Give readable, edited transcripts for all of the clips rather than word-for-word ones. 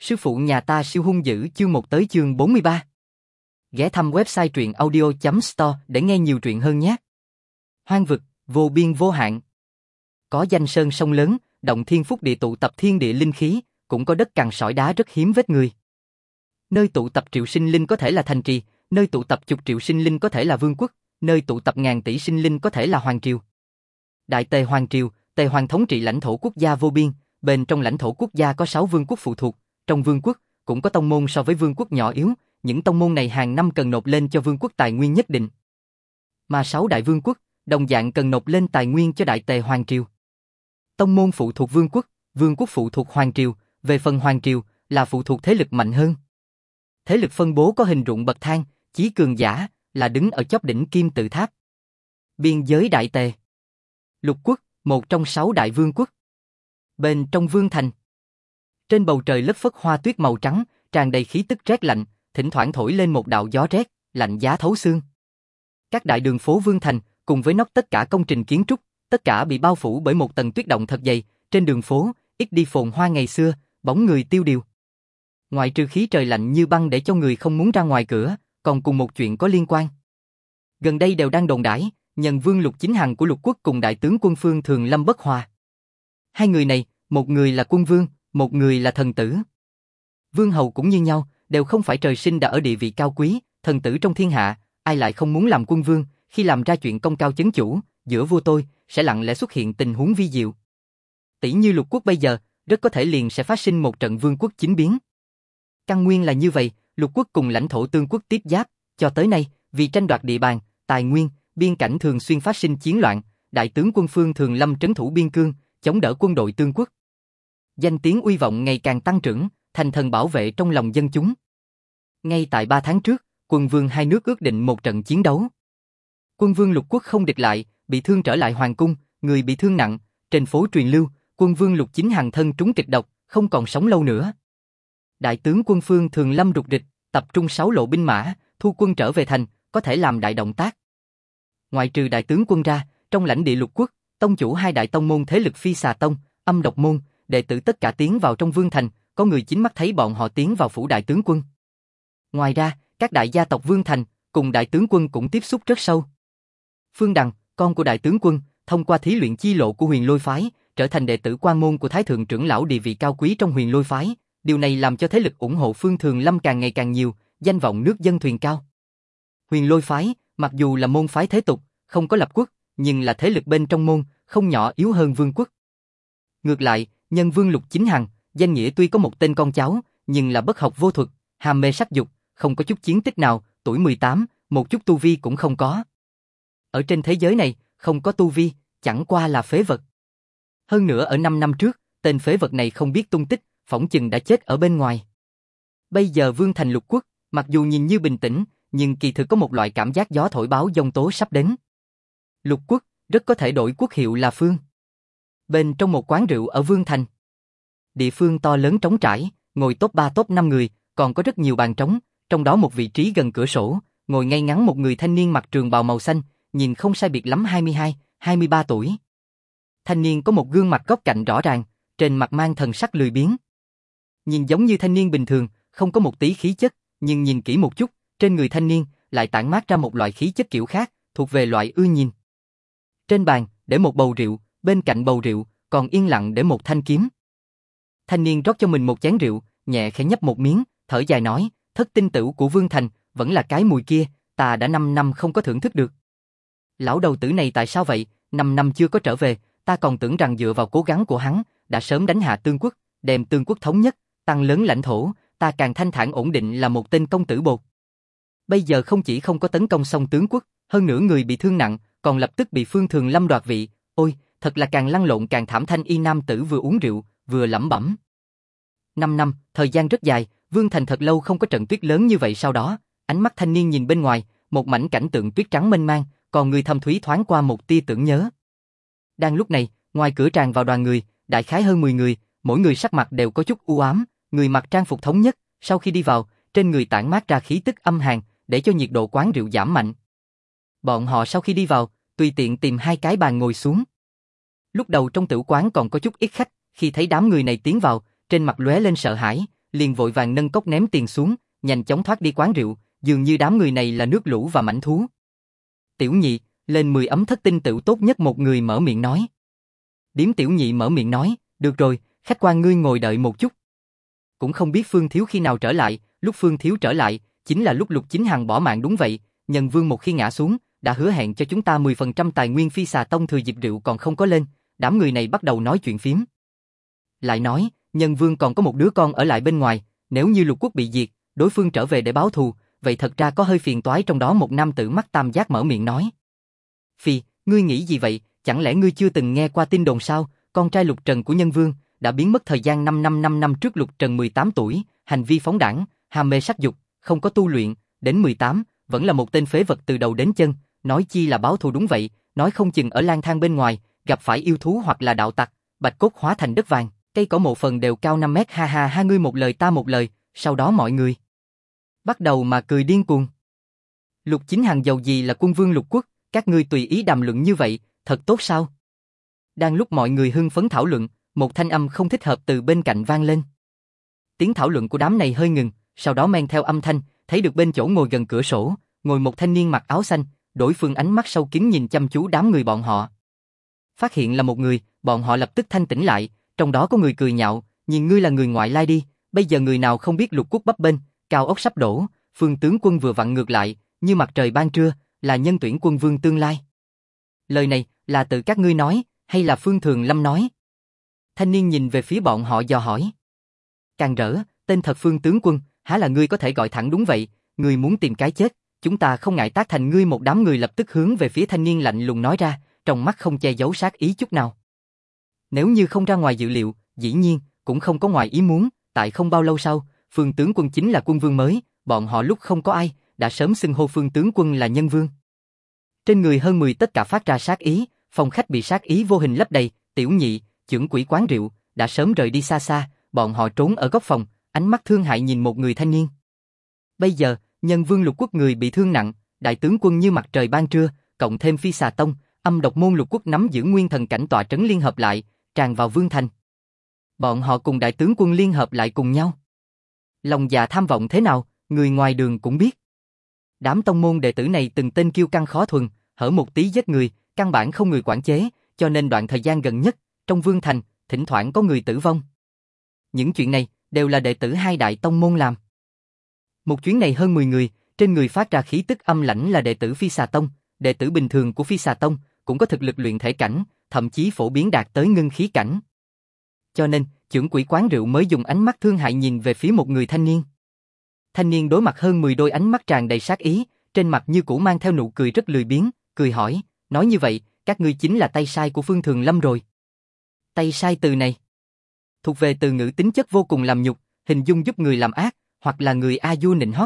Sư phụ nhà ta siêu hung dữ chương 1 tới chương 43. Ghé thăm website truyện audio.store để nghe nhiều truyện hơn nhé. Hoang vực, vô biên vô hạn. Có danh sơn sông lớn, động thiên phúc địa tụ tập thiên địa linh khí, cũng có đất cằn sỏi đá rất hiếm vết người. Nơi tụ tập triệu sinh linh có thể là thành trì, nơi tụ tập chục triệu sinh linh có thể là vương quốc, nơi tụ tập ngàn tỷ sinh linh có thể là hoàng triều. Đại Tề Hoàng Triều, Tề Hoàng thống trị lãnh thổ quốc gia vô biên, bên trong lãnh thổ quốc gia có 6 vương quốc phụ thuộc. Trong vương quốc, cũng có tông môn so với vương quốc nhỏ yếu, những tông môn này hàng năm cần nộp lên cho vương quốc tài nguyên nhất định. Mà 6 đại vương quốc, đồng dạng cần nộp lên tài nguyên cho Đại Tề Hoàng Triều. Tông môn phụ thuộc vương quốc phụ thuộc Hoàng Triều, về phần Hoàng Triều, là phụ thuộc thế lực mạnh hơn. Thế lực phân bố có hình ruộng bậc thang, chí cường giả, là đứng ở chóp đỉnh kim tự tháp. Biên giới Đại Tề. Lục quốc, một trong 6 đại vương quốc. Bên trong vương thành. Trên bầu trời lất phất hoa tuyết màu trắng, tràn đầy khí tức rét lạnh, thỉnh thoảng thổi lên một đạo gió rét, lạnh giá thấu xương. Các đại đường phố vương thành, cùng với nóc tất cả công trình kiến trúc, tất cả bị bao phủ bởi một tầng tuyết động thật dày, trên đường phố, ít đi phồn hoa ngày xưa, bóng người tiêu điều. Ngoại trừ khí trời lạnh như băng để cho người không muốn ra ngoài cửa, còn cùng một chuyện có liên quan. Gần đây đều đang đồn đãi, Nhân Vương Lục Chính Hằng của Lục quốc cùng đại tướng quân Phương Thường Lâm bất hòa. Hai người này, một người là quân vương, một người là thần tử. Vương hầu cũng như nhau, đều không phải trời sinh đã ở địa vị cao quý, thần tử trong thiên hạ, ai lại không muốn làm quân vương, khi làm ra chuyện công cao chấn chủ, giữa vua tôi, sẽ lặng lẽ xuất hiện tình huống vi diệu. Tỷ như Lục quốc bây giờ, rất có thể liền sẽ phát sinh một trận vương quốc chính biến. Căn nguyên là như vậy, Lục quốc cùng lãnh thổ tương quốc tiếp giáp, cho tới nay, vì tranh đoạt địa bàn, tài nguyên, biên cảnh thường xuyên phát sinh chiến loạn, đại tướng quân Phương Thường Lâm trấn thủ biên cương, chống đỡ quân đội tương quốc. Danh tiếng uy vọng ngày càng tăng trưởng, thành thần bảo vệ trong lòng dân chúng. Ngay tại 3 tháng trước, quân vương hai nước ước định một trận chiến đấu. Quân vương Lục quốc không địch lại, bị thương trở lại hoàng cung, người bị thương nặng, trên phố truyền lưu, quân vương Lục Chính Hằng thân trúng kịch độc, không còn sống lâu nữa. Đại tướng quân Phương Thường Lâm rục rịch, tập trung 6 lộ binh mã, thu quân trở về thành, có thể làm đại động tác. Ngoại trừ đại tướng quân ra, trong lãnh địa Lục quốc, tông chủ hai đại tông môn thế lực Phi Xà Tông, Âm Độc môn, đệ tử tất cả tiến vào trong vương thành, có người chính mắt thấy bọn họ tiến vào phủ đại tướng quân. Ngoài ra, các đại gia tộc vương thành cùng đại tướng quân cũng tiếp xúc rất sâu. Phương Đằng, con của đại tướng quân, thông qua thí luyện chi lộ của Huyền Lôi phái, trở thành đệ tử quan môn của Thái thượng trưởng lão địa vị cao quý trong Huyền Lôi phái, điều này làm cho thế lực ủng hộ Phương Thường Lâm càng ngày càng nhiều, danh vọng nước dân thuyền cao. Huyền Lôi phái, mặc dù là môn phái thế tục, không có lập quốc, nhưng là thế lực bên trong môn, không nhỏ yếu hơn vương quốc. Ngược lại, Nhân Vương Lục Chính Hằng, danh nghĩa tuy có một tên con cháu, nhưng là bất học vô thuật, ham mê sắc dục, không có chút chiến tích nào, tuổi 18, một chút tu vi cũng không có. Ở trên thế giới này, không có tu vi, chẳng qua là phế vật. Hơn nữa ở 5 năm trước, tên phế vật này không biết tung tích, phỏng chừng đã chết ở bên ngoài. Bây giờ vương thành Lục quốc, mặc dù nhìn như bình tĩnh, nhưng kỳ thực có một loại cảm giác gió thổi báo giông tố sắp đến. Lục quốc, rất có thể đổi quốc hiệu là Phương. Bên trong một quán rượu ở vương thành. Địa phương to lớn trống trải, ngồi top 3 top 5 người, còn có rất nhiều bàn trống, trong đó một vị trí gần cửa sổ, ngồi ngay ngắn một người thanh niên mặc trường bào màu xanh, nhìn không sai biệt lắm 22, 23 tuổi. Thanh niên có một gương mặt góc cạnh rõ ràng, trên mặt mang thần sắc lười biếng. Nhìn giống như thanh niên bình thường, không có một tí khí chất, nhưng nhìn kỹ một chút, trên người thanh niên lại tản mát ra một loại khí chất kiểu khác, thuộc về loại ưa nhìn. Trên bàn để một bầu rượu, bên cạnh bầu rượu còn yên lặng để một thanh kiếm. Thanh niên rót cho mình một chén rượu, nhẹ khẽ nhấp một miếng, thở dài nói, thất tinh tửu của vương thành, vẫn là cái mùi kia, ta đã 5 năm không có thưởng thức được. Lão đầu tử này tại sao vậy, 5 năm chưa có trở về, ta còn tưởng rằng dựa vào cố gắng của hắn, đã sớm đánh hạ tương quốc, đem tương quốc thống nhất, tăng lớn lãnh thổ, ta càng thanh thản ổn định là một tên công tử bột. Bây giờ không chỉ không có tấn công xong tướng quốc, hơn nữa người bị thương nặng, còn lập tức bị Phương Thường Lâm đoạt vị, ôi, thật là càng lăn lộn càng thảm. Thanh y nam tử vừa uống rượu, vừa lẩm bẩm. 5 năm, thời gian rất dài, vương thành thật lâu không có trận tuyết lớn như vậy. Sau đó, ánh mắt thanh niên nhìn bên ngoài, một mảnh cảnh tượng tuyết trắng mênh mang, còn người thâm thúy thoáng qua một tia tưởng nhớ. Đang lúc này, ngoài cửa tràn vào đoàn người, đại khái hơn 10 người, mỗi người sắc mặt đều có chút u ám, người mặc trang phục thống nhất, sau khi đi vào, trên người tản mát ra khí tức âm hàn, để cho nhiệt độ quán rượu giảm mạnh. Bọn họ sau khi đi vào, tùy tiện tìm 2 cái bàn ngồi xuống. Lúc đầu trong tử quán còn có chút ít khách, khi thấy đám người này tiến vào, trên mặt lóe lên sợ hãi, liền vội vàng nâng cốc ném tiền xuống, nhanh chóng thoát đi quán rượu, dường như đám người này là nước lũ và mãnh thú. Tiểu nhị, lên 10 ấm thất tinh tựu tốt nhất, một người mở miệng nói. Điếm tiểu nhị mở miệng nói, được rồi, khách quan ngươi ngồi đợi một chút. Cũng không biết Phương Thiếu khi nào trở lại, lúc Phương Thiếu trở lại, chính là lúc Lục Chính Hằng bỏ mạng. Đúng vậy, Nhân Vương một khi ngã xuống, đã hứa hẹn cho chúng ta 10% tài nguyên Phi Xà Tông, thừa dịp rượu còn không có lên, đám người này bắt đầu nói chuyện phiếm. Lại nói, Nhân Vương còn có một đứa con ở lại bên ngoài, nếu như Lục Quốc bị diệt, đối phương trở về để báo thù, vậy thật ra có hơi phiền toái. Trong đó một nam tử mắt tam giác mở miệng nói. Phi, ngươi nghĩ gì vậy, chẳng lẽ ngươi chưa từng nghe qua tin đồn sao, con trai Lục Trần của Nhân Vương đã biến mất thời gian 5 năm trước. Lục Trần 18 tuổi, hành vi phóng đãng, ham mê sắc dục, không có tu luyện, đến 18, vẫn là một tên phế vật từ đầu đến chân, nói chi là báo thù. Đúng vậy, nói không chừng ở lang thang bên ngoài, gặp phải yêu thú hoặc là đạo tặc, bạch cốt hóa thành đất vàng, cây cỏ mộ phần đều cao 5 mét. Ha ha ha, ngươi một lời ta một lời, sau đó mọi người bắt đầu mà cười điên cuồng. Lục Chính Hằng giàu gì là quân vương Lục Quốc, các ngươi tùy ý đàm luận như vậy, thật tốt sao? Đang lúc mọi người hưng phấn thảo luận, một thanh âm không thích hợp từ bên cạnh vang lên. Tiếng thảo luận của đám này hơi ngừng, sau đó men theo âm thanh, thấy được bên chỗ ngồi gần cửa sổ, ngồi một thanh niên mặc áo xanh, đối phương ánh mắt sâu kín nhìn chăm chú đám người bọn họ. Phát hiện là một người, bọn họ lập tức thanh tỉnh lại, trong đó có người cười nhạo, nhìn ngươi là người ngoại lai đi, bây giờ người nào không biết Lục Quốc bấp bênh, cao ốc sắp đổ, Phương tướng quân vừa vặn ngược lại, như mặt trời ban trưa, là nhân tuyển quân vương tương lai. Lời này là tự các ngươi nói, hay là Phương Thường Lâm nói? Thanh niên nhìn về phía bọn họ dò hỏi. Càng rỡ, tên thật Phương tướng quân, há là ngươi có thể gọi thẳng? Đúng vậy, ngươi muốn tìm cái chết, chúng ta không ngại tác thành ngươi một. Đám người lập tức hướng về phía thanh niên lạnh lùng nói ra, trong mắt không che giấu sát ý chút nào. Nếu như không ra ngoài dự liệu, dĩ nhiên cũng không có ngoài ý muốn, tại không bao lâu sau, Phương tướng quân chính là quân vương mới, bọn họ lúc không có ai, đã sớm xưng hô Phương tướng quân là Nhân Vương. Trên người hơn 10 tất cả phát ra sát ý, phòng khách bị sát ý vô hình lấp đầy, tiểu nhị, chưởng quỹ quán rượu, đã sớm rời đi xa xa, bọn họ trốn ở góc phòng, ánh mắt thương hại nhìn một người thanh niên. Bây giờ, Nhân Vương Lục Quốc người bị thương nặng, đại tướng quân như mặt trời ban trưa, cộng thêm Phi Xà Tông, âm độc môn Lục Quốc nắm giữ nguyên thần cảnh tọa trấn liên hợp lại, tràn vào Vương Thành. Bọn họ cùng đại tướng quân liên hợp lại cùng nhau. Lòng dạ tham vọng thế nào, người ngoài đường cũng biết. Đám tông môn đệ tử này từng tên kiêu căng khó thuần, hở một tí giết người, căn bản không người quản chế, cho nên đoạn thời gian gần nhất, trong Vương Thành, thỉnh thoảng có người tử vong. Những chuyện này đều là đệ tử hai đại tông môn làm. Một chuyến này hơn 10 người, trên người phát ra khí tức âm lãnh là đệ tử Phi Xà Tông, đệ tử bình thường của Phi Xà Tông cũng có thực lực luyện thể cảnh, thậm chí phổ biến đạt tới ngưng khí cảnh. Cho nên, chưởng quỹ quán rượu mới dùng ánh mắt thương hại nhìn về phía một người thanh niên. Thanh niên đối mặt hơn 10 đôi ánh mắt tràn đầy sát ý, trên mặt như cũ mang theo nụ cười rất lười biếng, cười hỏi, nói như vậy, các ngươi chính là tay sai của Phương Thường Lâm rồi. Tay sai từ này thuộc về từ ngữ tính chất vô cùng làm nhục, hình dung giúp người làm ác, hoặc là người a du nịnh hót.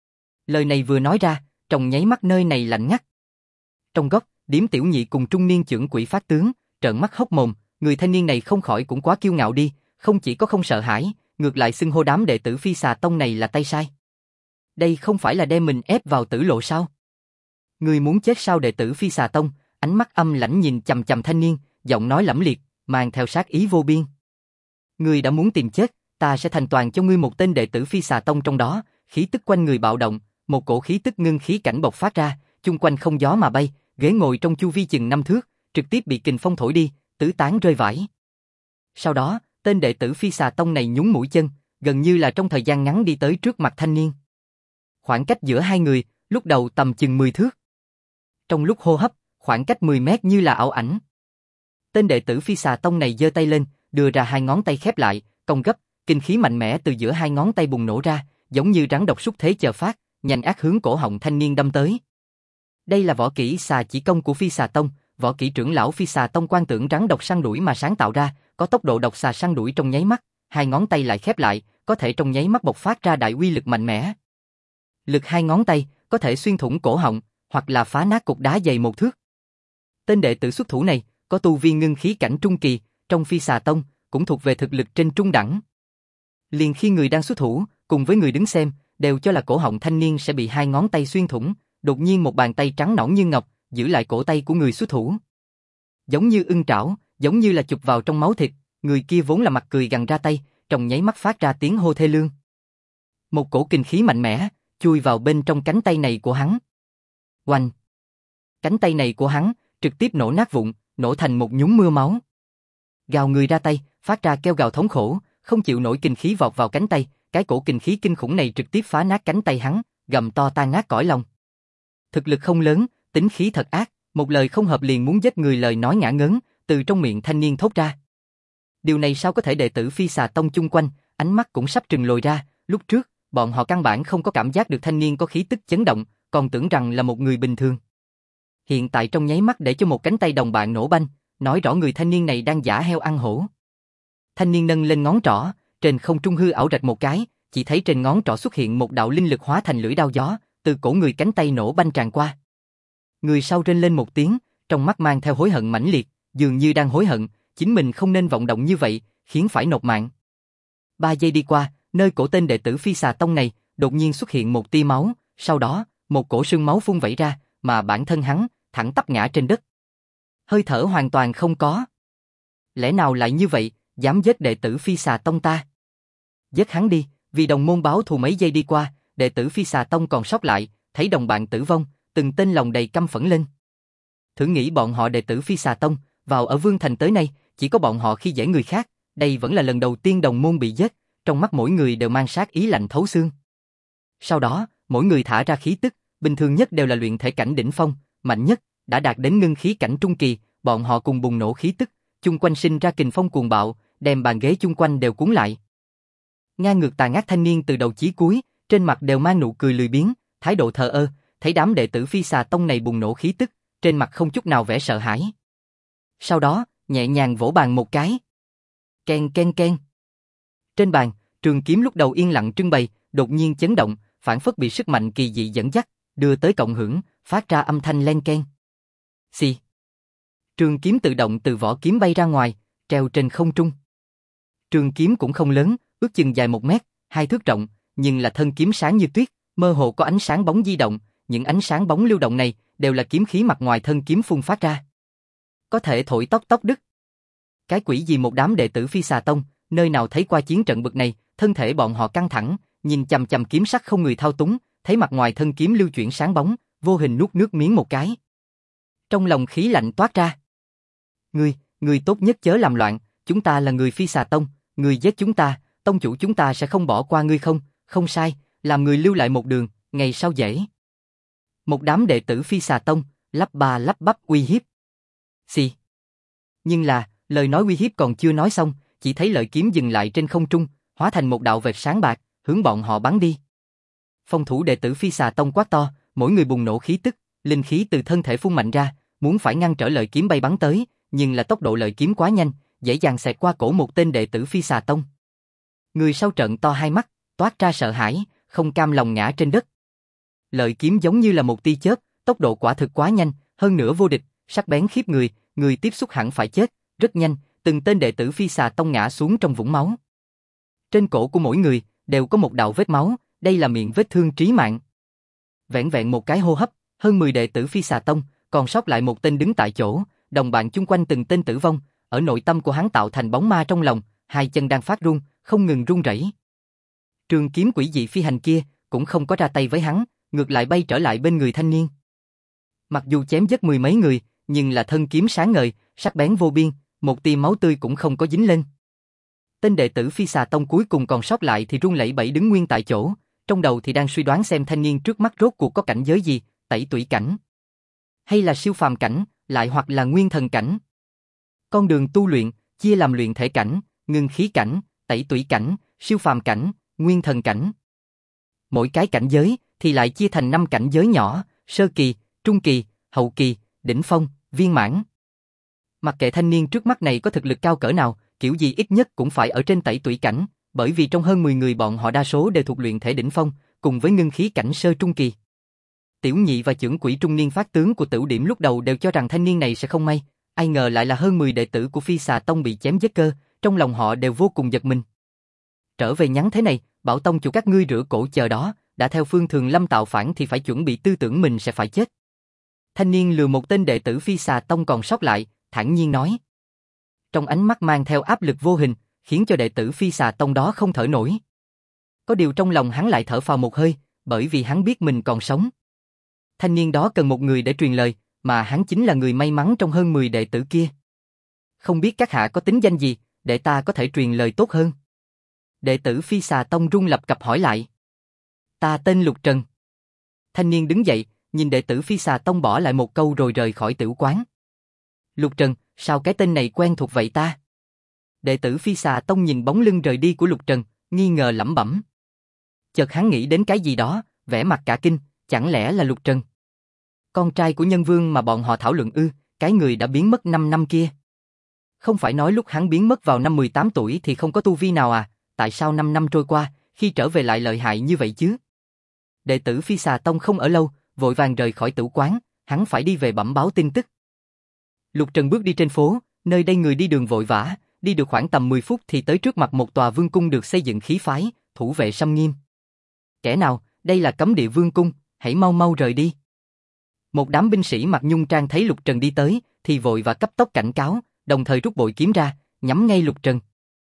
Lời này vừa nói ra, trong nháy mắt nơi này lạnh ngắt. Trong góc, điếm tiểu nhị cùng trung niên chưởng quỹ phát tướng, trợn mắt hốc mồm, người thanh niên này không khỏi cũng quá kiêu ngạo đi, không chỉ có không sợ hãi, ngược lại xưng hô đám đệ tử Phi Xà Tông này là tay sai. Đây không phải là đem mình ép vào tử lộ sao? Người muốn chết sao? Đệ tử Phi Xà Tông, ánh mắt âm lãnh nhìn chằm chằm thanh niên, giọng nói lẫm liệt, mang theo sát ý vô biên. Ngươi đã muốn tìm chết, ta sẽ thành toàn cho ngươi. Một tên đệ tử Phi Xà Tông trong đó, khí tức quanh người bạo động, một cổ khí tức ngưng khí cảnh bộc phát ra, chung quanh không gió mà bay, ghế ngồi trong chu vi chừng 5 thước, trực tiếp bị kình phong thổi đi, tứ tán rơi vãi. Sau đó, tên đệ tử Phi Xà Tông này nhún mũi chân, gần như là trong thời gian ngắn đi tới trước mặt thanh niên. Khoảng cách giữa hai người, lúc đầu tầm chừng 10 thước. Trong lúc hô hấp, khoảng cách 10 mét như là ảo ảnh. Tên đệ tử Phi Xà Tông này giơ tay lên, đưa ra hai ngón tay khép lại, cong gấp, kinh khí mạnh mẽ từ giữa hai ngón tay bùng nổ ra, giống như rắn độc xúc thế chờ phát, nhanh ác hướng cổ họng thanh niên đâm tới. Đây là võ kỹ xà chỉ công của Phi Xà Tông, võ kỹ trưởng lão Phi Xà Tông quan tưởng rắn độc săn đuổi mà sáng tạo ra, có tốc độ độc xà săn đuổi trong nháy mắt, hai ngón tay lại khép lại, có thể trong nháy mắt bộc phát ra đại uy lực mạnh mẽ. Lực hai ngón tay có thể xuyên thủng cổ họng, hoặc là phá nát cục đá dày 1 thước. Tên đệ tử xuất thủ này có tu vi ngưng khí cảnh trung kỳ, trong Phi Xà Tông cũng thuộc về thực lực trên trung đẳng. Liền khi người đang xuất thủ, cùng với người đứng xem, đều cho là cổ họng thanh niên sẽ bị hai ngón tay xuyên thủng, đột nhiên một bàn tay trắng nõn như ngọc giữ lại cổ tay của người xuất thủ. Giống như ưng trảo, giống như là chụp vào trong máu thịt, người kia vốn là mặt cười gằn ra tay, trong nháy mắt phát ra tiếng hô thê lương. Một cổ kinh khí mạnh mẽ chui vào bên trong cánh tay này của hắn. Oanh! Cánh tay này của hắn trực tiếp nổ nát vụn, nổ thành một nhúm mưa máu. Gào người ra tay, phát ra kêu gào thống khổ, không chịu nổi kinh khí vọt vào cánh tay, cái cổ kinh khí kinh khủng này trực tiếp phá nát cánh tay hắn, gầm to tan nát cõi lòng. Thực lực không lớn, tính khí thật ác, một lời không hợp liền muốn giết người, lời nói ngả ngớn từ trong miệng thanh niên thốt ra. Điều này sao có thể? Đệ tử Phi Xà Tông chung quanh, ánh mắt cũng sắp trừng lồi ra, lúc trước, bọn họ căn bản không có cảm giác được thanh niên có khí tức chấn động, còn tưởng rằng là một người bình thường. Hiện tại trong nháy mắt để cho một cánh tay đồng bạn nổ banh, nói rõ người thanh niên này đang giả heo ăn hổ. Thanh niên nâng lên ngón trỏ, trên không trung hư ảo rạch một cái, chỉ thấy trên ngón trỏ xuất hiện một đạo linh lực hóa thành lưỡi đao gió, từ cổ người cánh tay nổ banh tràn qua. Người sau rên lên một tiếng, trong mắt mang theo hối hận mãnh liệt, dường như đang hối hận, chính mình không nên vọng động như vậy, khiến phải nộp mạng. 3 giây đi qua, nơi cổ tên đệ tử Phi Xà Tông này, đột nhiên xuất hiện một tia máu, sau đó, một cổ sương máu phun vẩy ra, mà bản thân hắn thẳng tắp ngã trên đất. Hơi thở hoàn toàn không có. Lẽ nào lại như vậy, dám giết đệ tử Phi Xà Tông ta? Giết hắn đi, vì đồng môn báo thù. Mấy giây đi qua, đệ tử Phi Xà Tông còn sót lại, thấy đồng bạn tử vong, từng tên lòng đầy căm phẫn lên. Thử nghĩ bọn họ đệ tử Phi Xà Tông, vào ở Vương Thành tới nay, chỉ có bọn họ khi dễ người khác, đây vẫn là lần đầu tiên đồng môn bị giết, trong mắt mỗi người đều mang sát ý lạnh thấu xương. Sau đó, mỗi người thả ra khí tức, bình thường nhất đều là luyện thể cảnh đỉnh phong, mạnh nhất đã đạt đến ngưng khí cảnh trung kỳ, bọn họ cùng bùng nổ khí tức, chung quanh sinh ra kình phong cuồng bạo, đem bàn ghế chung quanh đều cuốn lại. Ngang ngược tàn ác thanh niên từ đầu chí cuối, trên mặt đều mang nụ cười lười biếng, thái độ thờ ơ, thấy đám đệ tử Phi Xà Tông này bùng nổ khí tức, trên mặt không chút nào vẻ sợ hãi. Sau đó, nhẹ nhàng vỗ bàn một cái. Ken ken ken. Trên bàn, trường kiếm lúc đầu yên lặng trưng bày, đột nhiên chấn động, phản phất bị sức mạnh kỳ dị dẫn dắt, đưa tới cộng hưởng, phát ra âm thanh len ken. Xì. Trường kiếm tự động từ vỏ kiếm bay ra ngoài, treo trên không trung. Trường kiếm cũng không lớn, ước chừng dài 1 mét, 2 thước rộng, nhưng là thân kiếm sáng như tuyết, mơ hồ có ánh sáng bóng di động, những ánh sáng bóng lưu động này đều là kiếm khí mặt ngoài thân kiếm phun phát ra. Có thể thổi tóc tóc đứt. Cái quỷ gì một đám đệ tử Phi Xà Tông, nơi nào thấy qua chiến trận bực này, thân thể bọn họ căng thẳng, nhìn chằm chằm kiếm sắc không người thao túng, thấy mặt ngoài thân kiếm lưu chuyển sáng bóng, vô hình nuốt nước miếng một cái. Trong lòng khí lạnh toát ra. Ngươi tốt nhất chớ làm loạn, chúng ta là người Phi Xà Tông, ngươi giết chúng ta, tông chủ chúng ta sẽ không bỏ qua ngươi không sai, làm người lưu lại một đường, ngày sau dễ. Một đám đệ tử Phi Xà Tông, lắp ba lắp bắp uy hiếp. Xì. Nhưng là, lời nói uy hiếp còn chưa nói xong, chỉ thấy lợi kiếm dừng lại trên không trung, hóa thành một đạo vệt sáng bạc, hướng bọn họ bắn đi. Phong thủ đệ tử Phi Xà Tông quát to, mỗi người bùng nổ khí tức, linh khí từ thân thể phun mạnh ra, muốn phải ngăn trở lợi kiếm bay bắn tới, nhưng là tốc độ lợi kiếm quá nhanh, dễ dàng xẹt qua cổ một tên đệ tử Phi Xà Tông. Người sau trợn to hai mắt, toát ra sợ hãi, không cam lòng ngã trên đất. Lợi kiếm giống như là một tia chớp, tốc độ quả thực quá nhanh, hơn nữa vô địch, sắc bén khiếp người, người tiếp xúc hẳn phải chết, rất nhanh, từng tên đệ tử Phi Xà Tông ngã xuống trong vũng máu. Trên cổ của mỗi người đều có một đạo vết máu, đây là miệng vết thương trí mạng. Vẹn vẹn một cái hô hấp, hơn 10 đệ tử Phi Xà Tông, còn sót lại một tên đứng tại chỗ, đồng bạn chung quanh từng tên tử vong, ở nội tâm của hắn tạo thành bóng ma trong lòng, hai chân đang phát run, không ngừng run rẩy. Trường kiếm quỷ dị phi hành kia cũng không có ra tay với hắn, ngược lại bay trở lại bên người thanh niên. Mặc dù chém giết 10 mấy người, nhưng là thân kiếm sáng ngời, sắc bén vô biên, một tia máu tươi cũng không có dính lên. Tên đệ tử Phi Xà Tông cuối cùng còn sót lại thì run lẩy bẩy đứng nguyên tại chỗ, trong đầu thì đang suy đoán xem thanh niên trước mắt rốt cuộc có cảnh giới gì, tẩy tủy cảnh, hay là siêu phàm cảnh, lại hoặc là nguyên thần cảnh. Con đường tu luyện chia làm luyện thể cảnh, ngưng khí cảnh, tẩy tủy cảnh, siêu phàm cảnh, nguyên thần cảnh. Mỗi cái cảnh giới thì lại chia thành 5 cảnh giới nhỏ, sơ kỳ, trung kỳ, hậu kỳ, đỉnh phong, viên mãn. Mặc kệ thanh niên trước mắt này có thực lực cao cỡ nào, kiểu gì ít nhất cũng phải ở trên tẩy tủy cảnh, bởi vì trong hơn 10 người bọn họ đa số đều thuộc luyện thể đỉnh phong, cùng với ngưng khí cảnh sơ trung kỳ. Tiểu nhị và chưởng quỷ trung niên phát tướng của Tử Điểm lúc đầu đều cho rằng thanh niên này sẽ không may, ai ngờ lại là hơn 10 đệ tử của Phi Xà Tông bị chém giết cơ, trong lòng họ đều vô cùng giật mình. Trở về nhắn thế này, bảo tông chủ các ngươi rửa cổ chờ đó, đã theo phương thường Lâm tạo phản thì phải chuẩn bị tư tưởng mình sẽ phải chết. Thanh niên lừa một tên đệ tử Phi Xà Tông còn sót lại, thản nhiên nói. Trong ánh mắt mang theo áp lực vô hình, khiến cho đệ tử Phi Xà Tông đó không thở nổi. Có điều trong lòng hắn lại thở phào một hơi, bởi vì hắn biết mình còn sống. Thanh niên đó cần một người để truyền lời, mà hắn chính là người may mắn trong hơn 10 đệ tử kia. Không biết các hạ có tính danh gì, để ta có thể truyền lời tốt hơn. Đệ tử Phi Xà Tông run lập cập hỏi lại. Ta tên Lục Trần. Thanh niên đứng dậy, nhìn đệ tử Phi Xà Tông bỏ lại một câu rồi rời khỏi tửu quán. Lục Trần, sao cái tên này quen thuộc vậy ta? Đệ tử Phi Xà Tông nhìn bóng lưng rời đi của Lục Trần, nghi ngờ lẩm bẩm. Chợt hắn nghĩ đến cái gì đó, vẻ mặt cả kinh, chẳng lẽ là Lục Trần? Con trai của Nhân Vương mà bọn họ thảo luận ư, cái người đã biến mất 5 năm kia. Không phải nói lúc hắn biến mất vào năm 18 tuổi thì không có tu vi nào à, tại sao 5 năm trôi qua, khi trở về lại lợi hại như vậy chứ? Đệ tử Phi Xà Tông không ở lâu, vội vàng rời khỏi tửu quán, hắn phải đi về bẩm báo tin tức. Lục Trần bước đi trên phố, nơi đây người đi đường vội vã, đi được khoảng tầm 10 phút thì tới trước mặt một tòa vương cung được xây dựng khí phái, thủ vệ sâm nghiêm. Kẻ nào, đây là cấm địa vương cung, hãy mau mau rời đi. Một đám binh sĩ mặc nhung trang thấy Lục Trần đi tới, thì vội và cấp tốc cảnh cáo, đồng thời rút bội kiếm ra, nhắm ngay Lục Trần.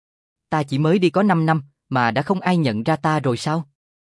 Ta chỉ mới đi có 5 năm, mà đã không ai nhận ra ta rồi sao?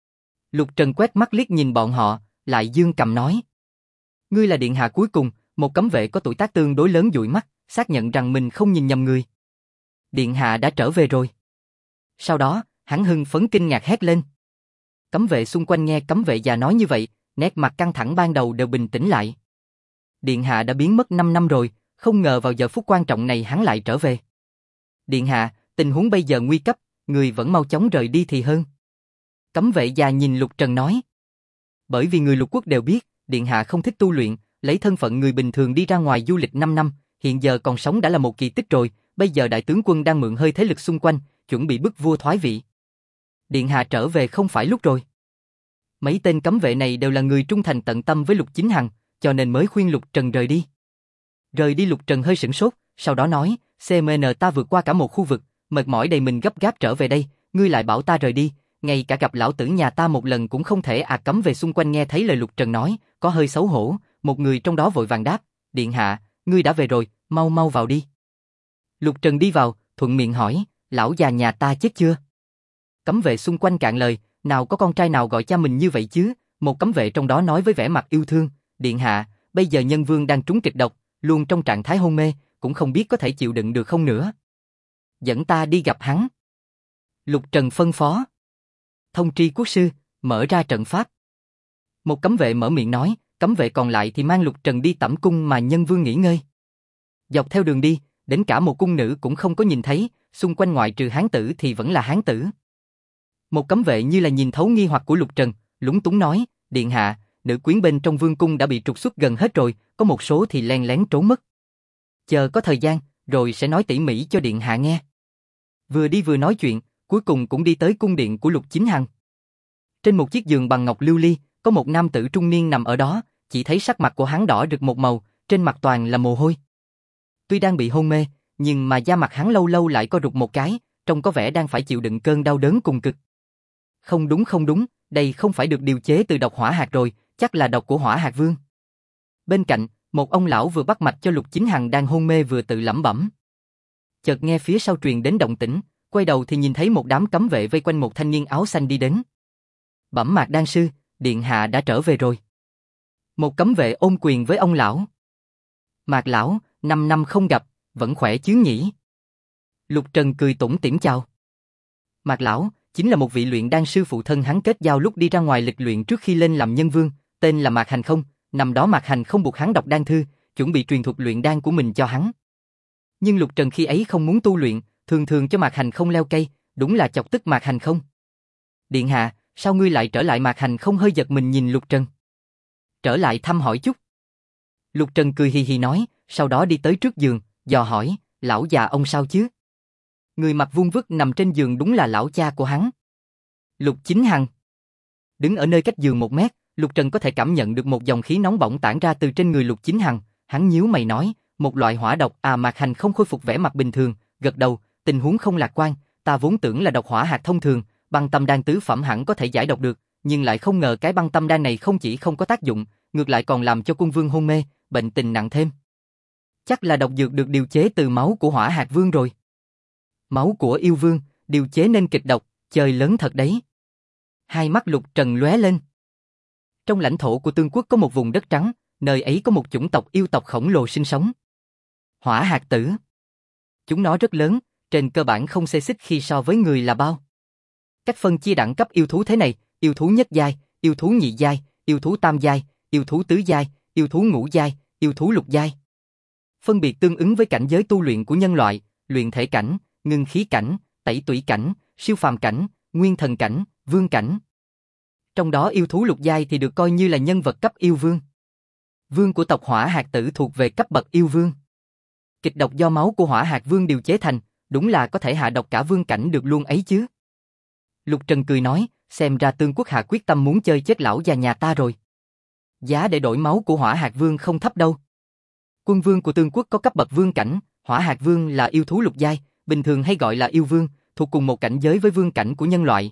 Lục Trần quét mắt liếc nhìn bọn họ, lại dương cầm nói. Ngươi là điện hạ cuối cùng, một cấm vệ có tuổi tác tương đối lớn dụi mắt, xác nhận rằng mình không nhìn nhầm người. Điện hạ đã trở về rồi. Sau đó, hắn hưng phấn kinh ngạc hét lên. Cấm vệ xung quanh nghe cấm vệ già nói như vậy, nét mặt căng thẳng ban đầu đều bình tĩnh lại. Điện hạ đã biến mất 5 năm rồi, không ngờ vào giờ phút quan trọng này hắn lại trở về. Điện hạ, tình huống bây giờ nguy cấp, người vẫn mau chóng rời đi thì hơn. Cấm vệ già nhìn Lục Trần nói. Bởi vì người lục quốc đều biết, điện hạ không thích tu luyện, lấy thân phận người bình thường đi ra ngoài du lịch 5 năm, hiện giờ còn sống đã là một kỳ tích rồi, bây giờ đại tướng quân đang mượn hơi thế lực xung quanh, chuẩn bị bức vua thoái vị. Điện hạ trở về không phải lúc rồi. Mấy tên cấm vệ này đều là người trung thành tận tâm với Lục Chính Hằng, cho nên mới khuyên Lục Trần rời đi. Rời đi Lục Trần hơi sửng sốt, sau đó nói, CMN ta vượt qua cả một khu vực, mệt mỏi đầy mình gấp gáp trở về đây, ngươi lại bảo ta rời đi, ngay cả gặp lão tử nhà ta một lần cũng không thể à. Cấm về xung quanh nghe thấy lời Lục Trần nói, có hơi xấu hổ, một người trong đó vội vàng đáp, điện hạ, ngươi đã về rồi, mau mau vào đi. Lục Trần đi vào, thuận miệng hỏi, lão già nhà ta chết chưa? Cấm vệ xung quanh cạn lời, nào có con trai nào gọi cha mình như vậy chứ, một cấm vệ trong đó nói với vẻ mặt yêu thương, điện hạ, bây giờ Nhân Vương đang trúng kịch độc, luôn trong trạng thái hôn mê, cũng không biết có thể chịu đựng được không nữa. Dẫn ta đi gặp hắn. Lục Trần phân phó. Thông tri quốc sư, mở ra trận pháp. Một cấm vệ mở miệng nói, cấm vệ còn lại thì mang Lục Trần đi tẩm cung mà Nhân Vương nghỉ ngơi. Dọc theo đường đi, đến cả một cung nữ cũng không có nhìn thấy, xung quanh ngoại trừ hán tử thì vẫn là hán tử. Một cấm vệ như là nhìn thấu nghi hoặc của Lục Trần, lúng túng nói, điện hạ, nữ quyến bên trong vương cung đã bị trục xuất gần hết rồi, có một số thì len lén trốn mất. Chờ có thời gian, rồi sẽ nói tỉ mỉ cho điện hạ nghe. Vừa đi vừa nói chuyện, cuối cùng cũng đi tới cung điện của Lục Chính Hằng. Trên một chiếc giường bằng ngọc lưu ly, có một nam tử trung niên nằm ở đó, chỉ thấy sắc mặt của hắn đỏ rực một màu, trên mặt toàn là mồ hôi. Tuy đang bị hôn mê, nhưng mà da mặt hắn lâu lâu lại co rụt một cái, trông có vẻ đang phải chịu đựng cơn đau đớn cùng cực. Không đúng, đây không phải được điều chế từ độc hỏa hạt rồi, chắc là độc của Hỏa Hạt Vương. Bên cạnh, một ông lão vừa bắt mạch cho Lục Chính Hằng đang hôn mê vừa tự lẩm bẩm. Chợt nghe phía sau truyền đến động tĩnh, quay đầu thì nhìn thấy một đám cấm vệ vây quanh một thanh niên áo xanh đi đến. Bẩm Mạc Đan sư, điện hạ đã trở về rồi. Một cấm vệ ôm quyền với ông lão. Mạc lão, 5 năm không gặp, vẫn khỏe chứ nhỉ? Lục Trần cười tủm tỉm chào. Mạc lão chính là một vị luyện đan sư phụ thân hắn kết giao lúc đi ra ngoài lịch luyện trước khi lên làm nhân vương, tên là Mạc Hành Không. Năm đó Mạc Hành Không buộc hắn đọc đan thư, chuẩn bị truyền thuật luyện đan của mình cho hắn. Nhưng Lục Trần khi ấy không muốn tu luyện, thường thường cho Mạc Hành Không leo cây, đúng là chọc tức Mạc Hành Không. Điện hạ, sao ngươi lại trở lại? Mạc Hành Không hơi giật mình nhìn Lục Trần. Trở lại thăm hỏi chút. Lục Trần cười hì hì nói, sau đó đi tới trước giường, dò hỏi, lão già ông sao chứ? Người mặt vuông vức nằm trên giường đúng là lão cha của hắn. Lục Chính Hằng. Đứng ở nơi cách giường 1 mét, Lục Trần có thể cảm nhận được một dòng khí nóng bỏng tản ra từ trên người Lục Chính Hằng. Hắn nhíu mày nói, một loại hỏa độc à? Mạc Hành Không khôi phục vẻ mặt bình thường, gật đầu, tình huống không lạc quan, ta vốn tưởng là độc hỏa hạt thông thường, băng tâm đan tứ phẩm hẳn có thể giải độc được, nhưng lại không ngờ cái băng tâm đan này không chỉ không có tác dụng, ngược lại còn làm cho quân vương hôn mê, bệnh tình nặng thêm. Chắc là độc dược được điều chế từ máu của Hỏa Hạt Vương rồi. Máu của yêu vương, điều chế nên kịch độc, chơi lớn thật đấy. Hai mắt Lục Trần lóe lên. Trong lãnh thổ của Tương Quốc có một vùng đất trắng, nơi ấy có một chủng tộc yêu tộc khổng lồ sinh sống. Hỏa hạt tử. Chúng nó rất lớn, trên cơ bản không xê xích khi so với người là bao. Cách phân chia đẳng cấp yêu thú thế này, yêu thú nhất giai, yêu thú nhị giai, yêu thú tam giai, yêu thú tứ giai, yêu thú ngũ giai, yêu thú lục giai. Phân biệt tương ứng với cảnh giới tu luyện của nhân loại, luyện thể cảnh, ngưng khí cảnh, tẩy tủy cảnh, siêu phàm cảnh, nguyên thần cảnh, vương cảnh. Trong đó yêu thú lục giai thì được coi như là nhân vật cấp yêu vương. Vương của tộc Hỏa Hạt Tử thuộc về cấp bậc yêu vương. Kịch độc do máu của Hỏa Hạt Vương điều chế thành, đúng là có thể hạ độc cả vương cảnh được luôn ấy chứ. Lục Trần cười nói, xem ra Tương Quốc hạ quyết tâm muốn chơi chết lão già nhà ta rồi. Giá để đổi máu của Hỏa Hạt Vương không thấp đâu. Quân vương của Tương Quốc có cấp bậc vương cảnh, Hỏa Hạt Vương là yêu thú lục giai, bình thường hay gọi là yêu vương, thuộc cùng một cảnh giới với vương cảnh của nhân loại.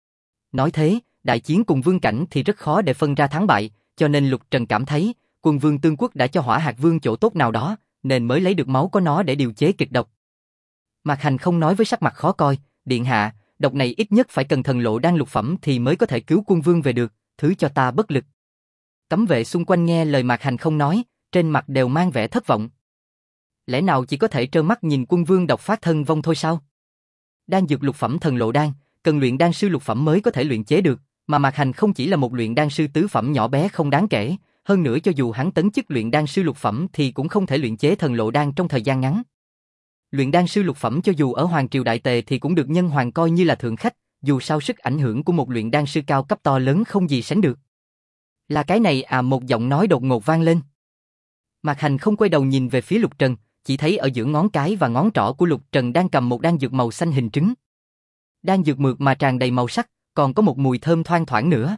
Nói thế, đại chiến cùng vương cảnh thì rất khó để phân ra thắng bại, cho nên Lục Trần cảm thấy, quân vương Tương Quốc đã cho Hỏa Hạt Vương chỗ tốt nào đó, nên mới lấy được máu của nó để điều chế kịch độc. Mạc Hành không nói với sắc mặt khó coi, điện hạ, độc này ít nhất phải cần thần lộ đan lục phẩm thì mới có thể cứu quân vương về được, thứ cho ta bất lực. Cấm vệ xung quanh nghe lời Mạc Hành không nói, trên mặt đều mang vẻ thất vọng. Lẽ nào chỉ có thể trơ mắt nhìn quân vương độc phát thân vong thôi sao? Đan dược lục phẩm thần lộ đan, cần luyện đan sư lục phẩm mới có thể luyện chế được, mà Mạc Hành không chỉ là một luyện đan sư tứ phẩm nhỏ bé không đáng kể, hơn nữa cho dù hắn tấn chức luyện đan sư lục phẩm thì cũng không thể luyện chế thần lộ đan trong thời gian ngắn. Luyện đan sư lục phẩm cho dù ở Hoàng triều Đại Tề thì cũng được nhân hoàng coi như là thượng khách, dù sao sức ảnh hưởng của một luyện đan sư cao cấp to lớn không gì sánh được. Là cái này à, một giọng nói đột ngột vang lên. Mạc Hành không quay đầu nhìn về phía Lục Trần, chỉ thấy ở giữa ngón cái và ngón trỏ của Lục Trần đang cầm một đan dược màu xanh hình trứng. Đan dược mượt mà tràn đầy màu sắc, còn có một mùi thơm thoang thoảng nữa.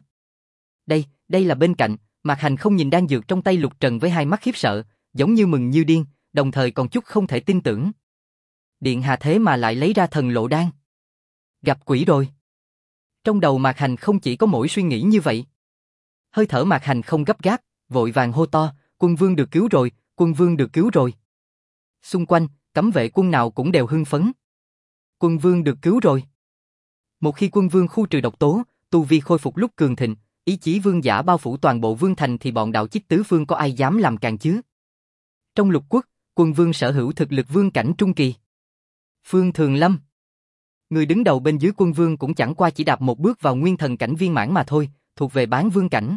Đây là bên cạnh, Mạc Hành không nhìn đan dược trong tay Lục Trần với hai mắt khiếp sợ, giống như mừng như điên, đồng thời còn chút không thể tin tưởng. Điện hạ thế mà lại lấy ra thần lộ đan. Gặp quỷ rồi. Trong đầu Mạc Hành không chỉ có mỗi suy nghĩ như vậy. Hơi thở Mạc Hành không gấp gáp, vội vàng hô to, quân vương được cứu rồi, quân vương được cứu rồi. Xung quanh, cấm vệ quân nào cũng đều hưng phấn. Quân vương được cứu rồi. Một khi quân vương khu trừ độc tố, tu vi khôi phục lúc cường thịnh, ý chí vương giả bao phủ toàn bộ vương thành thì bọn đạo chích tứ phương có ai dám làm càn chứ? Trong lục quốc, quân vương sở hữu thực lực vương cảnh trung kỳ. Phương Thường Lâm, người đứng đầu bên dưới quân vương cũng chẳng qua chỉ đạp một bước vào nguyên thần cảnh viên mãn mà thôi, thuộc về bán vương cảnh.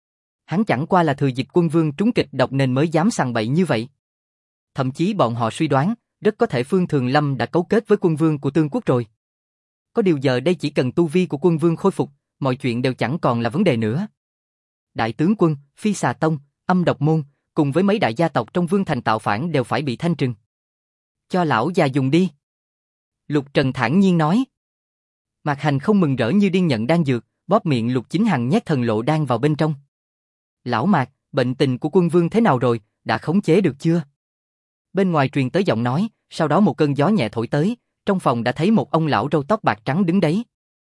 Hắn chẳng qua là thừa dịp quân vương trúng kịch độc nên mới dám sằng bậy như vậy. Thậm chí bọn họ suy đoán, rất có thể Phương Thường Lâm đã cấu kết với quân vương của Tương Quốc rồi. Có điều giờ đây chỉ cần tu vi của quân vương khôi phục, mọi chuyện đều chẳng còn là vấn đề nữa. Đại tướng quân, Phi Xà Tông, Âm Độc Môn, cùng với mấy đại gia tộc trong vương thành tạo phản đều phải bị thanh trừng. Cho lão già dùng đi. Lục Trần thản nhiên nói. Mạc Hành không mừng rỡ như điên nhận đan dược, bóp miệng Lục Chính Hằng nhét thần lộ đan vào bên trong. Lão Mạc, bệnh tình của quân vương thế nào rồi, đã khống chế được chưa? Bên ngoài truyền tới giọng nói, sau đó một cơn gió nhẹ thổi tới, trong phòng đã thấy một ông lão râu tóc bạc trắng đứng đấy.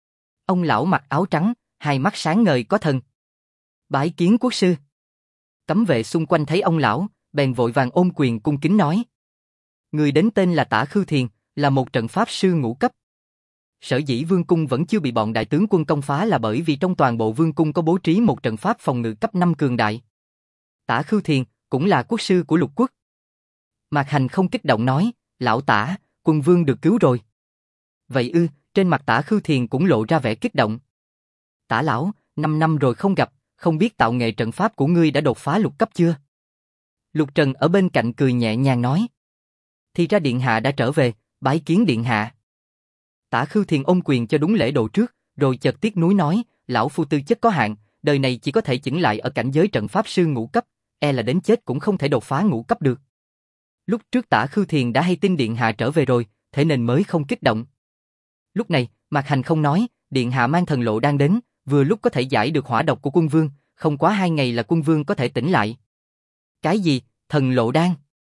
Ông lão mặc áo trắng, hai mắt sáng ngời có thần. Bái kiến quốc sư. Cấm vệ xung quanh thấy ông lão, bèn vội vàng ôm quyền cung kính nói. Người đến tên là Tả Khư Thiền, là một trận pháp sư ngũ cấp. Sở dĩ vương cung vẫn chưa bị bọn đại tướng quân công phá là bởi vì trong toàn bộ vương cung có bố trí một trận pháp phòng ngự cấp 5 cường đại. Tả Khư Thiền cũng là quốc sư của lục quốc. Mạc Hành không kích động nói, lão Tả, quân vương được cứu rồi. Vậy ư, trên mặt Tả Khư Thiền cũng lộ ra vẻ kích động. Tả lão, 5 năm rồi không gặp, không biết tạo nghệ trận pháp của ngươi đã đột phá lục cấp chưa? Lục Trần ở bên cạnh cười nhẹ nhàng nói. Thì ra điện hạ đã trở về, bái kiến điện hạ. Tả Khư Thiền ôm quyền cho đúng lễ độ trước, rồi chợt tiếc nuối nói, lão phu tư chất có hạn, đời này chỉ có thể chững lại ở cảnh giới trận pháp sư ngũ cấp, e là đến chết cũng không thể đột phá ngũ cấp được. Lúc trước Tả Khư Thiền đã hay tin điện hạ trở về rồi, thế nên mới không kích động. Lúc này, Mạc Hành không nói, điện hạ mang thần lộ đang đến, vừa lúc có thể giải được hỏa độc của quân vương, không quá 2 ngày là quân vương có thể tỉnh lại. Cái gì, thần lộ đan?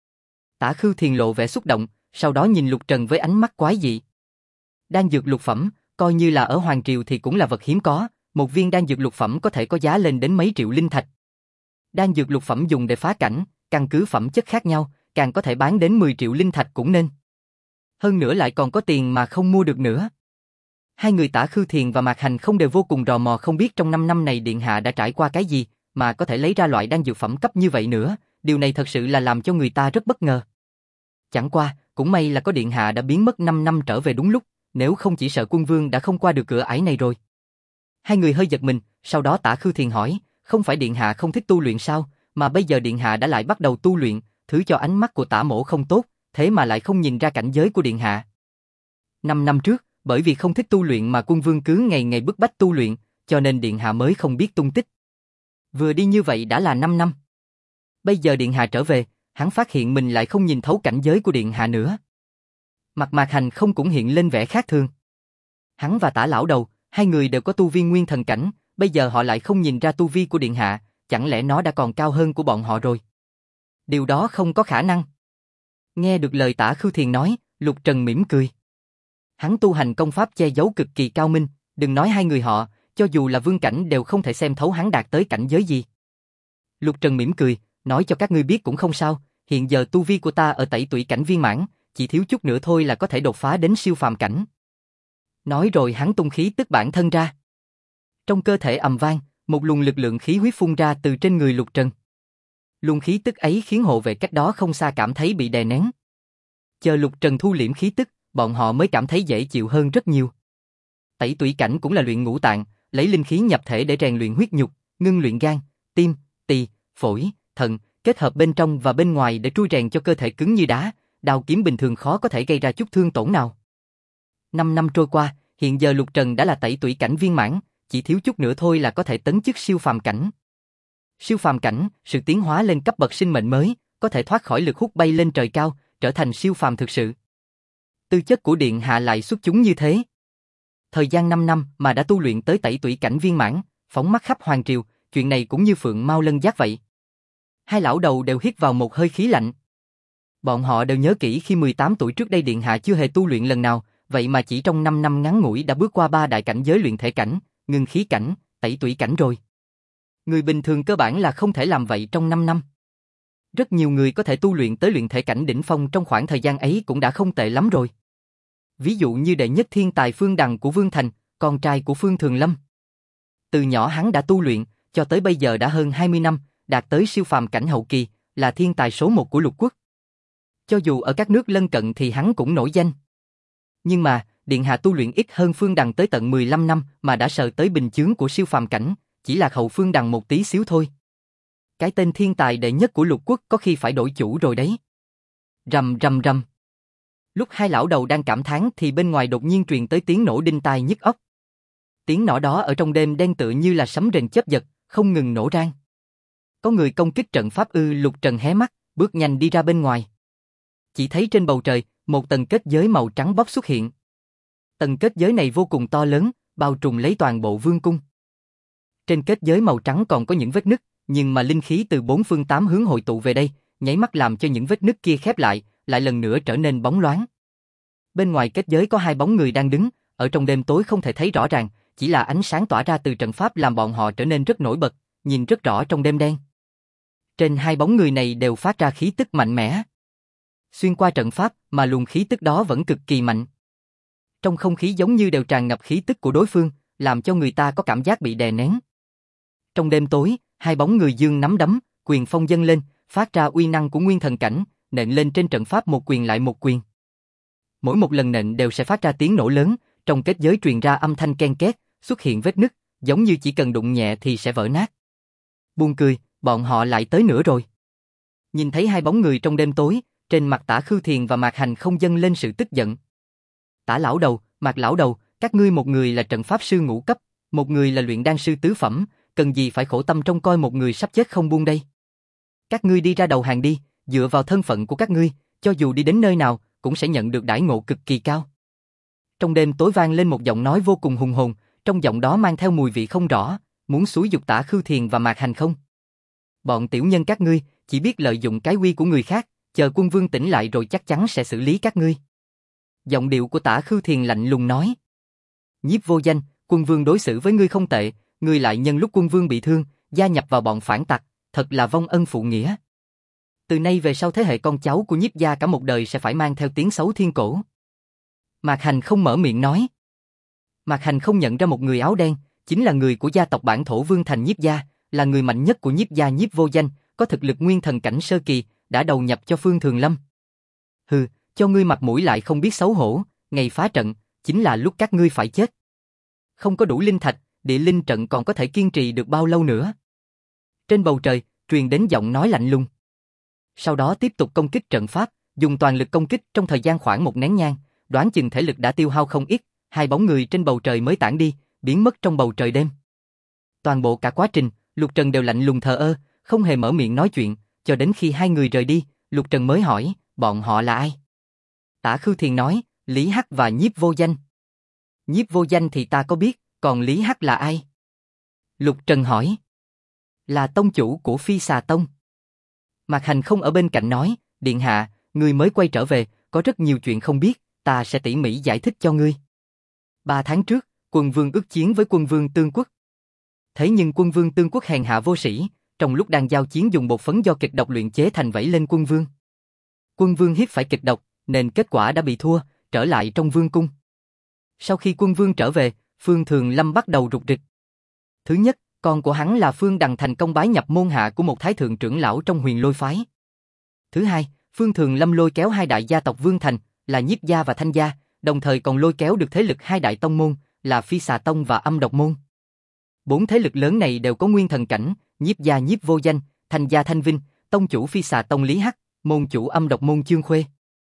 Tả Khư Thiền lộ vẻ xúc động, sau đó nhìn Lục Trần với ánh mắt quái dị. Đan dược lục phẩm, coi như là ở Hoàng Triều thì cũng là vật hiếm có, một viên đan dược lục phẩm có thể có giá lên đến mấy triệu linh thạch. Đan dược lục phẩm dùng để phá cảnh, căn cứ phẩm chất khác nhau, càng có thể bán đến 10 triệu linh thạch cũng nên. Hơn nữa lại còn có tiền mà không mua được nữa. Hai người Tả Khư Thiền và Mạc Hành không đều vô cùng tò mò không biết trong 5 năm này Điện Hạ đã trải qua cái gì, mà có thể lấy ra loại đan dược phẩm cấp như vậy nữa, điều này thật sự là làm cho người ta rất bất ngờ. Chẳng qua, cũng may là có Điện Hạ đã biến mất 5 năm trở về đúng lúc, nếu không chỉ sợ Quân Vương đã không qua được cửa ải này rồi. Hai người hơi giật mình, sau đó Tả Khư Thiền hỏi, không phải Điện Hạ không thích tu luyện sao, mà bây giờ Điện Hạ đã lại bắt đầu tu luyện, thứ cho ánh mắt của Tả Mỗ không tốt, thế mà lại không nhìn ra cảnh giới của Điện Hạ. 5 năm trước, bởi vì không thích tu luyện mà Quân Vương cứ ngày ngày bức bách tu luyện, cho nên Điện Hạ mới không biết tung tích. Vừa đi như vậy đã là 5 năm. Bây giờ Điện Hạ trở về, hắn phát hiện mình lại không nhìn thấu cảnh giới của Điện Hạ nữa. Mặt Mạc Hành không cũng hiện lên vẻ khác thường. Hắn và Tả Lão Đầu, hai người đều có tu vi nguyên thần cảnh, bây giờ họ lại không nhìn ra tu vi của Điện Hạ, chẳng lẽ nó đã còn cao hơn của bọn họ rồi? Điều đó không có khả năng. Nghe được lời Tả Khư Thiền nói, Lục Trần mỉm cười. Hắn tu hành công pháp che giấu cực kỳ cao minh, đừng nói hai người họ, cho dù là vương cảnh đều không thể xem thấu hắn đạt tới cảnh giới gì. Lục Trần mỉm cười, nói cho các ngươi biết cũng không sao, hiện giờ tu vi của ta ở tẩy tụy cảnh viên mãn, chỉ thiếu chút nữa thôi là có thể đột phá đến siêu phàm cảnh. Nói rồi hắn tung khí tức bản thân ra. Trong cơ thể ầm vang, một luồng lực lượng khí huyết phun ra từ trên người Lục Trần. Luồng khí tức ấy khiến hộ vệ cách đó không xa cảm thấy bị đè nén. Chờ Lục Trần thu liễm khí tức, bọn họ mới cảm thấy dễ chịu hơn rất nhiều. Tẩy tủy cảnh cũng là luyện ngũ tạng, lấy linh khí nhập thể để rèn luyện huyết nhục, ngưng luyện gan, tim, tỳ, phổi, thận, kết hợp bên trong và bên ngoài để trui rèn cho cơ thể cứng như đá, đao kiếm bình thường khó có thể gây ra chút thương tổn nào. 5 năm trôi qua, hiện giờ Lục Trần đã là tẩy tủy cảnh viên mãn, chỉ thiếu chút nữa thôi là có thể tấn chức siêu phàm cảnh. Siêu phàm cảnh, sự tiến hóa lên cấp bậc sinh mệnh mới, có thể thoát khỏi lực hút bay lên trời cao, trở thành siêu phàm thực sự. Tư chất của Điện Hạ lại xuất chúng như thế. Thời gian 5 năm mà đã tu luyện tới tẩy tủy cảnh viên mãn, phóng mắt khắp hoàng triều, chuyện này cũng như phượng mau lân giác vậy. Hai lão đầu đều hít vào một hơi khí lạnh. Bọn họ đều nhớ kỹ khi 18 tuổi trước đây Điện Hạ chưa hề tu luyện lần nào, vậy mà chỉ trong 5 năm ngắn ngủi đã bước qua 3 đại cảnh giới luyện thể cảnh, ngưng khí cảnh, tẩy tủy cảnh rồi. Người bình thường cơ bản là không thể làm vậy trong 5 năm. Rất nhiều người có thể tu luyện tới luyện thể cảnh đỉnh phong trong khoảng thời gian ấy cũng đã không tệ lắm rồi. Ví dụ như đệ nhất thiên tài Phương Đằng của Vương Thành, con trai của Phương Thường Lâm. Từ nhỏ hắn đã tu luyện, cho tới bây giờ đã hơn 20 năm, đạt tới siêu phàm cảnh hậu kỳ, là thiên tài số 1 của lục quốc. Cho dù ở các nước lân cận thì hắn cũng nổi danh. Nhưng mà, Điện Hạ tu luyện ít hơn Phương Đằng tới tận 15 năm mà đã sờ tới bình chướng của siêu phàm cảnh, chỉ lạc hậu Phương Đằng một tí xíu thôi. Cái tên thiên tài đệ nhất của lục quốc có khi phải đổi chủ rồi đấy. Rầm rầm rầm. Lúc hai lão đầu đang cảm thán thì bên ngoài đột nhiên truyền tới tiếng nổ đinh tai nhức óc. Tiếng nổ đó ở trong đêm đen tựa như là sấm rền chớp giật, không ngừng nổ rang. Có người công kích trận pháp ư? Lục Trần hé mắt, bước nhanh đi ra bên ngoài. Chỉ thấy trên bầu trời, một tầng kết giới màu trắng bóc xuất hiện. Tầng kết giới này vô cùng to lớn, bao trùm lấy toàn bộ vương cung. Trên kết giới màu trắng còn có những vết nứt, nhưng mà linh khí từ 4 phương 8 hướng hội tụ về đây, nháy mắt làm cho những vết nứt kia khép lại lần nữa trở nên bóng loáng. Bên ngoài kết giới có 2 bóng người đang đứng, ở trong đêm tối không thể thấy rõ ràng, chỉ là ánh sáng tỏa ra từ trận pháp làm bọn họ trở nên rất nổi bật, nhìn rất rõ trong đêm đen. Trên 2 bóng người này đều phát ra khí tức mạnh mẽ. Xuyên qua trận pháp mà luồng khí tức đó vẫn cực kỳ mạnh. Trong không khí giống như đều tràn ngập khí tức của đối phương, làm cho người ta có cảm giác bị đè nén. Trong đêm tối, 2 bóng người giương nắm đấm, quyền phong dâng lên, phát ra uy năng của nguyên thần cảnh, nện lên trên trận pháp một quyền lại một quyền. Mỗi một lần nện đều sẽ phát ra tiếng nổ lớn, trong kết giới truyền ra âm thanh ken két, xuất hiện vết nứt, giống như chỉ cần đụng nhẹ thì sẽ vỡ nát. Buồn cười, bọn họ lại tới nữa rồi. Nhìn thấy 2 bóng người trong đêm tối, trên mặt Tả Khư Thiền và Mạc Hành không dâng lên sự tức giận. Tả lão đầu, Mạc lão đầu, các ngươi một người là trận pháp sư ngũ cấp, một người là luyện đan sư tứ phẩm, cần gì phải khổ tâm trông coi một người sắp chết không buông đây. Các ngươi đi ra đầu hàng đi, dựa vào thân phận của các ngươi, cho dù đi đến nơi nào, cũng sẽ nhận được đãi ngộ cực kỳ cao. Trong đêm tối vang lên một giọng nói vô cùng hùng hồn, trong giọng đó mang theo mùi vị không rõ, muốn xúi giục Tả Khư Thiền và Mạc Hành không? Bọn tiểu nhân các ngươi, chỉ biết lợi dụng cái uy của người khác, chờ quân vương tỉnh lại rồi chắc chắn sẽ xử lý các ngươi. Giọng điệu của Tả Khư Thiền lạnh lùng nói. Nhiếp vô danh, quân vương đối xử với ngươi không tệ, ngươi lại nhân lúc quân vương bị thương, gia nhập vào bọn phản tặc, thật là vong ân phụ nghĩa. Từ nay về sau thế hệ con cháu của nhiếp gia cả một đời sẽ phải mang theo tiếng xấu thiên cổ. Mạc Hành không mở miệng nói. Mạc Hành không nhận ra một người áo đen, chính là người của gia tộc bản thổ Vương Thành Nhiếp gia, là người mạnh nhất của Nhiếp gia Nhiếp Vô Danh, có thực lực nguyên thần cảnh sơ kỳ, đã đầu nhập cho Phương Thường Lâm. Hừ, cho ngươi mặt mũi lại không biết xấu hổ, ngày phá trận, chính là lúc các ngươi phải chết. Không có đủ linh thạch, địa linh trận còn có thể kiên trì được bao lâu nữa? Trên bầu trời, truyền đến giọng nói lạnh lùng. Sau đó tiếp tục công kích trận pháp, dùng toàn lực công kích trong thời gian khoảng một nén nhang, đoán chừng thể lực đã tiêu hao không ít, hai bóng người trên bầu trời mới tản đi, biến mất trong bầu trời đêm. Toàn bộ cả quá trình, Lục Trần đều lạnh lùng thờ ơ, không hề mở miệng nói chuyện, cho đến khi hai người rời đi, Lục Trần mới hỏi, bọn họ là ai? Tả Khưu Thiền nói, Lý Hắc và Nhiếp Vô Danh. Nhiếp Vô Danh thì ta có biết, còn Lý Hắc là ai? Lục Trần hỏi. Là tông chủ của Phi Xà Tông. Mạc Hành không ở bên cạnh nói, điện hạ, ngươi mới quay trở về, có rất nhiều chuyện không biết, ta sẽ tỉ mỉ giải thích cho ngươi. 3 tháng trước, Quân Vương ước chiến với Quân Vương Tương Quốc. Thế nhưng Quân Vương Tương Quốc hèn hạ vô sĩ, trong lúc đang giao chiến dùng bột phấn do kịch độc luyện chế thành vẫy lên Quân Vương. Quân Vương hiếp phải kịch độc, nên kết quả đã bị thua, trở lại trong vương cung. Sau khi Quân Vương trở về, Phương Thường Lâm bắt đầu rục rịch. Thứ nhất, con của hắn là Phương Đằng thành công bái nhập môn hạ của một thái thượng trưởng lão trong Huyền Lôi phái. Thứ hai, Phương Thường Lâm lôi kéo hai đại gia tộc Vương Thành, là Nhiếp gia và Thanh gia, đồng thời còn lôi kéo được thế lực hai đại tông môn, là Phi Xà Tông và Âm Độc môn. 4 thế lực lớn này đều có nguyên thần cảnh, Nhiếp gia Nhiếp Vô Danh, Thanh gia Thanh Vinh, tông chủ Phi Xà Tông Lý Hắc, môn chủ Âm Độc môn Chương Khuê.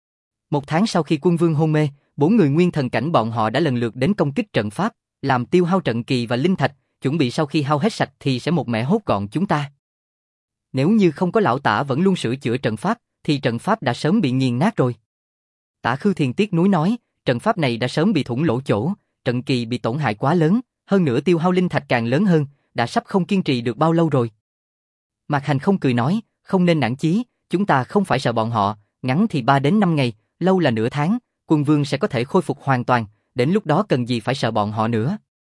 1 tháng sau khi Quân Vương hôn mê, 4 người nguyên thần cảnh bọn họ đã lần lượt đến công kích trận pháp, làm tiêu hao trận kỳ và linh thạch, chuẩn bị sau khi hao hết sạch thì sẽ một mẻ hốt gọn chúng ta. Nếu như không có lão Tả vẫn luôn sửa chữa trận pháp, thì trận pháp đã sớm bị nghiền nát rồi. Tả Khưu Thiền tiếc nuối nói, trận pháp này đã sớm bị thủng lỗ chỗ, trận kỳ bị tổn hại quá lớn, hơn nữa tiêu hao linh thạch càng lớn hơn, đã sắp không kiên trì được bao lâu rồi. Mạc Hành không cười nói, không nên nản chí, chúng ta không phải sợ bọn họ, ngắn thì 3 đến 5 ngày, lâu là nửa tháng, Quân Vương sẽ có thể khôi phục hoàn toàn, đến lúc đó cần gì phải sợ bọn họ nữa.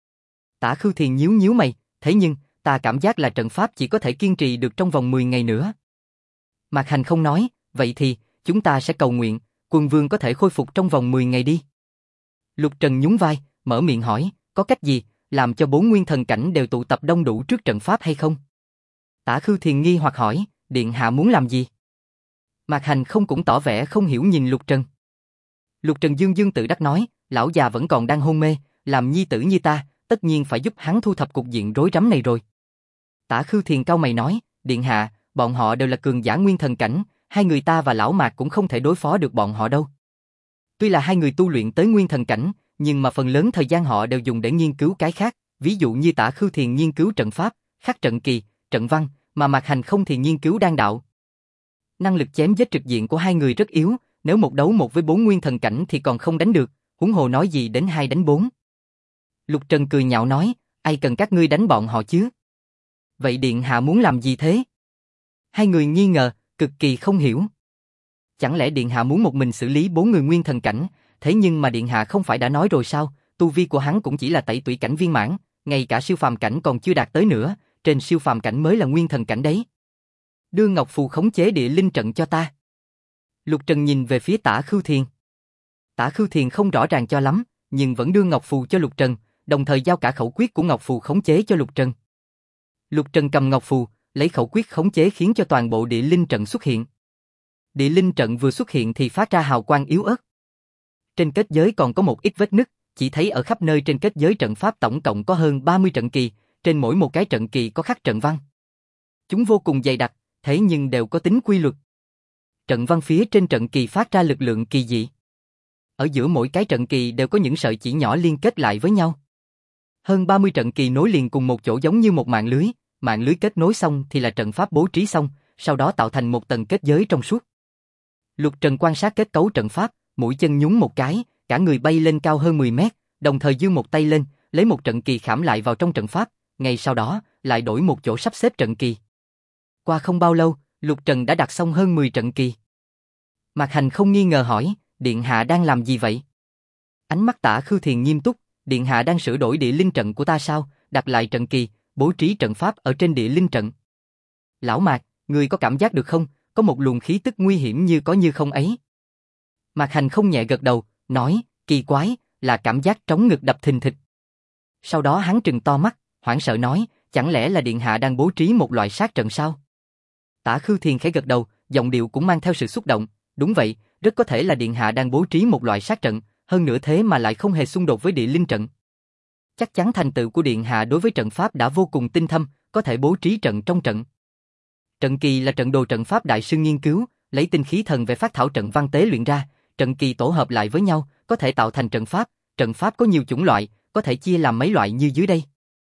Tả Khưu Thiền nhíu nhíu mày, thế nhưng, ta cảm giác là trận pháp chỉ có thể kiên trì được trong vòng 10 ngày nữa. Mạc Hành không nói, vậy thì, chúng ta sẽ cầu nguyện, Quân Vương có thể khôi phục trong vòng 10 ngày đi. Lục Trần nhún vai, mở miệng hỏi, có cách gì, làm cho 4 nguyên thần cảnh đều tụ tập đông đủ trước trận pháp hay không? Tả Khưu Thiền nghi hoặc hỏi, điện hạ muốn làm gì? Mạc Hành không cũng tỏ vẻ không hiểu nhìn Lục Trần. Lục Trần dương dương tự đắc nói, lão già vẫn còn đang hôn mê, làm nhi tử như ta, tất nhiên phải giúp hắn thu thập cục diện rối rắm này rồi. Tả Khưu Thiền cau mày nói, điện hạ, bọn họ đều là cường giả nguyên thần cảnh, hai người ta và lão Mạc cũng không thể đối phó được bọn họ đâu. Tuy là hai người tu luyện tới nguyên thần cảnh, nhưng mà phần lớn thời gian họ đều dùng để nghiên cứu cái khác, ví dụ như Tả Khưu Thiền nghiên cứu trận pháp, khắc trận kỳ, trận văn, mà Mạc Hành không thì nghiên cứu đan đạo. Năng lực chém giết trực diện của hai người rất yếu, nếu một đấu một với 4 nguyên thần cảnh thì còn không đánh được, huống hồ nói gì đến 2 đánh 4. Lục Trần cười nhạo nói, ai cần các ngươi đánh bọn họ chứ? Vậy điện hạ muốn làm gì thế? Hai người nghi ngờ, cực kỳ không hiểu. Chẳng lẽ điện hạ muốn một mình xử lý 4 người nguyên thần cảnh, thế nhưng mà điện hạ không phải đã nói rồi sao, tu vi của hắn cũng chỉ là tẩy tủy cảnh viên mãn, ngay cả siêu phàm cảnh còn chưa đạt tới nữa, trên siêu phàm cảnh mới là nguyên thần cảnh đấy. Đưa Ngọc Phù khống chế địa linh trận cho ta. Lục Trần nhìn về phía Tả Khưu Thiền. Tả Khưu Thiền không rõ ràng cho lắm, nhưng vẫn đưa Ngọc Phù cho Lục Trần, đồng thời giao cả khẩu quyết của Ngọc Phù khống chế cho Lục Trần. Lục Trần cầm Ngọc Phù, lấy khẩu quyết khống chế khiến cho toàn bộ địa linh trận xuất hiện. Địa linh trận vừa xuất hiện thì phát ra hào quang yếu ớt. Trên kết giới còn có một ít vết nứt, chỉ thấy ở khắp nơi trên kết giới trận pháp tổng cộng có hơn 30 trận kỳ, trên mỗi một cái trận kỳ có khắc trận văn. Chúng vô cùng dày đặc, thế nhưng đều có tính quy luật. Trận văn phía trên trận kỳ phát ra lực lượng kỳ dị. Ở giữa mỗi cái trận kỳ đều có những sợi chỉ nhỏ liên kết lại với nhau. Hơn 30 trận kỳ nối liền cùng một chỗ giống như một mạng lưới kết nối xong thì là trận pháp bố trí xong, sau đó tạo thành một tầng kết giới trong suốt. Lục Trần quan sát kết cấu trận pháp, mũi chân nhún một cái, cả người bay lên cao hơn 10 mét, đồng thời giương một tay lên, lấy một trận kỳ khảm lại vào trong trận pháp, ngay sau đó, lại đổi một chỗ sắp xếp trận kỳ. Qua không bao lâu, Lục Trần đã đặt xong hơn 10 trận kỳ. Mạc Hành không nghi ngờ hỏi, điện hạ đang làm gì vậy? Ánh mắt Tả Khưu Thiền nghiêm túc, điện hạ đang sửa đổi địa linh trận của ta sao, đặt lại trận kỳ, bố trí trận pháp ở trên địa linh trận. Lão Mạc, ngươi có cảm giác được không, có một luồng khí tức nguy hiểm như có như không ấy. Mạc Hành không nhẹ gật đầu, nói, Kỳ quái, là cảm giác trống ngực đập thình thịch. Sau đó hắn trừng to mắt, hoảng sợ nói, chẳng lẽ là điện hạ đang bố trí một loại sát trận sao? Tả Khưu Thiền khẽ gật đầu, giọng điệu cũng mang theo sự xúc động, đúng vậy, rất có thể là điện hạ đang bố trí một loại sát trận, hơn nữa thế mà lại không hề xung đột với địa linh trận. Chắc chắn thành tựu của điện hạ đối với trận pháp đã vô cùng tinh thâm, có thể bố trí trận trong trận. Trận kỳ là trận đồ trận pháp đại sư nghiên cứu, lấy tinh khí thần về phát thảo trận văn tế luyện ra, trận kỳ tổ hợp lại với nhau, có thể tạo thành trận pháp có nhiều chủng loại, có thể chia làm mấy loại như dưới đây.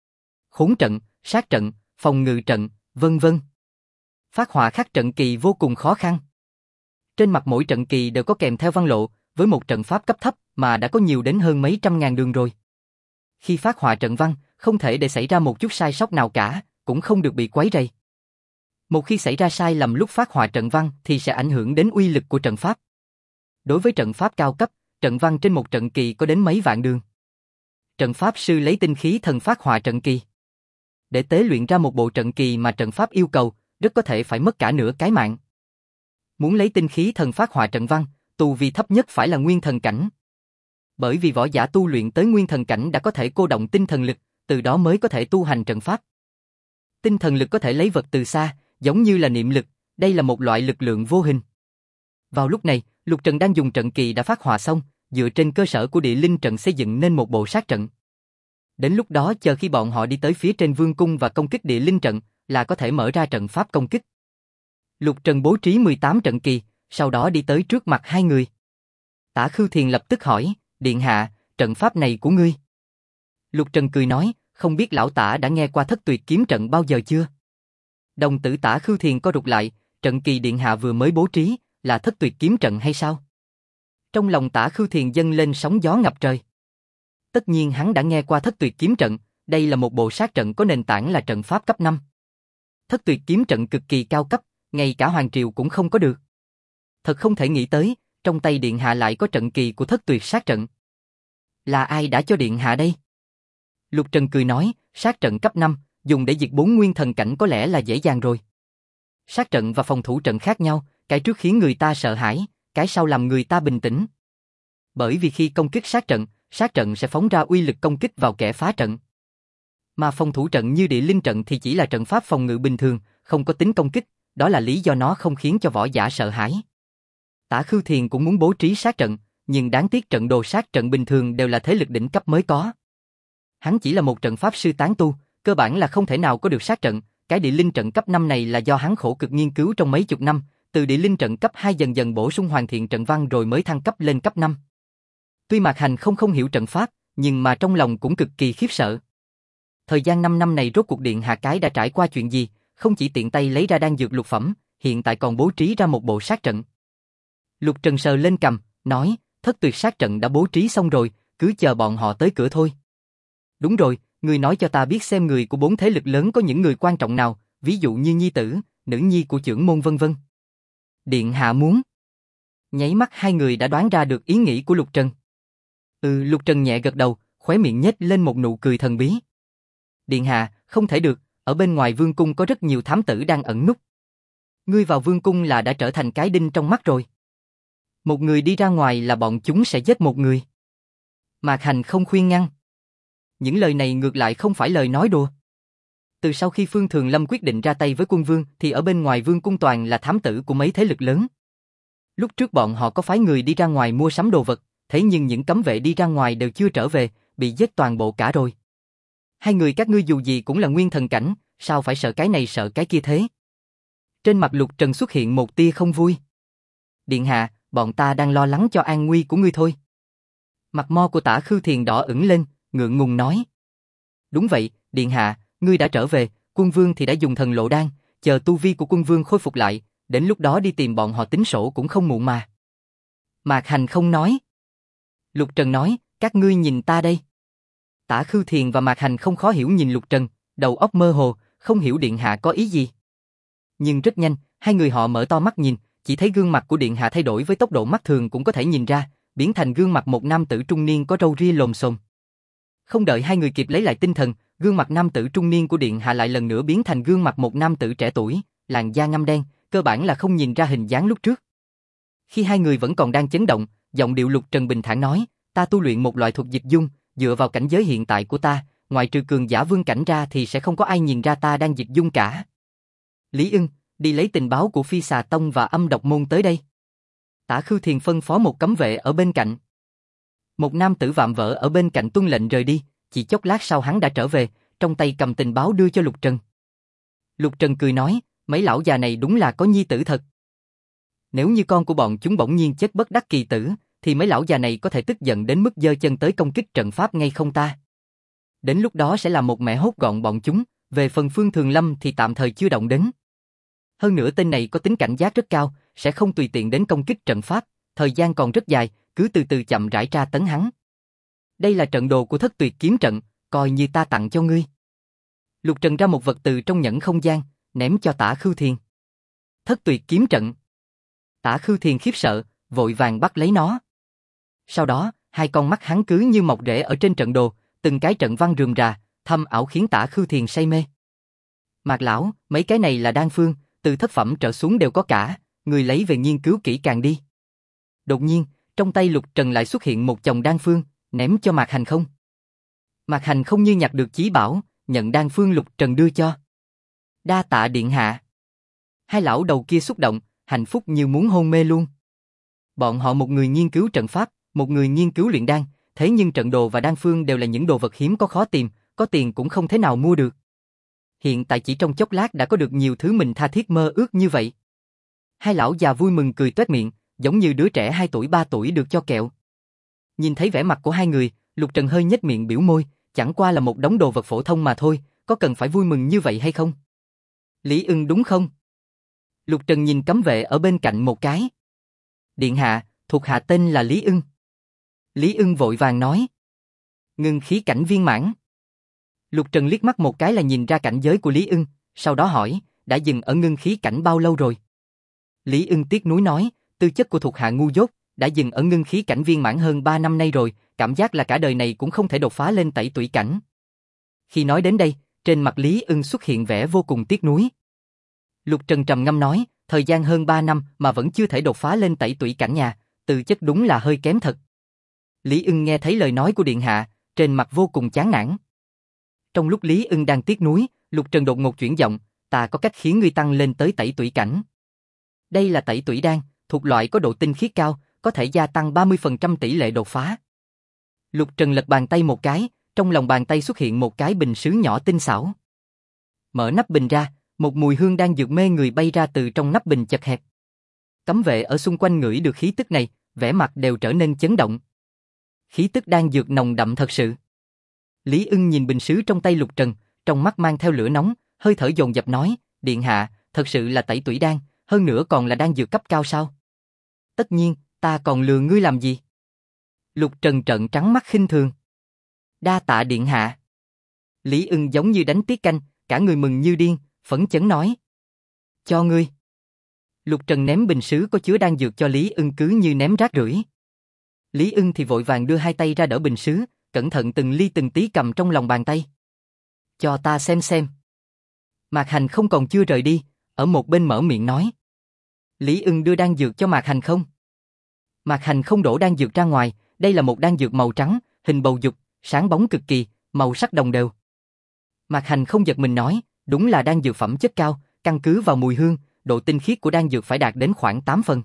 Khốn trận, sát trận, phòng ngự trận, vân vân. Phát họa khắc trận kỳ vô cùng khó khăn. Trên mặt mỗi trận kỳ đều có kèm theo văn lộ, với một trận pháp cấp thấp mà đã có nhiều đến hơn mấy trăm ngàn đường rồi. Khi phát họa trận văn, không thể để xảy ra một chút sai sót nào cả, cũng không được bị quấy rầy. Một khi xảy ra sai lầm lúc phát họa trận văn thì sẽ ảnh hưởng đến uy lực của trận pháp. Đối với trận pháp cao cấp, trận văn trên một trận kỳ có đến mấy vạn đường. Trận pháp sư lấy tinh khí thần phát họa trận kỳ. Để tế luyện ra một bộ trận kỳ mà trận pháp yêu cầu, rất có thể phải mất cả nửa cái mạng. Muốn lấy tinh khí thần phát họa trận văn, tu vi thấp nhất phải là nguyên thần cảnh. Bởi vì võ giả tu luyện tới nguyên thần cảnh đã có thể cô động tinh thần lực, từ đó mới có thể tu hành trận pháp. Tinh thần lực có thể lấy vật từ xa, giống như là niệm lực, đây là một loại lực lượng vô hình. Vào lúc này, Lục Trần đang dùng trận kỳ đã phát họa xong, dựa trên cơ sở của địa linh trận xây dựng nên một bộ sát trận. Đến lúc đó chờ khi bọn họ đi tới phía trên vương cung và công kích địa linh trận, là có thể mở ra trận pháp công kích. Lục Trần bố trí 18 trận kỳ, sau đó đi tới trước mặt hai người. Tả Khưu Thiền lập tức hỏi, điện hạ, trận pháp này của ngươi. Lục Trần cười nói, không biết lão tả đã nghe qua Thất Tuyệt kiếm trận bao giờ chưa? Đồng tử Tả Khưu Thiền co rụt lại, trận kỳ điện hạ vừa mới bố trí, là Thất Tuyệt kiếm trận hay sao? Trong lòng Tả Khưu Thiền dâng lên sóng gió ngập trời. Tất nhiên hắn đã nghe qua Thất Tuyệt kiếm trận, đây là một bộ sát trận có nền tảng là trận pháp cấp 5. Thất Tuyệt kiếm trận cực kỳ cao cấp, ngay cả hoàng triều cũng không có được. Thật không thể nghĩ tới, trong tay điện hạ lại có trận kỳ của Thất Tuyệt sát trận. Là ai đã cho điện hạ đây? Lục Trần cười nói, sát trận cấp 5, dùng để diệt 4 nguyên thần cảnh có lẽ là dễ dàng rồi. Sát trận và phòng thủ trận khác nhau, cái trước khiến người ta sợ hãi, cái sau làm người ta bình tĩnh. Bởi vì khi công kích sát trận sẽ phóng ra uy lực công kích vào kẻ phá trận. Mà phòng thủ trận như địa linh trận thì chỉ là trận pháp phòng ngự bình thường, không có tính công kích, đó là lý do nó không khiến cho võ giả sợ hãi. Tả Khưu Thiền cũng muốn bố trí sát trận, nhưng đáng tiếc trận đồ sát trận bình thường đều là thế lực đỉnh cấp mới có. Hắn chỉ là một trận pháp sư tán tu, cơ bản là không thể nào có được sát trận, cái địa linh trận cấp 5 này là do hắn khổ cực nghiên cứu trong mấy chục năm, từ địa linh trận cấp 2 dần dần bổ sung hoàn thiện trận văn rồi mới thăng cấp lên cấp 5. Tuy Mạc Hành không hiểu trận pháp, nhưng mà trong lòng cũng cực kỳ khiếp sợ. Thời gian 5 năm này rốt cuộc điện hạ cái đã trải qua chuyện gì, không chỉ tiện tay lấy ra đan dược lục phẩm, hiện tại còn bố trí ra một bộ sát trận. Lục Trần sờ lên cằm, nói, Thất Tuyệt sát trận đã bố trí xong rồi, cứ chờ bọn họ tới cửa thôi. Đúng rồi, người nói cho ta biết xem người của 4 thế lực lớn có những người quan trọng nào, ví dụ như nhi tử, nữ nhi của chưởng môn vân vân. Điện hạ muốn. Nháy mắt hai người đã đoán ra được ý nghĩ của Lục Trần. Lục Trần nhẹ gật đầu, khóe miệng nhếch lên một nụ cười thần bí. Điện hạ, không thể được, ở bên ngoài vương cung có rất nhiều thám tử đang ẩn núp. Ngươi vào vương cung là đã trở thành cái đinh trong mắt rồi. Một người đi ra ngoài là bọn chúng sẽ giết một người. Mạc Hành không khuyên ngăn. Những lời này ngược lại không phải lời nói đùa. Từ sau khi Phương Thường Lâm quyết định ra tay với quân vương thì ở bên ngoài vương cung toàn là thám tử của mấy thế lực lớn. Lúc trước bọn họ có phái người đi ra ngoài mua sắm đồ vật, thế nhưng những cấm vệ đi ra ngoài đều chưa trở về, bị giết toàn bộ cả rồi. Hai người các ngươi dù gì cũng là nguyên thần cảnh, sao phải sợ cái này sợ cái kia thế? Trên mặt Lục Trần xuất hiện một tia không vui. Điện hạ, bọn ta đang lo lắng cho an nguy của ngươi thôi. Mặt mo của Tả Khưu Thiền đỏ ửng lên, ngượng ngùng nói. Đúng vậy, điện hạ, ngươi đã trở về, quân vương thì đã dùng thần lộ đan, chờ tu vi của quân vương khôi phục lại, đến lúc đó đi tìm bọn họ tính sổ cũng không muộn mà. Mạc Hành không nói. Lục Trần nói, các ngươi nhìn ta đây. Tả Khưu Thiền và Mạc Hành không khó hiểu nhìn Lục Trần, đầu óc mơ hồ, không hiểu điện hạ có ý gì. Nhưng rất nhanh, hai người họ mở to mắt nhìn, chỉ thấy gương mặt của điện hạ thay đổi với tốc độ mắt thường cũng có thể nhìn ra, biến thành gương mặt một nam tử trung niên có râu ria lồm xồm. Không đợi hai người kịp lấy lại tinh thần, gương mặt nam tử trung niên của điện hạ lại lần nữa biến thành gương mặt một nam tử trẻ tuổi, làn da ngăm đen, cơ bản là không nhìn ra hình dáng lúc trước. Khi hai người vẫn còn đang chấn động, giọng điệu Lục Trần bình thản nói, Ta tu luyện một loại thuật dịch dung, dựa vào cảnh giới hiện tại của ta, ngoại trừ cường giả vương cảnh ra thì sẽ không có ai nhìn ra ta đang dịch dung cả. Lý Ưng, đi lấy tình báo của Phi Xà Tông và Âm Độc Môn tới đây. Tả Khưu Thiền phân phó một cấm vệ ở bên cạnh. Một nam tử vạm vỡ ở bên cạnh tuân lệnh rời đi, chỉ chốc lát sau hắn đã trở về, trong tay cầm tình báo đưa cho Lục Trần. Lục Trần cười nói, mấy lão già này đúng là có nhi tử thật. Nếu như con của bọn chúng bỗng nhiên chết bất đắc kỳ tử, thì mấy lão già này có thể tức giận đến mức giơ chân tới công kích trận pháp ngay không ta? Đến lúc đó sẽ làm một mẹ hốt gọn bọn chúng, về phần Phương Thường Lâm thì tạm thời chưa động đến. Hơn nữa tên này có tính cảnh giác rất cao, sẽ không tùy tiện đến công kích trận pháp, thời gian còn rất dài, cứ từ từ chậm rãi tra tấn hắn. Đây là trận đồ của Thất Tuyệt kiếm trận, coi như ta tặng cho ngươi. Lục Trần ra một vật từ trong nhẫn không gian, ném cho Tả Khưu Thiền. Thất Tuyệt kiếm trận. Tả Khưu Thiền khiếp sợ, vội vàng bắt lấy nó. Sau đó, hai con mắt hắn cứ như mọc rễ ở trên trận đồ, từng cái trận văn rườm rà, thâm ảo khiến Tả Khưu Thiền say mê. Mạc lão, mấy cái này là đan phương, từ thất phẩm trở xuống đều có cả, người lấy về nghiên cứu kỹ càng đi. Đột nhiên, trong tay Lục Trần lại xuất hiện một chồng đan phương, ném cho Mạc Hành Không. Mạc Hành Không như nhặt được chí bảo, nhận đan phương Lục Trần đưa cho. Đa tạ điện hạ. Hai lão đầu kia xúc động, hạnh phúc như muốn hôn mê luôn. Bọn họ một người nghiên cứu trận pháp, một người nghiên cứu luyện đan, thế nhưng trận đồ và đan phương đều là những đồ vật hiếm có khó tìm, có tiền cũng không thể nào mua được. Hiện tại chỉ trong chốc lát đã có được nhiều thứ mình tha thiết mơ ước như vậy. Hai lão già vui mừng cười toét miệng, giống như đứa trẻ 2 tuổi 3 tuổi được cho kẹo. Nhìn thấy vẻ mặt của hai người, Lục Trần hơi nhếch miệng biểu môi, chẳng qua là một đống đồ vật phổ thông mà thôi, có cần phải vui mừng như vậy hay không? Lý Ưng đúng không? Lục Trần nhìn cấm vệ ở bên cạnh một cái. Điện hạ, thuộc hạ tên là Lý Ưng. Lý Ưng vội vàng nói. Ngưng khí cảnh viên mãn. Lục Trần liếc mắt một cái là nhìn ra cảnh giới của Lý Ưng, sau đó hỏi, đã dừng ở ngưng khí cảnh bao lâu rồi? Lý Ưng tiếc nuối nói, tư chất của thuộc hạ ngu dốt, đã dừng ở ngưng khí cảnh viên mãn hơn 3 năm nay rồi, cảm giác là cả đời này cũng không thể đột phá lên tẩy tủy cảnh. Khi nói đến đây, trên mặt Lý Ưng xuất hiện vẻ vô cùng tiếc nuối. Lục Trần trầm ngâm nói, thời gian hơn 3 năm mà vẫn chưa thể đột phá lên tẩy tủy cảnh nhà, tư chất đúng là hơi kém thật. Lý Ưng nghe thấy lời nói của điện hạ, trên mặt vô cùng chán nản. Trong lúc Lý Ưng đang tiếc nuối, Lục Trần đột ngột chuyển giọng, ta có cách khiến ngươi tăng lên tới tẩy tủy cảnh. Đây là tẩy tủy đan, thuộc loại có độ tinh khiết cao, có thể gia tăng 30% tỷ lệ đột phá. Lục Trần lật bàn tay một cái, trong lòng bàn tay xuất hiện một cái bình sứ nhỏ tinh xảo. Mở nắp bình ra, một mùi hương đan dược mê người bay ra từ trong nắp bình chật hẹp. Cấm vệ ở xung quanh ngửi được khí tức này, vẻ mặt đều trở nên chấn động. Khí tức đan dược nồng đậm thật sự. Lý Ưng nhìn bình sứ trong tay Lục Trần, trong mắt mang theo lửa nóng, hơi thở dồn dập nói, điện hạ, thật sự là tẩy tủy đan, hơn nữa còn là đan dược cấp cao sao? Tất nhiên, ta còn lừa ngươi làm gì? Lục Trần trợn trắng mắt khinh thường. Đa tạ điện hạ. Lý Ưng giống như đánh tiết canh, cả người mừng như điên, phấn chấn nói. Cho ngươi. Lục Trần ném bình sứ có chứa đan dược cho Lý Ưng cứ như ném rác rưởi. Lý Ưng thì vội vàng đưa hai tay ra đỡ bình sứ, cẩn thận từng ly từng tí cầm trong lòng bàn tay. Cho ta xem. Mạc Hành Không còn chưa rời đi, ở một bên mở miệng nói. Lý Ưng đưa đan dược cho Mạc Hành Không. Mạc Hành Không đổ đan dược ra ngoài, đây là một đan dược màu trắng, hình bầu dục, sáng bóng cực kỳ, màu sắc đồng đều. Mạc Hành Không giật mình nói, đúng là đan dược phẩm chất cao, căn cứ vào mùi hương, độ tinh khiết của đan dược phải đạt đến khoảng 8 phần.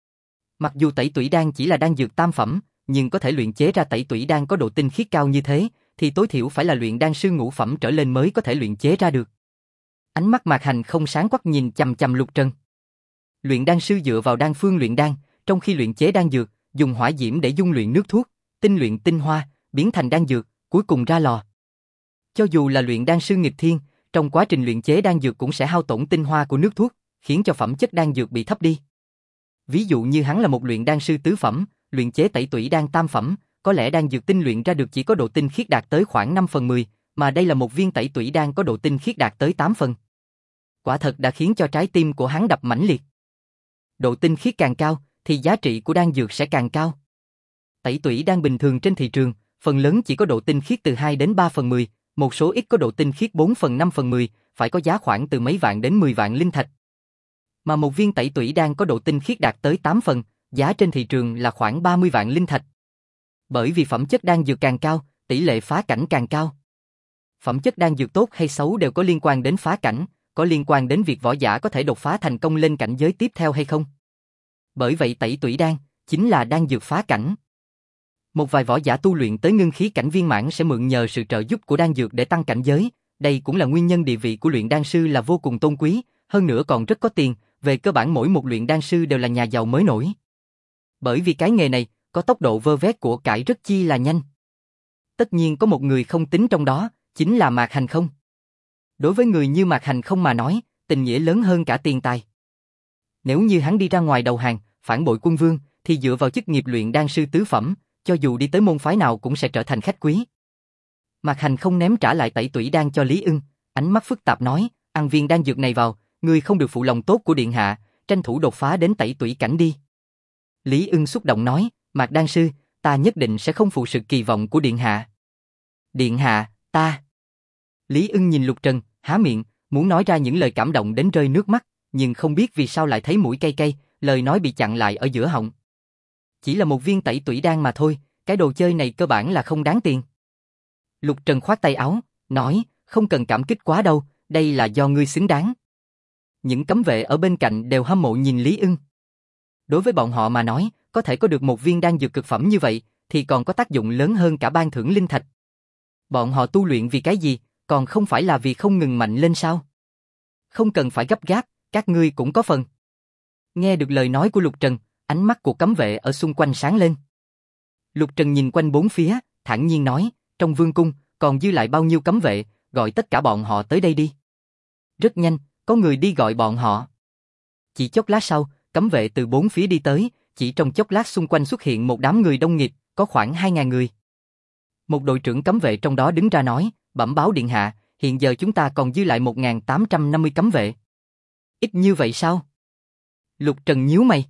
Mặc dù tẩy tủy đan chỉ là đan dược tam phẩm, nhưng có thể luyện chế ra tẩy tủy đan có độ tinh khiết cao như thế, thì tối thiểu phải là luyện đan sư ngũ phẩm trở lên mới có thể luyện chế ra được. Ánh mắt Mạc Hành Không sáng quắc nhìn chằm chằm Lục Trần. Luyện đan sư dựa vào đan phương luyện đan, trong khi luyện chế đan dược, dùng hỏa diễm để dung luyện nước thuốc, tinh luyện tinh hoa, biến thành đan dược, cuối cùng ra lò. Cho dù là luyện đan sư nghịch thiên, trong quá trình luyện chế đan dược cũng sẽ hao tổn tinh hoa của nước thuốc, khiến cho phẩm chất đan dược bị thấp đi. Ví dụ như hắn là một luyện đan sư tứ phẩm, luyện chế tẩy tủy đan tam phẩm, có lẽ đan dược tinh luyện ra được chỉ có độ tinh khiết đạt tới khoảng 5/10, mà đây là một viên tẩy tủy đan có độ tinh khiết đạt tới 8 phần. Quả thật đã khiến cho trái tim của hắn đập mãnh liệt. Độ tinh khiết càng cao, thì giá trị của đan dược sẽ càng cao. Tẩy tủy đan bình thường trên thị trường, phần lớn chỉ có độ tinh khiết từ 2 đến 3/10, một số ít có độ tinh khiết 4/5/10, phải có giá khoảng từ mấy vạn đến 10 vạn linh thạch. Mà một viên tẩy tủy đan có độ tinh khiết đạt tới 8 phần, giá trên thị trường là khoảng 30 vạn linh thạch. Bởi vì phẩm chất đan dược càng cao, tỷ lệ phá cảnh càng cao. Phẩm chất đan dược tốt hay xấu đều có liên quan đến phá cảnh, có liên quan đến việc võ giả có thể đột phá thành công lên cảnh giới tiếp theo hay không. Bởi vậy tẩy tủy đan chính là đan dược phá cảnh. Một vài võ giả tu luyện tới ngưng khí cảnh viên mãn sẽ mượn nhờ sự trợ giúp của đan dược để tăng cảnh giới, đây cũng là nguyên nhân địa vị của luyện đan sư là vô cùng tôn quý, hơn nữa còn rất có tiền, về cơ bản mỗi một luyện đan sư đều là nhà giàu mới nổi. Bởi vì cái nghề này có tốc độ vơ vét của cải rất chi là nhanh. Tất nhiên có một người không tính trong đó, chính là Mạc Hành Không. Đối với người như Mạc Hành Không mà nói, tình nghĩa lớn hơn cả tiền tài. Nếu như hắn đi ra ngoài đầu hàng, phản bội quân vương, thì dựa vào chức nghiệp luyện đan sư tứ phẩm, cho dù đi tới môn phái nào cũng sẽ trở thành khách quý. Mạc Hành Không ném trả lại tẩy tủy đan cho Lý Ưng, ánh mắt phức tạp nói, ăn viên đan dược này vào, ngươi không được phụ lòng tốt của điện hạ, tranh thủ đột phá đến tẩy tủy cảnh đi. Lý Ưng xúc động nói, Mạc đan sư, ta nhất định sẽ không phụ sự kỳ vọng của điện hạ. Điện hạ, ta. Lý Ưng nhìn Lục Trần, há miệng, muốn nói ra những lời cảm động đến rơi nước mắt, nhưng không biết vì sao lại thấy mũi cay cay, lời nói bị chặn lại ở giữa họng. Chỉ là một viên tẩy tủy đan mà thôi, cái đồ chơi này cơ bản là không đáng tiền. Lục Trần khoát tay áo, nói, không cần cảm kích quá đâu, đây là do ngươi xứng đáng. Những cấm vệ ở bên cạnh đều hâm mộ nhìn Lý Ưng. Đối với bọn họ mà nói, có thể có được một viên đan dược cực phẩm như vậy, thì còn có tác dụng lớn hơn cả ban thưởng linh thạch. Bọn họ tu luyện vì cái gì, còn không phải là vì không ngừng mạnh lên sao? Không cần phải gấp gáp, các ngươi cũng có phần. Nghe được lời nói của Lục Trần, ánh mắt của cấm vệ ở xung quanh sáng lên. Lục Trần nhìn quanh bốn phía, thản nhiên nói, trong vương cung, còn dư lại bao nhiêu cấm vệ, gọi tất cả bọn họ tới đây đi. Rất nhanh, có người đi gọi bọn họ. Chỉ chốc lát sau, cấm vệ từ bốn phía đi tới, chỉ trong chốc lát xung quanh xuất hiện một đám người đông nghịt, có khoảng 2.000 người. Một đội trưởng cấm vệ trong đó đứng ra nói, bẩm báo điện hạ, hiện giờ chúng ta còn dư lại 1.850 cấm vệ. Ít như vậy sao? Lục Trần nhíu mày.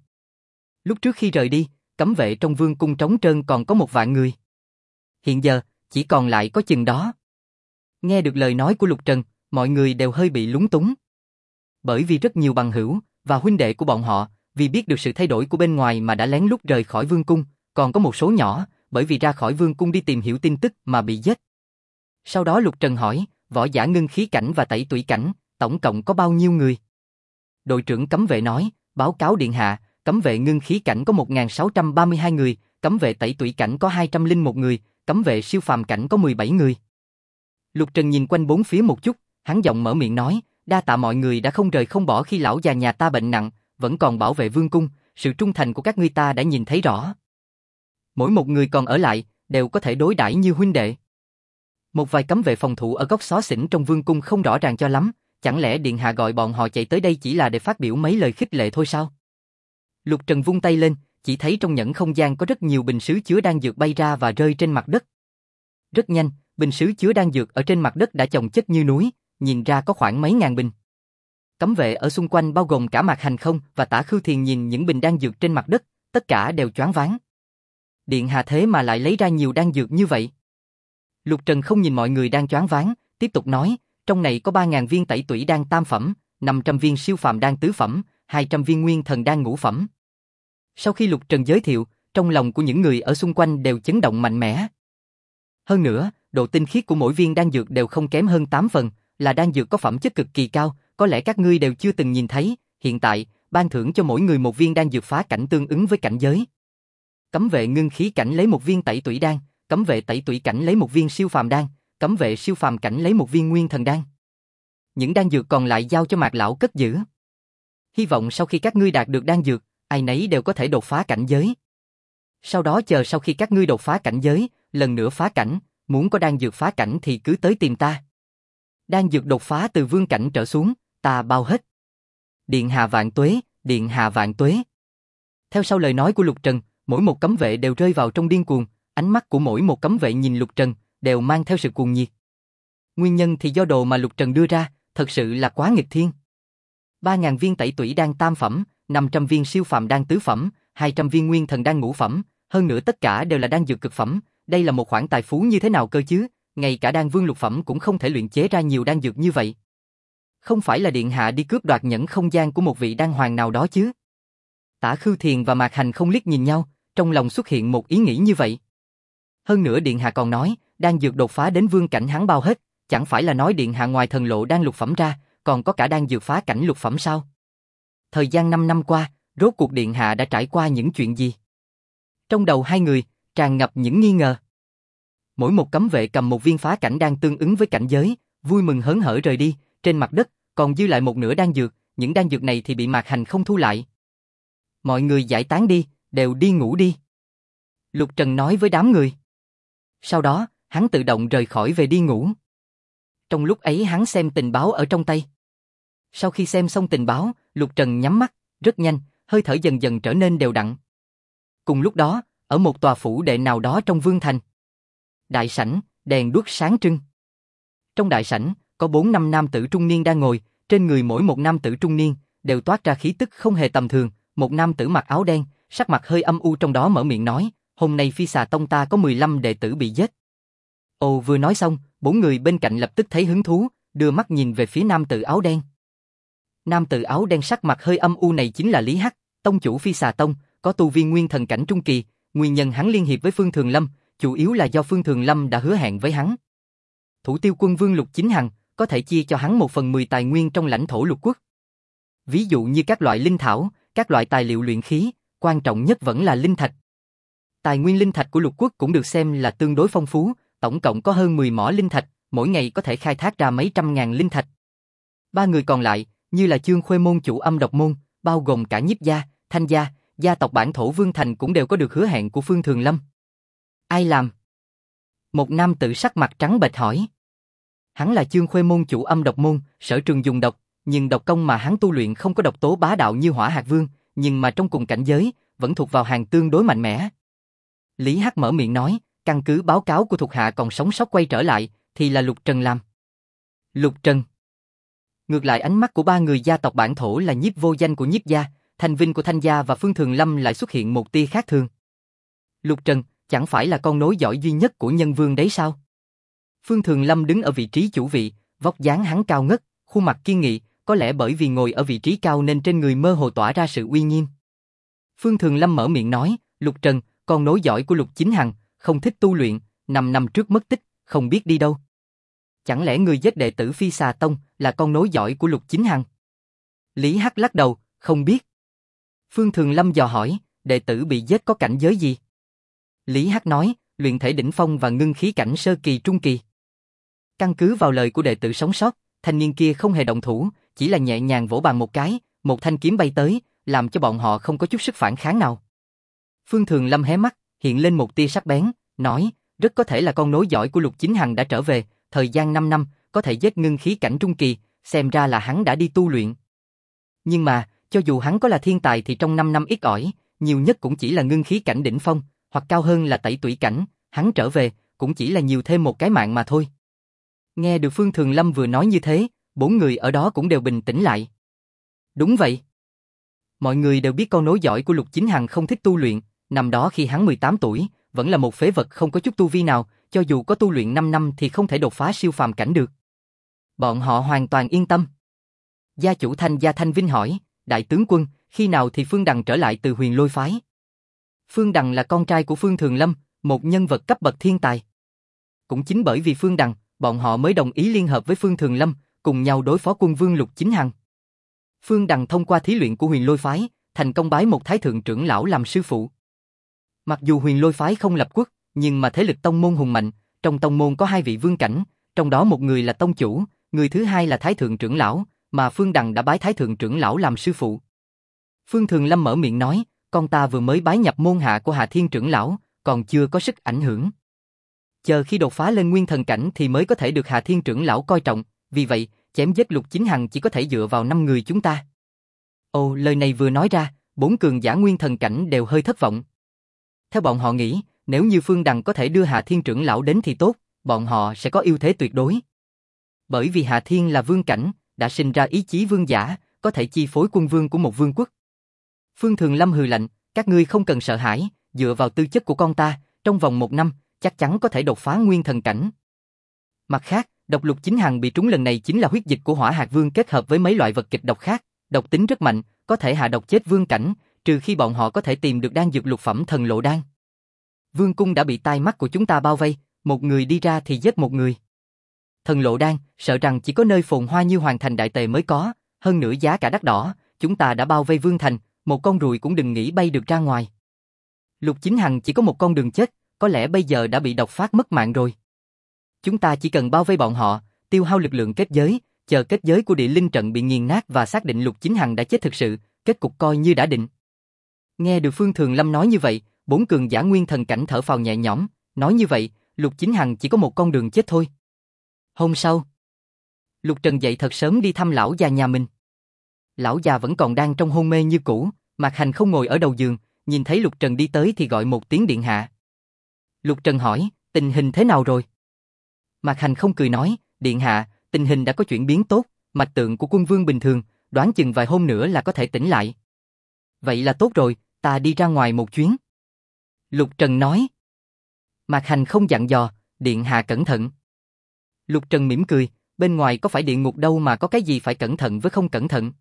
Lúc trước khi rời đi, cấm vệ trong vương cung trống trơn còn có 1.000 người. Hiện giờ, chỉ còn lại có chừng đó. Nghe được lời nói của Lục Trần, mọi người đều hơi bị lúng túng. Bởi vì rất nhiều bằng hữu và huynh đệ của bọn họ, vì biết được sự thay đổi của bên ngoài mà đã lén lút rời khỏi vương cung, còn có một số nhỏ, bởi vì ra khỏi vương cung đi tìm hiểu tin tức mà bị giết. Sau đó Lục Trần hỏi, võ giả ngưng khí cảnh và tẩy tủy cảnh, tổng cộng có bao nhiêu người? Đội trưởng cấm vệ nói, báo cáo điện hạ, cấm vệ ngưng khí cảnh có 1.632 người, cấm vệ tẩy tủy cảnh có 201 người, cấm vệ siêu phàm cảnh có 17 người. Lục Trần nhìn quanh bốn phía một chút, hắn giọng mở miệng nói, đa tạ mọi người đã không rời không bỏ khi lão già nhà ta bệnh nặng, vẫn còn bảo vệ vương cung, sự trung thành của các ngươi ta đã nhìn thấy rõ. Mỗi một người còn ở lại, đều có thể đối đãi như huynh đệ. Một vài cấm vệ phòng thủ ở góc xó xỉnh trong vương cung không rõ ràng cho lắm, chẳng lẽ điện hạ gọi bọn họ chạy tới đây chỉ là để phát biểu mấy lời khích lệ thôi sao? Lục Trần vung tay lên, chỉ thấy trong nhẫn không gian có rất nhiều bình sứ chứa đan dược bay ra và rơi trên mặt đất. Rất nhanh, bình sứ chứa đan dược ở trên mặt đất đã chồng chất như núi, nhìn ra có khoảng mấy ngàn bình. Cấm vệ ở xung quanh bao gồm cả Mạc Hành Không và Tả Khưu Thiền nhìn những bình đan dược trên mặt đất, tất cả đều choáng váng. Điện hạ thế mà lại lấy ra nhiều đan dược như vậy. Lục Trần không nhìn mọi người đang choáng váng, tiếp tục nói, trong này có 3.000 viên tẩy tủy đan tam phẩm, 500 viên siêu phàm đan tứ phẩm, 200 viên nguyên thần đan ngũ phẩm. Sau khi Lục Trần giới thiệu, trong lòng của những người ở xung quanh đều chấn động mạnh mẽ. Hơn nữa, độ tinh khiết của mỗi viên đan dược đều không kém hơn 8 phần, là đan dược có phẩm chất cực kỳ cao, có lẽ các ngươi đều chưa từng nhìn thấy, hiện tại, ban thưởng cho mỗi người một viên đan dược phá cảnh tương ứng với cảnh giới. Cấm vệ ngưng khí cảnh lấy một viên tẩy tủy đan, cấm vệ tẩy tủy cảnh lấy một viên siêu phàm đan, cấm vệ siêu phàm cảnh lấy một viên nguyên thần đan. Những đan dược còn lại giao cho Mạc lão cất giữ. Hy vọng sau khi các ngươi đạt được đan dược, ai nấy đều có thể đột phá cảnh giới. Sau đó chờ sau khi các ngươi đột phá cảnh giới, lần nữa phá cảnh, muốn có đan dược phá cảnh thì cứ tới tìm ta. Đan dược đột phá từ vương cảnh trở xuống, ta bao hết. Điện hạ vạn tuế, điện hạ vạn tuế. Theo sau lời nói của Lục Trần, mỗi một cấm vệ đều rơi vào trong điên cuồng, ánh mắt của mỗi một cấm vệ nhìn Lục Trần đều mang theo sự cuồng nhiệt. Nguyên nhân thì do đồ mà Lục Trần đưa ra, thật sự là quá nghịch thiên. 3.000 viên tẩy tủy đan tam phẩm, 500 viên siêu phàm đan tứ phẩm, 200 viên nguyên thần đan ngũ phẩm, hơn nữa tất cả đều là đan dược cực phẩm, đây là một khoản tài phú như thế nào cơ chứ, ngay cả đan vương lục phẩm cũng không thể luyện chế ra nhiều đan dược như vậy. Không phải là điện hạ đi cướp đoạt nhẫn không gian của một vị đan hoàng nào đó chứ? Tả Khưu Thiền và Mạc Hành không liếc nhìn nhau, trong lòng xuất hiện một ý nghĩ như vậy. Hơn nữa điện hạ còn nói, đan dược đột phá đến vương cảnh hắn bao hết, chẳng phải là nói điện hạ ngoài thần lộ đan lục phẩm ra, còn có cả đan dược phá cảnh lục phẩm sao? Thời gian 5 năm qua, rốt cuộc điện hạ đã trải qua những chuyện gì? Trong đầu hai người, tràn ngập những nghi ngờ. Mỗi một cấm vệ cầm một viên phá cảnh đan tương ứng với cảnh giới, vui mừng hớn hở rời đi, trên mặt đất, còn dư lại một nửa đan dược, những đan dược này thì bị Mạc Hành không thu lại. Mọi người giải tán đi, đều đi ngủ đi. Lục Trần nói với đám người. Sau đó, hắn tự động rời khỏi về đi ngủ. Trong lúc ấy hắn xem tình báo ở trong tay. Sau khi xem xong tình báo, Lục Trần nhắm mắt, rất nhanh, hơi thở dần dần trở nên đều đặn. Cùng lúc đó, ở một tòa phủ đệ nào đó trong Vương Thành. Đại sảnh, đèn đuốc sáng trưng. Trong đại sảnh, có 4-5 nam tử trung niên đang ngồi, trên người mỗi một nam tử trung niên đều toát ra khí tức không hề tầm thường. Một nam tử mặc áo đen, sắc mặt hơi âm u trong đó mở miệng nói, hôm nay Phi Xà Tông ta có 15 đệ tử bị giết. Ồ, vừa nói xong, 4 người bên cạnh lập tức thấy hứng thú, đưa mắt nhìn về phía nam tử áo đen. Nam tử áo đen sắc mặt hơi âm u này chính là Lý Hắc, tông chủ Phi Xà Tông, có tu vi nguyên thần cảnh trung kỳ, nguyên nhân hắn liên hiệp với Phương Thường Lâm, chủ yếu là do Phương Thường Lâm đã hứa hẹn với hắn. Thủ tiêu quân vương Lục Chính Hằng, có thể chia cho hắn 1/10 tài nguyên trong lãnh thổ lục quốc. Ví dụ như các loại linh thảo, các loại tài liệu luyện khí, quan trọng nhất vẫn là linh thạch. Tài nguyên linh thạch của lục quốc cũng được xem là tương đối phong phú, tổng cộng có hơn 10 mỏ linh thạch, mỗi ngày có thể khai thác ra mấy trăm ngàn linh thạch. Ba người còn lại, như là Chương Khuê môn chủ Âm Độc môn, bao gồm cả Nhiếp gia, Thanh gia, gia tộc bản thổ Vương Thành cũng đều có được hứa hẹn của Phương Thường Lâm. Ai làm? Một nam tử sắc mặt trắng bệch hỏi. Hắn là Chương Khuê môn chủ Âm Độc môn, sở trường dùng độc, nhưng độc công mà hắn tu luyện không có độc tố bá đạo như Hỏa Hạt Vương, nhưng mà trong cùng cảnh giới, vẫn thuộc vào hàng tương đối mạnh mẽ. Lý Hắc mở miệng nói, căn cứ báo cáo của thuộc hạ còn sống sót quay trở lại, thì là Lục Trần làm. Lục Trần. Ngược lại ánh mắt của ba người gia tộc bản thổ là Nhiếp Vô Danh của Nhiếp gia, Thanh Vinh của Thanh gia và Phương Thường Lâm lại xuất hiện một tia khác thường. Lục Trần, chẳng phải là con nối dõi duy nhất của Nhân Vương đấy sao? Phương Thường Lâm đứng ở vị trí chủ vị, vóc dáng hắn cao ngất, khuôn mặt kiên nghị, có lẽ bởi vì ngồi ở vị trí cao nên trên người mơ hồ tỏa ra sự uy nghiêm. Phương Thường Lâm mở miệng nói, Lục Trần, con nối dõi của Lục Chính Hằng, không thích tu luyện, 5 năm trước mất tích, không biết đi đâu. Chẳng lẽ người giết đệ tử Phi Xà Tông là con nối dõi của Lục Chính Hằng? Lý Hắc lắc đầu, không biết. Phương Thường Lâm dò hỏi, đệ tử bị giết có cảnh giới gì? Lý Hắc nói, luyện thể đỉnh phong và ngưng khí cảnh sơ kỳ trung kỳ. Căn cứ vào lời của đệ tử sống sót, thanh niên kia không hề động thủ, chỉ là nhẹ nhàng vỗ bàn một cái, một thanh kiếm bay tới, làm cho bọn họ không có chút sức phản kháng nào. Phương Thường Lâm hé mắt, hiện lên một tia sắc bén, nói, rất có thể là con nối dõi của Lục Chính Hằng đã trở về, thời gian 5 năm, có thể giết ngưng khí cảnh trung kỳ, xem ra là hắn đã đi tu luyện. Nhưng mà, cho dù hắn có là thiên tài thì trong 5 năm ít ỏi, nhiều nhất cũng chỉ là ngưng khí cảnh đỉnh phong, hoặc cao hơn là tẩy tủy cảnh, hắn trở về, cũng chỉ là nhiều thêm một cái mạng mà thôi. Nghe được Phương Thường Lâm vừa nói như thế, 4 người ở đó cũng đều bình tĩnh lại. Đúng vậy. Mọi người đều biết con nối dõi của Lục Chính Hằng không thích tu luyện, năm đó khi hắn 18 tuổi, vẫn là một phế vật không có chút tu vi nào, cho dù có tu luyện 5 năm thì không thể đột phá siêu phàm cảnh được. Bọn họ hoàn toàn yên tâm. Gia chủ Thanh gia Thanh Vinh hỏi, đại tướng quân, khi nào thì Phương Đằng trở lại từ Huyền Lôi phái? Phương Đằng là con trai của Phương Thường Lâm, một nhân vật cấp bậc thiên tài. Cũng chính bởi vì Phương Đằng, bọn họ mới đồng ý liên hợp với Phương Thường Lâm, cùng nhau đối phó quân vương Lục Chính Hằng. Phương Đằng thông qua thí luyện của Huyền Lôi phái, thành công bái một thái thượng trưởng lão làm sư phụ. Mặc dù Huyền Lôi phái không lập quốc, nhưng mà thế lực tông môn hùng mạnh, trong tông môn có 2 vị vương cảnh, trong đó một người là tông chủ, người thứ hai là thái thượng trưởng lão, mà Phương Đằng đã bái thái thượng trưởng lão làm sư phụ. Phương Thường Lâm mở miệng nói, con ta vừa mới bái nhập môn hạ của Hà Thiên trưởng lão, còn chưa có sức ảnh hưởng. Chờ khi đột phá lên nguyên thần cảnh thì mới có thể được Hà Thiên trưởng lão coi trọng, vì vậy, chém giết Lục Chính Hằng chỉ có thể dựa vào 5 người chúng ta. Ồ, lời này vừa nói ra, 4 cường giả nguyên thần cảnh đều hơi thất vọng. Theo bọn họ nghĩ, nếu như Phương Đằng có thể đưa Hà Thiên trưởng lão đến thì tốt, bọn họ sẽ có ưu thế tuyệt đối. Bởi vì Hà Thiên là vương cảnh, đã sinh ra ý chí vương giả, có thể chi phối quân vương của một vương quốc. Phương Thường Lâm hừ lạnh, các ngươi không cần sợ hãi, dựa vào tư chất của con ta, trong vòng 1 năm, chắc chắn có thể đột phá nguyên thần cảnh. Mặt khác, độc Lục Chính Hằng bị trúng lần này chính là huyết dịch của Hỏa Hạt Vương kết hợp với mấy loại vật kịch độc khác, độc tính rất mạnh, có thể hạ độc chết vương cảnh, trừ khi bọn họ có thể tìm được đan dược lục phẩm thần lộ đan. vương cung đã bị tai mắt của chúng ta bao vây, một người đi ra thì giết một người. Thần lộ đan, sợ rằng chỉ có nơi phồn hoa như Hoàng Thành Đại Tề mới có, hơn nữa giá cả đắt đỏ, chúng ta đã bao vây vương thành, một con ruồi cũng đừng nghĩ bay được ra ngoài. Lục Chính Hằng chỉ có một con đường chết, có lẽ bây giờ đã bị độc phát mất mạng rồi. Chúng ta chỉ cần bao vây bọn họ, tiêu hao lực lượng kết giới, chờ kết giới của địa linh trận bị nghiền nát và xác định Lục Chính Hằng đã chết thực sự, kết cục coi như đã định. Nghe được Phương Thường Lâm nói như vậy, bốn cường giả nguyên thần cảnh thở phào nhẹ nhõm, nói như vậy, Lục Chính Hằng chỉ có một con đường chết thôi. Hôm sau, Lục Trần dậy thật sớm đi thăm lão già nhà mình. Lão già vẫn còn đang trong hôn mê như cũ, Mạc Hành không ngồi ở đầu giường, nhìn thấy Lục Trần đi tới thì gọi một tiếng điện hạ. Lục Trần hỏi, tình hình thế nào rồi? Mạc Hành không cười nói, điện hạ, tình hình đã có chuyển biến tốt, mạch tượng của quân vương bình thường, đoán chừng vài hôm nữa là có thể tỉnh lại. Vậy là tốt rồi, ta đi ra ngoài một chuyến. Lục Trần nói. Mạc Hành không dặn dò, điện hạ cẩn thận. Lục Trần mỉm cười, bên ngoài có phải địa ngục đâu mà có cái gì phải cẩn thận với không cẩn thận.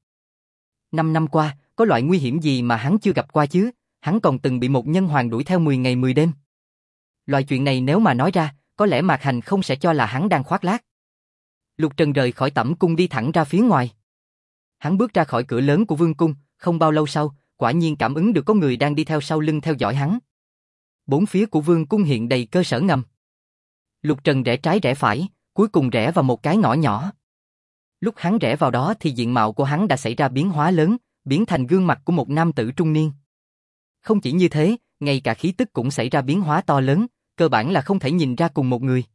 5 năm qua, có loại nguy hiểm gì mà hắn chưa gặp qua chứ, hắn còn từng bị một nhân hoàng đuổi theo 10 ngày 10 đêm. Loại chuyện này nếu mà nói ra, có lẽ Mạc Hành không sẽ cho là hắn đang khoác lác. Lục Trần rời khỏi Tẩm cung đi thẳng ra phía ngoài. Hắn bước ra khỏi cửa lớn của vương cung, không bao lâu sau, quả nhiên cảm ứng được có người đang đi theo sau lưng theo dõi hắn. Bốn phía của vương cung hiện đầy cơ sở ngầm. Lục Trần rẽ trái rẽ phải, cuối cùng rẽ vào một cái ngõ nhỏ. Lúc hắn rẽ vào đó thì diện mạo của hắn đã xảy ra biến hóa lớn, biến thành gương mặt của một nam tử trung niên. Không chỉ như thế, ngay cả khí tức cũng xảy ra biến hóa to lớn, cơ bản là không thể nhìn ra cùng một người.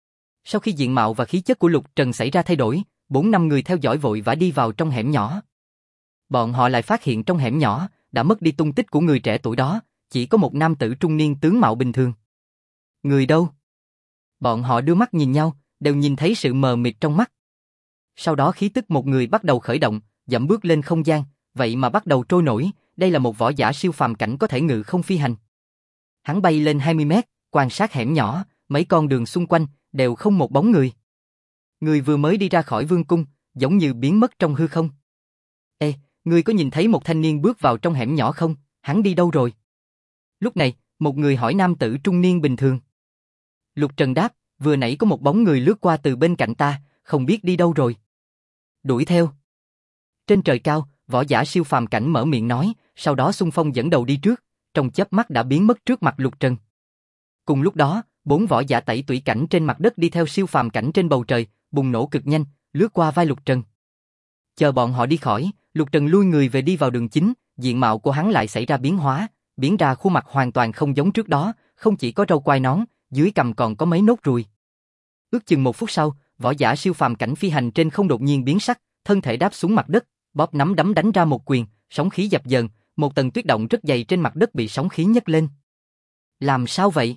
Sau khi diện mạo và khí chất của Lục Trần xảy ra thay đổi, 4-5 người theo dõi vội vã đi vào trong hẻm nhỏ. Bọn họ lại phát hiện trong hẻm nhỏ, đã mất đi tung tích của người trẻ tuổi đó, chỉ có một nam tử trung niên tướng mạo bình thường. Người đâu? Bọn họ đưa mắt nhìn nhau, đều nhìn thấy sự mờ mịt trong mắt. Sau đó khí tức một người bắt đầu khởi động, dẫm bước lên không gian, vậy mà bắt đầu trôi nổi, đây là một võ giả siêu phàm cảnh có thể ngự không phi hành. Hắn bay lên 20 mét, quan sát hẻm nhỏ, mấy con đường xung quanh, đều không một bóng người. Người vừa mới đi ra khỏi vương cung, giống như biến mất trong hư không. Ê, ngươi có nhìn thấy một thanh niên bước vào trong hẻm nhỏ không? Hắn đi đâu rồi? Lúc này, một người hỏi nam tử trung niên bình thường. Lục Trần đáp, vừa nãy có một bóng người lướt qua từ bên cạnh ta, không biết đi đâu rồi. Đuổi theo. Trên trời cao, võ giả siêu phàm cảnh mở miệng nói, sau đó xung phong dẫn đầu đi trước, trong chớp mắt đã biến mất trước mặt Lục Trần. Cùng lúc đó, 4 võ giả tẩy tủy cảnh trên mặt đất đi theo siêu phàm cảnh trên bầu trời, bùng nổ cực nhanh, lướt qua vai Lục Trần. Chờ bọn họ đi khỏi, Lục Trần lui người về đi vào đường chính, diện mạo của hắn lại xảy ra biến hóa, biến ra khuôn mặt hoàn toàn không giống trước đó, không chỉ có râu quai nón, dưới cằm còn có mấy nốt ruồi. Ước chừng 1 phút sau, võ giả siêu phàm cảnh phi hành trên không đột nhiên biến sắc, thân thể đáp xuống mặt đất, bóp nắm đấm đánh ra một quyền, sóng khí dập dờn, một tầng tuyết động rất dày trên mặt đất bị sóng khí nhấc lên. Làm sao vậy?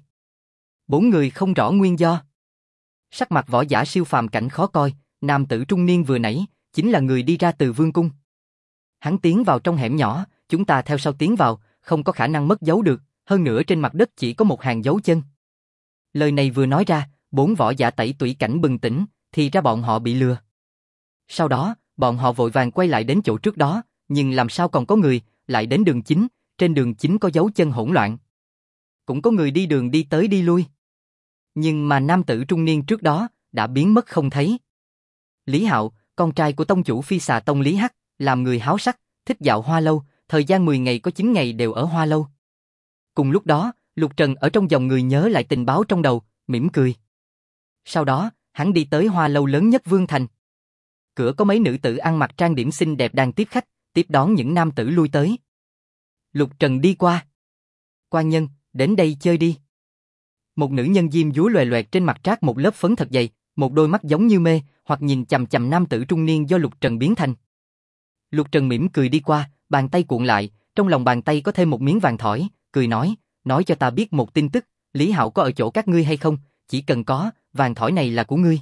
4 người không rõ nguyên do. Sắc mặt võ giả siêu phàm cảnh khó coi, nam tử trung niên vừa nãy chính là người đi ra từ vương cung. Hắn tiến vào trong hẻm nhỏ, chúng ta theo sau tiến vào, không có khả năng mất dấu được, hơn nữa trên mặt đất chỉ có một hàng dấu chân. Lời này vừa nói ra, 4 võ giả tẩy tủy cảnh bừng tỉnh, thì ra bọn họ bị lừa. Sau đó, bọn họ vội vàng quay lại đến chỗ trước đó, nhưng làm sao còn có người, lại đến đường chính, trên đường chính có dấu chân hỗn loạn. Cũng có người đi đường đi tới đi lui. Nhưng mà nam tử trung niên trước đó, đã biến mất không thấy. Lý Hạo, con trai của tông chủ Phi Xà Tông Lý Hắc, làm người háo sắc, thích dạo Hoa Lâu, thời gian 10 ngày có 9 ngày đều ở Hoa Lâu. Cùng lúc đó, Lục Trần ở trong dòng người nhớ lại tình báo trong đầu, mỉm cười. Sau đó, hắn đi tới Hoa Lâu lớn nhất Vương Thành. Cửa có mấy nữ tử ăn mặc trang điểm xinh đẹp đang tiếp khách, tiếp đón những nam tử lui tới. Lục Trần đi qua. Quan nhân, đến đây chơi đi. Một nữ nhân diêm dúa loè loẹt trên mặt trát một lớp phấn thật dày, một đôi mắt giống như mê, hoặc nhìn chằm chằm nam tử trung niên do Lục Trần biến thành. Lục Trần mỉm cười đi qua, bàn tay cuộn lại, trong lòng bàn tay có thêm một miếng vàng thỏi, cười nói cho ta biết một tin tức, Lý Hạo có ở chỗ các ngươi hay không, chỉ cần có, vàng thỏi này là của ngươi.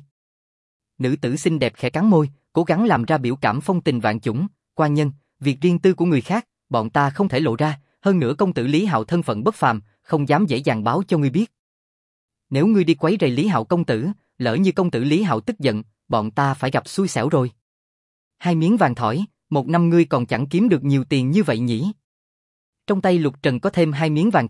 Nữ tử xinh đẹp khẽ cắn môi, cố gắng làm ra biểu cảm phong tình vạn chủng, quan nhân, việc riêng tư của người khác, bọn ta không thể lộ ra, hơn nữa công tử Lý Hạo thân phận bất phàm, không dám dễ dàng báo cho ngươi biết. Nếu ngươi đi quấy rầy Lý Hạo công tử, lỡ như công tử Lý Hạo tức giận, bọn ta phải gặp xui xẻo rồi. 2 miếng vàng thỏi, một năm ngươi còn chẳng kiếm được nhiều tiền như vậy nhỉ? Trong tay Lục Trần có thêm 2 miếng vàng thỏi,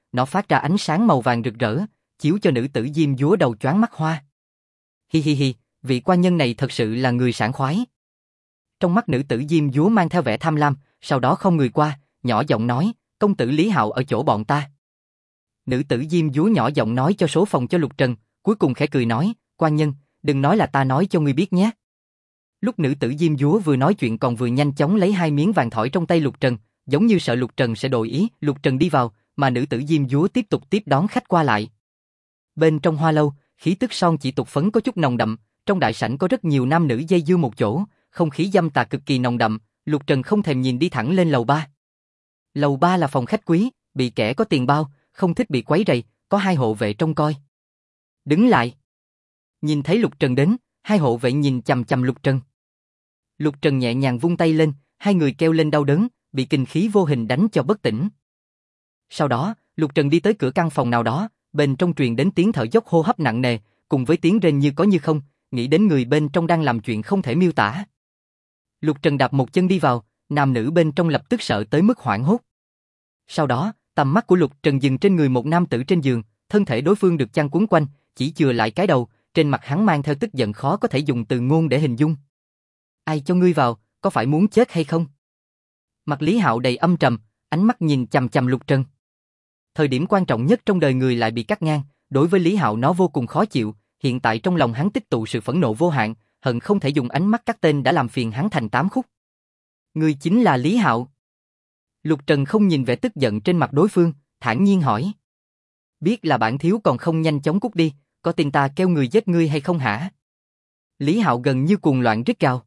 nó phát ra ánh sáng màu vàng rực rỡ, chiếu cho nữ tử diêm dúa đầu choáng mắt hoa. Hi hi hi, vị quan nhân này thật sự là người sảng khoái. Trong mắt nữ tử diêm dúa mang theo vẻ tham lam, sau đó không người qua, nhỏ giọng nói, công tử Lý Hạo ở chỗ bọn ta. Nữ tử diêm dúa nhỏ giọng nói cho số phòng cho Lục Trần, cuối cùng khẽ cười nói, quan nhân, đừng nói là ta nói cho ngươi biết nhé. Lúc nữ tử diêm dúa vừa nói chuyện còn vừa nhanh chóng lấy 2 miếng vàng thỏi trong tay Lục Trần, giống như sợ Lục Trần sẽ đổi ý. Lục Trần đi vào, mà nữ tử diêm dúa tiếp tục tiếp đón khách qua lại. Bên trong hoa lâu, khí tức son chỉ tục phấn có chút nồng đậm, trong đại sảnh có rất nhiều nam nữ dây dưa một chỗ, không khí dâm tà cực kỳ nồng đậm. Lục Trần không thèm nhìn đi thẳng lên lầu 3. Lầu 3 là phòng khách quý, bị kẻ có tiền bao, không thích bị quấy rầy, có 2 hộ vệ trông coi. Đứng lại. Nhìn thấy Lục Trần đến, 2 hộ vệ nhìn chằm chằm Lục Trần. Lục Trần nhẹ nhàng vung tay lên, 2 người kêu lên đau đớn, bị kình khí vô hình đánh cho bất tỉnh. Sau đó, Lục Trần đi tới cửa căn phòng nào đó, bên trong truyền đến tiếng thở dốc hô hấp nặng nề, cùng với tiếng rên như có như không, nghĩ đến người bên trong đang làm chuyện không thể miêu tả. Lục Trần đạp một chân đi vào, nam nữ bên trong lập tức sợ tới mức hoảng hốt. Sau đó, tầm mắt của Lục Trần dừng trên người một nam tử trên giường, thân thể đối phương được chăn quấn quanh, chỉ chừa lại cái đầu, trên mặt hắn mang theo tức giận khó có thể dùng từ ngôn để hình dung. Ai cho ngươi vào, có phải muốn chết hay không? Mặt Lý Hạo đầy âm trầm, ánh mắt nhìn chằm chằm Lục Trần. Thời điểm quan trọng nhất trong đời người lại bị cắt ngang, đối với Lý Hạo nó vô cùng khó chịu, hiện tại trong lòng hắn tích tụ sự phẫn nộ vô hạn, hận không thể dùng ánh mắt cắt tên đã làm phiền hắn thành 8 khúc. Ngươi chính là Lý Hạo. Lục Trần không nhìn vẻ tức giận trên mặt đối phương, thản nhiên hỏi. Biết là bản thiếu còn không nhanh chóng cút đi, có tin ta kêu người giết ngươi hay không hả? Lý Hạo gần như cuồng loạn rít gào.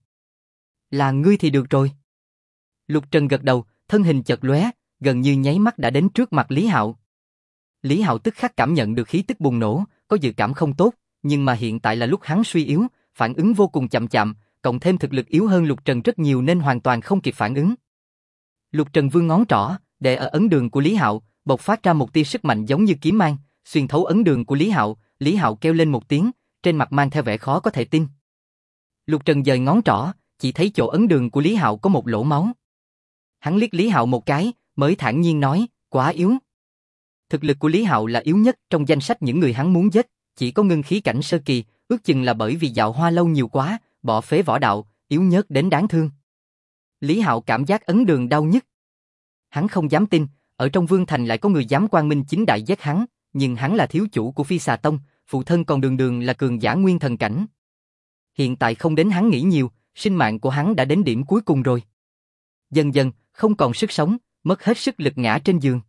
Là ngươi thì được rồi. Lục Trần gật đầu, thân hình chợt lóe, gần như nháy mắt đã đến trước mặt Lý Hạo. Lý Hạo tức khắc cảm nhận được khí tức bùng nổ, có dự cảm không tốt, nhưng mà hiện tại là lúc hắn suy yếu, phản ứng vô cùng chậm chạp, cộng thêm thực lực yếu hơn Lục Trần rất nhiều nên hoàn toàn không kịp phản ứng. Lục Trần vươn ngón trỏ, để ở ấn đường của Lý Hạo, bộc phát ra một tia sức mạnh giống như kiếm mang, xuyên thấu ấn đường của Lý Hạo kêu lên một tiếng, trên mặt mang theo vẻ khó có thể tin. Lục Trần giơ ngón trỏ, chỉ thấy chỗ ấn đường của Lý Hạo có một lỗ máu. Hắn liếc Lý Hạo một cái, mới thản nhiên nói, quá yếu. Thực lực của Lý Hạo là yếu nhất trong danh sách những người hắn muốn giết, chỉ có ngưng khí cảnh sơ kỳ, ước chừng là bởi vì dạo hoa lâu nhiều quá, bỏ phế võ đạo, yếu nhớt đến đáng thương. Lý Hạo cảm giác ấn đường đau nhức. Hắn không dám tin, ở trong Vương Thành lại có người dám quang minh chính đại giết hắn, nhưng hắn là thiếu chủ của Phi Xà Tông, phụ thân còn đường đường là cường giả nguyên thần cảnh. Hiện tại không đến hắn nghĩ nhiều, sinh mạng của hắn đã đến điểm cuối cùng rồi. Dần dần, không còn sức sống, mất hết sức lực ngã trên giường.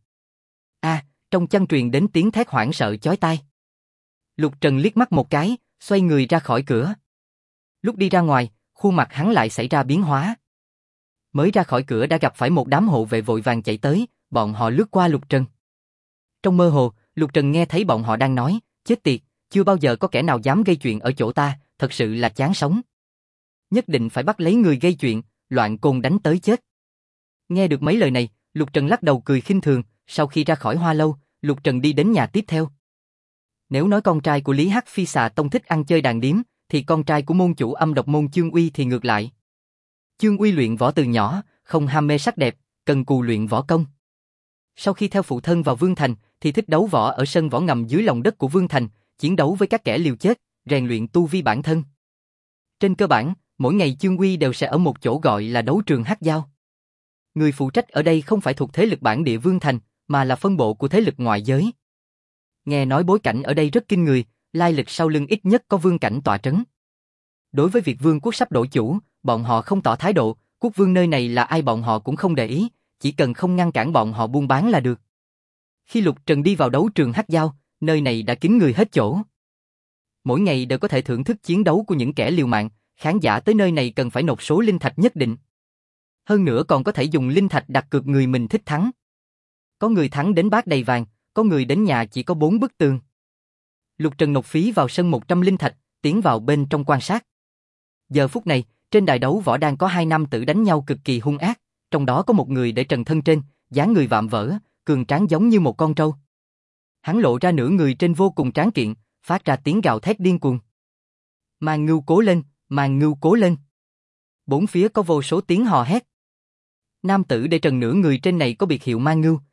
Trong chăn truyền đến tiếng thét hoảng sợ chói tai. Lục Trần liếc mắt một cái, xoay người ra khỏi cửa. Lúc đi ra ngoài, khuôn mặt hắn lại xảy ra biến hóa. Mới ra khỏi cửa đã gặp phải một đám hộ vệ vội vàng chạy tới, bọn họ lướt qua Lục Trần. Trong mơ hồ, Lục Trần nghe thấy bọn họ đang nói, chết tiệt, chưa bao giờ có kẻ nào dám gây chuyện ở chỗ ta, thật sự là chán sống. Nhất định phải bắt lấy người gây chuyện, loạn côn đánh tới chết. Nghe được mấy lời này, Lục Trần lắc đầu cười khinh thường, sau khi ra khỏi hoa lâu, Lục Trần đi đến nhà tiếp theo. Nếu nói con trai của Lý Hắc Phi Xà Tông thích ăn chơi đàn điếm, thì con trai của môn chủ Âm Độc Môn Chương Uy thì ngược lại. Chương Uy luyện võ từ nhỏ, không ham mê sắc đẹp, cần cù luyện võ công. Sau khi theo phụ thân vào Vương Thành, thì thích đấu võ ở sân võ ngầm dưới lòng đất của Vương Thành, chiến đấu với các kẻ liều chết, rèn luyện tu vi bản thân. Trên cơ bản, mỗi ngày Chương Uy đều sẽ ở một chỗ gọi là đấu trường Hắc Giao. Người phụ trách ở đây không phải thuộc thế lực bản địa Vương Thành, mà là phân bộ của thế lực ngoại giới. Nghe nói bối cảnh ở đây rất kinh người, lai lịch sau lưng ít nhất có vương cảnh tọa trấn. Đối với việc vương quốc sắp đổi chủ, bọn họ không tỏ thái độ, quốc vương nơi này là ai bọn họ cũng không để ý, chỉ cần không ngăn cản bọn họ buôn bán là được. Khi Lục Trần đi vào đấu trường Hắc Giao, nơi này đã kín người hết chỗ. Mỗi ngày đều có thể thưởng thức chiến đấu của những kẻ liều mạng, khán giả tới nơi này cần phải nộp số linh thạch nhất định. Hơn nữa còn có thể dùng linh thạch đặt cược người mình thích thắng. Có người thắng đến bát đầy vàng, có người đến nhà chỉ có 4 bức tường. Lục Trần nộp phí vào sân 100 linh thạch, tiến vào bên trong quan sát. Giờ phút này, trên đài đấu võ đang có 2 nam tử đánh nhau cực kỳ hung ác, trong đó có một người để trần thân trên, dáng người vạm vỡ, cường tráng giống như một con trâu. Hắn lộ ra nửa người trên vô cùng tráng kiện, phát ra tiếng gào thét điên cuồng. Màn Ngưu cố lên, Màn Ngưu cố lên. Bốn phía có vô số tiếng hò hét. Nam tử để trần nửa người trên này có biệt hiệu Màn Ngưu,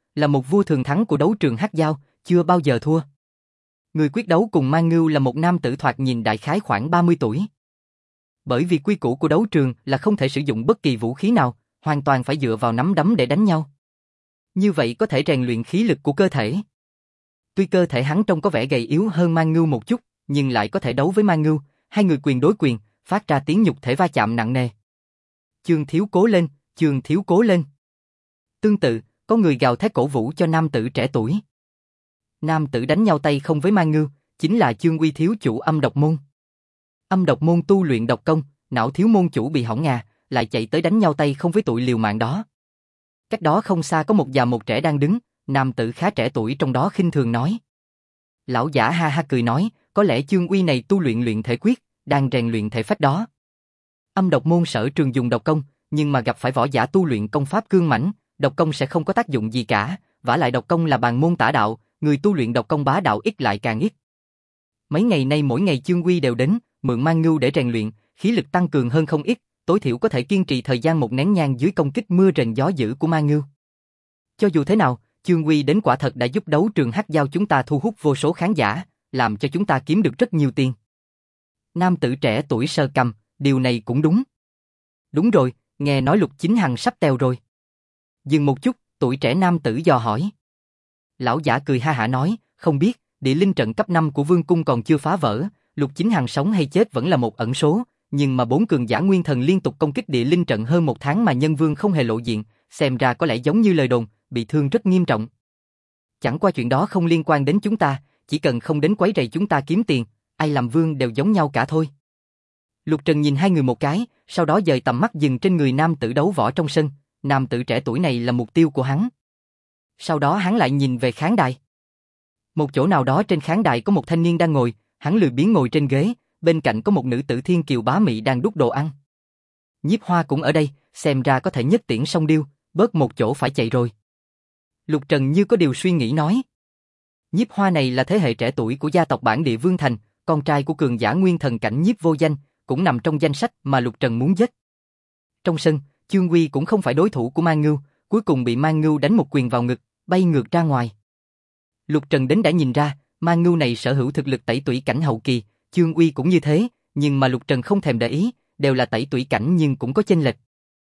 là một vua thường thắng của đấu trường hắc giao, chưa bao giờ thua. Người quyết đấu cùng Man Ngưu là một nam tử thoạt nhìn đại khái khoảng 30 tuổi. Bởi vì quy củ của đấu trường là không thể sử dụng bất kỳ vũ khí nào, hoàn toàn phải dựa vào nắm đấm để đánh nhau. Như vậy có thể rèn luyện khí lực của cơ thể. Tuy cơ thể hắn trông có vẻ gầy yếu hơn Man Ngưu một chút, nhưng lại có thể đấu với Man Ngưu, hai người quyền đối quyền, phát ra tiếng nhục thể va chạm nặng nề. Chương Thiếu cố lên, Chương Thiếu cố lên. Tương tự, có người gào thét cổ vũ cho nam tử trẻ tuổi. Nam tử đánh nhau tay không với Man Ngưu, chính là Chương Uy thiếu chủ Âm Độc Môn. Âm Độc Môn tu luyện độc công, não thiếu môn chủ bị hỏng ngà, lại chạy tới đánh nhau tay không với tụi liều mạng đó. Cách đó không xa có một già một trẻ đang đứng, nam tử khá trẻ tuổi trong đó khinh thường nói. Lão giả ha ha cười nói, có lẽ Chương Uy này tu luyện thể quyết, đang rèn luyện thể phách đó. Âm Độc Môn sở trường dùng độc công, nhưng mà gặp phải võ giả tu luyện công pháp cương mãnh, độc công sẽ không có tác dụng gì cả, vả lại độc công là bàn môn tả đạo, người tu luyện độc công bá đạo ít lại càng ít. Mấy ngày nay mỗi ngày Chương Uy đều đến, mượn Man Ngưu để rèn luyện, khí lực tăng cường hơn không ít, tối thiểu có thể kiên trì thời gian một nén nhang dưới công kích mưa rền gió dữ của Man Ngưu. Cho dù thế nào, Chương Uy đến quả thật đã giúp đấu trường hắc giao chúng ta thu hút vô số khán giả, làm cho chúng ta kiếm được rất nhiều tiền. Nam tử trẻ tuổi sờ cằm, điều này cũng đúng. Đúng rồi, nghe nói Lục Chính Hằng sắp teo rồi. Dừng một chút, tuổi trẻ nam tử dò hỏi. Lão giả cười ha hả nói, không biết, địa linh trận cấp 5 của Vương Cung còn chưa phá vỡ, Lục Chính Hằng sống hay chết vẫn là một ẩn số, nhưng mà 4 cường giả nguyên thần liên tục công kích địa linh trận hơn 1 tháng mà nhân vương không hề lộ diện, xem ra có lẽ giống như lời đồn, bị thương rất nghiêm trọng. Chẳng qua chuyện đó không liên quan đến chúng ta, chỉ cần không đến quấy rầy chúng ta kiếm tiền, ai làm vương đều giống nhau cả thôi. Lục Trần nhìn hai người một cái, sau đó dời tầm mắt dừng trên người nam tử đấu võ trong sân, nam tử trẻ tuổi này là mục tiêu của hắn. Sau đó hắn lại nhìn về khán đài. Một chỗ nào đó trên khán đài có một thanh niên đang ngồi, hắn lười biếng ngồi trên ghế, bên cạnh có một nữ tử thiên kiều bá mị đang đút đồ ăn. Nhiếp Hoa cũng ở đây, xem ra có thể nhất tiễn song điêu, bớt một chỗ phải chạy rồi. Lục Trần như có điều suy nghĩ nói. Nhiếp Hoa này là thế hệ trẻ tuổi của gia tộc Bản Địa Vương Thành, con trai của cường giả nguyên thần cảnh Nhiếp Vô Danh, cũng nằm trong danh sách mà Lục Trần muốn giết. Trong sân, Chương Uy cũng không phải đối thủ của Man Ngưu, cuối cùng bị Man Ngưu đánh một quyền vào ngực, bay ngược ra ngoài. Lục Trần đến đã nhìn ra, Man Ngưu này sở hữu thực lực tẩy tủy cảnh hậu kỳ, Chương Uy cũng như thế, nhưng mà Lục Trần không thèm để ý, đều là tẩy tủy cảnh nhưng cũng có chênh lệch.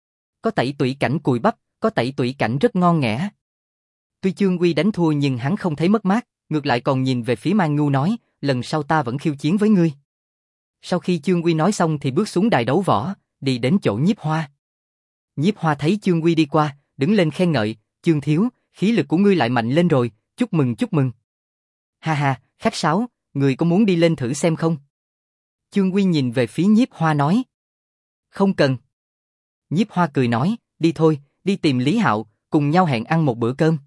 Có tẩy tủy cảnh cùi bắp, có tẩy tủy cảnh rất ngon nghẻ. Tuy Chương Uy đánh thua nhưng hắn không thấy mất mát, ngược lại còn nhìn về phía Man Ngưu nói, lần sau ta vẫn khiêu chiến với ngươi. Sau khi Chương Uy nói xong thì bước xuống đài đấu võ, đi đến chỗ Nhiếp Hoa. Nhiếp Hoa thấy Chương Uy đi qua, đứng lên khen ngợi, Chương thiếu, khí lực của ngươi lại mạnh lên rồi, chúc mừng chúc mừng. Ha ha, khách sáo, ngươi có muốn đi lên thử xem không? Chương Uy nhìn về phía Nhiếp Hoa nói. Không cần. Nhiếp Hoa cười nói, đi thôi, đi tìm Lý Hạo, cùng nhau hẹn ăn một bữa cơm.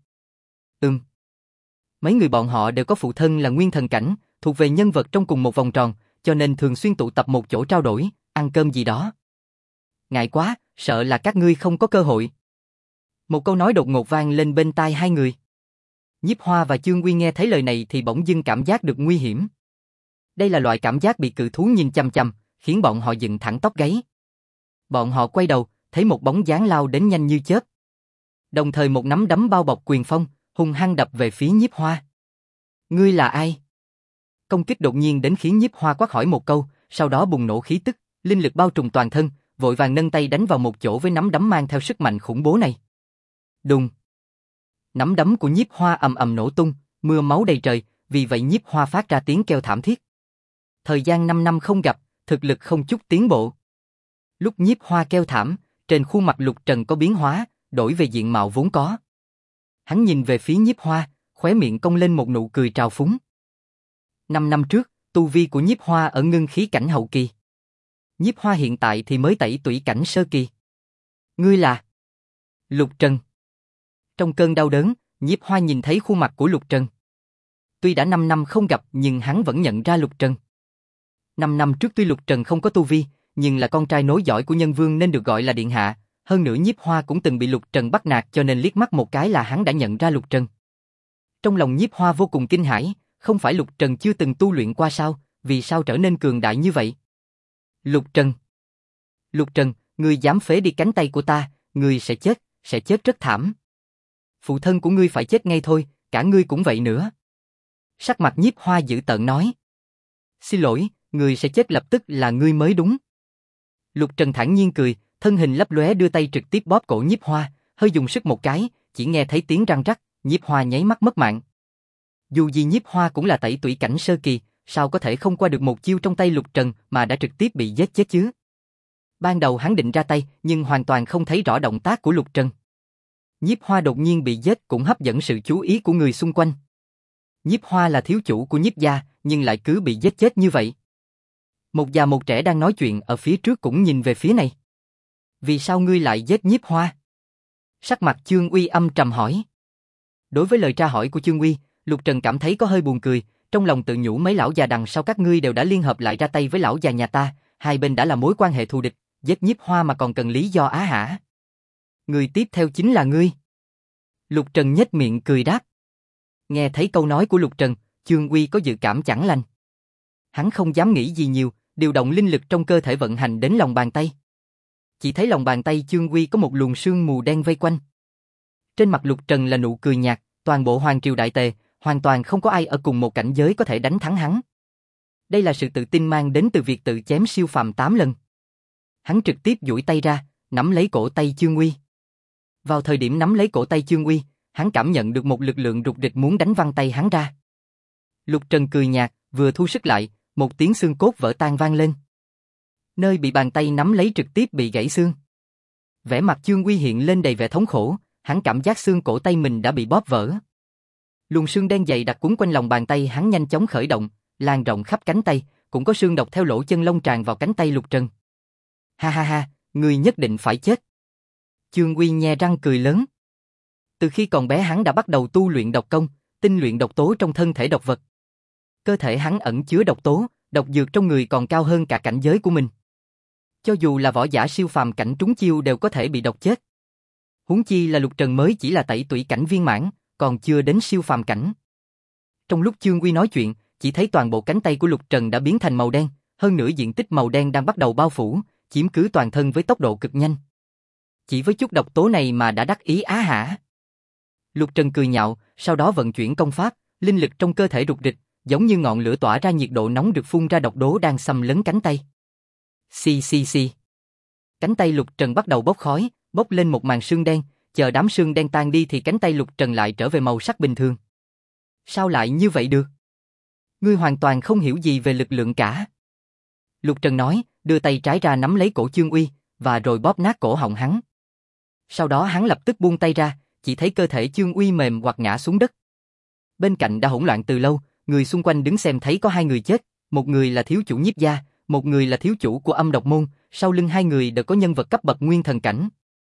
Mấy người bọn họ đều có phụ thân là nguyên thần cảnh, thuộc về nhân vật trong cùng một vòng tròn, cho nên thường xuyên tụ tập một chỗ trao đổi, ăn cơm gì đó. Ngại quá, sợ là các ngươi không có cơ hội. Một câu nói đột ngột vang lên bên tai hai người. Nhiếp Hoa và Chương Uy nghe thấy lời này thì bỗng dưng cảm giác được nguy hiểm. Đây là loại cảm giác bị cự thú nhìn chằm chằm, khiến bọn họ dựng thẳng tóc gáy. Bọn họ quay đầu, thấy một bóng dáng lao đến nhanh như chớp. Đồng thời một nắm đấm bao bọc quyền phong, hung hăng đập về phía Nhiếp Hoa. Ngươi là ai? Công kích đột nhiên đến khiến Nhiếp Hoa quát hỏi một câu, sau đó bùng nổ khí tức, linh lực bao trùm toàn thân, vội vàng nâng tay đánh vào một chỗ với nắm đấm mang theo sức mạnh khủng bố này. Đùng! Nắm đấm của Nhiếp Hoa ầm ầm nổ tung, mưa máu đầy trời, vì vậy Nhiếp Hoa phát ra tiếng kêu thảm thiết. Thời gian 5 năm không gặp, thực lực không chút tiến bộ. Lúc Nhiếp Hoa kêu thảm, trên khuôn mặt Lục Trần có biến hóa, đổi về diện mạo vốn có. Hắn nhìn về phía Nhiếp Hoa, khóe miệng cong lên một nụ cười trào phúng. 5 năm trước, tu vi của Nhiếp Hoa ở ngưng khí cảnh hậu kỳ. Nhiếp Hoa hiện tại thì mới tẩy tủy cảnh sơ kỳ. Ngươi là Lục Trần. Trong cơn đau đớn, Nhiếp Hoa nhìn thấy khuôn mặt của Lục Trần. Tuy đã 5 năm không gặp nhưng hắn vẫn nhận ra Lục Trần. 5 năm trước tuy Lục Trần không có tu vi, nhưng là con trai nối dõi của nhân vương nên được gọi là điện hạ. Hơn nữa Nhiếp Hoa cũng từng bị Lục Trần bắt nạt cho nên liếc mắt một cái là hắn đã nhận ra Lục Trần. Trong lòng Nhiếp Hoa vô cùng kinh hãi, không phải Lục Trần chưa từng tu luyện qua sao, vì sao trở nên cường đại như vậy? Lục Trần, ngươi dám phế đi cánh tay của ta, ngươi sẽ chết rất thảm. phụ thân của ngươi phải chết ngay thôi, cả ngươi cũng vậy nữa. Sắc mặt Nhiếp Hoa dữ tợn nói. Xin lỗi, ngươi sẽ chết lập tức là ngươi mới đúng. Lục Trần thản nhiên cười, thân hình lấp lóe đưa tay trực tiếp bóp cổ Nhiếp Hoa, hơi dùng sức một cái, chỉ nghe thấy tiếng răng rắc, Nhiếp Hoa nháy mắt mất mạng. Dù gì Nhiếp Hoa cũng là tẩy tủy cảnh sơ kỳ, sao có thể không qua được một chiêu trong tay Lục Trần mà đã trực tiếp bị giết chết chứ? Ban đầu hắn định ra tay, nhưng hoàn toàn không thấy rõ động tác của Lục Trần. Nhiếp Hoa đột nhiên bị giết cũng hấp dẫn sự chú ý của người xung quanh. Nhiếp Hoa là thiếu chủ của Nhiếp gia, nhưng lại cứ bị giết chết như vậy. Một già một trẻ đang nói chuyện ở phía trước cũng nhìn về phía này. Vì sao ngươi lại giết Nhiếp Hoa? Sắc mặt Chương Uy âm trầm hỏi. Đối với lời tra hỏi của Chương Uy, Lục Trần cảm thấy có hơi buồn cười, trong lòng tự nhủ mấy lão già đằng sau các ngươi đều đã liên hợp lại ra tay với lão già nhà ta, hai bên đã là mối quan hệ thù địch, giết Nhiếp Hoa mà còn cần lý do á hả? Người tiếp theo chính là ngươi. Lục Trần nhếch miệng cười đáp. Nghe thấy câu nói của Lục Trần, Chương Uy có dự cảm chẳng lành. Hắn không dám nghĩ gì nhiều, điều động linh lực trong cơ thể vận hành đến lòng bàn tay. Chỉ thấy lòng bàn tay Chương Uy có một luồng sương mù đen vây quanh. Trên mặt Lục Trần là nụ cười nhạt, toàn bộ Hoàng Triều Đại Tề, hoàn toàn không có ai ở cùng một cảnh giới có thể đánh thắng hắn. Đây là sự tự tin mang đến từ việc tự chém siêu phàm 8 lần. Hắn trực tiếp duỗi tay ra, nắm lấy cổ tay Chương Uy. Vào thời điểm nắm lấy cổ tay Chương Uy, hắn cảm nhận được một lực lượng rục rịch muốn đánh văng tay hắn ra. Lục Trần cười nhạt, vừa thu sức lại, một tiếng xương cốt vỡ tan vang lên. Nơi bị bàn tay nắm lấy trực tiếp bị gãy xương. Vẻ mặt Chương Uy hiện lên đầy vẻ thống khổ, hắn cảm giác xương cổ tay mình đã bị bóp vỡ. Luồng xương đen dày đặc quấn quanh lòng bàn tay hắn nhanh chóng khởi động, lan rộng khắp cánh tay, cũng có xương độc theo lỗ chân lông tràn vào cánh tay Lục Trần. Ha ha ha, ngươi nhất định phải chết. Chương Uy nhe răng cười lớn. Từ khi còn bé hắn đã bắt đầu tu luyện độc công, tinh luyện độc tố trong thân thể độc vật. Cơ thể hắn ẩn chứa độc tố, độc dược trong người còn cao hơn cả cảnh giới của mình. Cho dù là võ giả siêu phàm cảnh trúng chiêu đều có thể bị độc chết. Huống chi là Lục Trần mới chỉ là tẩy tủy cảnh viên mãn, còn chưa đến siêu phàm cảnh. Trong lúc Chương Uy nói chuyện, chỉ thấy toàn bộ cánh tay của Lục Trần đã biến thành màu đen, hơn nữa diện tích màu đen đang bắt đầu bao phủ, chiếm cứ toàn thân với tốc độ cực nhanh. Chỉ với chút độc tố này mà đã đắc ý á hả? Lục Trần cười nhạo, sau đó vận chuyển công pháp, linh lực trong cơ thể rục rịch, giống như ngọn lửa tỏa ra nhiệt độ nóng được phun ra độc tố đang xâm lấn cánh tay. Xì xì xì. Cánh tay Lục Trần bắt đầu bốc khói, bốc lên một màn sương đen, chờ đám sương đen tan đi thì cánh tay Lục Trần lại trở về màu sắc bình thường. Sao lại như vậy được? Ngươi hoàn toàn không hiểu gì về lực lượng cả. Lục Trần nói, đưa tay trái ra nắm lấy cổ Chương Uy, và rồi bóp nát cổ họng hắn. Sau đó hắn lập tức buông tay ra, chỉ thấy cơ thể Chương Uy mềm hoặc ngã xuống đất. Bên cạnh đã hỗn loạn từ lâu, người xung quanh đứng xem thấy có hai người chết, một người là thiếu chủ Nhiếp gia, một người là thiếu chủ của Âm Độc môn, sau lưng hai người đều có nhân vật cấp bậc nguyên thần cảnh.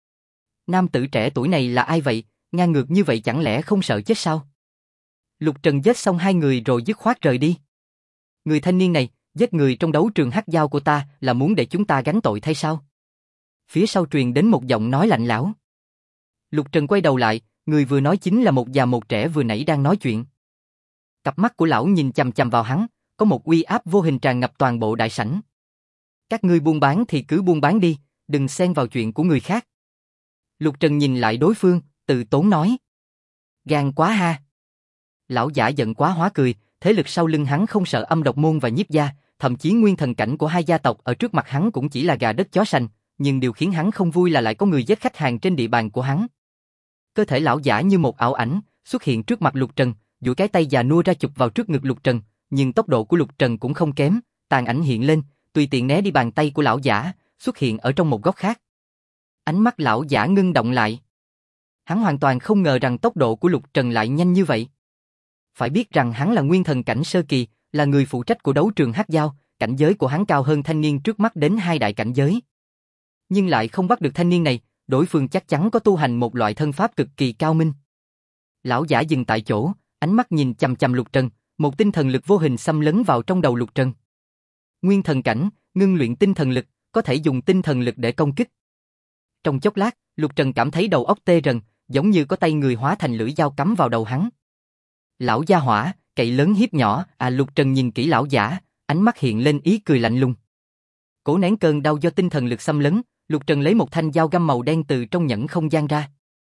Nam tử trẻ tuổi này là ai vậy, ngang ngược như vậy chẳng lẽ không sợ chết sao? Lục Trần giết xong hai người rồi dứt khoát rời đi. Người thanh niên này, giết người trong đấu trường hắc giao của ta là muốn để chúng ta gánh tội thay sao? Phía sau truyền đến một giọng nói lạnh lẽo. Lục Trần quay đầu lại, người vừa nói chính là một già một trẻ vừa nãy đang nói chuyện. Cặp mắt của lão nhìn chằm chằm vào hắn, có một uy áp vô hình tràn ngập toàn bộ đại sảnh. Các ngươi buôn bán thì cứ buôn bán đi, đừng xen vào chuyện của người khác. Lục Trần nhìn lại đối phương, tự tốn nói. Gan quá ha. Lão giả giận quá hóa cười, thế lực sau lưng hắn không sợ Âm Độc môn và Nhiếp gia, thậm chí nguyên thần cảnh của hai gia tộc ở trước mặt hắn cũng chỉ là gà đất chó sành, nhưng điều khiến hắn không vui là lại có người giết khách hàng trên địa bàn của hắn. Cơ thể lão giả như một ảo ảnh, xuất hiện trước mặt Lục Trần, duỗi cái tay già nua ra chụp vào trước ngực Lục Trần, nhưng tốc độ của Lục Trần cũng không kém, tàn ảnh hiện lên, tùy tiện né đi bàn tay của lão giả, xuất hiện ở trong một góc khác. Ánh mắt lão giả ngưng động lại. Hắn hoàn toàn không ngờ rằng tốc độ của Lục Trần lại nhanh như vậy. Phải biết rằng hắn là nguyên thần cảnh sơ kỳ, là người phụ trách của đấu trường hắc giao, cảnh giới của hắn cao hơn thanh niên trước mắt đến hai đại cảnh giới. Nhưng lại không bắt được thanh niên này, đối phương chắc chắn có tu hành một loại thân pháp cực kỳ cao minh. Lão giả dừng tại chỗ, ánh mắt nhìn chằm chằm Lục Trần, một tinh thần lực vô hình xâm lấn vào trong đầu Lục Trần. Nguyên thần cảnh, ngưng luyện tinh thần lực, có thể dùng tinh thần lực để công kích. Trong chốc lát, Lục Trần cảm thấy đầu óc tê rần, giống như có tay người hóa thành lưỡi dao cắm vào đầu hắn. Lão gia hỏa, cậy lớn hiếp nhỏ, Lục Trần nhìn kỹ lão giả, ánh mắt hiện lên ý cười lạnh lùng. Cố nén cơn đau do tinh thần lực xâm lấn, Lục Trần lấy một thanh dao găm màu đen từ trong nhẫn không gian ra.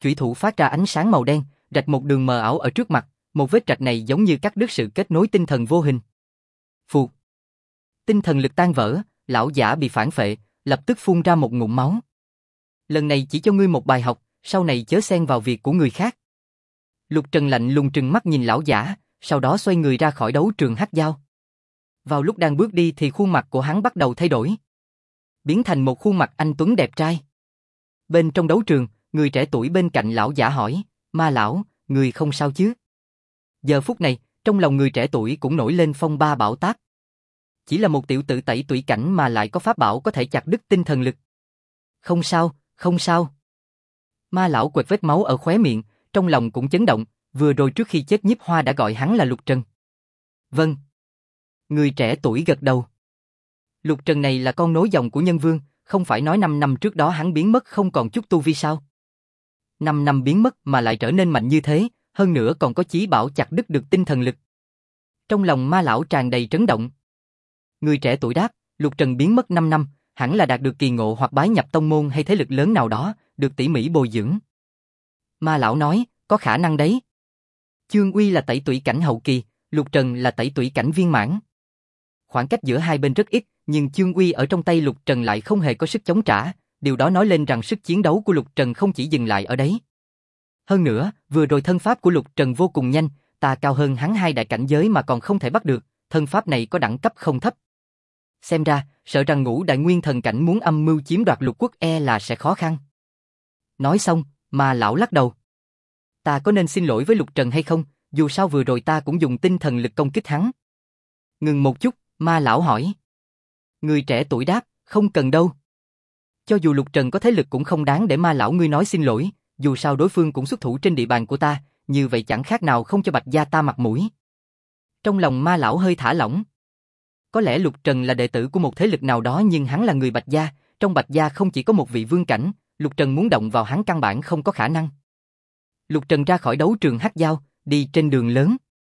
Chủy thủ phát ra ánh sáng màu đen, rạch một đường mờ ảo ở trước mặt, một vết rạch này giống như cắt đứt sự kết nối tinh thần vô hình. Phụt. Tinh thần lực tan vỡ, lão giả bị phản phệ, lập tức phun ra một ngụm máu. Lần này chỉ cho ngươi một bài học, sau này chớ xen vào việc của người khác. Lục Trần lạnh lùng trừng mắt nhìn lão giả, sau đó xoay người ra khỏi đấu trường hắc giao. Vào lúc đang bước đi thì khuôn mặt của hắn bắt đầu thay đổi, biến thành một khuôn mặt anh tuấn đẹp trai. Bên trong đấu trường, người trẻ tuổi bên cạnh lão giả hỏi, Ma lão, người không sao chứ? Giờ phút này, trong lòng người trẻ tuổi cũng nổi lên phong ba bão táp. Chỉ là một tiểu tử tẩy tủy cảnh mà lại có pháp bảo có thể chặt đứt tinh thần lực. Không sao, không sao. Ma lão quệt vết máu ở khóe miệng, trong lòng cũng chấn động, vừa rồi trước khi chết Nhiếp Hoa đã gọi hắn là Lục Trần. Vâng. Người trẻ tuổi gật đầu. Lục Trần này là con nối dòng của Nhân Vương, không phải nói 5 năm trước đó hắn biến mất không còn chút tu vi sao? 5 năm biến mất mà lại trở nên mạnh như thế, hơn nữa còn có chí bảo chặt đứt được tinh thần lực. Trong lòng Ma lão tràn đầy trấn động. Người trẻ tuổi đáp, Lục Trần biến mất 5 năm, hẳn là đạt được kỳ ngộ hoặc bái nhập tông môn hay thế lực lớn nào đó, được tỉ mỉ bồi dưỡng. Ma lão nói, có khả năng đấy. Chương Uy là tẩy tủy cảnh hậu kỳ, Lục Trần là tẩy tủy cảnh viên mãn. Khoảng cách giữa hai bên rất ít, nhưng Chương Uy ở trong tay Lục Trần lại không hề có sức chống trả, điều đó nói lên rằng sức chiến đấu của Lục Trần không chỉ dừng lại ở đấy. Hơn nữa, vừa rồi thân pháp của Lục Trần vô cùng nhanh, ta cao hơn hắn 2 đại cảnh giới mà còn không thể bắt được, thân pháp này có đẳng cấp không thấp. Xem ra, sợ rằng Ngũ đại nguyên thần cảnh muốn âm mưu chiếm đoạt Lục quốc là sẽ khó khăn. Nói xong, Ma lão lắc đầu. Ta có nên xin lỗi với Lục Trần hay không, dù sao vừa rồi ta cũng dùng tinh thần lực công kích hắn. Ngừng một chút, Ma lão hỏi. Người trẻ tuổi đáp, không cần đâu. Cho dù Lục Trần có thế lực cũng không đáng để Ma lão ngươi nói xin lỗi, dù sao đối phương cũng xuất thủ trên địa bàn của ta, như vậy chẳng khác nào không cho Bạch gia ta mặt mũi. Trong lòng Ma lão hơi thả lỏng. Có lẽ Lục Trần là đệ tử của một thế lực nào đó nhưng hắn là người Bạch gia, trong Bạch gia không chỉ có một vị vương cảnh, Lục Trần muốn động vào hắn căn bản không có khả năng. Lục Trần ra khỏi đấu trường hắc giao, đi trên đường lớn.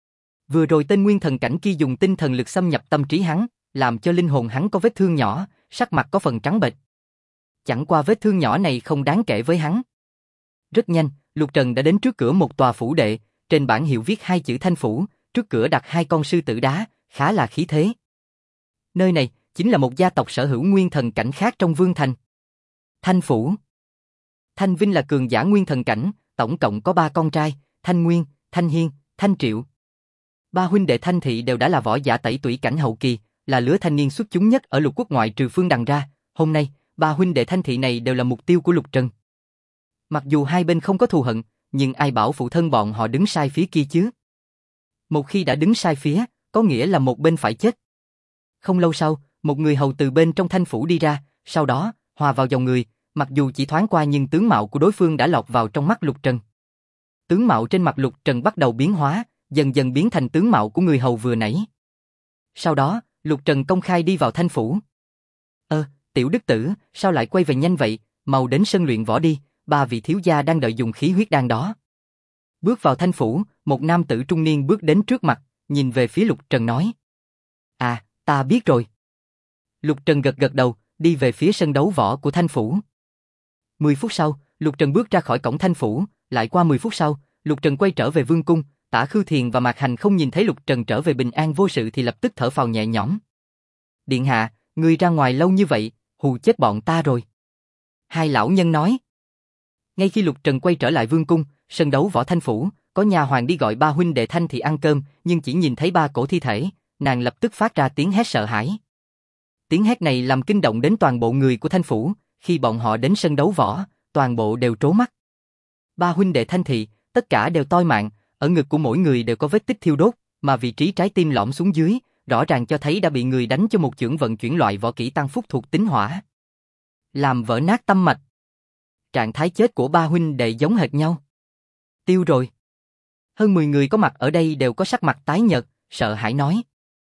Vừa rồi tên nguyên thần cảnh kia dùng tinh thần lực xâm nhập tâm trí hắn, làm cho linh hồn hắn có vết thương nhỏ, sắc mặt có phần trắng bệch. Chẳng qua vết thương nhỏ này không đáng kể với hắn. Rất nhanh, Lục Trần đã đến trước cửa một tòa phủ đệ, trên bảng hiệu viết 2 chữ Thanh Phủ, trước cửa đặt 2 con sư tử đá, khá là khí thế. Nơi này chính là một gia tộc sở hữu nguyên thần cảnh khác trong Vương Thành. Thanh Phủ. Thanh Vinh là cường giả nguyên thần cảnh, tổng cộng có 3 con trai, Thanh Nguyên, Thanh Hiên, Thanh Triệu. 3 huynh đệ Thanh Thị đều đã là võ giả tẩy tủy cảnh hậu kỳ, là lứa thanh niên xuất chúng nhất ở Lục quốc ngoại trừ Phương Đằng ra. Hôm nay, 3 huynh đệ Thanh Thị này đều là mục tiêu của Lục Trần. Mặc dù hai bên không có thù hận, nhưng ai bảo phụ thân bọn họ đứng sai phía kia chứ? Một khi đã đứng sai phía, có nghĩa là một bên phải chết. Không lâu sau, một người hầu từ bên trong Thanh Phủ đi ra, sau đó, hòa vào dòng người, mặc dù chỉ thoáng qua nhưng tướng mạo của đối phương đã lọt vào trong mắt Lục Trần. Tướng mạo trên mặt Lục Trần bắt đầu biến hóa, dần dần biến thành tướng mạo của người hầu vừa nãy. Sau đó, Lục Trần công khai đi vào Thanh Phủ. Tiểu đức tử, sao lại quay về nhanh vậy, mau đến sân luyện võ đi, 3 vị thiếu gia đang đợi dùng khí huyết đan đó. Bước vào Thanh Phủ, một nam tử trung niên bước đến trước mặt, nhìn về phía Lục Trần nói. À, ta biết rồi. Lục Trần gật gật đầu, đi về phía sân đấu võ của Thanh Phủ. 10 phút sau, Lục Trần bước ra khỏi cổng Thanh Phủ, lại qua 10 phút sau, Lục Trần quay trở về Vương cung, Tả Khư Thiền và Mạc Hành không nhìn thấy Lục Trần trở về bình an vô sự thì lập tức thở phào nhẹ nhõm. Điện hạ, ngươi ra ngoài lâu như vậy, hù chết bọn ta rồi. Hai lão nhân nói. Ngay khi Lục Trần quay trở lại Vương cung, sân đấu võ Thanh Phủ, có nhà hoàng đi gọi 3 huynh đệ Thanh Thị ăn cơm, nhưng chỉ nhìn thấy 3 cổ thi thể, nàng lập tức phát ra tiếng hét sợ hãi. Tiếng hét này làm kinh động đến toàn bộ người của Thanh Phủ, khi bọn họ đến sân đấu võ, toàn bộ đều trố mắt. 3 huynh đệ Thanh Thị, tất cả đều toi mạng, ở ngực của mỗi người đều có vết tích thiêu đốt, mà vị trí trái tim lõm xuống dưới, rõ ràng cho thấy đã bị người đánh cho một chưởng vận chuyển loại võ kỹ tăng phúc thuộc tính hỏa. Làm vỡ nát tâm mạch. Trạng thái chết của 3 huynh đệ giống hệt nhau. Tiêu rồi. Hơn 10 người có mặt ở đây đều có sắc mặt tái nhợt, sợ hãi nói.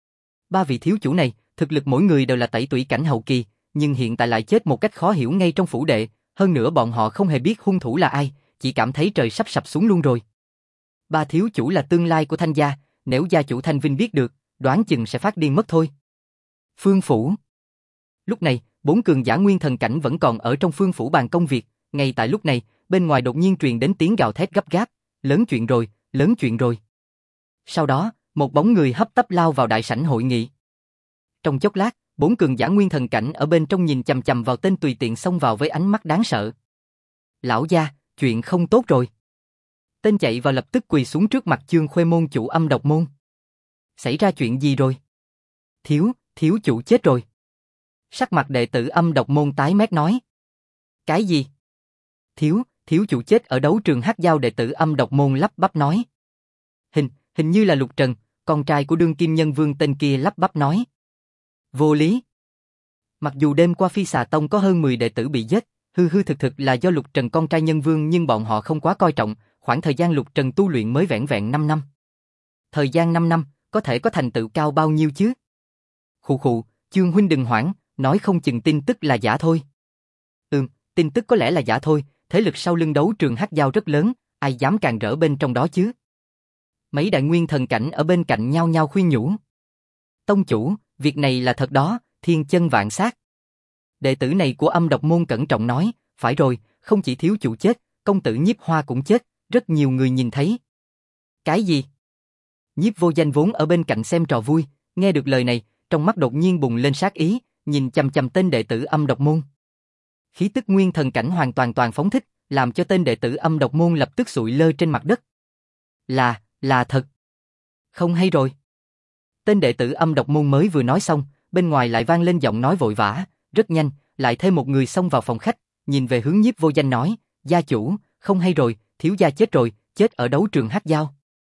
3 vị thiếu chủ này, thực lực mỗi người đều là tẩy tủy cảnh hậu kỳ, nhưng hiện tại lại chết một cách khó hiểu ngay trong phủ đệ, hơn nữa bọn họ không hề biết hung thủ là ai, chỉ cảm thấy trời sắp sập xuống luôn rồi. 3 thiếu chủ là tương lai của Thanh gia, nếu gia chủ Thanh Vinh biết được, đoán chừng sẽ phát điên mất thôi. Phương phủ. Lúc này, 4 cường giả nguyên thần cảnh vẫn còn ở trong phương phủ bàn công việc, ngay tại lúc này, bên ngoài đột nhiên truyền đến tiếng gào thét gấp gáp, lớn chuyện rồi, lớn chuyện rồi. Sau đó, một bóng người hấp tấp lao vào đại sảnh hội nghị. Trong chốc lát, 4 cường giả nguyên thần cảnh ở bên trong nhìn chằm chằm vào tên tùy tiện xông vào với ánh mắt đáng sợ. Lão gia, chuyện không tốt rồi. Tên chạy vào lập tức quỳ xuống trước mặt Chương Khuê môn chủ Âm Độc môn. Xảy ra chuyện gì rồi? Thiếu chủ chết rồi. Sắc mặt đệ tử Âm Độc môn tái mét nói. Cái gì? Thiếu chủ chết ở đấu trường Hắc Giao, đệ tử Âm Độc môn lắp bắp nói. Hình như là Lục Trần, con trai của đương kim nhân vương tên kia lắp bắp nói. Vô lý. Mặc dù đêm qua Phi Xà Tông có hơn 10 đệ tử bị giết, hư thực là do Lục Trần con trai nhân vương, nhưng bọn họ không quá coi trọng, khoảng thời gian Lục Trần tu luyện mới vẻn vẹn 5 năm. Thời gian 5 năm, có thể có thành tựu cao bao nhiêu chứ? Khụ, Chương huynh đừng hoảng, nói không chừng tin tức là giả thôi. Tin tức có lẽ là giả thôi, thế lực sau lưng đấu trường Hắc Giao rất lớn, ai dám càn rỡ bên trong đó chứ? Mấy đại nguyên thần cảnh ở bên cạnh nhao nhao khuyên nhủ. Tông chủ, việc này là thật đó, thiên chân vạn sát. Đệ tử này của Âm Độc môn cẩn trọng nói, phải rồi, không chỉ thiếu chủ chết, công tử Nhiếp Hoa cũng chết, rất nhiều người nhìn thấy. Cái gì? Nhiếp Vô Danh vốn ở bên cạnh xem trò vui, nghe được lời này, trong mắt đột nhiên bùng lên sát ý, nhìn chằm chằm tên đệ tử Âm Độc môn. Khí tức nguyên thần cảnh hoàn toàn phóng thích, làm cho tên đệ tử Âm Độc môn lập tức sụi lơ trên mặt đất. Là thật. Không hay rồi. Tên đệ tử Âm Độc môn mới vừa nói xong, bên ngoài lại vang lên giọng nói vội vã, rất nhanh, lại thêm một người xông vào phòng khách, nhìn về hướng Nhiếp Vô Danh nói, gia chủ, không hay rồi, thiếu gia chết rồi, chết ở đấu trường Hắc Giao.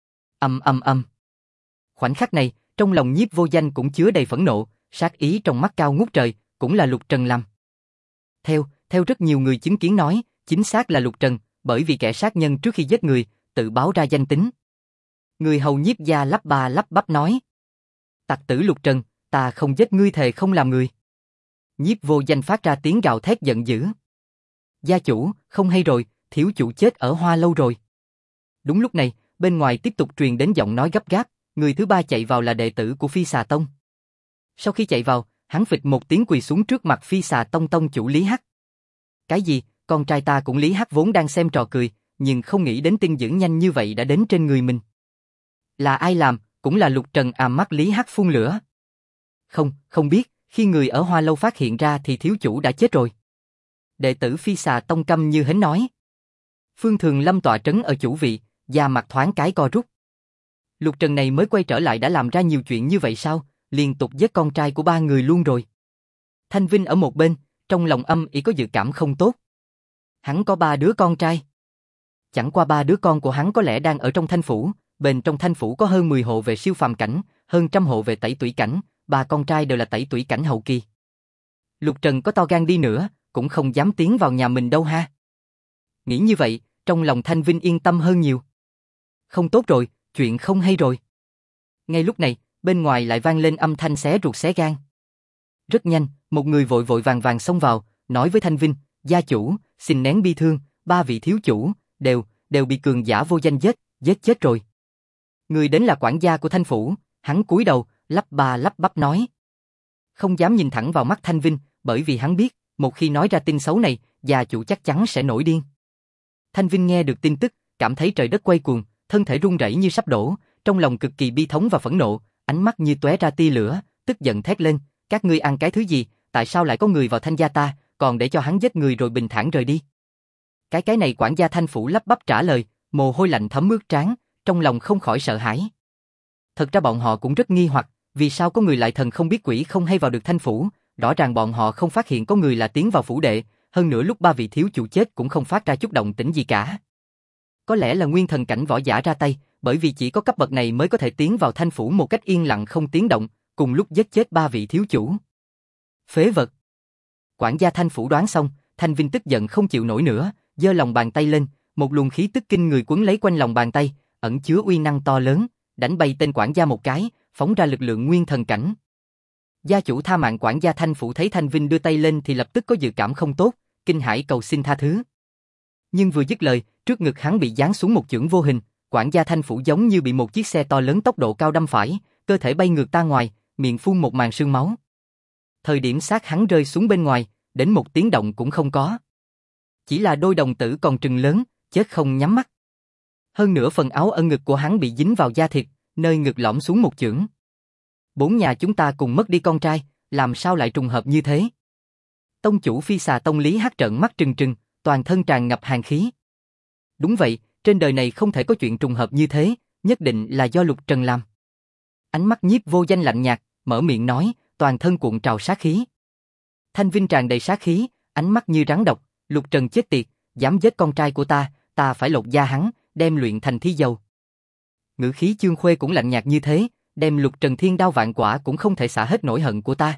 Âm. Khoảnh khắc này, trong lòng Nhiếp Vô Danh cũng chứa đầy phẫn nộ, sát ý trong mắt cao ngút trời, cũng là Lục Trần làm. Theo rất nhiều người chứng kiến nói, chính xác là Lục Trần, bởi vì kẻ sát nhân trước khi giết người, tự báo ra danh tính. Người hầu Nhiếp gia lắp bắp nói. Tặc tử Lục Trần, ta không giết ngươi, thề không làm người. Nhiếp Vô Danh phát ra tiếng gào thét giận dữ. Gia chủ, không hay rồi, thiếu chủ chết ở Hoa Lâu rồi. Đúng lúc này, bên ngoài tiếp tục truyền đến giọng nói gấp gáp, người thứ ba chạy vào là đệ tử của Phi Xà Tông. Sau khi chạy vào, hắn phịch một tiếng quỳ xuống trước mặt Phi Xà Tông tông chủ Lý Hắc. Cái gì, con trai ta cũng Lý Hắc vốn đang xem trò cười, nhưng không nghĩ đến tin dữ nhanh như vậy đã đến trên người mình. Là ai làm, cũng là Lục Trần à, mắt Lý Hắc phun lửa. Không biết, khi người ở Hoa Lâu phát hiện ra thì thiếu chủ đã chết rồi. Đệ tử Phi Xà Tông câm như hến nói. Phương Thường Lâm tọa trấn ở chủ vị, da mặt thoáng cái co rút. Lục Trần này mới quay trở lại đã làm ra nhiều chuyện như vậy sao, liên tục giết con trai của 3 người luôn rồi. Thanh Vinh ở một bên, trong lòng âm ỉ có dự cảm không tốt. Hắn có 3 đứa con trai. Chẳng qua 3 đứa con của hắn có lẽ đang ở trong Thanh Phủ, bên trong Thanh Phủ có hơn 10 hộ về siêu phàm cảnh, hơn 100 hộ về tẩy tủy cảnh, 3 con trai đều là tẩy tủy cảnh hậu kỳ. Lục Trần có to gan đi nữa, cũng không dám tiến vào nhà mình đâu ha. Nghĩ như vậy, trong lòng Thanh Vinh yên tâm hơn nhiều. Không tốt rồi, chuyện không hay rồi. Ngay lúc này, bên ngoài lại vang lên âm thanh xé ruột xé gan. Rất nhanh, một người vội vàng xông vào, nói với Thanh Vinh, gia chủ, xin nén bi thương, 3 vị thiếu chủ, đều bị cường giả vô danh giết chết rồi. Người đến là quản gia của Thanh Phủ, hắn cúi đầu, lắp bắp nói. Không dám nhìn thẳng vào mắt Thanh Vinh, bởi vì hắn biết, một khi nói ra tin xấu này, gia chủ chắc chắn sẽ nổi điên. Thanh Vinh nghe được tin tức, cảm thấy trời đất quay cuồng, thân thể run rẩy như sắp đổ, trong lòng cực kỳ bi thống và phẫn nộ, ánh mắt như tóe ra tia lửa, tức giận thét lên, các ngươi ăn cái thứ gì, tại sao lại có người vào Thanh gia ta, còn để cho hắn giết người rồi bình thản rời đi. Cái này quản gia Thanh Phủ lắp bắp trả lời, mồ hôi lạnh thấm ướt trán, trong lòng không khỏi sợ hãi. Thật ra bọn họ cũng rất nghi hoặc, vì sao có người lại thần không biết quỷ không hay vào được Thanh Phủ, rõ ràng bọn họ không phát hiện có người là tiến vào phủ đệ, hơn nữa lúc 3 vị thiếu chủ chết cũng không phát ra chút động tĩnh gì cả. Có lẽ là nguyên thần cảnh võ giả ra tay, bởi vì chỉ có cấp bậc này mới có thể tiến vào Thanh Phủ một cách yên lặng không tiếng động, cùng lúc giết chết 3 vị thiếu chủ. Phế vật. Quản gia Thanh Phủ đoán xong, Thanh Vinh tức giận không chịu nổi nữa, giơ lòng bàn tay lên, một luồng khí tức kinh người quấn lấy quanh lòng bàn tay, ẩn chứa uy năng to lớn, đánh bay tên quản gia một cái, phóng ra lực lượng nguyên thần cảnh. Gia chủ tha mạng. Quản gia Thanh Phủ thấy Thanh Vinh đưa tay lên thì lập tức có dự cảm không tốt, kinh hãi cầu xin tha thứ. Nhưng vừa dứt lời, trước ngực hắn bị giáng xuống một chưởng vô hình, quản gia Thanh Phủ giống như bị một chiếc xe to lớn tốc độ cao đâm phải, cơ thể bay ngược ra ngoài, miệng phun một màn sương máu. Thời điểm xác hắn rơi xuống bên ngoài, đến một tiếng động cũng không có. Chỉ là đôi đồng tử còn trừng lớn, chết không nhắm mắt. Hơn nữa phần áo ở ngực của hắn bị dính vào da thịt, nơi ngực lõm xuống một chưởng. 4 nhà chúng ta cùng mất đi con trai, làm sao lại trùng hợp như thế? Tông chủ Phi Xà Tông Lý Hắc trợn mắt trừng trừng, toàn thân tràn ngập hàn khí. Đúng vậy, trên đời này không thể có chuyện trùng hợp như thế, nhất định là do Lục Trần làm. Ánh mắt Nhiếp Vô Danh lạnh nhạt, mở miệng nói, toàn thân cuộn trào sát khí. Thanh Vinh tràn đầy sát khí, ánh mắt như rắn độc, Lục Trần chết tiệt, dám giết con trai của ta phải lột da hắn, đem luyện thành thi dầu. Ngữ khí Chương Khuê cũng lạnh nhạt như thế, đem Lục Trần thiên đao vạn quả cũng không thể xả hết nỗi hận của ta.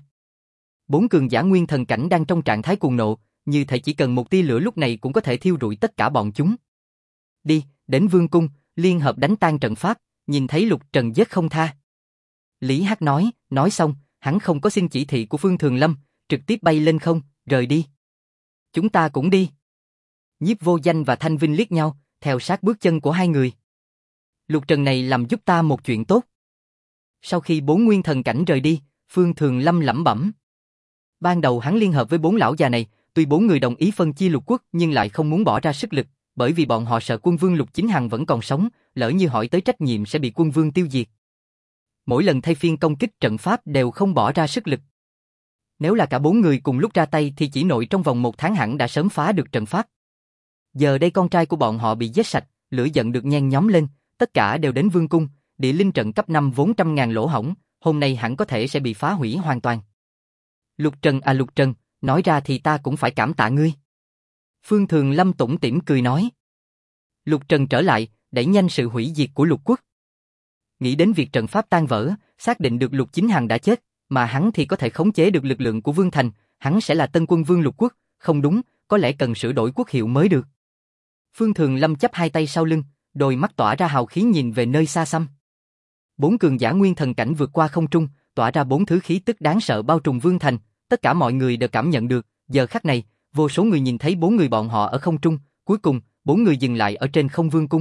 4 cường giả nguyên thần cảnh đang trong trạng thái cuồng nộ, như thể chỉ cần một tia lửa lúc này cũng có thể thiêu rụi tất cả bọn chúng. Đi, đến Vương cung, liên hợp đánh tan trận pháp, nhìn thấy Lục Trần giết không tha. Lý Hắc nói xong, hắn không có xin chỉ thị của Phương Thường Lâm, trực tiếp bay lên không, rời đi. Chúng ta cũng đi. Nhiếp Vô Danh và Thanh Vinh liếc nhau, theo sát bước chân của hai người. Lục Trần này làm giúp ta một chuyện tốt. Sau khi 4 nguyên thần cảnh rời đi, Phương Thường Lâm lẩm bẩm. Ban đầu hắn liên hợp với 4 lão già này, tuy 4 người đồng ý phân chia lục quốc nhưng lại không muốn bỏ ra sức lực, bởi vì bọn họ sợ quân vương Lục Chính Hằng vẫn còn sống, lỡ như hỏi tới trách nhiệm sẽ bị quân vương tiêu diệt. Mỗi lần thay phiên công kích trận pháp đều không bỏ ra sức lực. Nếu là cả 4 người cùng lúc ra tay thì chỉ nội trong vòng 1 tháng hẳn đã sớm phá được trận pháp. Giờ đây con trai của bọn họ bị giết sạch, lửa giận được nhen nhóm lên, tất cả đều đến vương cung, địa linh trận cấp 5 vốn 100.000 lỗ hổng, hôm nay hẳn có thể sẽ bị phá hủy hoàn toàn. Lục Trần, nói ra thì ta cũng phải cảm tạ ngươi. Phương Thường Lâm tủm tỉm cười nói. Lục Trần trở lại, đẩy nhanh sự hủy diệt của lục quốc. Nghĩ đến việc trận pháp tan vỡ, xác định được Lục Chính Hằng đã chết, mà hắn thì có thể khống chế được lực lượng của Vương Thành, hắn sẽ là tân quân vương lục quốc, không đúng, có lẽ cần sửa đổi quốc hiệu mới được. Phương Thường Lâm chắp hai tay sau lưng, đôi mắt tỏa ra hào khí nhìn về nơi xa xăm. 4 cường giả nguyên thần cảnh vượt qua không trung, tỏa ra 4 thứ khí tức đáng sợ bao trùm Vương Thành, tất cả mọi người đều cảm nhận được, giờ khắc này, vô số người nhìn thấy 4 người bọn họ ở không trung, cuối cùng, 4 người dừng lại ở trên không vương cung.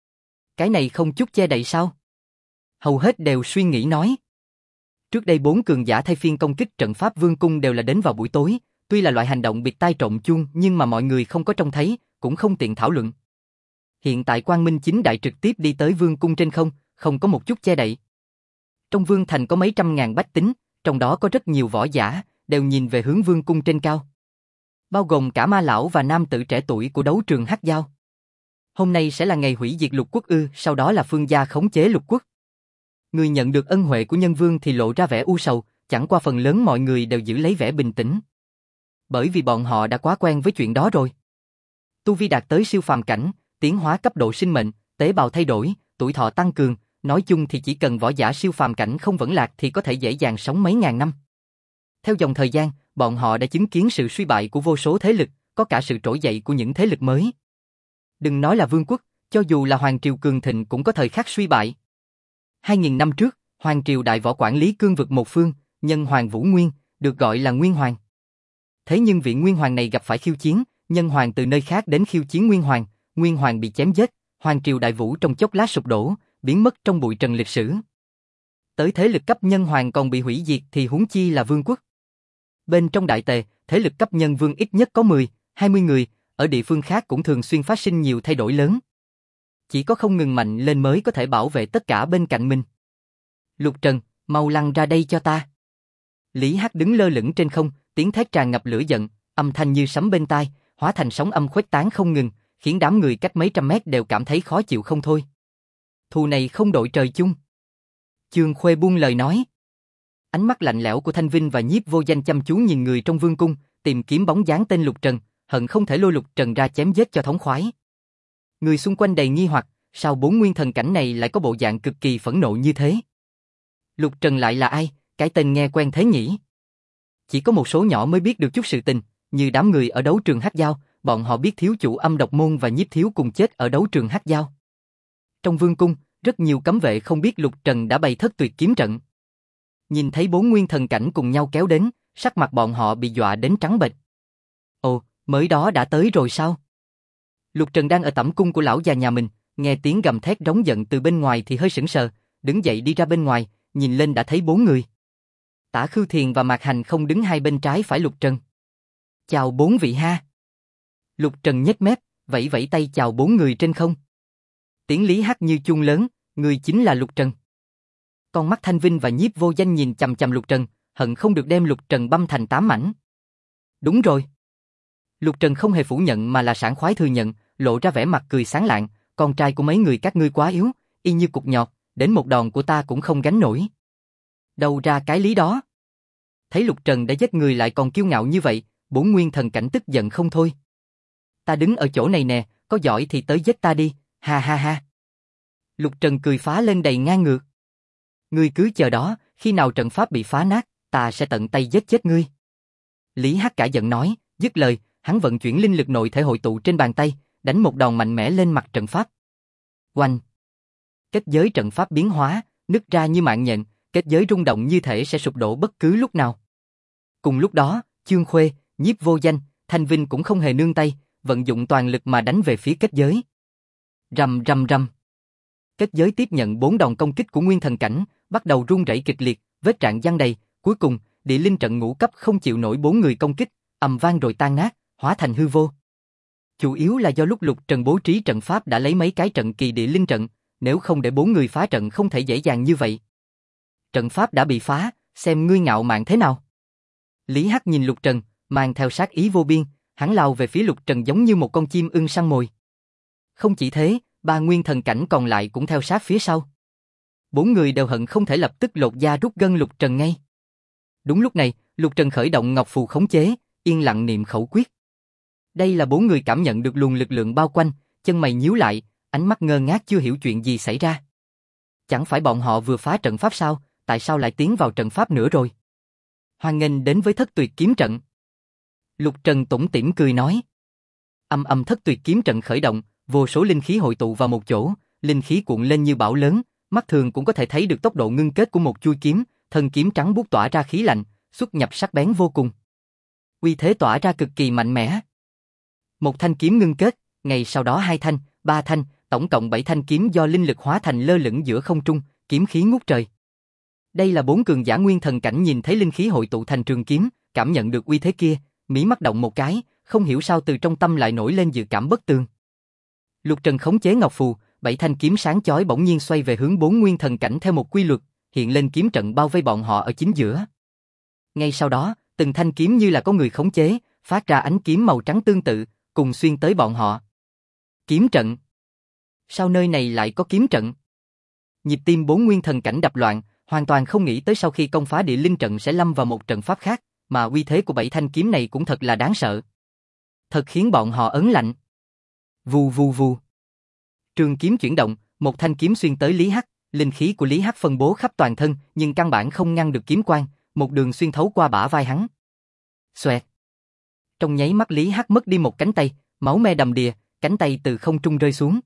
Cái này không chút che đậy sao? Hầu hết đều suy nghĩ nói. Trước đây 4 cường giả thay phiên công kích trận pháp vương cung đều là đến vào buổi tối, tuy là loại hành động bịt tai trộm chuông nhưng mà mọi người không có trông thấy, cũng không tiện thảo luận. Hiện tại Quang Minh Chính Đại trực tiếp đi tới vương cung trên không, không có một chút che đậy. Trong vương thành có mấy trăm ngàn bách tính, trong đó có rất nhiều võ giả, đều nhìn về hướng vương cung trên cao. Bao gồm cả ma lão và nam tử trẻ tuổi của đấu trường Hắc Giao. Hôm nay sẽ là ngày hủy diệt lục quốc ư, sau đó là Phương gia khống chế lục quốc. Người nhận được ân huệ của nhân vương thì lộ ra vẻ u sầu, chẳng qua phần lớn mọi người đều giữ lấy vẻ bình tĩnh. Bởi vì bọn họ đã quá quen với chuyện đó rồi. Tu vi đạt tới siêu phàm cảnh, tiến hóa cấp độ sinh mệnh, tế bào thay đổi, tuổi thọ tăng cường, nói chung thì chỉ cần võ giả siêu phàm cảnh không vẫn lạc thì có thể dễ dàng sống mấy ngàn năm. Theo dòng thời gian, bọn họ đã chứng kiến sự suy bại của vô số thế lực, có cả sự trỗi dậy của những thế lực mới. Đừng nói là vương quốc, cho dù là hoàng triều cường thịnh cũng có thời khắc suy bại. 2000 năm trước, hoàng triều đại võ quản lý cương vực một phương, nhân hoàng Vũ Nguyên, được gọi là Nguyên Hoàng. Thế nhưng vị Nguyên Hoàng này gặp phải khiêu chiến, nhân hoàng từ nơi khác đến khiêu chiến Nguyên Hoàng bị chém giết, hoàng triều đại vũ trong chốc lát sụp đổ, biến mất trong bụi trần lịch sử. Tới thế lực cấp nhân hoàng còn bị hủy diệt thì huống chi là vương quốc. Bên trong đại tề, thế lực cấp nhân vương ít nhất có 10, 20 người, ở địa phương khác cũng thường xuyên phát sinh nhiều thay đổi lớn. Chỉ có không ngừng mạnh lên mới có thể bảo vệ tất cả bên cạnh mình. Lục Trần, mau lăn ra đây cho ta. Lý Hắc đứng lơ lửng trên không, tiếng thét tràn ngập lửa giận, âm thanh như sấm bên tai, hóa thành sóng âm khuếch tán không ngừng, khiến đám người cách mấy trăm mét đều cảm thấy khó chịu không thôi. Thù này không đội trời chung. Chương Khuê buông lời nói. Ánh mắt lạnh lẽo của Thanh Vinh và Nhiếp Vô Danh chăm chú nhìn người trong vương cung, tìm kiếm bóng dáng tên Lục Trần, hận không thể lôi Lục Trần ra chém giết cho thống khoái. Người xung quanh đầy nghi hoặc, sao 4 nguyên thần cảnh này lại có bộ dạng cực kỳ phẫn nộ như thế? Lục Trần lại là ai, cái tên nghe quen thế nhỉ? Chỉ có một số nhỏ mới biết được chút sự tình, như đám người ở đấu trường Hắc Giao, bọn họ biết thiếu chủ Âm Độc Môn và Nhiếp thiếu cùng chết ở đấu trường Hắc Giao. Trong vương cung, rất nhiều cấm vệ không biết Lục Trần đã bày thất tuyệt kiếm trận. Nhìn thấy 4 nguyên thần cảnh cùng nhau kéo đến, sắc mặt bọn họ bị dọa đến trắng bệch. Ồ, mới đó đã tới rồi sao? Lục Trần đang ở tẩm cung của lão già nhà mình, nghe tiếng gầm thét rống giận từ bên ngoài thì hơi sững sờ, đứng dậy đi ra bên ngoài, nhìn lên đã thấy 4 người. Tả Khưu Thiền và Mạc Hành không đứng hai bên trái phải Lục Trần. Chào 4 vị ha. Lục Trần nhếch mép, vẫy vẫy tay chào bốn người trên không. Tiếng Lý Hắc như chuông lớn, người chính là Lục Trần. Con mắt Thanh Vinh và Nhiếp Vô Danh nhìn chằm chằm Lục Trần, hận không được đem Lục Trần băm thành 8 mảnh. Đúng rồi. Lục Trần không hề phủ nhận mà là sảng khoái thừa nhận, lộ ra vẻ mặt cười sáng lạng, con trai của mấy người các ngươi quá yếu, y như cục nhọt, đến một đòn của ta cũng không gánh nổi. Đâu ra cái lý đó. Thấy Lục Trần đã giết người lại còn kiêu ngạo như vậy, bốn nguyên thần cảnh tức giận không thôi. Ta đứng ở chỗ này nè, có giỏi thì tới giết ta đi, ha ha ha. Lục Trần cười phá lên đầy ngang ngược. Ngươi cứ chờ đó, khi nào trận pháp bị phá nát, ta sẽ tận tay giết chết ngươi. Lý Hắc cả giận nói, dứt lời, hắn vận chuyển linh lực nội thể hội tụ trên bàn tay, đánh một đòn mạnh mẽ lên mặt trận pháp. Oanh! Kết giới trận pháp biến hóa, nứt ra như mạng nhện, kết giới rung động như thể sẽ sụp đổ bất cứ lúc nào. Cùng lúc đó, Chương Khuê, Nhiếp Vô Danh, Thanh Vinh cũng không hề nương tay, vận dụng toàn lực mà đánh về phía kết giới. Rầm rầm rầm. Kết giới tiếp nhận 4 đòn công kích của nguyên thần cảnh, bắt đầu rung rẩy kịch liệt, vết rạn giăng đầy, cuối cùng, địa linh trận ngũ cấp không chịu nổi 4 người công kích, ầm vang rồi tan nát, hóa thành hư vô. Chủ yếu là do lúc Lục Trần bố trí trận pháp đã lấy mấy cái trận kỳ địa linh trận, nếu không để 4 người phá trận không thể dễ dàng như vậy. Trận pháp đã bị phá, xem ngươi ngạo mạn thế nào. Lý Hắc nhìn Lục Trần, mang theo sát ý vô biên, hắn lao về phía Lục Trần giống như một con chim ưng săn mồi. Không chỉ thế, 3 nguyên thần cảnh còn lại cũng theo sát phía sau. 4 người đều hận không thể lập tức lột da rút gân Lục Trần ngay. Đúng lúc này, Lục Trần khởi động ngọc phù khống chế, yên lặng niệm khẩu quyết. Đây là 4 người cảm nhận được luồng lực lượng bao quanh, chân mày nhíu lại, ánh mắt ngơ ngác chưa hiểu chuyện gì xảy ra. Chẳng phải bọn họ vừa phá trận pháp sao, tại sao lại tiến vào trận pháp nữa rồi? Hoan nghênh đến với Thất Tuyệt Kiếm Trận. Lục Trần tủm tỉm cười nói. Âm âm Thất Tuyệt Kiếm Trận khởi động, vô số linh khí hội tụ vào một chỗ, linh khí cuộn lên như bão lớn, mắt thường cũng có thể thấy được tốc độ ngưng kết của một chuôi kiếm, thân kiếm trắng buốt tỏa ra khí lạnh, xuất nhập sắc bén vô cùng. Uy thế tỏa ra cực kỳ mạnh mẽ. Một thanh kiếm ngưng kết, ngày sau đó 2 thanh, 3 thanh, tổng cộng 7 thanh kiếm do linh lực hóa thành lơ lửng giữa không trung, kiếm khí ngút trời. Đây là 4 cường giả nguyên thần cảnh nhìn thấy linh khí hội tụ thành trường kiếm, cảm nhận được uy thế kia, mí mắt động một cái, không hiểu sao từ trong tâm lại nổi lên dự cảm bất tường. Lục Trần khống chế ngọc phù, 7 thanh kiếm sáng chói bỗng nhiên xoay về hướng 4 nguyên thần cảnh theo một quy luật, hiện lên kiếm trận bao vây bọn họ ở chính giữa. Ngay sau đó, từng thanh kiếm như là có người khống chế, phát ra ánh kiếm màu trắng tương tự, cùng xuyên tới bọn họ. Kiếm trận. Sao nơi này lại có kiếm trận? Nhịp tim 4 nguyên thần cảnh đập loạn, hoàn toàn không nghĩ tới sau khi công phá địa linh trận sẽ lâm vào một trận pháp khác, mà uy thế của 7 thanh kiếm này cũng thật là đáng sợ. Thật khiến bọn họ ớn lạnh. Vù vù vù. Trường kiếm chuyển động, một thanh kiếm xuyên tới Lý Hắc, linh khí của Lý Hắc phân bố khắp toàn thân, nhưng căn bản không ngăn được kiếm quang, một đường xuyên thấu qua bả vai hắn. Xoẹt. Trong nháy mắt Lý Hắc mất đi một cánh tay, máu me đầm đìa, cánh tay từ không trung rơi xuống.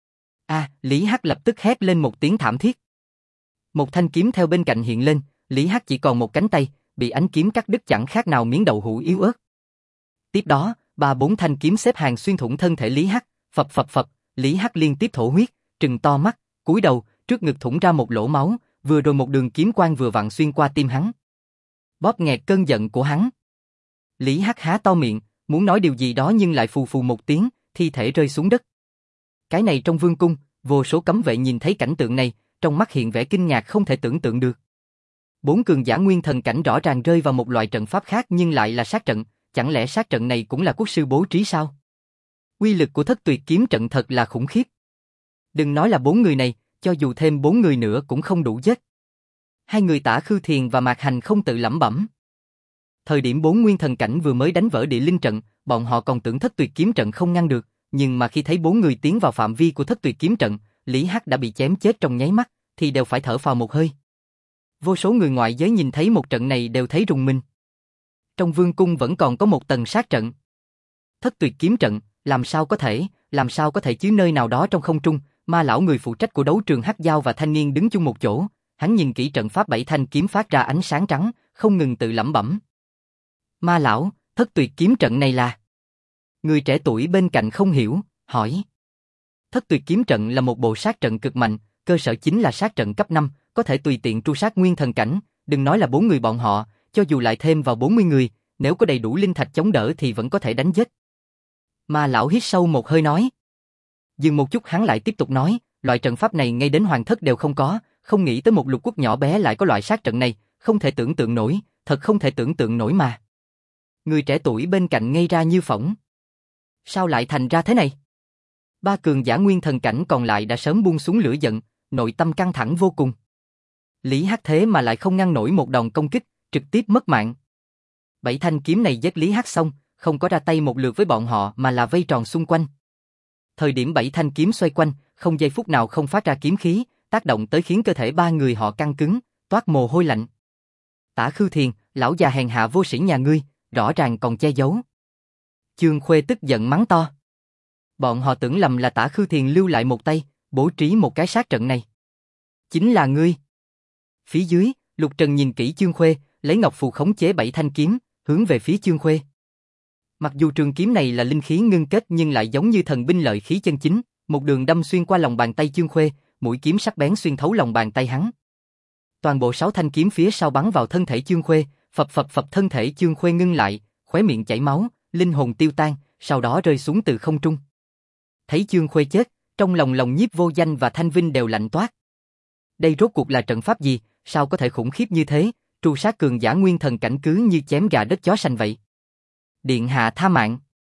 Lý Hắc lập tức hét lên một tiếng thảm thiết. Một thanh kiếm theo bên cạnh hiện lên, Lý Hắc chỉ còn một cánh tay, bị ánh kiếm cắt đứt chẳng khác nào miếng đậu hũ yếu ớt. Tiếp đó, 3-4 thanh kiếm xếp hàng xuyên thủng thân thể Lý Hắc, phập phập phập, Lý Hắc liên tiếp thổ huyết, trừng to mắt, cúi đầu, trước ngực thủng ra một lỗ máu, vừa rồi một đường kiếm quang vừa vặn xuyên qua tim hắn. Bóp nghẹt cơn giận của hắn. Lý Hắc há to miệng, muốn nói điều gì đó nhưng lại phù phù một tiếng, thi thể rơi xuống đất. Cái này trong vương cung, vô số cấm vệ nhìn thấy cảnh tượng này, trong mắt hiện vẻ kinh ngạc không thể tưởng tượng được. 4 cường giả nguyên thần cảnh rõ ràng rơi vào một loại trận pháp khác nhưng lại là sát trận, chẳng lẽ sát trận này cũng là quốc sư bố trí sao? Uy lực của Thất Tuyệt Kiếm Trận thật là khủng khiếp. Đừng nói là 4 người này, cho dù thêm 4 người nữa cũng không đủ giết. 2 người Tả Khư Thiền và Mạc Hành không tự lẩm bẩm. Thời điểm 4 nguyên thần cảnh vừa mới đánh vỡ địa linh trận, bọn họ còn tưởng Thất Tuyệt Kiếm Trận không ngăn được, nhưng mà khi thấy 4 người tiến vào phạm vi của Thất Tuyệt Kiếm Trận, Lý Hắc đã bị chém chết trong nháy mắt, thì đều phải thở phào một hơi. Vô số người ngoại giới nhìn thấy một trận này đều thấy rùng mình. Trong vương cung vẫn còn có một tầng sát trận. Thất Tuyệt Kiếm Trận, làm sao có thể chứ? Nơi nào đó trong không trung, Ma lão người phụ trách của đấu trường Hắc Giao và thanh niên đứng chung một chỗ, hắn nhìn kỹ trận pháp 7 thanh kiếm phát ra ánh sáng trắng, không ngừng tự lẩm bẩm. Ma lão, Thất Tuyệt Kiếm Trận này là... Người trẻ tuổi bên cạnh không hiểu, hỏi. Thất Tuyệt Kiếm Trận là một bộ sát trận cực mạnh, cơ sở chính là sát trận cấp 5, có thể tùy tiện tru sát nguyên thần cảnh, đừng nói là 4 người bọn họ, cho dù lại thêm vào 40 người, nếu có đầy đủ linh thạch chống đỡ thì vẫn có thể đánh giết. Ma lão hít sâu một hơi nói. Dừng một chút hắn lại tiếp tục nói, loại trận pháp này ngay đến hoàng thất đều không có, không nghĩ tới một lục quốc nhỏ bé lại có loại sát trận này, không thể tưởng tượng nổi, thật không thể tưởng tượng nổi mà. Người trẻ tuổi bên cạnh ngây ra như phỗng. Sao lại thành ra thế này? Ba cường giả nguyên thần cảnh còn lại đã sớm buông xuống lửa giận, nội tâm căng thẳng vô cùng. Lý Hắc thế mà lại không ngăn nổi một đòn công kích, trực tiếp mất mạng. Bảy thanh kiếm này giết Lý Hắc xong, không có ra tay một lượt với bọn họ mà là vây tròn xung quanh. Thời điểm bảy thanh kiếm xoay quanh, không giây phút nào không phát ra kiếm khí, tác động tới khiến cơ thể ba người họ căng cứng, toát mồ hôi lạnh. Tả Khư Thiền, lão già hèn hạ vô sĩ nhà ngươi, rõ ràng còn che giấu. Chương Khuê tức giận mắng to. Bọn họ tưởng lầm là Tả Khư Thiền lưu lại một tay, bố trí một cái sát trận này. Chính là ngươi. Phía dưới, Lục Trần nhìn kỹ Chương Khuê, lấy ngọc phù khống chế bảy thanh kiếm, hướng về phía Chương Khuê. Mặc dù trường kiếm này là linh khí ngưng kết nhưng lại giống như thần binh lợi khí chân chính, một đường đâm xuyên qua lòng bàn tay Chương Khuê, mũi kiếm sắc bén xuyên thấu lòng bàn tay hắn. Toàn bộ 6 thanh kiếm phía sau bắn vào thân thể Chương Khuê, phập phập phập thân thể Chương Khuê ngưng lại, khóe miệng chảy máu, linh hồn tiêu tan, sau đó rơi xuống từ không trung. Thấy Chương Khuê chết, trong lòng Nhiếp Vô Danh và Thanh Vinh đều lạnh toát. Đây rốt cuộc là trận pháp gì, sao có thể khủng khiếp như thế, tru sát cường giả nguyên thần cảnh cứ như chém gà đất chó sành vậy. Điện hạ tha mạng.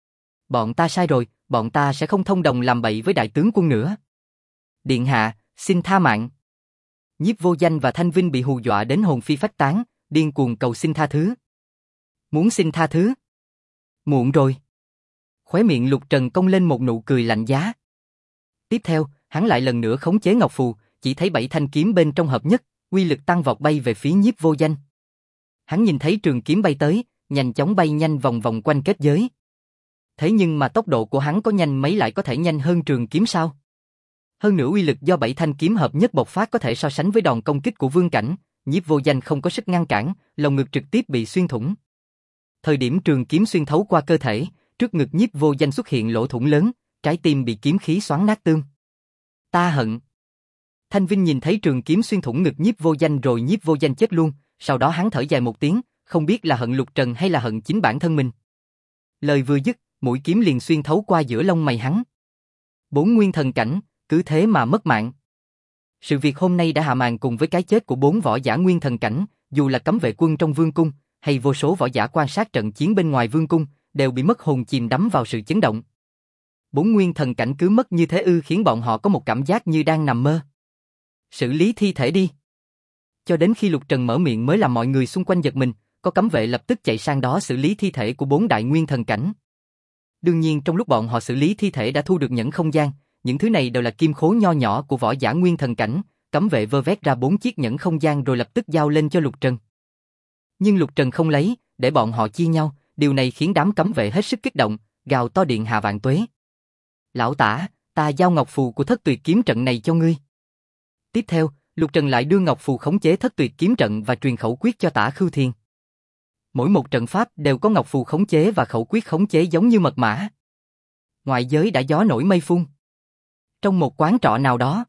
Bọn ta sai rồi, bọn ta sẽ không thông đồng làm bậy với đại tướng quân nữa. Điện hạ, xin tha mạng. Nhiếp Vô Danh và Thanh Vinh bị hù dọa đến hồn phi phách tán, điên cuồng cầu xin tha thứ. Muốn xin tha thứ? Muộn rồi. Khóe miệng Lục Trần cong lên một nụ cười lạnh giá. Tiếp theo, hắn lại lần nữa khống chế ngọc phù, chỉ thấy 7 thanh kiếm bên trong hợp nhất, uy lực tăng vọt bay về phía Nhiếp Vô Danh. Hắn nhìn thấy trường kiếm bay tới, nhanh chóng bay nhanh vòng vòng quanh kết giới. Thế nhưng mà tốc độ của hắn có nhanh mấy lại có thể nhanh hơn trường kiếm sao? Hơn nữa uy lực do 7 thanh kiếm hợp nhất bộc phát có thể so sánh với đòn công kích của vương cảnh, Nhiếp Vô Danh không có sức ngăn cản, lồng ngực trực tiếp bị xuyên thủng. Thời điểm trường kiếm xuyên thấu qua cơ thể, trước ngực Nhiếp Vô Danh xuất hiện lỗ thủng lớn, trái tim bị kiếm khí xoắn nát tương. Ta hận. Thanh Vinh nhìn thấy trường kiếm xuyên thủng ngực Nhiếp Vô Danh rồi Nhiếp Vô Danh chết luôn, sau đó hắn thở dài một tiếng, không biết là hận Lục Trần hay là hận chính bản thân mình. Lời vừa dứt, mũi kiếm liền xuyên thấu qua giữa lông mày hắn. 4 nguyên thần cảnh, cứ thế mà mất mạng. Sự việc hôm nay đã hạ màn cùng với cái chết của 4 võ giả nguyên thần cảnh, dù là cấm vệ quân trong vương cung, hay vô số võ giả quan sát trận chiến bên ngoài vương cung, đều bị mất hồn chìm đắm vào sự chấn động. 4 nguyên thần cảnh cứ mất như thế ư, khiến bọn họ có một cảm giác như đang nằm mơ. Xử lý thi thể đi. Cho đến khi Lục Trần mở miệng mới làm mọi người xung quanh giật mình, có cấm vệ lập tức chạy sang đó xử lý thi thể của 4 đại nguyên thần cảnh. Đương nhiên trong lúc bọn họ xử lý thi thể đã thu được nhẫn không gian, những thứ này đều là kim khố nho nhỏ của võ giả nguyên thần cảnh, cấm vệ vơ vét ra 4 chiếc nhẫn không gian rồi lập tức giao lên cho Lục Trần. Nhưng Lục Trần không lấy, để bọn họ chia nhau, điều này khiến đám cấm vệ hết sức kích động, gào to điện hạ vạn tuế. Lão Tả, ta giao ngọc phù của Thất Tuyệt kiếm trận này cho ngươi. Tiếp theo, Lục Trần lại đưa ngọc phù khống chế Thất Tuyệt kiếm trận và truyền khẩu quyết cho Tả Khư Thiền. Mỗi một trận pháp đều có ngọc phù khống chế và khẩu quyết khống chế giống như mật mã. Ngoại giới đã gió nổi mây phun. Trong một quán trọ nào đó,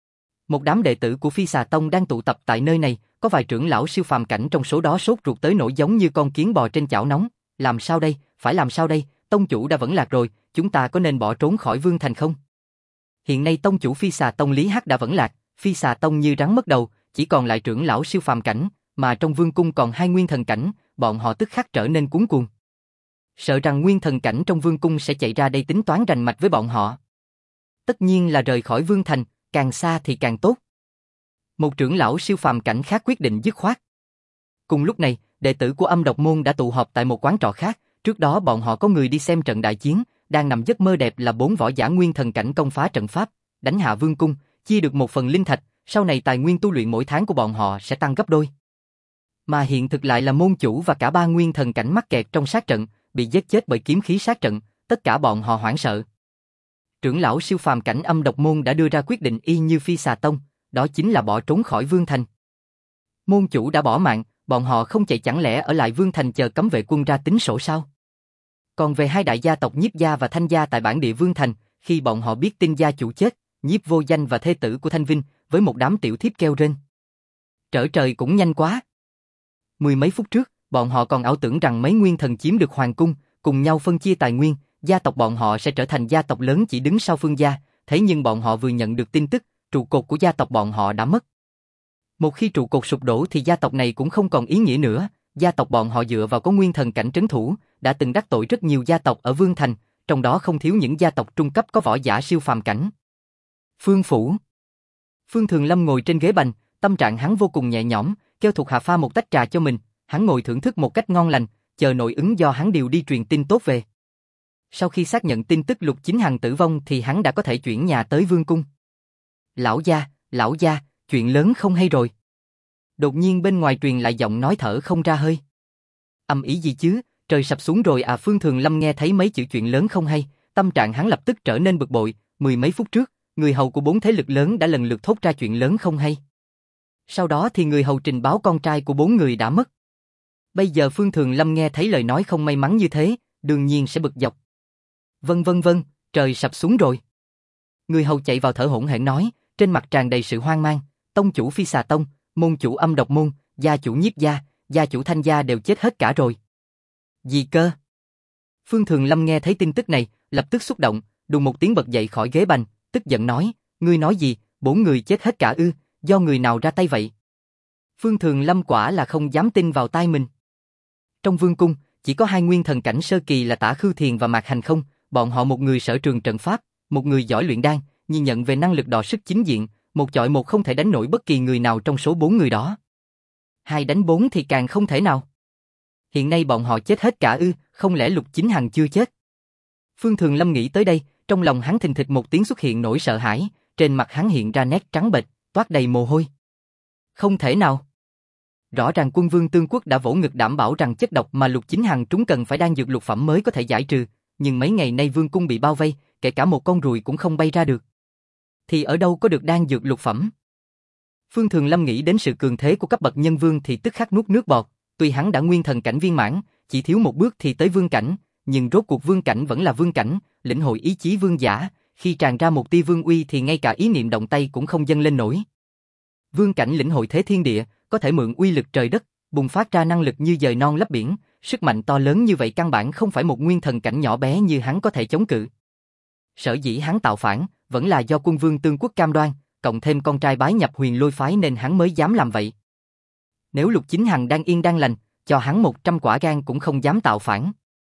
một đám đệ tử của Phi Xà Tông đang tụ tập tại nơi này, có vài trưởng lão siêu phàm cảnh trong số đó sốt ruột tới nỗi giống như con kiến bò trên chảo nóng. Làm sao đây, phải làm sao đây, tông chủ đã vẫn lạc rồi, chúng ta có nên bỏ trốn khỏi Vương Thành không? Hiện nay tông chủ Phi Xà Tông Lý Hắc đã vẫn lạc, Phi Xà Tông như rắn mất đầu, chỉ còn lại trưởng lão siêu phàm cảnh, mà trong vương cung còn 2 nguyên thần cảnh, bọn họ tức khắc trở nên cuống cuồng. Sợ rằng nguyên thần cảnh trong vương cung sẽ chạy ra đây tính toán rành mạch với bọn họ. Tất nhiên là rời khỏi Vương Thành, càng xa thì càng tốt. Một trưởng lão siêu phàm cảnh khác quyết định dứt khoát. Cùng lúc này, đệ tử của Âm Độc Môn đã tụ họp tại một quán trọ khác, trước đó bọn họ có người đi xem trận đại chiến, đang nằm giấc mơ đẹp là 4 võ giả nguyên thần cảnh công phá trận pháp, đánh hạ vương cung, chia được một phần linh thạch, sau này tài nguyên tu luyện mỗi tháng của bọn họ sẽ tăng gấp đôi. Mà hiện thực lại là môn chủ và cả 3 nguyên thần cảnh mắc kẹt trong sát trận, bị giết chết bởi kiếm khí sát trận, tất cả bọn họ hoảng sợ. Trưởng lão siêu phàm cảnh Âm Độc Môn đã đưa ra quyết định y như Phi Xà Tông, đó chính là bỏ trốn khỏi Vương Thành. Môn chủ đã bỏ mạng, bọn họ không chạy chẳng lẽ ở lại Vương Thành chờ cấm vệ quân ra tính sổ sao? Còn về 2 đại gia tộc Nhiếp gia và Thanh gia tại bản địa Vương Thành, khi bọn họ biết tin gia chủ chết, Nhiếp Vô Danh và thê tử của Thanh Vinh, với một đám tiểu thiếp kêu rên. Trở trời cũng nhanh quá. 10 mấy phút trước, bọn họ còn ảo tưởng rằng mấy nguyên thần chiếm được hoàng cung, cùng nhau phân chia tài nguyên, gia tộc bọn họ sẽ trở thành gia tộc lớn chỉ đứng sau Phương gia, thế nhưng bọn họ vừa nhận được tin tức, trụ cột của gia tộc bọn họ đã mất. Một khi trụ cột sụp đổ thì gia tộc này cũng không còn ý nghĩa nữa, gia tộc bọn họ dựa vào có nguyên thần cảnh trấn thủ, đã từng đắc tội rất nhiều gia tộc ở Vương Thành, trong đó không thiếu những gia tộc trung cấp có võ giả siêu phàm cảnh. Phương phủ. Phương Thường Lâm ngồi trên ghế bành, tâm trạng hắn vô cùng nhẹ nhõm, kêu thuộc hạ pha một tách trà cho mình, hắn ngồi thưởng thức một cách ngon lành, chờ nội ứng do hắn điều đi truyền tin tốt về. Sau khi xác nhận tin tức Lục Chính Hằng tử vong thì hắn đã có thể chuyển nhà tới Vương cung. Lão gia, chuyện lớn không hay rồi. Đột nhiên bên ngoài truyền lại giọng nói thở không ra hơi. Âm ý gì chứ, trời sập xuống rồi à? Phương Thường Lâm nghe thấy mấy chữ chuyện lớn không hay, tâm trạng hắn lập tức trở nên bực bội, mười mấy phút trước, người hầu của 4 thế lực lớn đã lần lượt thốt ra chuyện lớn không hay. Sau đó thì người hầu trình báo con trai của 4 người đã mất. Bây giờ Phương Thường Lâm nghe thấy lời nói không may mắn như thế, đương nhiên sẽ bực dọc. Vâng, trời sập xuống rồi. Người hầu chạy vào thở hổn hển nói, trên mặt tràn đầy sự hoang mang, tông chủ Phi Xà Tông, môn chủ Âm Độc Môn, gia chủ Nhiếp gia, gia chủ Thanh gia đều chết hết cả rồi. Gì cơ? Phương Thường Lâm nghe thấy tin tức này, lập tức xúc động, đùng một tiếng bật dậy khỏi ghế bành, tức giận nói, ngươi nói gì, 4 người chết hết cả ư, do người nào ra tay vậy? Phương Thường Lâm quả là không dám tin vào tai mình. Trong vương cung, chỉ có 2 nguyên thần cảnh sơ kỳ là Tả Khưu Thiền và Mạc Hành Không, bọn họ một người sở trường trận pháp, một người giỏi luyện đan, nhìn nhận về năng lực đọ sức chính diện, một chọi một không thể đánh nổi bất kỳ người nào trong số 4 người đó. 2 đánh 4 thì càng không thể nào. Hiện nay bọn họ chết hết cả ư, không lẽ Lục Chính Hằng chưa chết? Phương Thường Lâm nghĩ tới đây, trong lòng hắn thình thịch một tiếng xuất hiện nỗi sợ hãi, trên mặt hắn hiện ra nét trắng bệch, toát đầy mồ hôi. Không thể nào. Rõ ràng Quân Vương Tương Quốc đã vỗ ngực đảm bảo rằng chất độc mà Lục Chính Hằng trúng cần phải đan dược lục phẩm mới có thể giải trừ, nhưng mấy ngày nay vương cung bị bao vây, kể cả một con ruồi cũng không bay ra được. Thì ở đâu có được đan dược lục phẩm? Phương Thường Lâm nghĩ đến sự cường thế của cấp bậc nhân vương thì tức khắc nuốt nước bọt, tuy hắn đã nguyên thần cảnh viên mãn, chỉ thiếu một bước thì tới vương cảnh, nhưng rốt cuộc vương cảnh vẫn là vương cảnh, lĩnh hội ý chí vương giả, khi tràn ra một tia vương uy thì ngay cả ý niệm động tay cũng không dâng lên nổi. Vương cảnh lĩnh hội thế thiên địa, có thể mượn uy lực trời đất, bùng phát ra năng lực như dời non lấp biển, sức mạnh to lớn như vậy căn bản không phải một nguyên thần cảnh nhỏ bé như hắn có thể chống cự. Sở dĩ hắn tạo phản, vẫn là do Quân Vương Tương Quốc cam đoan, cộng thêm con trai bái nhập Huyền Lôi phái nên hắn mới dám làm vậy. Nếu Lục Chính Hằng đang yên đang lành, cho hắn 100 quả gan cũng không dám tạo phản.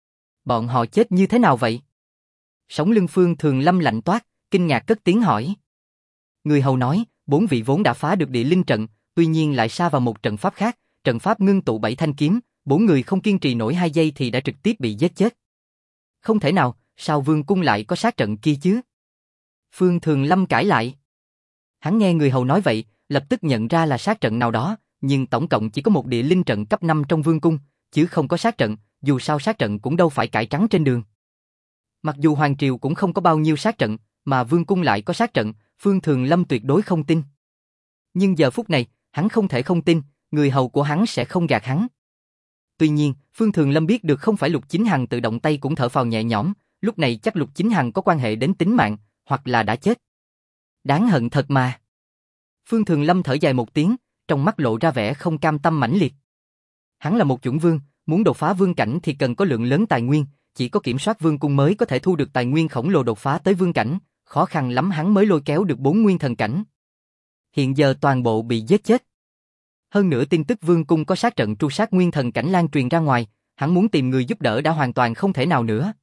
Bọn họ chết như thế nào vậy? Sống lưng Phương Thường Lâm lạnh toát, kinh ngạc cất tiếng hỏi. Người hầu nói, 4 vị vốn đã phá được địa linh trận, tuy nhiên lại sa vào một trận pháp khác, trận pháp ngưng tụ 7 thanh kiếm, 4 người không kiên trì nổi 2 giây thì đã trực tiếp bị giết chết. Không thể nào, sao vương cung lại có sát trận kia chứ? Phương Thường Lâm cãi lại. Hắn nghe người hầu nói vậy, lập tức nhận ra là sát trận nào đó, nhưng tổng cộng chỉ có một địa linh trận cấp 5 trong vương cung, chứ không có sát trận, dù sao sát trận cũng đâu phải cải trắng trên đường. Mặc dù Hoàng Triều cũng không có bao nhiêu sát trận, mà vương cung lại có sát trận, Phương Thường Lâm tuyệt đối không tin. Nhưng giờ phút này, hắn không thể không tin, người hầu của hắn sẽ không gạt hắn. Tuy nhiên, Phương Thường Lâm biết được không phải Lục Chính Hằng tự động tay cũng thở phào nhẹ nhõm, lúc này chắc Lục Chính Hằng có quan hệ đến tính mạng, hoặc là đã chết. Đáng hận thật mà. Phương Thường Lâm thở dài một tiếng, trong mắt lộ ra vẻ không cam tâm mãnh liệt. Hắn là một chuẩn vương, muốn đột phá vương cảnh thì cần có lượng lớn tài nguyên, chỉ có kiểm soát vương cung mới có thể thu được tài nguyên khổng lồ đột phá tới vương cảnh, khó khăn lắm hắn mới lôi kéo được 4 nguyên thần cảnh. Hiện giờ toàn bộ bị giết chết. Hơn nữa tin tức vương cung có sát trận tru sát nguyên thần cảnh lan truyền ra ngoài, hắn muốn tìm người giúp đỡ đã hoàn toàn không thể nào nữa.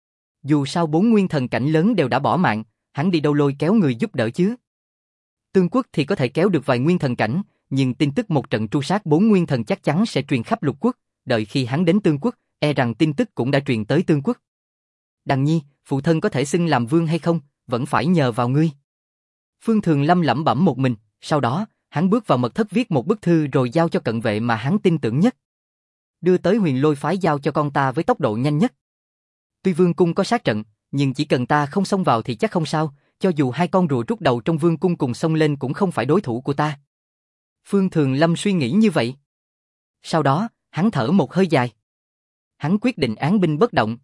Dù sao 4 nguyên thần cảnh lớn đều đã bỏ mạng, hắn đi đâu lôi kéo người giúp đỡ chứ? Tương Quốc thì có thể kéo được vài nguyên thần cảnh, nhưng tin tức một trận tru sát 4 nguyên thần chắc chắn sẽ truyền khắp lục quốc, đợi khi hắn đến Tương Quốc, e rằng tin tức cũng đã truyền tới Tương Quốc. Đằng Nhi, phụ thân có thể xưng làm vương hay không, vẫn phải nhờ vào ngươi. Phương Thường Lâm lẩm bẩm một mình, sau đó, hắn bước vào mật thất viết một bức thư rồi giao cho cận vệ mà hắn tin tưởng nhất. Đưa tới Huyền Lôi phái giao cho con ta với tốc độ nhanh nhất. Tuy vương cung có sát trận, nhưng chỉ cần ta không xông vào thì chắc không sao, cho dù 2 con rùa trút đầu trong vương cung cùng xông lên cũng không phải đối thủ của ta. Phương Thường Lâm suy nghĩ như vậy. Sau đó, hắn thở một hơi dài. Hắn quyết định án binh bất động.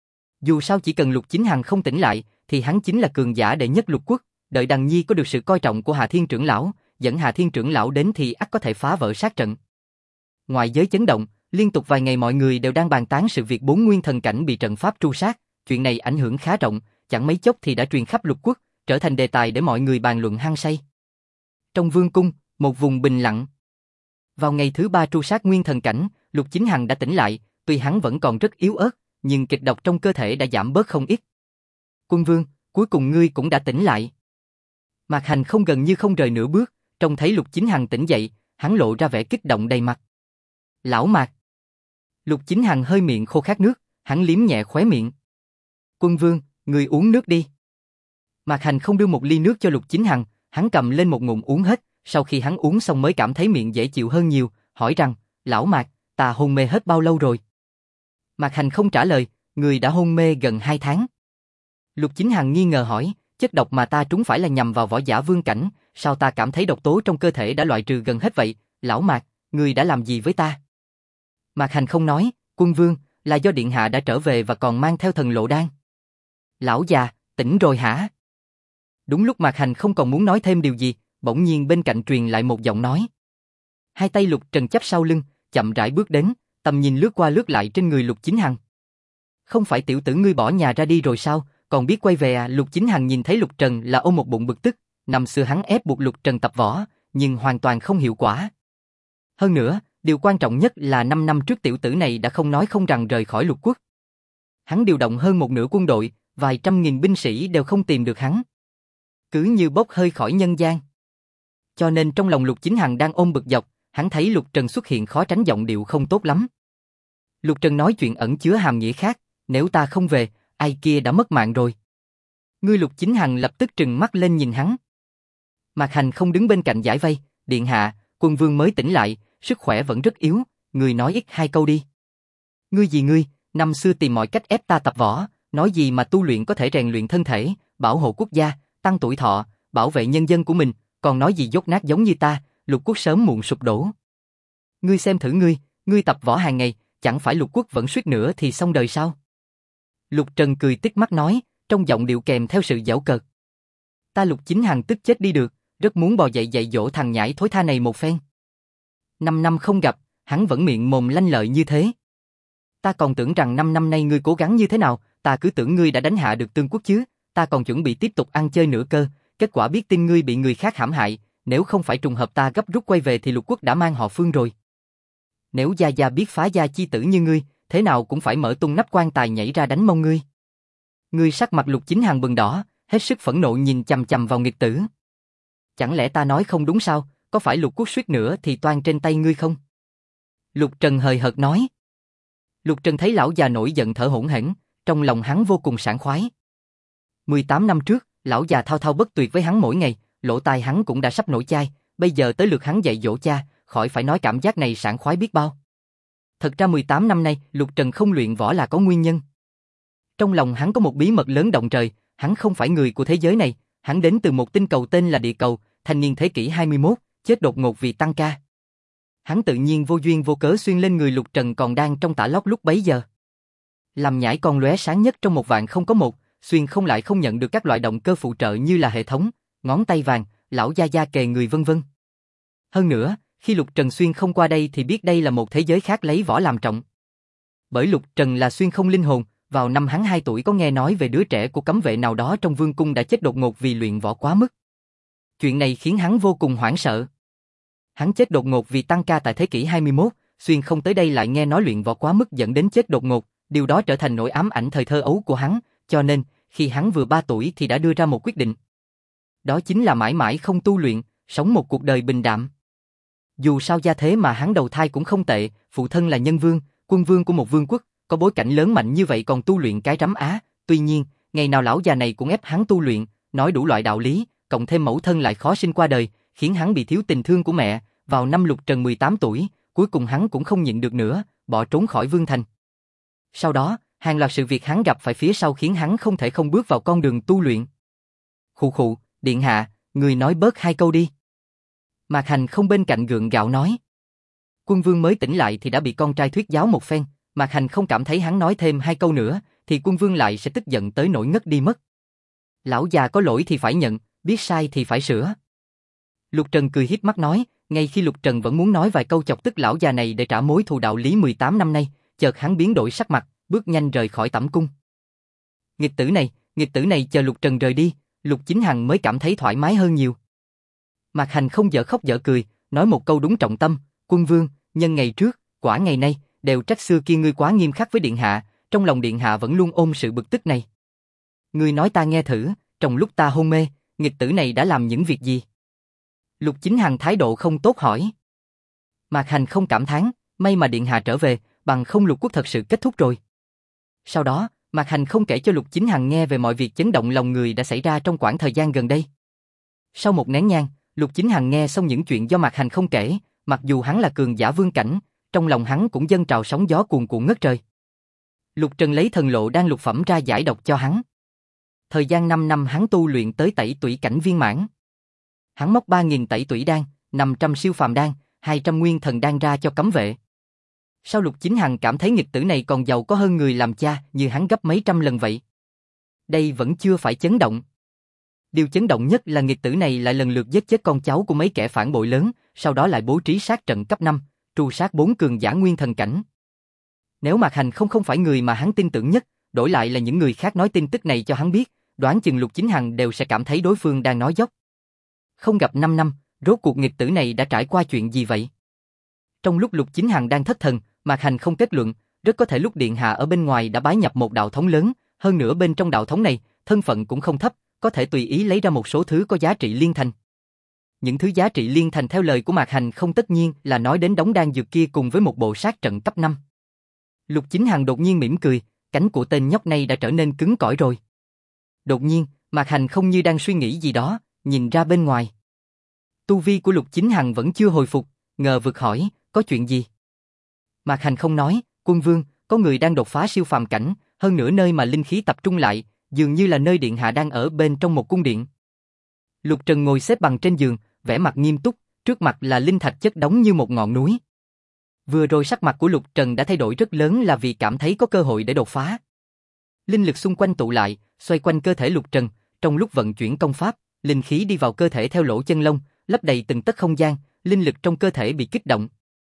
Dù sao chỉ cần Lục Chính Hằng không tỉnh lại, thì hắn chính là cường giả đệ nhất lục quốc, đợi Đằng Nhi có được sự coi trọng của Hà Thiên trưởng lão, dẫn Hà Thiên trưởng lão đến thì ắt có thể phá vỡ sát trận. Ngoài giới chấn động, liên tục vài ngày mọi người đều đang bàn tán sự việc 4 nguyên thần cảnh bị trận pháp tru sát, chuyện này ảnh hưởng khá rộng, chẳng mấy chốc thì đã truyền khắp lục quốc, trở thành đề tài để mọi người bàn luận hăng say. Trong vương cung, một vùng bình lặng. Vào ngày thứ 3 tru sát nguyên thần cảnh, Lục Chính Hằng đã tỉnh lại, tuy hắn vẫn còn rất yếu ớt, nhưng kịch độc trong cơ thể đã giảm bớt không ít. Quân vương, cuối cùng ngươi cũng đã tỉnh lại. Mạc Hành không gần như không rời nửa bước, trông thấy Lục Chính Hằng tỉnh dậy, hắn lộ ra vẻ kích động đầy mặt. Lão Mạc. Lục Chính Hằng hơi miệng khô khát nước, hắn liếm nhẹ khóe miệng. Quân vương, ngươi uống nước đi. Mạc Hành không đưa một ly nước cho Lục Chính Hằng, hắn cầm lên một ngụm uống hết, sau khi hắn uống xong mới cảm thấy miệng dễ chịu hơn nhiều, hỏi rằng, lão Mạc, ta hôn mê hết bao lâu rồi? Mạc Hành không trả lời, người đã hôn mê gần 2 tháng. Lục Chính Hằng nghi ngờ hỏi, chất độc mà ta trúng phải là nhằm vào võ giả vương cảnh, sao ta cảm thấy độc tố trong cơ thể đã loại trừ gần hết vậy, lão Mạc, người đã làm gì với ta? Mạc Hành không nói, quân vương, là do điện hạ đã trở về và còn mang theo thần lộ đan. Lão già, tỉnh rồi hả? Đúng lúc Mạc Hành không còn muốn nói thêm điều gì, bỗng nhiên bên cạnh truyền lại một giọng nói. Hai tay Lục Trần chắp sau lưng, chậm rãi bước đến, tầm nhìn lướt qua lướt lại trên người Lục Chính Hằng. Không phải tiểu tử ngươi bỏ nhà ra đi rồi sao, còn biết quay về à? Lục Chính Hằng nhìn thấy Lục Trần là ôm một bụng bực tức, năm xưa hắn ép buộc Lục Trần tập võ, nhưng hoàn toàn không hiệu quả. Hơn nữa, điều quan trọng nhất là 5 năm trước tiểu tử này đã không nói không rằng rời khỏi lục quốc. Hắn điều động hơn một nửa quân đội, vài trăm nghìn binh sĩ đều không tìm được hắn. Cứ như bốc hơi khỏi nhân gian. Cho nên trong lòng Lục Chính Hằng đang ôm bực dọc, hắn thấy Lục Trần xuất hiện khó tránh giọng điệu không tốt lắm. Lục Trần nói chuyện ẩn chứa hàm nghĩa khác, nếu ta không về, ai kia đã mất mạng rồi. Ngươi Lục Chính Hằng lập tức trừng mắt lên nhìn hắn. Mạc Hành không đứng bên cạnh giải vây, điện hạ, quân vương mới tỉnh lại, sức khỏe vẫn rất yếu, ngươi nói ít 2 câu đi. Ngươi gì ngươi, năm xưa tìm mọi cách ép ta tập võ, nói gì mà tu luyện có thể rèn luyện thân thể, bảo hộ quốc gia, tăng tuổi thọ, bảo vệ nhân dân của mình, còn nói gì dốt nát giống như ta, lục quốc sớm muộn sụp đổ. Ngươi xem thử ngươi tập võ hàng ngày, chẳng phải lục quốc vẫn suýt nữa thì xong đời sao? Lục Trần cười tít mắt nói, trong giọng điệu kèm theo sự giễu cợt. Ta Lục Chính Hằng tức chết đi được, rất muốn bò dậy dạy dỗ thằng nhãi thối tha này một phen. 5 năm không gặp, hắn vẫn miệng mồm lanh lợi như thế. Ta còn tưởng rằng 5 năm nay ngươi cố gắng như thế nào, ta cứ tưởng ngươi đã đánh hạ được Tương Quốc chứ, ta còn chuẩn bị tiếp tục ăn chơi nữa cơ, kết quả biết tin ngươi bị người khác hãm hại, nếu không phải trùng hợp ta gấp rút quay về thì lục quốc đã mang họ Phương rồi. Nếu gia gia biết phá gia chi tử như ngươi, thế nào cũng phải mở tung nắp quan tài nhảy ra đánh mông ngươi. Ngươi sắc mặt Lục Chính Hằng bừng đỏ, hết sức phẫn nộ nhìn chằm chằm vào nghịch tử. Chẳng lẽ ta nói không đúng sao, có phải lục quốc suýt nữa thì toan trên tay ngươi không? Lục Trần hời hợt nói. Lục Trần thấy lão già nổi giận thở hổn hển, trong lòng hắn vô cùng sảng khoái. 18 năm trước, lão già thao thao bất tuyệt với hắn mỗi ngày, lỗ tai hắn cũng đã sắp nổi chai, bây giờ tới lượt hắn dạy dỗ cha, khỏi phải nói cảm giác này sảng khoái biết bao. Thật ra 18 năm nay, Lục Trần không luyện võ là có nguyên nhân. Trong lòng hắn có một bí mật lớn động trời, hắn không phải người của thế giới này, hắn đến từ một tinh cầu tên là địa cầu, thanh niên thế kỷ 21, chết đột ngột vì tăng ca. Hắn tự nhiên vô duyên vô cớ xuyên lên người Lục Trần còn đang trong tả lót lúc bấy giờ. Làm nhãi con lóe sáng nhất trong một vạn không có một, xuyên không lại không nhận được các loại động cơ phụ trợ như là hệ thống, ngón tay vàng, lão gia gia kề người vân vân. Hơn nữa, khi Lục Trần xuyên không qua đây thì biết đây là một thế giới khác lấy võ làm trọng. Bởi Lục Trần là xuyên không linh hồn, vào năm hắn 2 tuổi có nghe nói về đứa trẻ của cấm vệ nào đó trong vương cung đã chết đột ngột vì luyện võ quá mức. Chuyện này khiến hắn vô cùng hoảng sợ. Hắn chết đột ngột vì tăng ca tại thế kỷ 21, xuyên không tới đây lại nghe nói luyện võ quá mức dẫn đến chết đột ngột, điều đó trở thành nỗi ám ảnh thời thơ ấu của hắn, cho nên, khi hắn vừa 3 tuổi thì đã đưa ra một quyết định. Đó chính là mãi mãi không tu luyện, sống một cuộc đời bình đạm. Dù sao gia thế mà hắn đầu thai cũng không tệ, phụ thân là nhân vương, quân vương của một vương quốc, có bối cảnh lớn mạnh như vậy còn tu luyện cái rắm á, tuy nhiên, ngày nào lão già này cũng ép hắn tu luyện, nói đủ loại đạo lý, cộng thêm mẫu thân lại khó sinh qua đời, khiến hắn bị thiếu tình thương của mẹ, vào năm Lục Trần 18 tuổi, cuối cùng hắn cũng không nhịn được nữa, bỏ trốn khỏi vương thành. Sau đó, hàng loạt sự việc hắn gặp phải phía sau khiến hắn không thể không bước vào con đường tu luyện. Khụ khụ, điện hạ, người nói bớt 2 câu đi. Mạc Hành không bên cạnh gượng gạo nói. Quân vương mới tỉnh lại thì đã bị con trai thuyết giáo một phen, Mạc Hành không cảm thấy hắn nói thêm 2 câu nữa, thì quân vương lại sẽ tức giận tới nỗi ngất đi mất. Lão già có lỗi thì phải nhận, biết sai thì phải sửa. Lục Trần cười híp mắt nói, ngay khi Lục Trần vẫn muốn nói vài câu chọc tức lão già này để trả mối thù đạo lý 18 năm nay, chợt hắn biến đổi sắc mặt, bước nhanh rời khỏi tẩm cung. Nghịch tử này chờ Lục Trần rời đi, Lục Chính Hằng mới cảm thấy thoải mái hơn nhiều. Mạc Hành không dở khóc dở cười, nói một câu đúng trọng tâm, quân vương, nhân ngày trước, quả ngày nay, đều trách xưa kia ngươi quá nghiêm khắc với điện hạ, trong lòng điện hạ vẫn luôn ôm sự bực tức này. Ngươi nói ta nghe thử, trong lúc ta hôn mê, nghịch tử này đã làm những việc gì? Lục Chính Hằng thái độ không tốt hỏi. Mạc Hành không cảm thán, may mà điện hạ trở về, bằng không Lục quốc thật sự kết thúc rồi. Sau đó, Mạc Hành không kể cho Lục Chính Hằng nghe về mọi việc chấn động lòng người đã xảy ra trong khoảng thời gian gần đây. Sau một nén nhang, Lục Chính Hằng nghe xong những chuyện do Mạc Hành không kể, mặc dù hắn là cường giả vương cảnh, trong lòng hắn cũng dâng trào sóng gió cuồn cuộn ngất trời. Lục Trần lấy thần lộ đan lục phẩm ra giải độc cho hắn. Thời gian 5 năm hắn tu luyện tới tẩy tủy cảnh viên mãn. Hắn móc 3.000 tẩy tủy đan, 500 siêu phàm đan, 200 nguyên thần đan ra cho cấm vệ. Sao Lục Chính Hằng cảm thấy nghịch tử này còn giàu có hơn người làm cha như hắn gấp mấy trăm lần vậy? Đây vẫn chưa phải chấn động. Điều chấn động nhất là nghịch tử này lại lần lượt giết chết con cháu của mấy kẻ phản bội lớn, sau đó lại bố trí sát trận cấp 5, tru sát 4 cường giả nguyên thần cảnh. Nếu Mạc Hành không phải người mà hắn tin tưởng nhất, đổi lại là những người khác nói tin tức này cho hắn biết, đoán chừng Lục Chính Hằng đều sẽ cảm thấy đối phương đang nói dốc. Không gặp 5 năm, rốt cuộc nghịch tử này đã trải qua chuyện gì vậy? Trong lúc Lục Chính Hằng đang thất thần, Mạc Hành không kết luận, rất có thể lúc điện hạ ở bên ngoài đã bái nhập một đạo thống lớn, hơn nữa bên trong đạo thống này, thân phận cũng không thấp, có thể tùy ý lấy ra một số thứ có giá trị liên thành. Những thứ giá trị liên thành theo lời của Mạc Hành không tất nhiên là nói đến đống đan dược kia cùng với một bộ sát trận cấp 5. Lục Chính Hằng đột nhiên mỉm cười, cánh của tên nhóc này đã trở nên cứng cỏi rồi. Đột nhiên, Mạc Hành không như đang suy nghĩ gì đó, nhìn ra bên ngoài. Tu vi của Lục Chính Hằng vẫn chưa hồi phục, ngờ vực hỏi, có chuyện gì? Mạc Hành không nói, quân vương, có người đang đột phá siêu phàm cảnh, hơn nữa nơi mà linh khí tập trung lại, dường như là nơi điện hạ đang ở bên trong một cung điện. Lục Trần ngồi xếp bằng trên giường, vẻ mặt nghiêm túc, trước mặt là linh thạch chất đống như một ngọn núi. Vừa rồi sắc mặt của Lục Trần đã thay đổi rất lớn là vì cảm thấy có cơ hội để đột phá. Linh lực xung quanh tụ lại, xoay quanh cơ thể Lục Trần, trong lúc vận chuyển công pháp, linh khí đi vào cơ thể theo lỗ chân lông, lấp đầy từng tấc không gian, linh lực trong cơ thể bị kích động.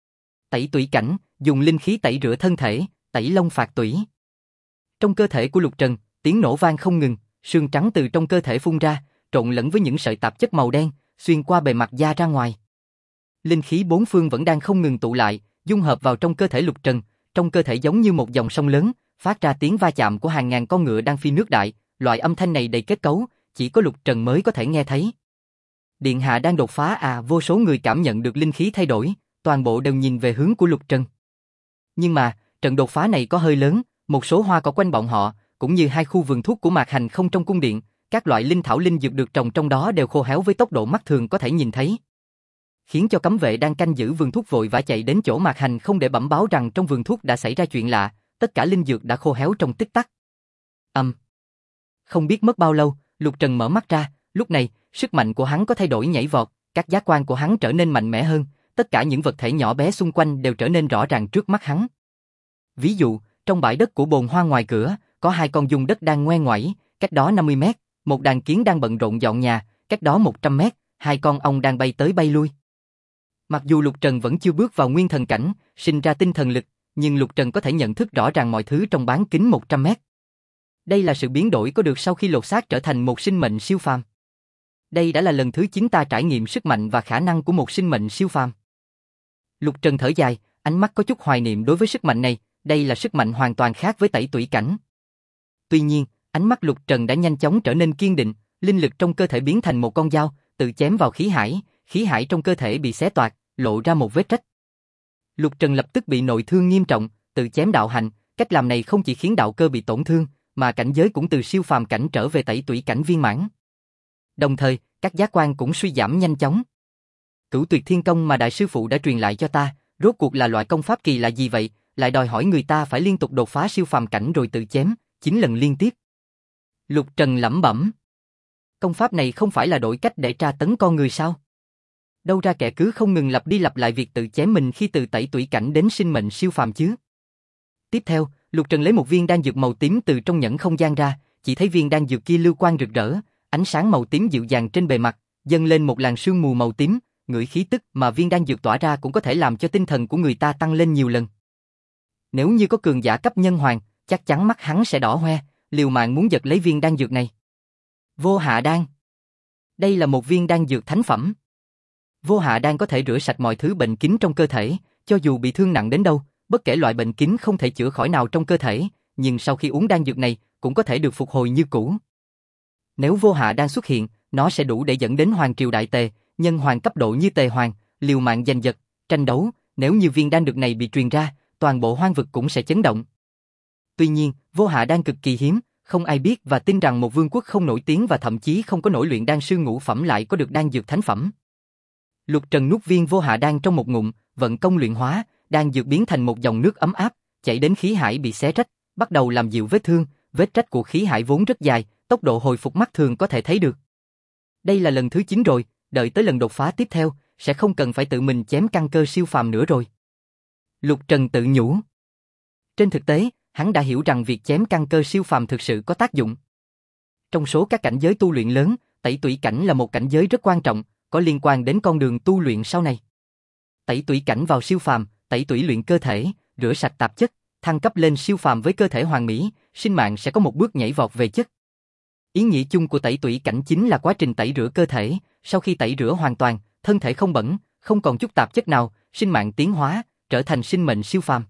Tẩy tủy cảnh, dùng linh khí tẩy rửa thân thể, tẩy lông phạt tủy. Trong cơ thể của Lục Trần, tiếng nổ vang không ngừng, sương trắng từ trong cơ thể phun ra, trộn lẫn với những sợi tạp chất màu đen, xuyên qua bề mặt da ra ngoài. Linh khí bốn phương vẫn đang không ngừng tụ lại, dung hợp vào trong cơ thể Lục Trần, trong cơ thể giống như một dòng sông lớn, phát ra tiếng va chạm của hàng ngàn con ngựa đang phi nước đại, loại âm thanh này đầy kết cấu, chỉ có Lục Trần mới có thể nghe thấy. Điện hạ đang đột phá à, vô số người cảm nhận được linh khí thay đổi, toàn bộ đều nhìn về hướng của Lục Trần. Nhưng mà, trận đột phá này có hơi lớn, một số hoa cỏ quanh bọn họ, cũng như hai khu vườn thuốc của Mạc Hành không trong cung điện, các loại linh thảo linh dược được trồng trong đó đều khô héo với tốc độ mắt thường có thể nhìn thấy. Khiến cho cấm vệ đang canh giữ vườn thuốc vội vã chạy đến chỗ Mạc Hành không để bẩm báo rằng trong vườn thuốc đã xảy ra chuyện lạ, tất cả linh dược đã khô héo trong tích tắc. Không biết mất bao lâu, Lục Trần mở mắt ra, lúc này, sức mạnh của hắn có thay đổi nhảy vọt, các giác quan của hắn trở nên mạnh mẽ hơn, tất cả những vật thể nhỏ bé xung quanh đều trở nên rõ ràng trước mắt hắn. Ví dụ, trong bãi đất của bồn hoa ngoài cửa, có hai con giun đất đang ngoe ngoẩy, cách đó 50 mét, một đàn kiến đang bận rộn dọn nhà, cách đó 100 mét, hai con ong đang bay tới bay lui. Mặc dù Lục Trần vẫn chưa bước vào nguyên thần cảnh, sinh ra tinh thần lực, nhưng Lục Trần có thể nhận thức rõ ràng mọi thứ trong bán kính 100 mét. Đây là sự biến đổi có được sau khi lột xác trở thành một sinh mệnh siêu phàm. Đây đã là lần thứ 9 ta trải nghiệm sức mạnh và khả năng của một sinh mệnh siêu phàm. Lục Trần thở dài, ánh mắt có chút hoài niệm đối với sức mạnh này, đây là sức mạnh hoàn toàn khác với tẩy tủy cảnh. Tuy nhiên, ánh mắt Lục Trần đã nhanh chóng trở nên kiên định, linh lực trong cơ thể biến thành một con dao, tự chém vào khí hải trong cơ thể bị xé toạc, lộ ra một vết rách. Lục Trần lập tức bị nội thương nghiêm trọng, tự chém đạo hạnh, cách làm này không chỉ khiến đạo cơ bị tổn thương, mà cảnh giới cũng từ siêu phàm cảnh trở về tẩy tủy cảnh viên mãn. Đồng thời, các giác quan cũng suy giảm nhanh chóng. Cửu Tuyệt Thiên Công mà đại sư phụ đã truyền lại cho ta, rốt cuộc là loại công pháp kỳ lạ gì vậy, lại đòi hỏi người ta phải liên tục đột phá siêu phàm cảnh rồi tự chém, 9 lần liên tiếp. Lục Trần lẩm bẩm. Công pháp này không phải là đổi cách để tra tấn con người sao? Đâu ra kẻ cứ không ngừng lặp đi lặp lại việc tự chém mình khi từ tẩy tủy cảnh đến sinh mệnh siêu phàm chứ? Tiếp theo, Lục Trần lấy một viên đan dược màu tím từ trong nhẫn không gian ra, chỉ thấy viên đan dược kia lưu quang rực rỡ, ánh sáng màu tím dịu dàng trên bề mặt, dâng lên một làn sương mù màu tím, ngửi khí tức mà viên đan dược tỏa ra cũng có thể làm cho tinh thần của người ta tăng lên nhiều lần. Nếu như có cường giả cấp nhân hoàng, chắc chắn mắt hắn sẽ đỏ hoe, liều mạng muốn giật lấy viên đan dược này. Vô hạ đan. Đây là một viên đan dược thánh phẩm. Vô hạ đan có thể rửa sạch mọi thứ bệnh kín trong cơ thể, cho dù bị thương nặng đến đâu, bất kể loại bệnh kín không thể chữa khỏi nào trong cơ thể, nhưng sau khi uống đan dược này, cũng có thể được phục hồi như cũ. Nếu vô hạ đan xuất hiện, nó sẽ đủ để dẫn đến hoàng triều đại Tề, nhân hoàng cấp độ như Tề hoàng, liều mạng giành giật, tranh đấu, nếu như viên đan dược này bị truyền ra, toàn bộ hoang vực cũng sẽ chấn động. Tuy nhiên, vô hạ đan cực kỳ hiếm, không ai biết và tin rằng một vương quốc không nổi tiếng và thậm chí không có nổi luyện đan sư ngũ phẩm lại có được đan dược thánh phẩm. Lục Trần nuốt viên vô hạ đan trong một ngụm, vận công luyện hóa, đan dược biến thành một dòng nước ấm áp, chảy đến khí hải bị xé rách, bắt đầu làm dịu vết thương, vết rách của khí hải vốn rất dài, tốc độ hồi phục mắt thường có thể thấy được. Đây là lần thứ 9 rồi, đợi tới lần đột phá tiếp theo, sẽ không cần phải tự mình chém căn cơ siêu phàm nữa rồi. Lục Trần tự nhủ. Trên thực tế, hắn đã hiểu rằng việc chém căn cơ siêu phàm thực sự có tác dụng. Trong số các cảnh giới tu luyện lớn, tẩy tủy cảnh là một cảnh giới rất quan trọng, có liên quan đến con đường tu luyện sau này. Tẩy tủy cảnh vào siêu phàm, tẩy tủy luyện cơ thể, rửa sạch tạp chất, thăng cấp lên siêu phàm với cơ thể hoàn mỹ, sinh mạng sẽ có một bước nhảy vọt về chất. Ý nghĩa chung của tẩy tủy cảnh chính là quá trình tẩy rửa cơ thể, sau khi tẩy rửa hoàn toàn, thân thể không bẩn, không còn chút tạp chất nào, sinh mạng tiến hóa, trở thành sinh mệnh siêu phàm.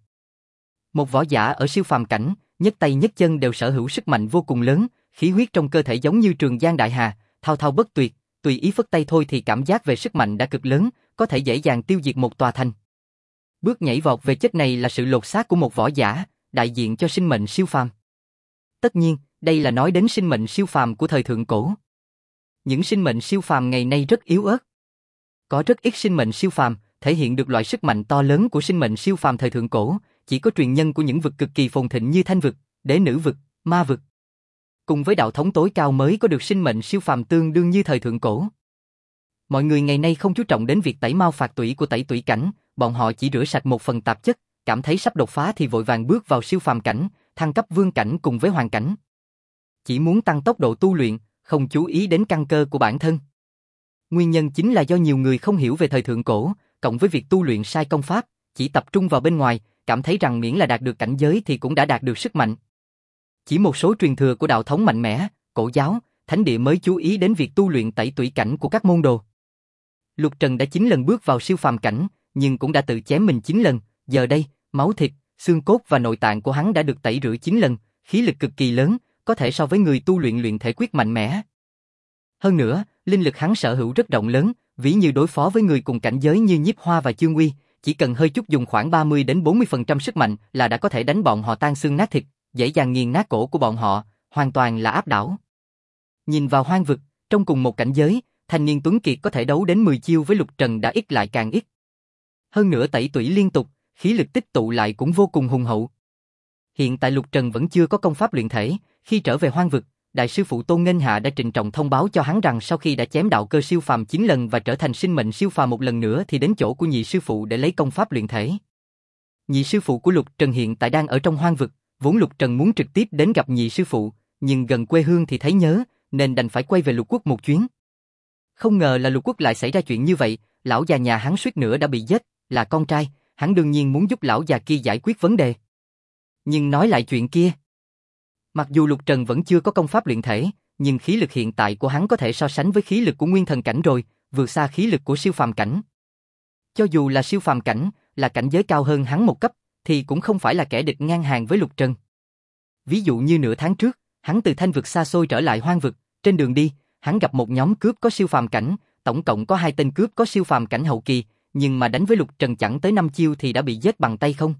Một võ giả ở siêu phàm cảnh, nhất tay nhất chân đều sở hữu sức mạnh vô cùng lớn, khí huyết trong cơ thể giống như trường giang đại hà, thao thao bất tuyệt, tùy ý phất tay thôi thì cảm giác về sức mạnh đã cực lớn, có thể dễ dàng tiêu diệt một tòa thành. Bước nhảy vọt về chất này là sự lột xác của một võ giả, đại diện cho sinh mệnh siêu phàm. Tất nhiên, đây là nói đến sinh mệnh siêu phàm của thời thượng cổ. Những sinh mệnh siêu phàm ngày nay rất yếu ớt. Có rất ít sinh mệnh siêu phàm thể hiện được loại sức mạnh to lớn của sinh mệnh siêu phàm thời thượng cổ, chỉ có truyền nhân của những vực cực kỳ phồn thịnh như Thanh vực, Đế nữ vực, Ma vực. Cùng với đạo thống tối cao mới có được sinh mệnh siêu phàm tương đương như thời thượng cổ. Mọi người ngày nay không chú trọng đến việc tẩy mau phạt tủy của tẩy tủy cảnh, bọn họ chỉ rửa sạch một phần tạp chất, cảm thấy sắp đột phá thì vội vàng bước vào siêu phàm cảnh, thăng cấp vương cảnh cùng với hoàng cảnh. Chỉ muốn tăng tốc độ tu luyện, không chú ý đến căn cơ của bản thân. Nguyên nhân chính là do nhiều người không hiểu về thời thượng cổ, cộng với việc tu luyện sai công pháp, chỉ tập trung vào bên ngoài, cảm thấy rằng miễn là đạt được cảnh giới thì cũng đã đạt được sức mạnh. Chỉ một số truyền thừa của đạo thống mạnh mẽ, cổ giáo, thánh địa mới chú ý đến việc tu luyện tẩy tủy cảnh của các môn đồ. Lục Trần đã 9 lần bước vào siêu phàm cảnh, nhưng cũng đã tự chém mình 9 lần, giờ đây, máu thịt, xương cốt và nội tạng của hắn đã được tẩy rửa 9 lần, khí lực cực kỳ lớn, có thể so với người tu luyện luyện thể quyết mạnh mẽ. Hơn nữa, linh lực hắn sở hữu rất rộng lớn, ví như đối phó với người cùng cảnh giới như Nhiếp Hoa và Chương Uy, chỉ cần hơi chút dùng khoảng 30 đến 40% sức mạnh là đã có thể đánh bọn họ tan xương nát thịt, dễ dàng nghiền nát cổ của bọn họ, hoàn toàn là áp đảo. Nhìn vào hoang vực, trong cùng một cảnh giới, thanh niên tuấn kiệt có thể đấu đến 10 chiêu với Lục Trần đã ít lại càng ít. Hơn nữa tẩy tủy liên tục, khí lực tích tụ lại cũng vô cùng hùng hậu. Hiện tại Lục Trần vẫn chưa có công pháp luyện thể, khi trở về hoang vực, đại sư phụ Tôn Nghênh Hạ đã trịnh trọng thông báo cho hắn rằng sau khi đã chém đạo cơ siêu phàm 9 lần và trở thành sinh mệnh siêu phàm một lần nữa thì đến chỗ của nhị sư phụ để lấy công pháp luyện thể. Nhị sư phụ của Lục Trần hiện tại đang ở trong hoang vực, vốn Lục Trần muốn trực tiếp đến gặp nhị sư phụ, nhưng gần quê hương thì thấy nhớ, nên đành phải quay về Lục Quốc một chuyến. Không ngờ là Lục Quốc lại xảy ra chuyện như vậy, lão già nhà hắn suýt nữa đã bị giết, là con trai, hắn đương nhiên muốn giúp lão già kia giải quyết vấn đề. Nhưng nói lại chuyện kia. Mặc dù Lục Trần vẫn chưa có công pháp luyện thể, nhưng khí lực hiện tại của hắn có thể so sánh với khí lực của nguyên thần cảnh rồi, vượt xa khí lực của siêu phàm cảnh. Cho dù là siêu phàm cảnh, là cảnh giới cao hơn hắn một cấp, thì cũng không phải là kẻ địch ngang hàng với Lục Trần. Ví dụ như nửa tháng trước, hắn từ Thanh vực xa xôi trở lại hoang vực, trên đường đi, hắn gặp một nhóm cướp có siêu phàm cảnh, tổng cộng có 2 tên cướp có siêu phàm cảnh hậu kỳ, nhưng mà đánh với Lục Trần chẳng tới 5 chiêu thì đã bị giết bằng tay không.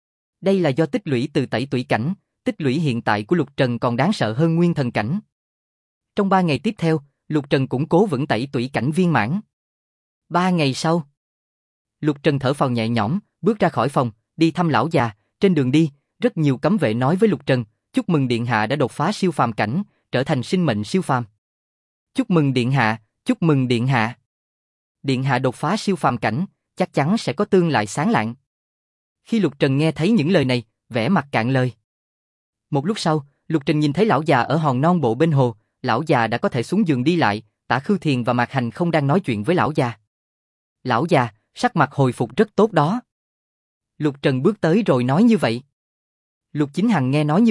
Đây là do tích lũy từ tẩy tủy cảnh, tích lũy hiện tại của Lục Trần còn đáng sợ hơn nguyên thần cảnh. Trong 3 ngày tiếp theo, Lục Trần củng cố vững tẩy tủy cảnh viên mãn. 3 ngày sau, Lục Trần thở phào nhẹ nhõm, bước ra khỏi phòng, đi thăm lão già. Trên đường đi, rất nhiều cấm vệ nói với Lục Trần, chúc mừng điện hạ đã đột phá siêu phàm cảnh, trở thành sinh mệnh siêu phàm. Chúc mừng điện hạ, chúc mừng điện hạ. Điện hạ đột phá siêu phàm cảnh, chắc chắn sẽ có tương lai sáng lạng. Khi Lục Trần nghe thấy những lời này, vẻ mặt cạn lời. Một lúc sau, Lục Trần nhìn thấy lão già ở hòn non bộ bên hồ, lão già đã có thể xuống giường đi lại, Tả Khưu Thiền và Mạc Hành không đang nói chuyện với lão già. Lão già, sắc mặt hồi phục rất tốt đó. Lục Trần bước tới rồi nói như vậy. Lục Chính Hằng nghe nói như vậy,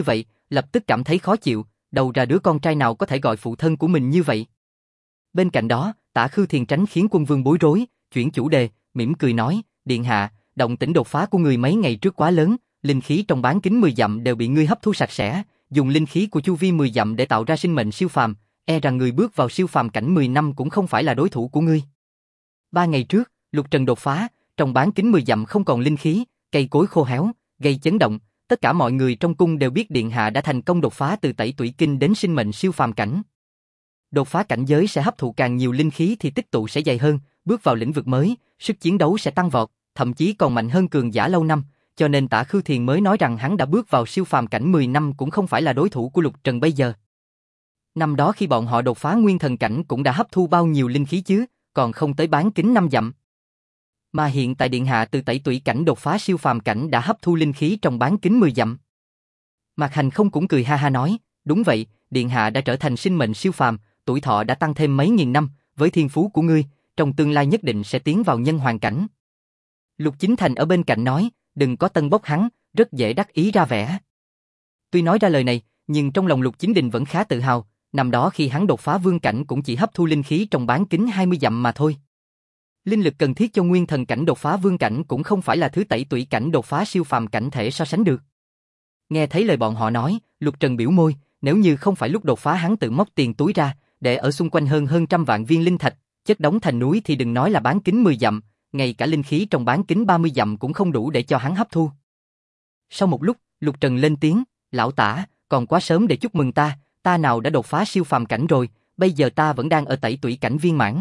lập tức cảm thấy khó chịu, đầu ra đứa con trai nào có thể gọi phụ thân của mình như vậy. Bên cạnh đó, Tả Khư Thiền tránh khiến quân vương bối rối, chuyển chủ đề, mỉm cười nói, điện hạ, động tĩnh đột phá của người mấy ngày trước quá lớn, linh khí trong bán kính 10 dặm đều bị ngươi hấp thu sạch sẽ, dùng linh khí của chu vi 10 dặm để tạo ra sinh mệnh siêu phàm, e rằng người bước vào siêu phàm cảnh 10 năm cũng không phải là đối thủ của ngươi. 3 ngày trước, Lục Trần đột phá, trong bán kính 10 dặm không còn linh khí, cây cối khô héo, gây chấn động, tất cả mọi người trong cung đều biết điện hạ đã thành công đột phá từ tẩy tủy kinh đến sinh mệnh siêu phàm cảnh. Đột phá cảnh giới sẽ hấp thụ càng nhiều linh khí thì tích tụ sẽ dày hơn, bước vào lĩnh vực mới, sức chiến đấu sẽ tăng vọt, thậm chí còn mạnh hơn cường giả lâu năm, cho nên Tả Khư Thiền mới nói rằng hắn đã bước vào siêu phàm cảnh 10 năm cũng không phải là đối thủ của Lục Trần bây giờ. Năm đó khi bọn họ đột phá nguyên thần cảnh cũng đã hấp thu bao nhiêu linh khí chứ, còn không tới bán kính 5 dặm. Mà hiện tại điện hạ từ tẩy tủy cảnh đột phá siêu phàm cảnh đã hấp thu linh khí trong bán kính 10 dặm. Mạc Hành không cũng cười ha ha nói, đúng vậy, điện hạ đã trở thành sinh mệnh siêu phàm, tuổi thọ đã tăng thêm mấy nghìn năm, với thiên phú của ngươi, trong tương lai nhất định sẽ tiến vào nhân hoàng cảnh. Lục Chính Thành ở bên cạnh nói, đừng có tân bốc hắn, rất dễ đắc ý ra vẻ. Tuy nói ra lời này, nhưng trong lòng Lục Chính Đình vẫn khá tự hào, năm đó khi hắn đột phá vương cảnh cũng chỉ hấp thu linh khí trong bán kính 20 dặm mà thôi. Linh lực cần thiết cho nguyên thần cảnh đột phá vương cảnh cũng không phải là thứ tẩy tủy cảnh đột phá siêu phàm cảnh thể so sánh được. Nghe thấy lời bọn họ nói, Lục Trần biểu môi, nếu như không phải lúc đột phá hắn tự móc tiền túi ra, để ở xung quanh hơn trăm vạn viên linh thạch, chất đống thành núi thì đừng nói là bán kính 10 dặm, ngay cả linh khí trong bán kính 30 dặm cũng không đủ để cho hắn hấp thu. Sau một lúc, Lục Trần lên tiếng, lão Tả, còn quá sớm để chúc mừng ta nào đã đột phá siêu phàm cảnh rồi, bây giờ ta vẫn đang ở tẩy tủy cảnh viên mãn.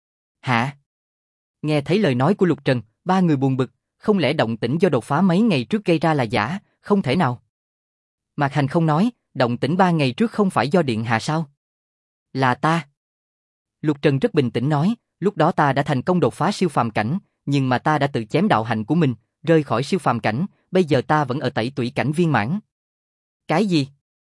Hả? Nghe thấy lời nói của Lục Trần, ba người buồn bực, không lẽ động tĩnh do đột phá mấy ngày trước gây ra là giả, không thể nào. Mạc Hành không nói, động tĩnh 3 ngày trước không phải do điện hạ sao? Là ta. Lục Trần rất bình tĩnh nói, lúc đó ta đã thành công đột phá siêu phàm cảnh, nhưng mà ta đã tự chém đạo hạnh của mình, rơi khỏi siêu phàm cảnh, bây giờ ta vẫn ở tẩy tủy cảnh viên mãn. Cái gì?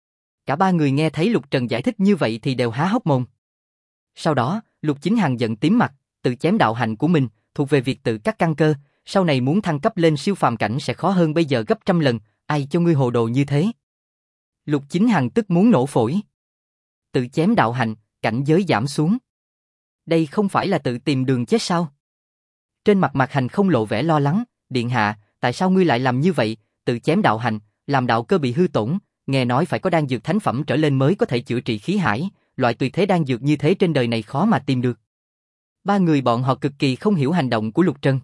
Cả ba người nghe thấy Lục Trần giải thích như vậy thì đều há hốc mồm. Sau đó, Lục Chính Hằng giận tím mặt, tự chém đạo hạnh của mình, thuộc về việc tự cắt căn cơ, sau này muốn thăng cấp lên siêu phàm cảnh sẽ khó hơn bây giờ gấp trăm lần, ai cho ngươi hồ đồ như thế? Lục Chính Hằng tức muốn nổ phổi. Tự chém đạo hạnh, cảnh giới giảm xuống. Đây không phải là tự tìm đường chết sao? Trên mặt Mạc Hành không lộ vẻ lo lắng, điện hạ, tại sao ngươi lại làm như vậy, tự chém đạo hành, làm đạo cơ bị hư tổn, nghe nói phải có đan dược thánh phẩm trở lên mới có thể chữa trị khí hải, loại tuyệt thế đan dược như thế trên đời này khó mà tìm được. Ba người bọn họ cực kỳ không hiểu hành động của Lục Trần.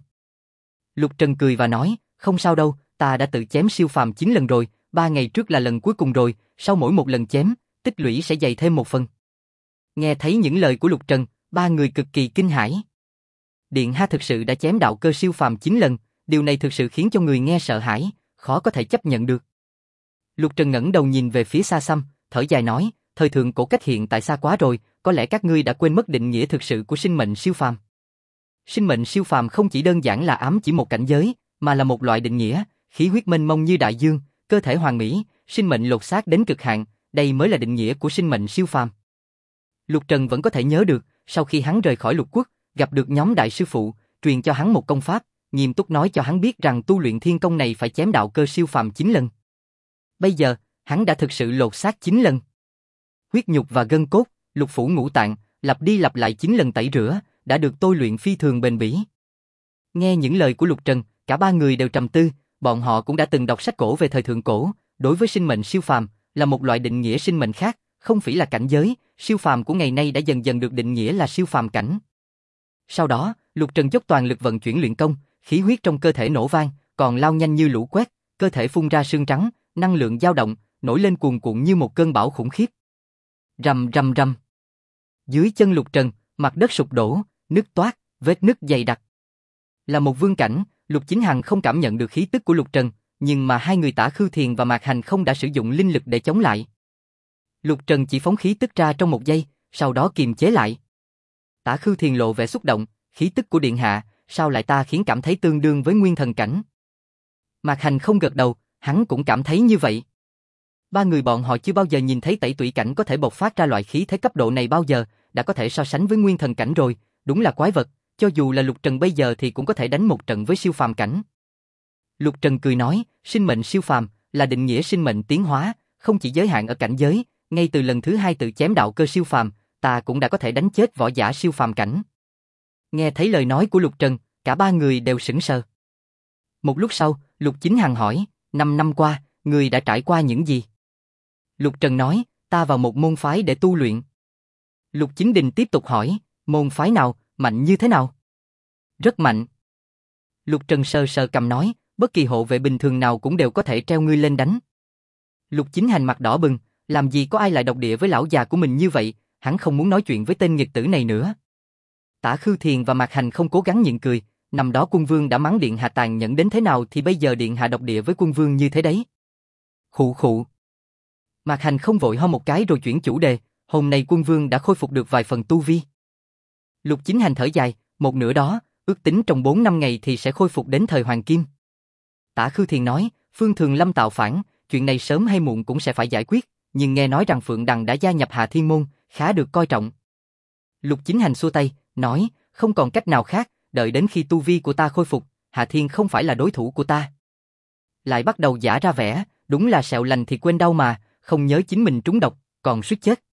Lục Trần cười và nói, không sao đâu, ta đã tự chém siêu phàm 9 lần rồi, 3 ngày trước là lần cuối cùng rồi, sau mỗi một lần chém, tích lũy sẽ dày thêm một phần. Nghe thấy những lời của Lục Trần, ba người cực kỳ kinh hãi. Điện hạ thực sự đã chém đạo cơ siêu phàm 9 lần, điều này thực sự khiến cho người nghe sợ hãi, khó có thể chấp nhận được. Lục Trần ngẩng đầu nhìn về phía xa xăm, thở dài nói, thời thượng cổ cách hiện tại xa quá rồi, có lẽ các ngươi đã quên mất định nghĩa thực sự của sinh mệnh siêu phàm. Sinh mệnh siêu phàm không chỉ đơn giản là ám chỉ một cảnh giới, mà là một loại định nghĩa, khí huyết mênh mông như đại dương, cơ thể hoàn mỹ, sinh mệnh lột xác đến cực hạn, đây mới là định nghĩa của sinh mệnh siêu phàm. Lục Trần vẫn có thể nhớ được, sau khi hắn rời khỏi Lục Quốc, gặp được nhóm đại sư phụ, truyền cho hắn một công pháp, nghiêm túc nói cho hắn biết rằng tu luyện thiên công này phải chém đạo cơ siêu phàm 9 lần. Bây giờ, hắn đã thực sự lột xác 9 lần. Huyết nhục và gân cốt, lục phủ ngũ tạng, lặp đi lặp lại 9 lần tẩy rửa, đã được tôi luyện phi thường bền bỉ. Nghe những lời của Lục Trần, cả ba người đều trầm tư, bọn họ cũng đã từng đọc sách cổ về thời thượng cổ, đối với sinh mệnh siêu phàm, là một loại định nghĩa sinh mệnh khác, không phải là cảnh giới, siêu phàm của ngày nay đã dần dần được định nghĩa là siêu phàm cảnh. Sau đó, Lục Trần dốc toàn lực vận chuyển luyện công, khí huyết trong cơ thể nổ vang, còn lao nhanh như lũ quét, cơ thể phun ra sương trắng, năng lượng dao động, nổi lên cuồn cuộn như một cơn bão khủng khiếp. Rầm rầm rầm. Dưới chân Lục Trần, mặt đất sụp đổ, nứt toát, vết nứt dày đặc. Là một vương cảnh, Lục Chính Hằng không cảm nhận được khí tức của Lục Trần, nhưng mà hai người Tả Khư Thiền và Mạc Hành không đã sử dụng linh lực để chống lại. Lục Trần chỉ phóng khí tức ra trong một giây, sau đó kiềm chế lại. Tả Khư Thiền lộ vẻ xúc động, khí tức của điện hạ, sao lại ta khiến cảm thấy tương đương với nguyên thần cảnh? Mạc Hành không gật đầu, hắn cũng cảm thấy như vậy. Ba người bọn họ chưa bao giờ nhìn thấy tẩy tủy cảnh có thể bộc phát ra loại khí thế cấp độ này bao giờ, đã có thể so sánh với nguyên thần cảnh rồi, đúng là quái vật, cho dù là Lục Trần bây giờ thì cũng có thể đánh một trận với siêu phàm cảnh. Lục Trần cười nói, sinh mệnh siêu phàm là định nghĩa sinh mệnh tiến hóa, không chỉ giới hạn ở cảnh giới, ngay từ lần thứ 2 tự chém đạo cơ siêu phàm, ta cũng đã có thể đánh chết võ giả siêu phàm cảnh. Nghe thấy lời nói của Lục Trần, cả ba người đều sững sờ. Một lúc sau, Lục Chính Hằng hỏi, 5 năm qua, người đã trải qua những gì? Lục Trần nói, ta vào một môn phái để tu luyện. Lục Chính Đình tiếp tục hỏi, môn phái nào, mạnh như thế nào? Rất mạnh. Lục Trần sờ sờ cầm nói, bất kỳ hộ vệ bình thường nào cũng đều có thể treo ngươi lên đánh. Lục Chính Hành mặt đỏ bừng, làm gì có ai lại độc địa với lão già của mình như vậy, hắn không muốn nói chuyện với tên nghiệt tử này nữa. Tả Khư Thiền và Mạc Hành không cố gắng nhịn cười, năm đó quân vương đã mắng điện hạ tàn nhẫn đến thế nào thì bây giờ điện hạ độc địa với quân vương như thế đấy. Khụ khụ. Mạc Hành không vội ho một cái rồi chuyển chủ đề, hôm nay quân vương đã khôi phục được vài phần tu vi. Lục Chính Hành thở dài, một nửa đó, ước tính trong 4 năm ngày thì sẽ khôi phục đến thời Hoàng Kim. Tả Khư Thiền nói, Phương Thường Lâm tạo phản, chuyện này sớm hay muộn cũng sẽ phải giải quyết, nhưng nghe nói rằng Phượng Đằng đã gia nhập Hà Thiên Môn, khá được coi trọng. Lục Chính Hành xua tay, nói, không còn cách nào khác, đợi đến khi tu vi của ta khôi phục, Hà Thiên không phải là đối thủ của ta. Lại bắt đầu giả ra vẻ, đúng là sẹo lành thì quên đau mà, không nhớ chính mình trúng độc, còn suýt chết.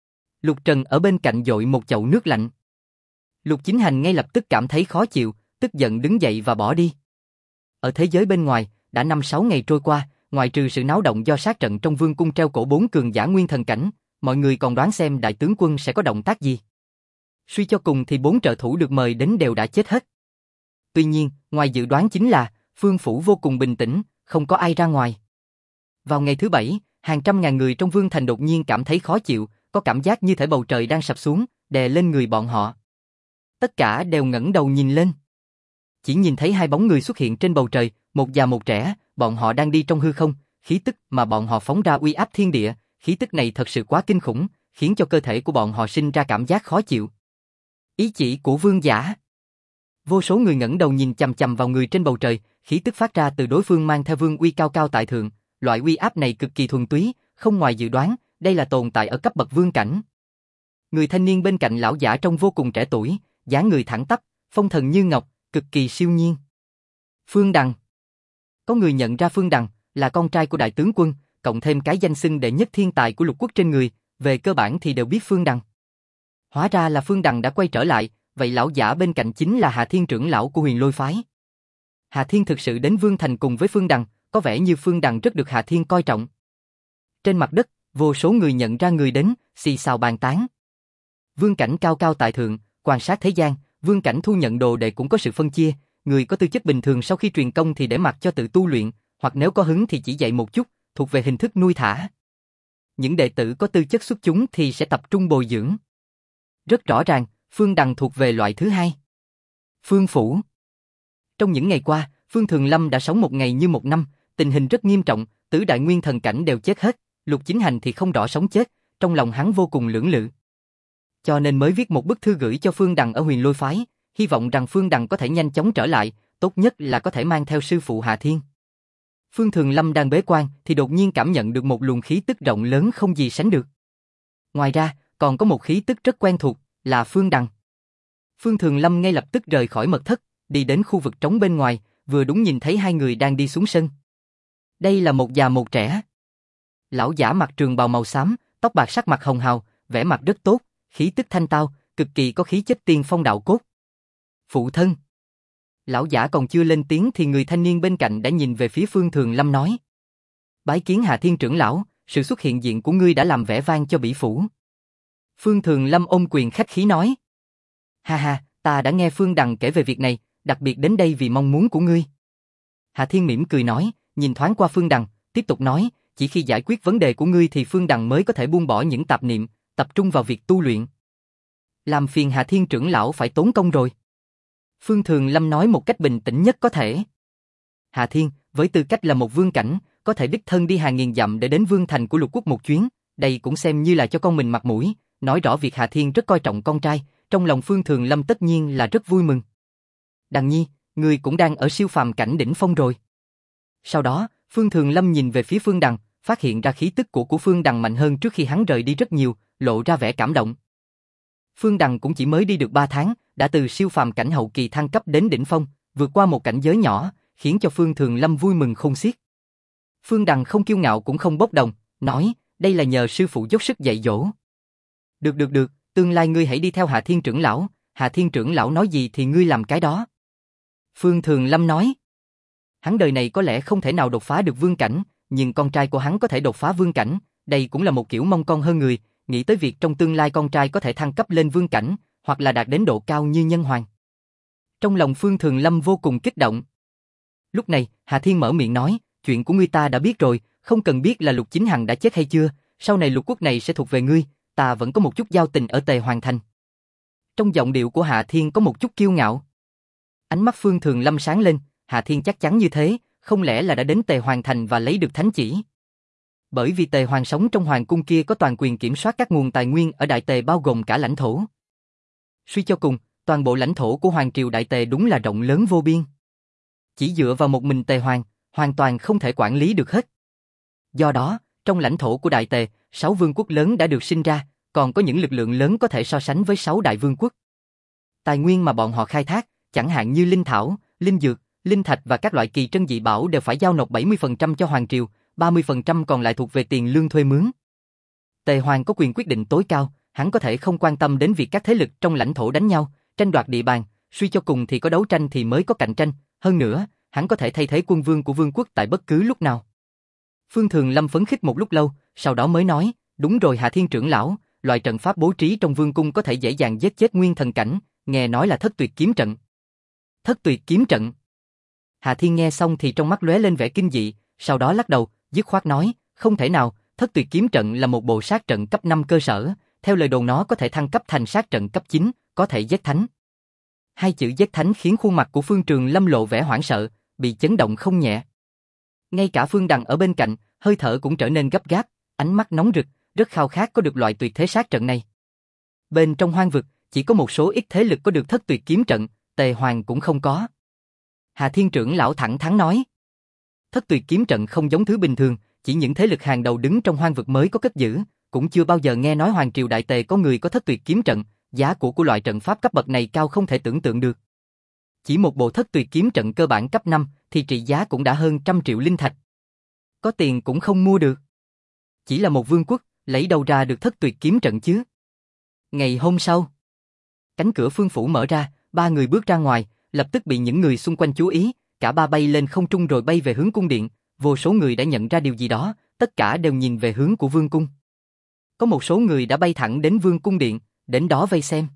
Lục Trần ở bên cạnh dội một chậu nước lạnh. Lục Chính Hành ngay lập tức cảm thấy khó chịu, tức giận đứng dậy và bỏ đi. Ở thế giới bên ngoài, đã 5-6 ngày trôi qua, ngoại trừ sự náo động do sát trận trong vương cung treo cổ 4 cường giả nguyên thần cảnh, mọi người còn đoán xem đại tướng quân sẽ có động tác gì. Suy cho cùng thì 4 trợ thủ được mời đến đều đã chết hết. Tuy nhiên, ngoài dự đoán chính là, Phương Phủ vô cùng bình tĩnh, không có ai ra ngoài. Vào ngày thứ 7, hàng trăm ngàn người trong vương thành đột nhiên cảm thấy khó chịu, có cảm giác như thể bầu trời đang sập xuống, đè lên người bọn họ. Tất cả đều ngẩng đầu nhìn lên. Chỉ nhìn thấy hai bóng người xuất hiện trên bầu trời, một già một trẻ, bọn họ đang đi trong hư không, khí tức mà bọn họ phóng ra uy áp thiên địa, khí tức này thật sự quá kinh khủng, khiến cho cơ thể của bọn họ sinh ra cảm giác khó chịu. Ý chỉ của vương giả. Vô số người ngẩng đầu nhìn chằm chằm vào người trên bầu trời, khí tức phát ra từ đối phương mang theo vương uy cao cao tại thượng, loại uy áp này cực kỳ thuần túy, không ngoài dự đoán, đây là tồn tại ở cấp bậc vương cảnh. Người thanh niên bên cạnh lão giả trông vô cùng trẻ tuổi, dáng người thẳng tắp, phong thần như ngọc, cực kỳ siêu nhiên. Phương Đằng. Có người nhận ra Phương Đằng là con trai của đại tướng quân, cộng thêm cái danh xưng đệ nhất thiên tài của lục quốc trên người, về cơ bản thì đều biết Phương Đằng. Hóa ra là Phương Đằng đã quay trở lại, vậy lão giả bên cạnh chính là Hà Thiên trưởng lão của Huyền Lôi phái. Hà Thiên thực sự đến Vương Thành cùng với Phương Đằng, có vẻ như Phương Đằng rất được Hà Thiên coi trọng. Trên mặt đất, vô số người nhận ra người đến, xì xào bàn tán. Vương cảnh cao cao tại thượng, quan sát thế gian, vương cảnh thu nhận đồ đệ cũng có sự phân chia, người có tư chất bình thường sau khi truyền công thì để mặc cho tự tu luyện, hoặc nếu có hứng thì chỉ dạy một chút, thuộc về hình thức nuôi thả. Những đệ tử có tư chất xuất chúng thì sẽ tập trung bồi dưỡng. Rất rõ ràng, Phương Đằng thuộc về loại thứ hai. Phương Phủ. Trong những ngày qua, Phương Thường Lâm đã sống một ngày như một năm, tình hình rất nghiêm trọng, tứ đại nguyên thần cảnh đều chết hết, Lục Chính Hành thì không rõ sống chết, trong lòng hắn vô cùng lưỡng lự. Cho nên mới viết một bức thư gửi cho Phương Đằng ở Huyền Lôi phái, hy vọng rằng Phương Đằng có thể nhanh chóng trở lại, tốt nhất là có thể mang theo sư phụ Hà Thiên. Phương Thường Lâm đang bế quan thì đột nhiên cảm nhận được một luồng khí tức rộng lớn không gì sánh được. Ngoài ra, còn có một khí tức rất quen thuộc, là Phương Đằng. Phương Thường Lâm ngay lập tức rời khỏi mật thất, đi đến khu vực trống bên ngoài, vừa đúng nhìn thấy hai người đang đi xuống sân. Đây là một già một trẻ. Lão giả mặc trường bào màu xám, tóc bạc sắc mặt hồng hào, vẻ mặt rất tốt, khí tức thanh tao, cực kỳ có khí chất tiên phong đạo cốt. Phụ thân. Lão giả còn chưa lên tiếng thì người thanh niên bên cạnh đã nhìn về phía Phương Thường Lâm nói. Bái kiến Hà Thiên trưởng lão, sự xuất hiện diện của ngươi đã làm vẻ vang cho bỉ phủ. Phương Thường Lâm ôm quyền khách khí nói. Ha ha, ta đã nghe Phương Đằng kể về việc này, đặc biệt đến đây vì mong muốn của ngươi. Hà Thiên mỉm cười nói, nhìn thoáng qua Phương Đằng, tiếp tục nói, chỉ khi giải quyết vấn đề của ngươi thì Phương Đằng mới có thể buông bỏ những tạp niệm, tập trung vào việc tu luyện. Làm phiền Hà Thiên trưởng lão phải tốn công rồi. Phương Thường Lâm nói một cách bình tĩnh nhất có thể. Hà Thiên, với tư cách là một vương cảnh, có thể đích thân đi hàng nghìn dặm để đến vương thành của lục quốc một chuyến, đây cũng xem như là cho con mình mặt mũi, nói rõ việc Hà Thiên rất coi trọng con trai, trong lòng Phương Thường Lâm tất nhiên là rất vui mừng. Đằng Nhi, ngươi cũng đang ở siêu phàm cảnh đỉnh phong rồi. Sau đó, Phương Thường Lâm nhìn về phía Phương Đằng, phát hiện ra khí tức của Phương Đằng mạnh hơn trước khi hắn rời đi rất nhiều, lộ ra vẻ cảm động. Phương Đằng cũng chỉ mới đi được 3 tháng, đã từ siêu phàm cảnh hậu kỳ thăng cấp đến đỉnh phong, vượt qua một cảnh giới nhỏ, khiến cho Phương Thường Lâm vui mừng khôn xiết. Phương Đằng không kiêu ngạo cũng không bốc đồng, nói, đây là nhờ sư phụ dốc sức dạy dỗ. Được, tương lai ngươi hãy đi theo Hạ Thiên trưởng lão, Hạ Thiên trưởng lão nói gì thì ngươi làm cái đó. Phương Thường Lâm nói, hắn đời này có lẽ không thể nào đột phá được vương cảnh, nhưng con trai của hắn có thể đột phá vương cảnh, đây cũng là một kiểu mong con hơn người, nghĩ tới việc trong tương lai con trai có thể thăng cấp lên vương cảnh, hoặc là đạt đến độ cao như nhân hoàng. Trong lòng Phương Thường Lâm vô cùng kích động. Lúc này, Hà Thiên mở miệng nói, chuyện của ngươi ta đã biết rồi, không cần biết là Lục Chính Hằng đã chết hay chưa, sau này lục quốc này sẽ thuộc về ngươi, ta vẫn có một chút giao tình ở Tề Hoàng Thành. Trong giọng điệu của Hà Thiên có một chút kiêu ngạo. Ánh mắt Phương Thường Lâm sáng lên, Hà Thiên chắc chắn như thế, không lẽ là đã đến Tề Hoàng Thành và lấy được thánh chỉ. Bởi vì Tề Hoàng sống trong hoàng cung kia có toàn quyền kiểm soát các nguồn tài nguyên ở Đại Tề bao gồm cả lãnh thổ. Suy cho cùng, toàn bộ lãnh thổ của Hoàng triều Đại Tề đúng là rộng lớn vô biên. Chỉ dựa vào một mình Tề Hoàng, hoàn toàn không thể quản lý được hết. Do đó, trong lãnh thổ của Đại Tề, 6 vương quốc lớn đã được sinh ra, còn có những lực lượng lớn có thể so sánh với 6 đại vương quốc. Tài nguyên mà bọn họ khai thác, chẳng hạn như linh thảo, linh dược, linh thạch và các loại kỳ trân dị bảo đều phải giao nộp 70% cho Hoàng triều, 30% còn lại thuộc về tiền lương thuê mướn. Tề Hoàng có quyền quyết định tối cao, hắn có thể không quan tâm đến việc các thế lực trong lãnh thổ đánh nhau, tranh đoạt địa bàn, suy cho cùng thì có đấu tranh thì mới có cạnh tranh, hơn nữa, hắn có thể thay thế quân vương của vương quốc tại bất cứ lúc nào. Phương Thường Lâm phấn khích một lúc lâu, sau đó mới nói, đúng rồi Hạ Thiên trưởng lão, loại trận pháp bố trí trong vương cung có thể dễ dàng giết chết nguyên thần cảnh, nghe nói là Thất Tuyệt kiếm trận. Thất Tuyệt kiếm trận. Hạ Thiên nghe xong thì trong mắt lóe lên vẻ kinh dị, sau đó lắc đầu, dứt khoát nói, không thể nào, Thất Tuyệt kiếm trận là một bộ sát trận cấp 5 cơ sở, theo lời đồn nó có thể thăng cấp thành sát trận cấp 9, có thể giết thánh. Hai chữ giết thánh khiến khuôn mặt của Phương Trường Lâm lộ vẻ hoảng sợ, bị chấn động không nhẹ. Ngay cả Phương Đằng ở bên cạnh, hơi thở cũng trở nên gấp gáp, ánh mắt nóng rực, rất khao khát có được loại tuyệt thế sát trận này. Bên trong hoang vực, chỉ có một số ít thế lực có được Thất Tuyệt kiếm trận, Tề Hoàng cũng không có. Hà Thiên trưởng lão thẳng thắn nói, Thất Tuyệt kiếm trận không giống thứ bình thường, chỉ những thế lực hàng đầu đứng trong hoang vực mới có cất giữ, cũng chưa bao giờ nghe nói Hoàng triều Đại Tề có người có Thất Tuyệt kiếm trận, giá của loại trận pháp cấp bậc này cao không thể tưởng tượng được. Chỉ một bộ Thất Tuyệt kiếm trận cơ bản cấp 5 thì trị giá cũng đã hơn 100 triệu linh thạch. Có tiền cũng không mua được. Chỉ là một vương quốc, lấy đâu ra được Thất Tuyệt kiếm trận chứ? Ngày hôm sau, cánh cửa phương phủ mở ra, 3 người bước ra ngoài, lập tức bị những người xung quanh chú ý, cả ba bay lên không trung rồi bay về hướng cung điện, vô số người đã nhận ra điều gì đó, tất cả đều nhìn về hướng của vương cung. Có một số người đã bay thẳng đến vương cung điện, đến đó vây xem.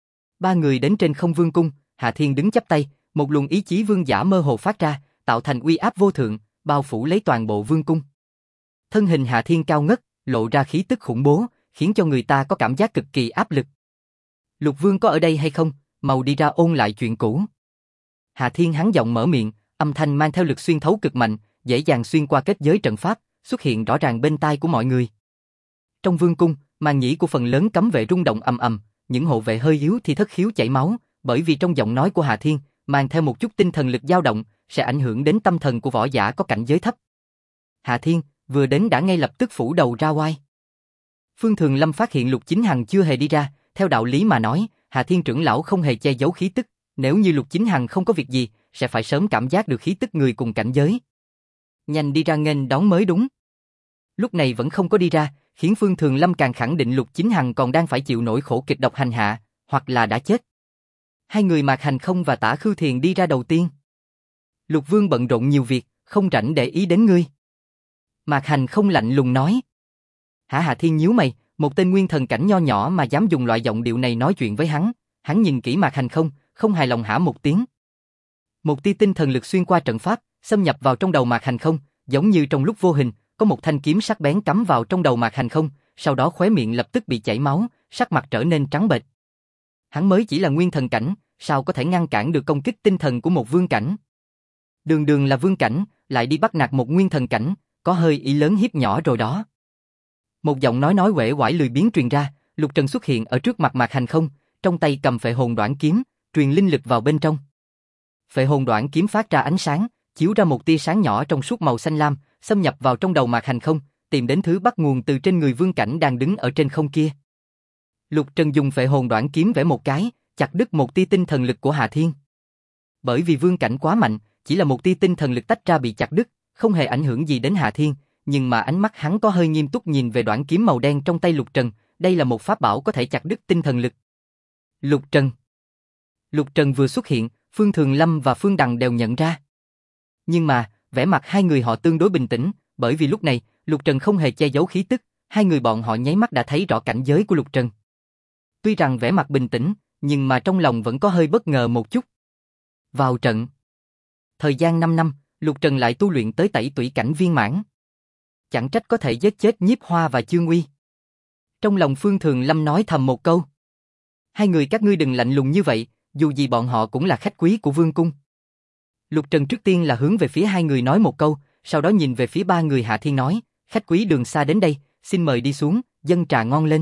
3 người đến trên không vương cung, Hạ Thiên đứng chắp tay, một luồng ý chí vương giả mơ hồ phát ra, tạo thành uy áp vô thượng, bao phủ lấy toàn bộ vương cung. Thân hình Hạ Thiên cao ngất, lộ ra khí tức khủng bố, khiến cho người ta có cảm giác cực kỳ áp lực. Lục Vương có ở đây hay không? Mau đi ra ôn lại chuyện cũ. Hạ Thiên hắn giọng mở miệng, âm thanh mang theo lực xuyên thấu cực mạnh, dễ dàng xuyên qua kết giới trận pháp, xuất hiện rõ ràng bên tai của mọi người. Trong vương cung, màn nhĩ của phần lớn cấm vệ rung động ầm ầm, những hộ vệ hơi yếu thì thất khiếu chảy máu, bởi vì trong giọng nói của Hạ Thiên mang theo một chút tinh thần lực dao động, sẽ ảnh hưởng đến tâm thần của võ giả có cảnh giới thấp. Hạ Thiên vừa đến đã ngay lập tức phủ đầu ra oai. Phương Thường Lâm phát hiện Lục Chính Hằng chưa hề đi ra, theo đạo lý mà nói, Hạ Thiên trưởng lão không hề che giấu khí tức, nếu như Lục Chính Hằng không có việc gì, sẽ phải sớm cảm giác được khí tức người cùng cảnh giới. Nhanh đi ra nghênh đón mới đúng. Lúc này vẫn không có đi ra, khiến Phương Thường Lâm càng khẳng định Lục Chính Hằng còn đang phải chịu nỗi khổ kịch độc hành hạ, hoặc là đã chết. Hai người Mạc Hành Không và Tả Khư Thiền đi ra đầu tiên. Lục Vương bận rộn nhiều việc, không rảnh để ý đến ngươi. Mạc Hành Không lạnh lùng nói. Hả? Hạ Thiên nhíu mày, một tên nguyên thần cảnh nho nhỏ mà dám dùng loại giọng điệu này nói chuyện với hắn nhìn kỹ Mạc Hành Không, không hài lòng hả một tiếng. Một tia tinh thần lực xuyên qua trận pháp, xâm nhập vào trong đầu Mạc Hành Không, giống như trong lúc vô hình, có một thanh kiếm sắc bén cắm vào trong đầu Mạc Hành Không, sau đó khóe miệng lập tức bị chảy máu, sắc mặt trở nên trắng bệch. Hắn mới chỉ là nguyên thần cảnh, sao có thể ngăn cản được công kích tinh thần của một vương cảnh? Đường đường là vương cảnh, lại đi bắt nạt một nguyên thần cảnh, có hơi ý lớn hiếp nhỏ rồi đó. Một giọng nói uể oải lười biếng truyền ra, Lục Trần xuất hiện ở trước mặt Mạc Hành Không, trong tay cầm phệ hồn đoản kiếm, truyền linh lực vào bên trong. Phệ hồn đoản kiếm phát ra ánh sáng, chiếu ra một tia sáng nhỏ trong suốt màu xanh lam, xâm nhập vào trong đầu Mạc Hành Không, tìm đến thứ bắt nguồn từ trên người vương cảnh đang đứng ở trên không kia. Lục Trần dùng phệ hồn đoản kiếm vẽ một cái, chặt đứt một tia tinh thần lực của Hạ Thiên. Bởi vì vương cảnh quá mạnh, chỉ là một tia tinh thần lực tách ra bị chặt đứt, không hề ảnh hưởng gì đến Hạ Thiên, nhưng mà ánh mắt hắn có hơi nghiêm túc nhìn về đoạn kiếm màu đen trong tay Lục Trần, đây là một pháp bảo có thể chặt đứt tinh thần lực. Lục Trần. Lục Trần vừa xuất hiện, Phương Thường Lâm và Phương Đằng đều nhận ra. Nhưng mà, vẻ mặt hai người họ tương đối bình tĩnh, bởi vì lúc này, Lục Trần không hề che giấu khí tức, hai người bọn họ nháy mắt đã thấy rõ cảnh giới của Lục Trần. Tuy rằng vẻ mặt bình tĩnh, nhưng mà trong lòng vẫn có hơi bất ngờ một chút. Vào trận. Thời gian 5 năm, Lục Trần lại tu luyện tới tẩy tủy cảnh viên mãn. Chẳng trách có thể giết chết Nhiếp Hoa và Chương Uy. Trong lòng Phương Thường Lâm nói thầm một câu. Hai người các ngươi đừng lạnh lùng như vậy, dù gì bọn họ cũng là khách quý của Vương Cung. Lục Trần trước tiên là hướng về phía hai người nói một câu, sau đó nhìn về phía ba người Hạ Thiên nói, khách quý đường xa đến đây, xin mời đi xuống, dâng trà ngon lên.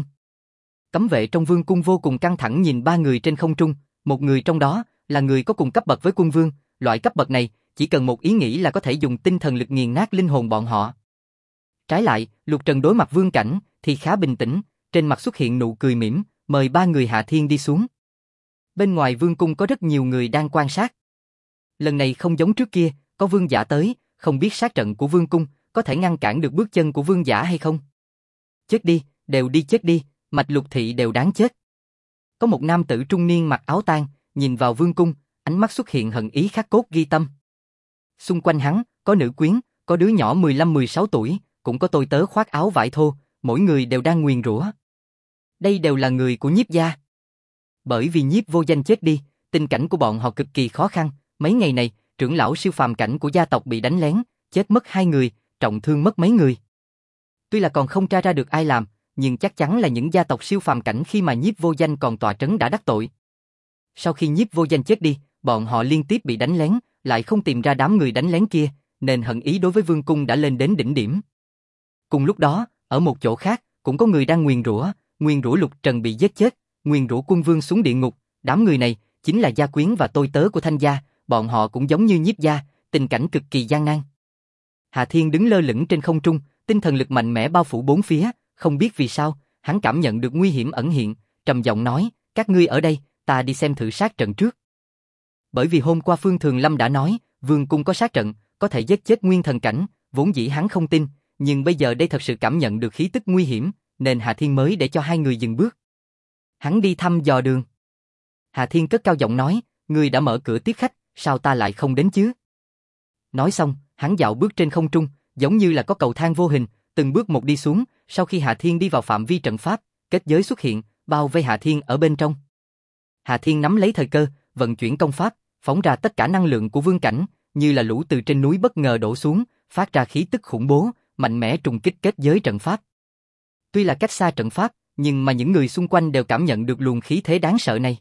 Cấm vệ trong Vương Cung vô cùng căng thẳng nhìn ba người trên không trung, một người trong đó là người có cùng cấp bậc với Quân Vương, loại cấp bậc này, chỉ cần một ý nghĩ là có thể dùng tinh thần lực nghiền nát linh hồn bọn họ. Trái lại, Lục Trần đối mặt Vương Cảnh thì khá bình tĩnh, trên mặt xuất hiện nụ cười mỉm, mời ba người Hạ Thiên đi xuống. Bên ngoài Vương Cung có rất nhiều người đang quan sát. Lần này không giống trước kia, có Vương Giả tới, không biết sát trận của Vương Cung có thể ngăn cản được bước chân của Vương Giả hay không. Chết đi, đều đi chết đi, Mạch Lục Thị đều đáng chết. Có một nam tử trung niên mặc áo tang, nhìn vào Vương Cung, ánh mắt xuất hiện hận ý khắc cốt ghi tâm. Xung quanh hắn, có nữ quyến, có đứa nhỏ 15-16 tuổi, cũng có tôi tớ khoác áo vải thô, mỗi người đều đang nguyền rủa. Đây đều là người của Nhiếp gia. Bởi vì Nhiếp Vô Danh chết đi, tình cảnh của bọn họ cực kỳ khó khăn, mấy ngày này, trưởng lão siêu phàm cảnh của gia tộc bị đánh lén, chết mất 2 người, trọng thương mất mấy người. Tuy là còn không tra ra được ai làm, nhưng chắc chắn là những gia tộc siêu phàm cảnh khi mà Nhiếp Vô Danh còn tọa trấn đã đắc tội. Sau khi Nhiếp Vô Danh chết đi, bọn họ liên tiếp bị đánh lén, lại không tìm ra đám người đánh lén kia, nên hận ý đối với Vương Cung đã lên đến đỉnh điểm. Cùng lúc đó, ở một chỗ khác, cũng có người đang nguyền rủa Lục Trần bị giết chết, nguyền rủa Quân Vương xuống địa ngục, đám người này chính là gia quyến và tôi tớ của Thanh gia, bọn họ cũng giống như Nhiếp gia, tình cảnh cực kỳ gian nan. Hạ Thiên đứng lơ lửng trên không trung, tinh thần lực mạnh mẽ bao phủ bốn phía, không biết vì sao, hắn cảm nhận được nguy hiểm ẩn hiện, trầm giọng nói, các ngươi ở đây, ta đi xem thử sát trận trước. Bởi vì hôm qua Phương Thường Lâm đã nói, Vương Cung có sát trận, có thể giết chết nguyên thần cảnh, vốn dĩ hắn không tin, nhưng bây giờ đây thật sự cảm nhận được khí tức nguy hiểm, nên Hạ Thiên mới để cho hai người dừng bước. Hắn đi thăm dò đường. Hạ Thiên cất cao giọng nói, ngươi đã mở cửa tiếp khách, sao ta lại không đến chứ? Nói xong, hắn dạo bước trên không trung, giống như là có cầu thang vô hình, từng bước một đi xuống, sau khi Hạ Thiên đi vào phạm vi trận pháp, kết giới xuất hiện, bao vây Hạ Thiên ở bên trong. Hạ Thiên nắm lấy thời cơ, vận chuyển công pháp, phóng ra tất cả năng lượng của vương cảnh, như là lũ từ trên núi bất ngờ đổ xuống, phát ra khí tức khủng bố, mạnh mẽ trùng kích kết giới trận pháp. Tuy là cách xa trận pháp, nhưng mà những người xung quanh đều cảm nhận được luồng khí thế đáng sợ này.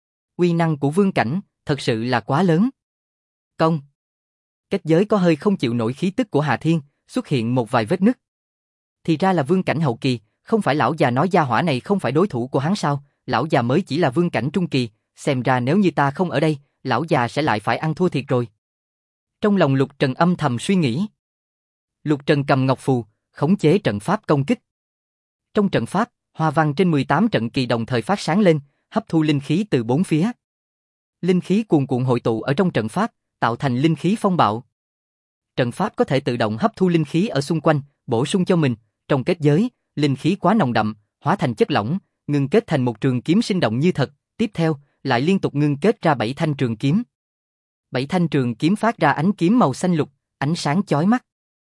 Uy năng của vương cảnh, thật sự là quá lớn. Công. Kết giới có hơi không chịu nổi khí tức của Hạ Thiên, xuất hiện một vài vết nứt. Thì ra là vương cảnh hậu kỳ, không phải lão già nói gia hỏa này không phải đối thủ của hắn sao, lão già mới chỉ là vương cảnh trung kỳ, xem ra nếu như ta không ở đây, lão già sẽ lại phải ăn thua thiệt rồi. Trong lòng Lục Trần âm thầm suy nghĩ. Lục Trần cầm ngọc phù, khống chế trận pháp công kích. Trong trận pháp, hoa văn trên 18 trận kỳ đồng thời phát sáng lên, hấp thu linh khí từ bốn phía. Linh khí cuồn cuộn hội tụ ở trong trận pháp, tạo thành linh khí phong bạo. Trận pháp có thể tự động hấp thu linh khí ở xung quanh, bổ sung cho mình. Trong kết giới, linh khí quá nồng đậm, hóa thành chất lỏng, ngưng kết thành một trường kiếm sinh động như thật. Tiếp theo, lại liên tục ngưng kết ra 7 thanh trường kiếm. 7 thanh trường kiếm phát ra ánh kiếm màu xanh lục, ánh sáng chói mắt.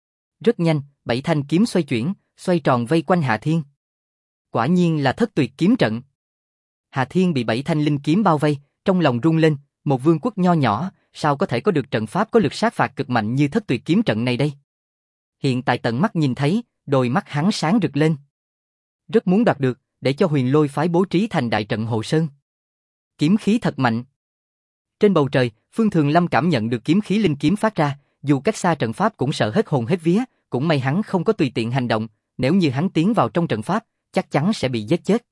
Rất nhanh, 7 thanh kiếm xoay chuyển, xoay tròn vây quanh Hạ Thiên. Quả nhiên là thất tuyệt kiếm trận. Hạ Thiên bị 7 thanh linh kiếm bao vây, trong lòng rung lên, một vương quốc nho nhỏ, sao có thể có được trận pháp có lực sát phạt cực mạnh như thất tuyệt kiếm trận này đây? Hiện tại tận mắt nhìn thấy, đôi mắt hắn sáng rực lên. Rất muốn đoạt được, để cho Huyền Lôi phái bố trí thành đại trận Hồ Sơn. Kiếm khí thật mạnh. Trên bầu trời, Phương Thường Lâm cảm nhận được kiếm khí linh kiếm phát ra, dù cách xa trận pháp cũng sợ hết hồn hết vía, cũng may hắn không có tùy tiện hành động, nếu như hắn tiến vào trong trận pháp, chắc chắn sẽ bị giết chết.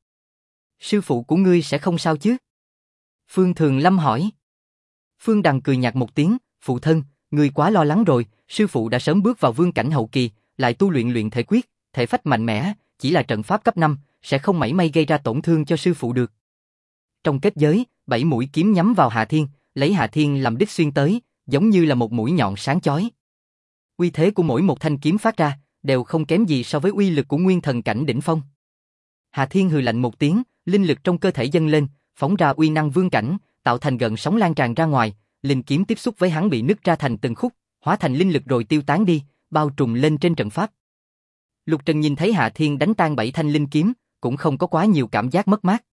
Sư phụ của ngươi sẽ không sao chứ? Phương Thường Lâm hỏi. Phương Đằng cười nhạt một tiếng, phụ thân, ngươi quá lo lắng rồi, sư phụ đã sớm bước vào vương cảnh hậu kỳ, lại tu luyện luyện thể quyết, thể phách mạnh mẽ, chỉ là trận pháp cấp 5, sẽ không mảy may gây ra tổn thương cho sư phụ được. Trong kết giới, 7 mũi kiếm nhắm vào Hạ Thiên, lấy Hạ Thiên làm đích xuyên tới, giống như là một mũi nhọn sáng chói. Uy thế của mỗi một thanh kiếm phát ra, đều không kém gì so với uy lực của nguyên thần cảnh đỉnh phong. Hà Thiên hừ lạnh một tiếng, linh lực trong cơ thể dâng lên, phóng ra uy năng vương cảnh, tạo thành gợn sóng lan tràn ra ngoài, linh kiếm tiếp xúc với hắn bị nứt ra thành từng khúc, hóa thành linh lực rồi tiêu tán đi, bao trùm lên trên trận pháp. Lục Trần nhìn thấy Hà Thiên đánh tan 7 thanh linh kiếm, cũng không có quá nhiều cảm giác mất mát.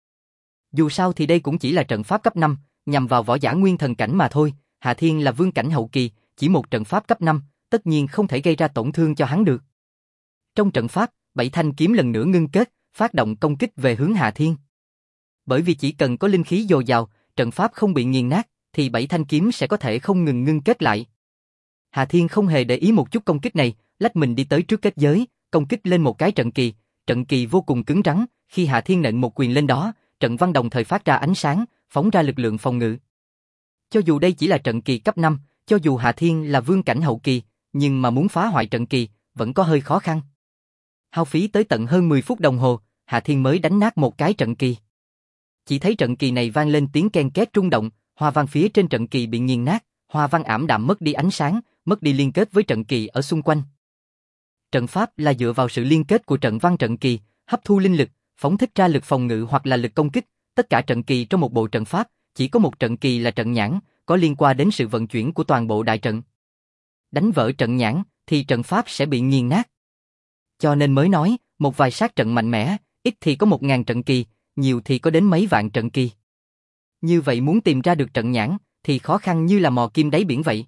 Dù sao thì đây cũng chỉ là trận pháp cấp 5, nhằm vào võ giả nguyên thần cảnh mà thôi, Hà Thiên là vương cảnh hậu kỳ, chỉ một trận pháp cấp 5, tất nhiên không thể gây ra tổn thương cho hắn được. Trong trận pháp, 7 thanh kiếm lần nữa ngưng kết, phát động công kích về hướng Hà Thiên. Bởi vì chỉ cần có linh khí dồi dào, trận pháp không bị nghiền nát, thì 7 thanh kiếm sẽ có thể không ngừng ngưng kết lại. Hà Thiên không hề để ý một chút công kích này, lách mình đi tới trước kết giới, công kích lên một cái trận kỳ vô cùng cứng rắn, khi Hà Thiên nện một quyền lên đó, trận văn đồng thời phát ra ánh sáng, phóng ra lực lượng phòng ngự. Cho dù đây chỉ là trận kỳ cấp 5, cho dù Hà Thiên là vương cảnh hậu kỳ, nhưng mà muốn phá hoại trận kỳ, vẫn có hơi khó khăn. Hao phí tới tận hơn 10 phút đồng hồ, Hà Thiên mới đánh nát một cái trận kỳ. Chỉ thấy trận kỳ này vang lên tiếng ken két rung động, hoa văn phía trên trận kỳ bị nghiền nát, hoa văn ảm đạm mất đi ánh sáng, mất đi liên kết với trận kỳ ở xung quanh. Trận pháp là dựa vào sự liên kết của trận văn trận kỳ, hấp thu linh lực, phóng thích ra lực phòng ngự hoặc là lực công kích, tất cả trận kỳ trong một bộ trận pháp, chỉ có một trận kỳ là trận nhãn, có liên quan đến sự vận chuyển của toàn bộ đại trận. Đánh vỡ trận nhãn thì trận pháp sẽ bị nghiền nát. Cho nên mới nói, một vài sát trận mạnh mẽ, ít thì có 1000 trận kỳ, nhiều thì có đến mấy vạn trận kỳ. Như vậy muốn tìm ra được trận nhãn thì khó khăn như là mò kim đáy biển vậy.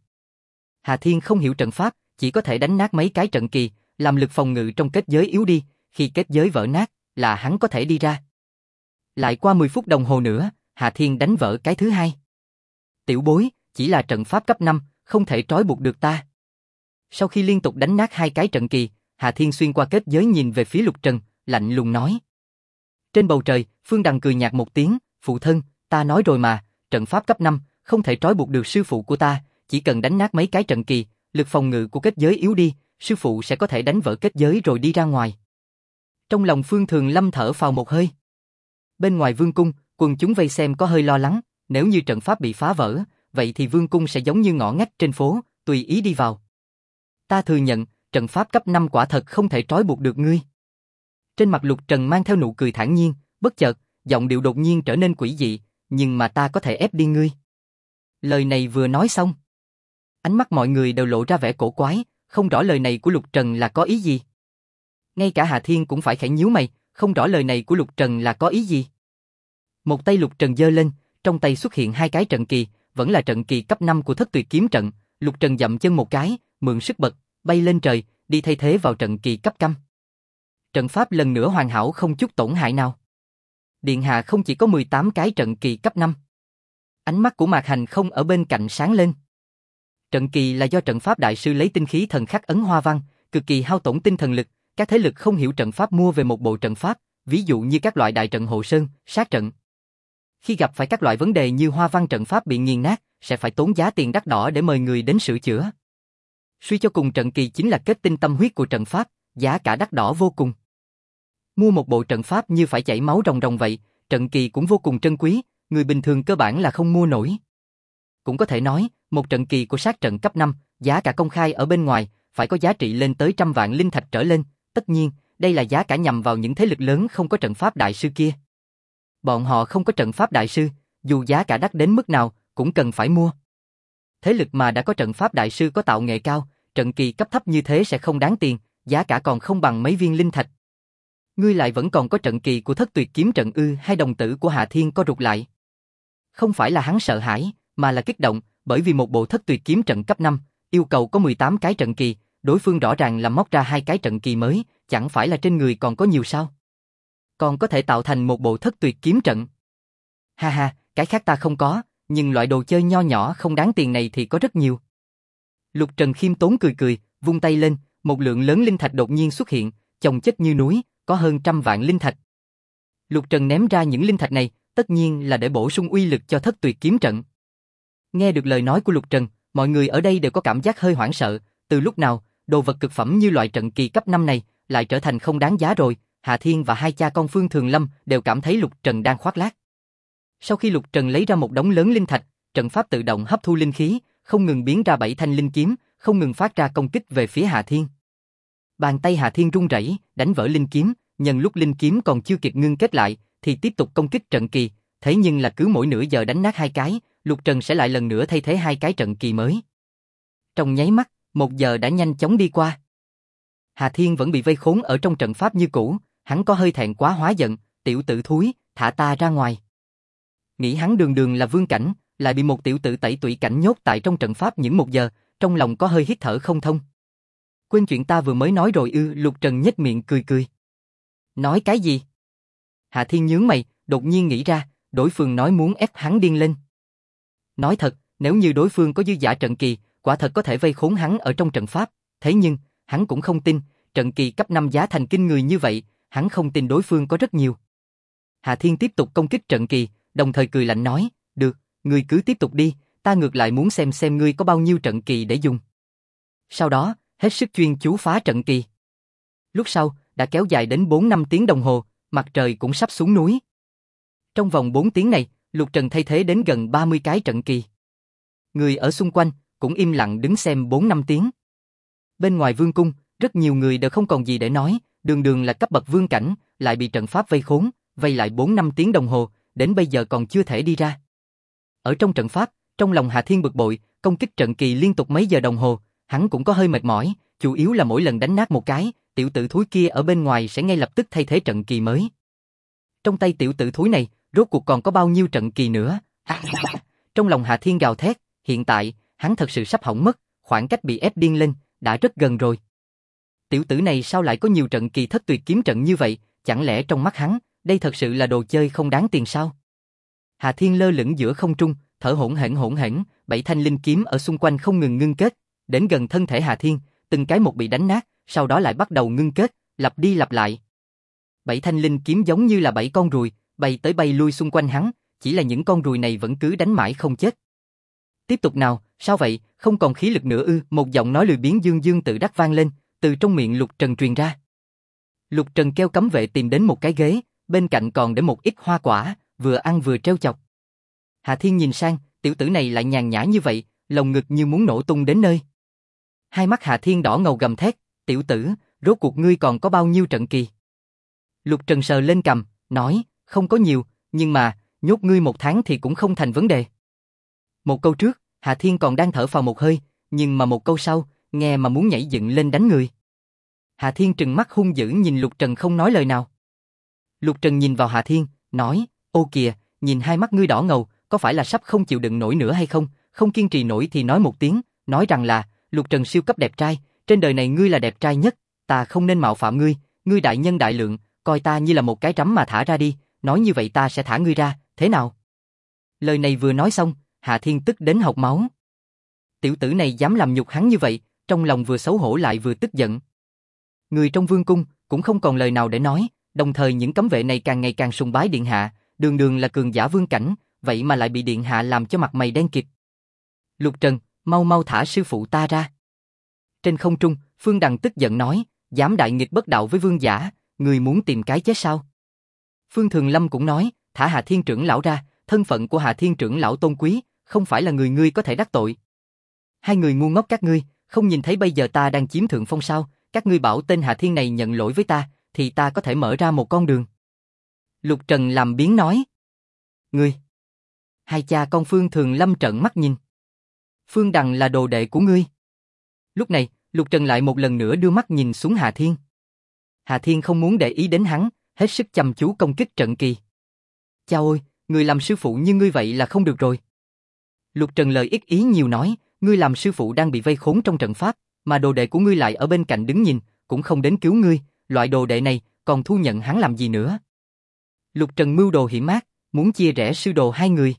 Hà Thiên không hiểu trận pháp, chỉ có thể đánh nát mấy cái trận kỳ, làm lực phòng ngự trong kết giới yếu đi, khi kết giới vỡ nát là hắn có thể đi ra. Lại qua 10 phút đồng hồ nữa, Hà Thiên đánh vỡ cái thứ hai. Tiểu bối, chỉ là trận pháp cấp 5, không thể trói buộc được ta. Sau khi liên tục đánh nát hai cái trận kỳ, Hà Thiên xuyên qua kết giới nhìn về phía Lục Trần, lạnh lùng nói. Trên bầu trời, Phương Đằng cười nhạt một tiếng, phụ thân, ta nói rồi mà, trận pháp cấp 5, không thể trói buộc được sư phụ của ta, chỉ cần đánh nát mấy cái trận kỳ, lực phòng ngự của kết giới yếu đi, sư phụ sẽ có thể đánh vỡ kết giới rồi đi ra ngoài. Trong lòng Phương Thường Lâm thở phào một hơi. Bên ngoài vương cung, quần chúng vây xem có hơi lo lắng, nếu như trận pháp bị phá vỡ, vậy thì vương cung sẽ giống như ngõ ngách trên phố, tùy ý đi vào. Ta thừa nhận, trận pháp cấp 5 quả thật không thể trói buộc được ngươi. Trên mặt Lục Trần mang theo nụ cười thản nhiên, bất chợt, giọng điệu đột nhiên trở nên quỷ dị, nhưng mà ta có thể ép đi ngươi. Lời này vừa nói xong, ánh mắt mọi người đều lộ ra vẻ cổ quái, không rõ lời này của Lục Trần là có ý gì. Ngay cả Hà Thiên cũng phải khẽ nhíu mày, không rõ lời này của Lục Trần là có ý gì. Một tay Lục Trần giơ lên, trong tay xuất hiện hai cái trận kỳ, vẫn là trận kỳ cấp 5 của Thất Tuyệt Kiếm trận, Lục Trần dậm chân một cái, mượn sức bật, bay lên trời, đi thay thế vào trận kỳ cấp cam. Trận pháp lần nữa hoàn hảo không chút tổn hại nào. Điện hạ không chỉ có 18 cái trận kỳ cấp 5. Ánh mắt của Mạc Hành không ở bên cạnh sáng lên. Trận kỳ là do trận pháp đại sư lấy tinh khí thần khắc ấn hoa văn, cực kỳ hao tổn tinh thần lực, các thế lực không hiểu trận pháp mua về một bộ trận pháp, ví dụ như các loại đại trận hộ sơn, sát trận. Khi gặp phải các loại vấn đề như hoa văn trận pháp bị nghiền nát, sẽ phải tốn giá tiền đắt đỏ để mời người đến sửa chữa. Suy cho cùng trận kỳ chính là kết tinh tâm huyết của trận pháp, giá cả đắt đỏ vô cùng. Mua một bộ trận pháp như phải chảy máu ròng ròng vậy, trận kỳ cũng vô cùng trân quý, người bình thường cơ bản là không mua nổi. Cũng có thể nói, một trận kỳ của sát trận cấp 5, giá cả công khai ở bên ngoài, phải có giá trị lên tới 100 vạn linh thạch trở lên, tất nhiên, đây là giá cả nhằm vào những thế lực lớn không có trận pháp đại sư kia. Bọn họ không có trận pháp đại sư, dù giá cả đắt đến mức nào, cũng cần phải mua. Thế lực mà đã có trận pháp đại sư có tạo nghệ cao, trận kỳ cấp thấp như thế sẽ không đáng tiền, giá cả còn không bằng mấy viên linh thạch. Ngươi lại vẫn còn có trận kỳ của Thất Tuyệt Kiếm trận ư? Hai đồng tử của Hà Thiên co rụt lại. Không phải là hắn sợ hãi, mà là kích động, bởi vì một bộ Thất Tuyệt Kiếm trận cấp 5, yêu cầu có 18 cái trận kỳ, đối phương rõ ràng là móc ra hai cái trận kỳ mới, chẳng phải là trên người còn có nhiều sao? Còn có thể tạo thành một bộ Thất Tuyệt Kiếm trận. Ha ha, cái khác ta không có, nhưng loại đồ chơi nho nhỏ không đáng tiền này thì có rất nhiều. Lục Trần khiêm tốn cười cười, vung tay lên, một lượng lớn linh thạch đột nhiên xuất hiện, chồng chất như núi, có hơn 100 vạn linh thạch. Lục Trần ném ra những linh thạch này, tất nhiên là để bổ sung uy lực cho Thất Tuyệt Kiếm trận. Nghe được lời nói của Lục Trần, mọi người ở đây đều có cảm giác hơi hoảng sợ, từ lúc nào, đồ vật cực phẩm như loại trận kỳ cấp 5 này lại trở thành không đáng giá rồi. Hà Thiên và hai cha con Phương Thường Lâm đều cảm thấy Lục Trần đang khoác lác. Sau khi Lục Trần lấy ra một đống lớn linh thạch, trận pháp tự động hấp thu linh khí, không ngừng biến ra 7 thanh linh kiếm, không ngừng phát ra công kích về phía Hà Thiên. Bàn tay Hà Thiên run rẩy, đánh vỡ linh kiếm, nhân lúc linh kiếm còn chưa kịp ngưng kết lại, thì tiếp tục công kích trận kỳ, thế nhưng là cứ mỗi nửa giờ đánh nát 2 cái, Lục Trần sẽ lại lần nữa thay thế 2 cái trận kỳ mới. Trong nháy mắt, 1 giờ đã nhanh chóng đi qua. Hà Thiên vẫn bị vây khốn ở trong trận pháp như cũ, hắn có hơi thẹn quá hóa giận, tiểu tử thúi, thả ta ra ngoài. Nghĩ hắn đường đường là vương cảnh, lại bị một tiểu tử tẩy tủy cảnh nhốt tại trong trận pháp những 1 giờ, trong lòng có hơi hít thở không thông. Quên chuyện ta vừa mới nói rồi ư? Lục Trần nhếch miệng cười cười. Nói cái gì? Hà Thiên nhướng mày, đột nhiên nghĩ ra, đối phương nói muốn ép hắn điên lên. Nói thật, nếu như đối phương có dư giả trận kỳ, quả thật có thể vây khốn hắn ở trong trận pháp, thế nhưng, hắn cũng không tin, trận kỳ cấp 5 giá thành kinh người như vậy, hắn không tin đối phương có rất nhiều. Hà Thiên tiếp tục công kích trận kỳ, đồng thời cười lạnh nói, được, ngươi cứ tiếp tục đi, ta ngược lại muốn xem ngươi có bao nhiêu trận kỳ để dùng. Sau đó, hết sức chuyên chú phá trận kỳ. Lúc sau, đã kéo dài đến 4-5 tiếng đồng hồ, mặt trời cũng sắp xuống núi. Trong vòng 4 tiếng này, Lục Trần thay thế đến gần 30 cái trận kỳ. Người ở xung quanh cũng im lặng đứng xem 4-5 tiếng. Bên ngoài vương cung, rất nhiều người đều không còn gì để nói, đường đường là cấp bậc vương cảnh, lại bị trận pháp vây khốn, vây lại 4-5 tiếng đồng hồ, đến bây giờ còn chưa thể đi ra. Ở trong trận pháp, trong lòng Hà Thiên bực bội, công kích trận kỳ liên tục mấy giờ đồng hồ, hắn cũng có hơi mệt mỏi, chủ yếu là mỗi lần đánh nát một cái, tiểu tử thúi kia ở bên ngoài sẽ ngay lập tức thay thế trận kỳ mới. Trong tay tiểu tử thúi này, rốt cuộc còn có bao nhiêu trận kỳ nữa? Trong lòng Hà Thiên gào thét, hiện tại, hắn thật sự sắp hỏng mất, khoảng cách bị ép điên lên, đã rất gần rồi. Tiểu tử này sao lại có nhiều trận kỳ thất tuyệt kiếm trận như vậy, chẳng lẽ trong mắt hắn, đây thật sự là đồ chơi không đáng tiền sao? Hà Thiên lơ lửng giữa không trung, thở hổn hển, 7 thanh linh kiếm ở xung quanh không ngừng ngưng kết, đến gần thân thể Hà Thiên, từng cái một bị đánh nát, sau đó lại bắt đầu ngưng kết, lặp đi lặp lại. 7 thanh linh kiếm giống như là 7 con ruồi, bay tới bay lui xung quanh hắn, chỉ là những con ruồi này vẫn cứ đánh mãi không chết. Tiếp tục nào, sao vậy, không còn khí lực nữa ư? Một giọng nói lười biếng dương tự đắc vang lên, từ trong miệng Lục Trần truyền ra. Lục Trần kêu cấm vệ tìm đến một cái ghế, bên cạnh còn để một ít hoa quả, vừa ăn vừa trêu chọc. Hà Thiên nhìn sang, tiểu tử này lại nhàn nhã như vậy, lồng ngực như muốn nổ tung đến nơi. Hai mắt Hà Thiên đỏ ngầu gầm thét, tiểu tử, rốt cuộc ngươi còn có bao nhiêu trận kỳ? Lục Trần sờ lên cằm, nói, không có nhiều, nhưng mà, nhốt ngươi 1 tháng thì cũng không thành vấn đề. Một câu trước, Hà Thiên còn đang thở phào một hơi, nhưng mà một câu sau, nghe mà muốn nhảy dựng lên đánh người. Hà Thiên trừng mắt hung dữ nhìn Lục Trần không nói lời nào. Lục Trần nhìn vào Hà Thiên, nói, ô kìa, nhìn hai mắt ngươi đỏ ngầu, có phải là sắp không chịu đựng nổi nữa hay không? Không kiên trì nổi thì nói một tiếng, nói rằng là, Lục Trần siêu cấp đẹp trai, trên đời này ngươi là đẹp trai nhất, ta không nên mạo phạm ngươi, ngươi đại nhân đại lượng, coi ta như là một cái rắm mà thả ra đi, nói như vậy ta sẽ thả ngươi ra, thế nào? Lời này vừa nói xong, Hà Thiên tức đến hộc máu. Tiểu tử này dám làm nhục hắn như vậy, trong lòng vừa xấu hổ lại vừa tức giận. Người trong vương cung cũng không còn lời nào để nói, đồng thời những cấm vệ này càng ngày càng sùng bái điện hạ, đường đường là cường giả vương cảnh, vậy mà lại bị điện hạ làm cho mặt mày đen kịt. Lục Trần, mau mau thả sư phụ ta ra. Trên không trung, Phương Đằng tức giận nói, dám đại nghịch bất đạo với vương giả, người muốn tìm cái chết sao? Phương Thường Lâm cũng nói, thả Hà Thiên trưởng lão ra, thân phận của Hà Thiên trưởng lão tôn quý, không phải là người ngươi có thể đắc tội. Hai người ngu ngốc các ngươi, không nhìn thấy bây giờ ta đang chiếm thượng phong sao? Các ngươi bảo tên Hà Thiên này nhận lỗi với ta, thì ta có thể mở ra một con đường. Lục Trần làm biếng nói. Ngươi! Hai cha con Phương Thường Lâm trợn mắt nhìn. Phương Đằng là đồ đệ của ngươi. Lúc này, Lục Trần lại một lần nữa đưa mắt nhìn xuống Hà Thiên. Hà Thiên không muốn để ý đến hắn, hết sức chăm chú công kích trận kỳ. Chao ôi, người làm sư phụ như ngươi vậy là không được rồi. Lục Trần lời ít ý nhiều nói, ngươi làm sư phụ đang bị vây khốn trong trận pháp, mà đồ đệ của ngươi lại ở bên cạnh đứng nhìn, cũng không đến cứu ngươi, loại đồ đệ này còn thu nhận hắn làm gì nữa. Lục Trần mưu đồ hiểm ác, muốn chia rẽ sư đồ hai người.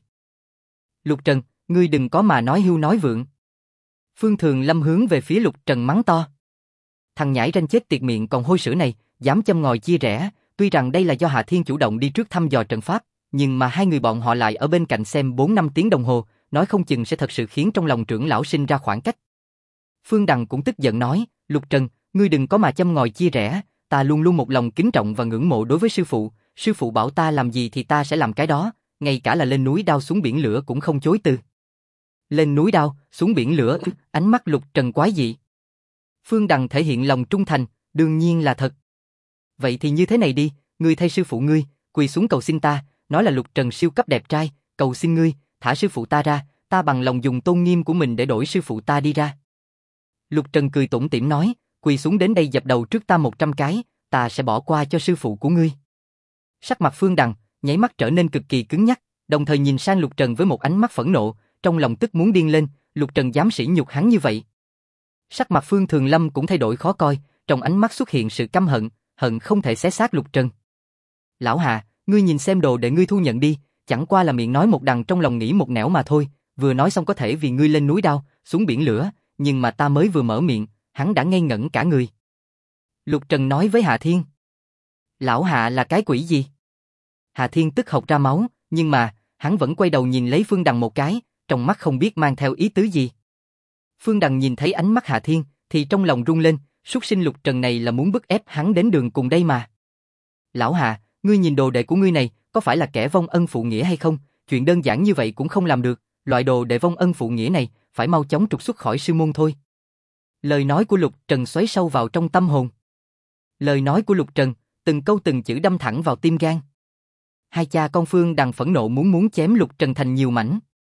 Lục Trần, ngươi đừng có mà nói hưu nói vượng. Phương Thường Lâm hướng về phía Lục Trần mắng to. Thằng nhãi ranh chết tiệt miệng còn hôi sữa này, dám châm ngòi chia rẽ, tuy rằng đây là do Hà Thiên chủ động đi trước thăm dò trận pháp, nhưng mà hai người bọn họ lại ở bên cạnh xem 4-5 tiếng đồng hồ, nói không chừng sẽ thật sự khiến trong lòng trưởng lão sinh ra khoảng cách. Phương Đằng cũng tức giận nói, Lục Trần, ngươi đừng có mà châm ngòi chia rẽ, ta luôn luôn một lòng kính trọng và ngưỡng mộ đối với sư phụ bảo ta làm gì thì ta sẽ làm cái đó, ngay cả là lên núi đao xuống biển lửa cũng không chối từ. Lên núi đao, xuống biển lửa, ánh mắt Lục Trần quái dị. Phương Đằng thể hiện lòng trung thành, đương nhiên là thật. Vậy thì như thế này đi, ngươi thay sư phụ ngươi, quỳ xuống cầu xin ta, nói là Lục Trần siêu cấp đẹp trai, cầu xin ngươi, thả sư phụ ta ra, ta bằng lòng dùng tôn nghiêm của mình để đổi sư phụ ta đi ra. Lục Trần cười tủm tỉm nói, quỳ xuống đến đây dập đầu trước ta 100 cái, ta sẽ bỏ qua cho sư phụ của ngươi. Sắc mặt Phương Đằng nháy mắt trở nên cực kỳ cứng nhắc, đồng thời nhìn sang Lục Trần với một ánh mắt phẫn nộ, trong lòng tức muốn điên lên, Lục Trần dám sỉ nhục hắn như vậy. Sắc mặt Phương Thường Lâm cũng thay đổi khó coi, trong ánh mắt xuất hiện sự căm hận, hận không thể xé xác Lục Trần. Lão Hà, ngươi nhìn xem đồ để ngươi thu nhận đi, chẳng qua là miệng nói một đằng trong lòng nghĩ một nẻo mà thôi, vừa nói xong có thể vì ngươi lên núi đao, xuống biển lửa, nhưng mà ta mới vừa mở miệng, hắn đã ngây ngẩn cả người. Lục Trần nói với Hà Thiên. Lão Hà là cái quỷ gì? Hà Thiên tức hộc ra máu, nhưng mà, hắn vẫn quay đầu nhìn lấy Phương Đằng một cái, trong mắt không biết mang theo ý tứ gì. Phương Đằng nhìn thấy ánh mắt Hà Thiên, thì trong lòng rung lên, súc sinh Lục Trần này là muốn bức ép hắn đến đường cùng đây mà. Lão Hà, ngươi nhìn đồ đệ của ngươi này, có phải là kẻ vong ân phụ nghĩa hay không? Chuyện đơn giản như vậy cũng không làm được, loại đồ đệ vong ân phụ nghĩa này, phải mau chóng trục xuất khỏi sư môn thôi. Lời nói của Lục Trần xoáy sâu vào trong tâm hồn. Lời nói của Lục Trần, từng câu từng chữ đâm thẳng vào tim gan. Hai cha con Phương Đằng phẫn nộ muốn chém Lục Trần thành nhiều mảnh.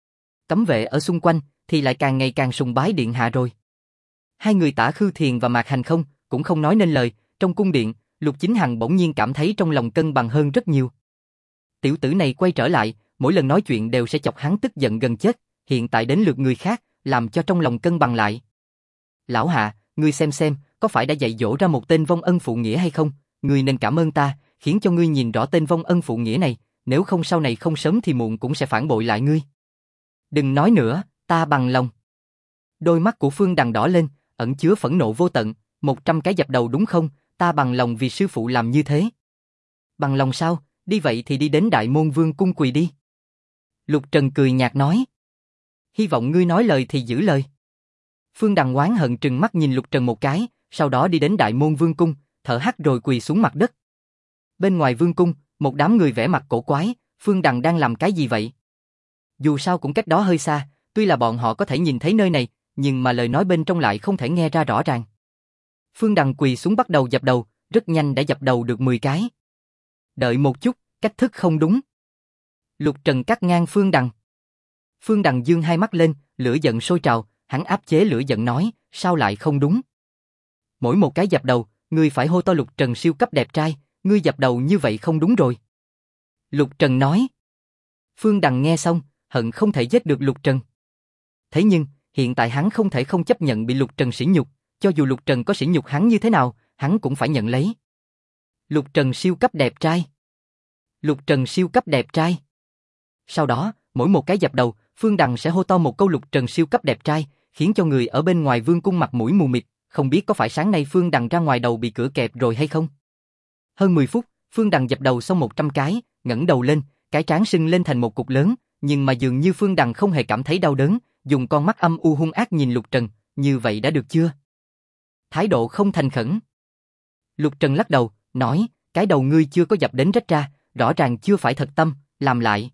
Cấm vệ ở xung quanh thì lại càng ngày càng sùng bái điện hạ rồi. Hai người Tả Khư Thiền và Mạc Hành Không cũng không nói nên lời, trong cung điện, Lục Chính Hằng bỗng nhiên cảm thấy trong lòng cân bằng hơn rất nhiều. Tiểu tử này quay trở lại, mỗi lần nói chuyện đều sẽ chọc hắn tức giận gần chết, hiện tại đến lượt người khác, làm cho trong lòng cân bằng lại. Lão Hạ, ngươi xem, có phải đã dạy dỗ ra một tên vong ân phụ nghĩa hay không? Ngươi nên cảm ơn ta, khiến cho ngươi nhìn rõ tên vong ân phụ nghĩa này, nếu không sau này không sớm thì muộn cũng sẽ phản bội lại ngươi. Đừng nói nữa, ta bằng lòng. Đôi mắt của Phương Đằng đỏ lên, ẩn chứa phẫn nộ vô tận, 100 cái dập đầu đúng không? Ta bằng lòng vì sư phụ làm như thế. Bằng lòng sao? Đi vậy thì đi đến Đại Môn Vương cung quỳ đi. Lục Trần cười nhạt nói. Hy vọng ngươi nói lời thì giữ lời. Phương Đằng oán hận trừng mắt nhìn Lục Trần một cái, sau đó đi đến Đại Môn Vương cung, thở hắt rồi quỳ xuống mặt đất. Bên ngoài vương cung, một đám người vẻ mặt cổ quái, Phương Đằng đang làm cái gì vậy? Dù sao cũng cách đó hơi xa, tuy là bọn họ có thể nhìn thấy nơi này, nhưng mà lời nói bên trong lại không thể nghe ra rõ ràng. Phương Đằng quỳ xuống bắt đầu dập đầu, rất nhanh đã dập đầu được 10 cái. Đợi một chút, cách thức không đúng. Lục Trần cắt ngang Phương Đằng. Phương Đằng giương hai mắt lên, lửa giận sôi trào, hắn áp chế lửa giận nói, sao lại không đúng? Mỗi một cái dập đầu, ngươi phải hô to Lục Trần siêu cấp đẹp trai, ngươi dập đầu như vậy không đúng rồi. Lục Trần nói. Phương Đằng nghe xong, hận không thể giết được Lục Trần. Thế nhưng, hiện tại hắn không thể không chấp nhận bị Lục Trần sỉ nhục, cho dù Lục Trần có sỉ nhục hắn như thế nào, hắn cũng phải nhận lấy. Lục Trần siêu cấp đẹp trai. Lục Trần siêu cấp đẹp trai. Sau đó, mỗi một cái dập đầu, Phương Đằng sẽ hô to một câu Lục Trần siêu cấp đẹp trai, khiến cho người ở bên ngoài vương cung mặt mũi mù mịt, không biết có phải sáng nay Phương Đằng ra ngoài đầu bị cửa kẹp rồi hay không. Hơn 10 phút, Phương Đằng dập đầu xong 100 cái, ngẩng đầu lên, cái trán sưng lên thành một cục lớn, nhưng mà dường như Phương Đằng không hề cảm thấy đau đớn, dùng con mắt âm u hung ác nhìn Lục Trần, như vậy đã được chưa? Thái độ không thành khẩn. Lục Trần lắc đầu, nói, cái đầu ngươi chưa có dập đến rách ra, rõ ràng chưa phải thật tâm, làm lại.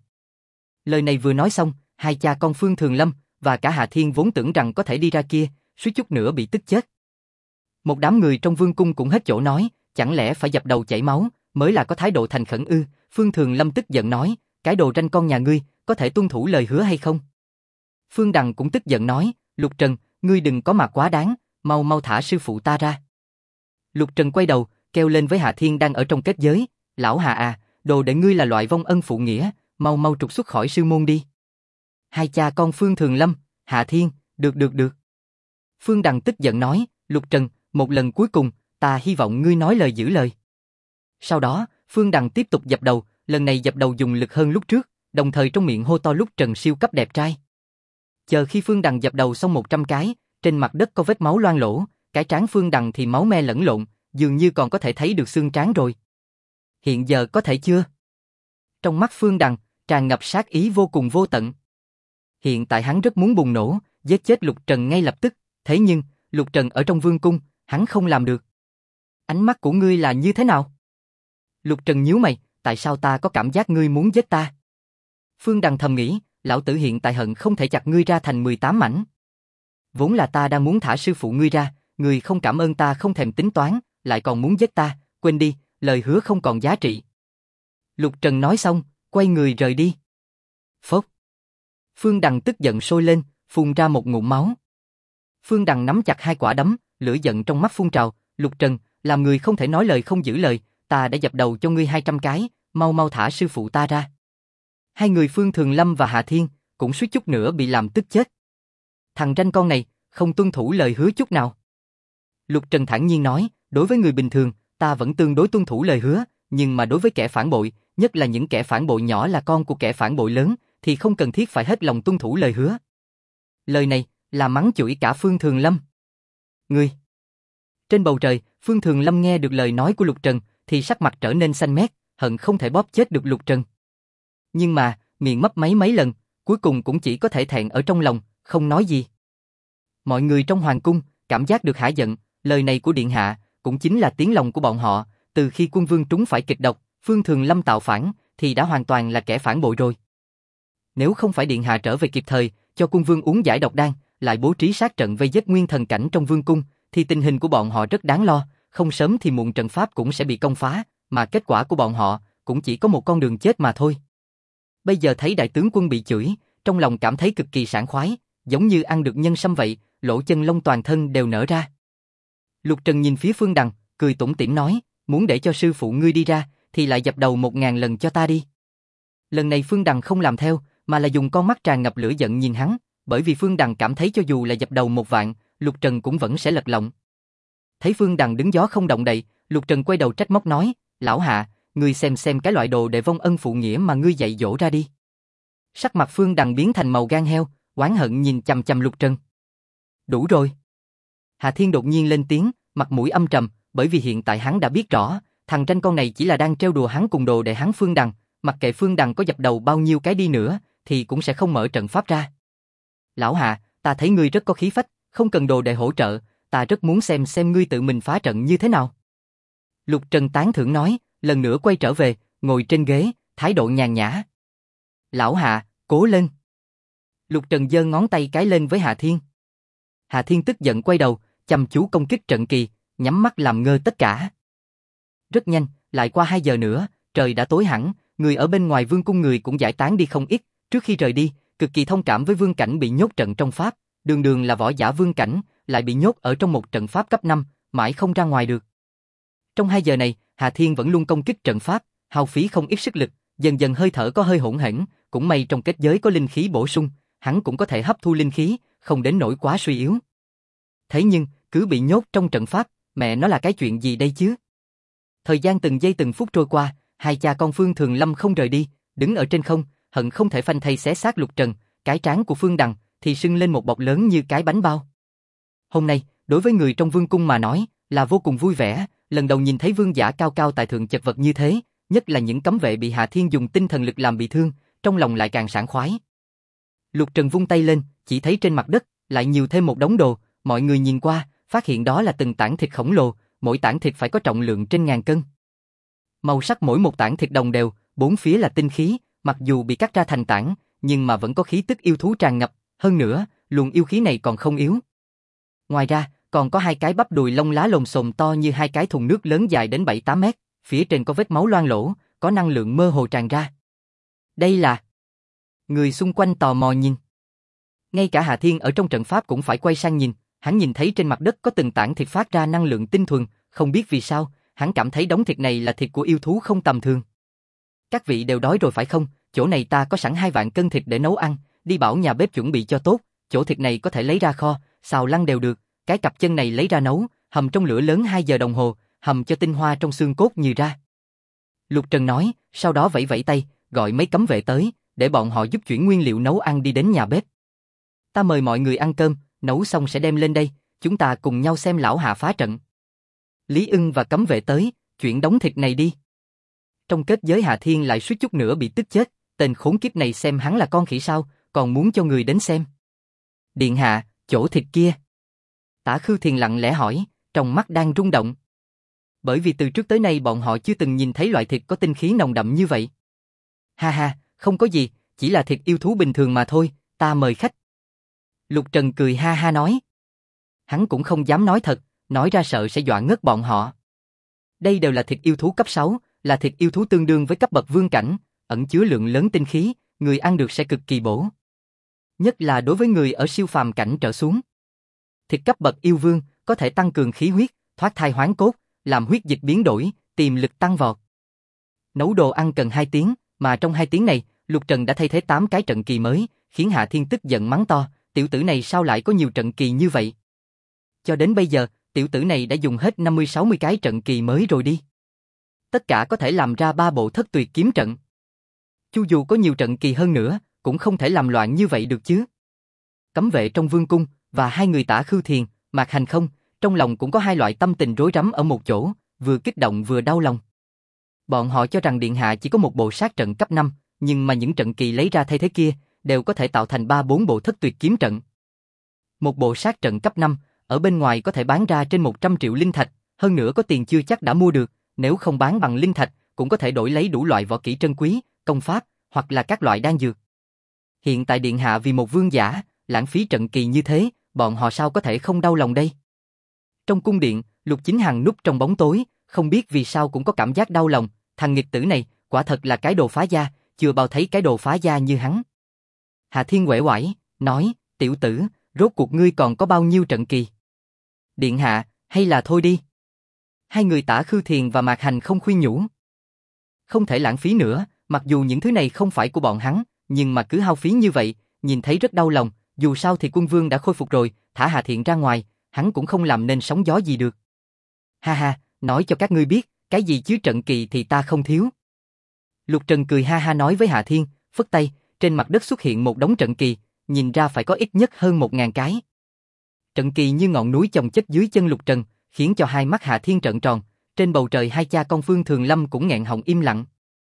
Lời này vừa nói xong, hai cha con Phương Thường Lâm và cả Hà Thiên vốn tưởng rằng có thể đi ra kia, suýt chút nữa bị tức chết. Một đám người trong vương cung cũng hết chỗ nói, chẳng lẽ phải dập đầu chảy máu mới là có thái độ thành khẩn ư? Phương Thường Lâm tức giận nói, cái đồ ranh con nhà ngươi, có thể tuân thủ lời hứa hay không? Phương Đằng cũng tức giận nói, Lục Trần, ngươi đừng có mà quá đáng, mau thả sư phụ ta ra. Lục Trần quay đầu, kêu lên với Hà Thiên đang ở trong kết giới, lão Hà à, đồ để ngươi là loại vong ân phụ nghĩa, mau trục xuất khỏi sư môn đi. Hai cha con Phương Thường Lâm, Hà Thiên, được. Phương Đằng tức giận nói, Lục Trần, một lần cuối cùng, ta hy vọng ngươi nói lời giữ lời. Sau đó, Phương Đằng tiếp tục dập đầu, lần này dập đầu dùng lực hơn lúc trước, đồng thời trong miệng hô to Lục Trần siêu cấp đẹp trai. Chờ khi Phương Đằng dập đầu xong 100 cái, trên mặt đất có vết máu loang lỗ, cái trán Phương Đằng thì máu me lẫn lộn, dường như còn có thể thấy được xương trán rồi. Hiện giờ có thể chưa? Trong mắt Phương Đằng, tràn ngập sát ý vô cùng vô tận. Hiện tại hắn rất muốn bùng nổ, giết chết Lục Trần ngay lập tức, thế nhưng, Lục Trần ở trong vương cung, hắn không làm được. Ánh mắt của ngươi là như thế nào? Lục Trần nhíu mày, tại sao ta có cảm giác ngươi muốn giết ta? Phương Đằng thầm nghĩ, lão tử hiện tại hận không thể chặt ngươi ra thành 18 mảnh. Vốn là ta đang muốn thả sư phụ ngươi ra, ngươi không cảm ơn ta không thèm tính toán, lại còn muốn giết ta, quên đi, lời hứa không còn giá trị. Lục Trần nói xong, quay người rời đi. Phốc. Phương Đằng tức giận sôi lên, phun ra một ngụm máu. Phương Đằng nắm chặt hai quả đấm, lửa giận trong mắt phun trào, Lục Trần, làm người không thể nói lời không giữ lời, ta đã dập đầu cho ngươi 200 cái, mau mau thả sư phụ ta ra. Hai người Phương Thường Lâm và Hà Thiên cũng suýt chút nữa bị làm tức chết. Thằng ranh con này, không tuân thủ lời hứa chút nào. Lục Trần thản nhiên nói, đối với người bình thường, ta vẫn tương đối tuân thủ lời hứa, nhưng mà đối với kẻ phản bội, nhất là những kẻ phản bội nhỏ là con của kẻ phản bội lớn, thì không cần thiết phải hết lòng tuân thủ lời hứa. Lời này là mắng chửi cả Phương Thường Lâm. Ngươi! Trên bầu trời, Phương Thường Lâm nghe được lời nói của Lục Trần, thì sắc mặt trở nên xanh mét, hận không thể bóp chết được Lục Trần. Nhưng mà, miệng mấp máy mấy lần, cuối cùng cũng chỉ có thể thẹn ở trong lòng, không nói gì. Mọi người trong hoàng cung cảm giác được hả giận, lời này của điện hạ cũng chính là tiếng lòng của bọn họ, từ khi quân vương trúng phải kịch độc, Phương Thường Lâm tạo phản thì đã hoàn toàn là kẻ phản bội rồi. Nếu không phải điện hạ trở về kịp thời, cho quân vương uống giải độc đan, lại bố trí sát trận vây giết nguyên thần cảnh trong vương cung, thì tình hình của bọn họ rất đáng lo, không sớm thì muộn trận pháp cũng sẽ bị công phá, mà kết quả của bọn họ cũng chỉ có một con đường chết mà thôi. Bây giờ thấy đại tướng quân bị chửi, trong lòng cảm thấy cực kỳ sảng khoái, giống như ăn được nhân sâm vậy, lỗ chân lông toàn thân đều nở ra. Lục Trần nhìn phía Phương Đằng, cười tủm tỉm nói, muốn để cho sư phụ ngươi đi ra, thì lại dập đầu 1000 lần cho ta đi. Lần này Phương Đằng không làm theo, mà là dùng con mắt tràn ngập lửa giận nhìn hắn, bởi vì Phương Đằng cảm thấy cho dù là dập đầu 1 vạn, Lục Trần cũng vẫn sẽ lật lọng. Thấy Phương Đằng đứng gió không động đậy, Lục Trần quay đầu trách móc nói, lão hạ, ngươi xem cái loại đồ để vong ân phụ nghĩa mà ngươi dạy dỗ ra đi. Sắc mặt Phương Đằng biến thành màu gan heo, oán hận nhìn chằm chằm Lục Trần. Đủ rồi. Hà Thiên đột nhiên lên tiếng, mặt mũi âm trầm, bởi vì hiện tại hắn đã biết rõ, thằng tranh con này chỉ là đang trêu đùa hắn cùng đồ để hắn Phương Đằng, mặc kệ Phương Đằng có dập đầu bao nhiêu cái đi nữa, thì cũng sẽ không mở trận pháp ra. Lão hạ, ta thấy ngươi rất có khí phách, không cần đồ để hỗ trợ, ta rất muốn xem ngươi tự mình phá trận như thế nào. Lục Trần tán thưởng nói, lần nữa quay trở về, ngồi trên ghế, thái độ nhàn nhã. Lão hạ, cố lên. Lục Trần giơ ngón tay cái lên với Hà Thiên. Hà Thiên tức giận quay đầu, chăm chú công kích trận kỳ, nhắm mắt làm ngơ tất cả. Rất nhanh, lại qua 2 giờ nữa, trời đã tối hẳn, người ở bên ngoài vương cung người cũng giải tán đi không ít, trước khi rời đi, cực kỳ thông cảm với vương cảnh bị nhốt trận trong pháp, đường đường là võ giả vương cảnh, lại bị nhốt ở trong một trận pháp cấp 5, mãi không ra ngoài được. Trong 2 giờ này, Hà Thiên vẫn luôn công kích trận pháp, hao phí không ít sức lực, dần dần hơi thở có hơi hỗn hển, cũng may trong kết giới có linh khí bổ sung, hắn cũng có thể hấp thu linh khí, không đến nỗi quá suy yếu. Thế nhưng, cứ bị nhốt trong trận pháp, mẹ nó là cái chuyện gì đây chứ? Thời gian từng giây từng phút trôi qua, hai cha con Phương Thường Lâm không rời đi, đứng ở trên không, hận không thể phanh thây xé xác Lục Trần, cái trán của Phương Đằng thì sưng lên một bọc lớn như cái bánh bao. Hôm nay, đối với người trong vương cung mà nói, là vô cùng vui vẻ, lần đầu nhìn thấy vương giả cao cao tại thượng chật vật như thế, nhất là những cấm vệ bị Hà Thiên dùng tinh thần lực làm bị thương, trong lòng lại càng sảng khoái. Lục Trần vung tay lên, chỉ thấy trên mặt đất lại nhiều thêm một đống đồ, mọi người nhìn qua, phát hiện đó là từng tảng thịt khổng lồ, mỗi tảng thịt phải có trọng lượng trên 1000 cân. Màu sắc mỗi một tảng thịt đồng đều, bốn phía là tinh khí, mặc dù bị cắt ra thành tảng, nhưng mà vẫn có khí tức yêu thú tràn ngập, hơn nữa, luồng yêu khí này còn không yếu. Ngoài ra, còn có 2 cái bắp đùi lông lá lồm xồm to như 2 cái thùng nước lớn dài đến 7-8 mét, phía trên có vết máu loang lổ, có năng lượng mơ hồ tràn ra. Đây là... Người xung quanh tò mò nhìn. Ngay cả Hà Thiên ở trong trận pháp cũng phải quay sang nhìn, hắn nhìn thấy trên mặt đất có từng tảng thịt phát ra năng lượng tinh thuần, không biết vì sao, hắn cảm thấy đống thịt này là thịt của yêu thú không tầm thường. Các vị đều đói rồi phải không? Chỗ này ta có sẵn 2 vạn cân thịt để nấu ăn, đi bảo nhà bếp chuẩn bị cho tốt, chỗ thịt này có thể lấy ra kho, xào lăn đều được, cái cặp chân này lấy ra nấu, hầm trong lửa lớn 2 giờ đồng hồ, hầm cho tinh hoa trong xương cốt nhừ ra. Lục Trần nói, sau đó vẫy vẫy tay, gọi mấy cấm vệ tới, để bọn họ giúp chuyển nguyên liệu nấu ăn đi đến nhà bếp. Ta mời mọi người ăn cơm, nấu xong sẽ đem lên đây, chúng ta cùng nhau xem lão hạ phá trận. Lý Ưng và cấm vệ tới, chuyển đống thịt này đi. Trong kết giới Hà Thiên lại suýt chút nữa bị tức chết, tên khốn kiếp này xem hắn là con khỉ sao, còn muốn cho người đến xem. Điện hạ, chỗ thịt kia. Tả Khư Thiền lặng lẽ hỏi, trong mắt đang rung động. Bởi vì từ trước tới nay bọn họ chưa từng nhìn thấy loại thịt có tinh khí nồng đậm như vậy. Ha ha, không có gì, chỉ là thịt yêu thú bình thường mà thôi, ta mời khách. Lục Trần cười ha ha nói. Hắn cũng không dám nói thật, nói ra sợ sẽ dọa ngất bọn họ. Đây đều là thịt yêu thú cấp 6, là thịt yêu thú tương đương với cấp bậc vương cảnh, ẩn chứa lượng lớn tinh khí, người ăn được sẽ cực kỳ bổ. Nhất là đối với người ở siêu phàm cảnh trở xuống. Thịt cấp bậc yêu vương có thể tăng cường khí huyết, thoát thai hoán cốt, làm huyết dịch biến đổi, tiềm lực tăng vọt. Nấu đồ ăn cần 2 tiếng, mà trong 2 tiếng này, Lục Trần đã thay thế 8 cái trận kỳ mới, khiến Hạ Thiên tức giận mắng to, tiểu tử này sao lại có nhiều trận kỳ như vậy? Cho đến bây giờ, tiểu tử này đã dùng hết 50-60 cái trận kỳ mới rồi đi. Tất cả có thể làm ra 3 bộ thất tuyệt kiếm trận. Chu dù có nhiều trận kỳ hơn nữa, cũng không thể làm loạn như vậy được chứ. Cấm vệ trong vương cung, và 2 người Tả Khưu Thiền, Mạc Hành Không, trong lòng cũng có 2 loại tâm tình rối rắm ở một chỗ, vừa kích động vừa đau lòng. Bọn họ cho rằng Điện Hạ chỉ có một bộ sát trận cấp 5, nhưng mà những trận kỳ lấy ra thay thế kia, đều có thể tạo thành 3-4 bộ thất tuyệt kiếm trận. Một bộ sát trận cấp 5, ở bên ngoài có thể bán ra trên 100 triệu linh thạch, hơn nữa có tiền chưa chắc đã mua được, nếu không bán bằng linh thạch, cũng có thể đổi lấy đủ loại võ kỹ trân quý, công pháp, hoặc là các loại đan dược. Hiện tại Điện Hạ vì một vương giả, lãng phí trận kỳ như thế, bọn họ sao có thể không đau lòng đây? Trong cung điện, Lục Chính Hằng núp trong bóng tối, không biết vì sao cũng có cảm giác đau lòng, thằng nghịch tử này, quả thật là cái đồ phá gia, chưa bao thấy cái đồ phá gia như hắn. Hà Thiên uể oải, nói, tiểu tử, rốt cuộc ngươi còn có bao nhiêu trận kỳ? Điện Hạ, hay là thôi đi. 2 người Tả Khưu Thiền và Mạc Hành Không khuyên nhủ. Không thể lãng phí nữa, mặc dù những thứ này không phải của bọn hắn, nhưng mà cứ hao phí như vậy, nhìn thấy rất đau lòng, dù sao thì quân vương đã khôi phục rồi, thả Hà Thiện ra ngoài, hắn cũng không làm nên sóng gió gì được. Ha ha, nói cho các ngươi biết, cái gì chứ trận kỳ thì ta không thiếu. Lục Trần cười ha ha nói với Hạ Thiên, phất tay, trên mặt đất xuất hiện một đống trận kỳ, nhìn ra phải có ít nhất hơn 1000 cái. Trận kỳ như ngọn núi chồng chất dưới chân Lục Trần, khiến cho hai mắt Hạ Thiên trợn tròn, trên bầu trời 2 cha con Phương Thường Lâm cũng nghẹn họng im lặng.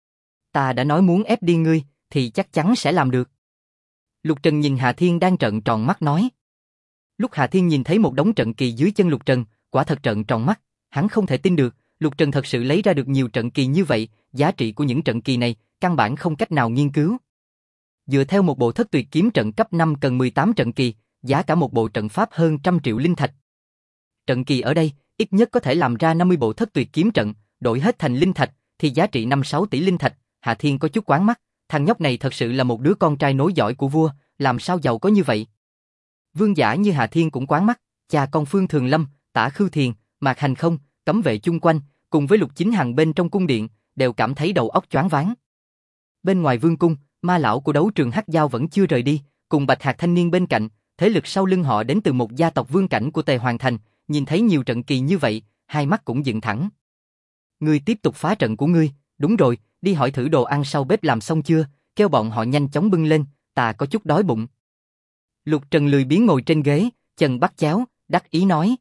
Ta đã nói muốn ép điên ngươi, thì chắc chắn sẽ làm được. Lục Trần nhìn Hạ Thiên đang trợn tròn mắt nói. Lúc Hạ Thiên nhìn thấy một đống trận kỳ dưới chân Lục Trần, quả thật trợn tròn mắt, hắn không thể tin được, Lục Trần thật sự lấy ra được nhiều trận kỳ như vậy, giá trị của những trận kỳ này, căn bản không cách nào nghiên cứu. Dựa theo một bộ thất tuyệt kiếm trận cấp 5 cần 18 trận kỳ, giá cả một bộ trận pháp hơn 100 triệu linh thạch. Trận kỳ ở đây, ít nhất có thể làm ra 50 bộ thất tuyệt kiếm trận, đổi hết thành linh thạch, thì giá trị 5-6 tỷ linh thạch. Hạ Thiên có chút quán mắt, thằng nhóc này thật sự là một đứa con trai nối dõi của vua, làm sao giàu có như vậy. Vương giả như Hạ Thiên cũng quán mắt, cha con Phương Thường Lâm, Tả Khưu Thiền, Mạc Hành Không, cấm vệ chung quanh, cùng với Lục Chính Hằng bên trong cung điện, đều cảm thấy đầu óc choáng váng. Bên ngoài vương cung, ma lão của đấu trường Hắc Giao vẫn chưa rời đi, cùng Bạch Hạc thanh niên bên cạnh, thế lực sau lưng họ đến từ một gia tộc vương cảnh của Tề Hoàng Thành, nhìn thấy nhiều trận kỳ như vậy, hai mắt cũng dựng thẳng. Ngươi tiếp tục phá trận của ngươi, đúng rồi, đi hỏi thử đồ ăn sau bếp làm xong chưa, kêu bọn họ nhanh chóng bưng lên, ta có chút đói bụng. Lục Trần lười biếng ngồi trên ghế, chân bắt chéo, đắc ý nói.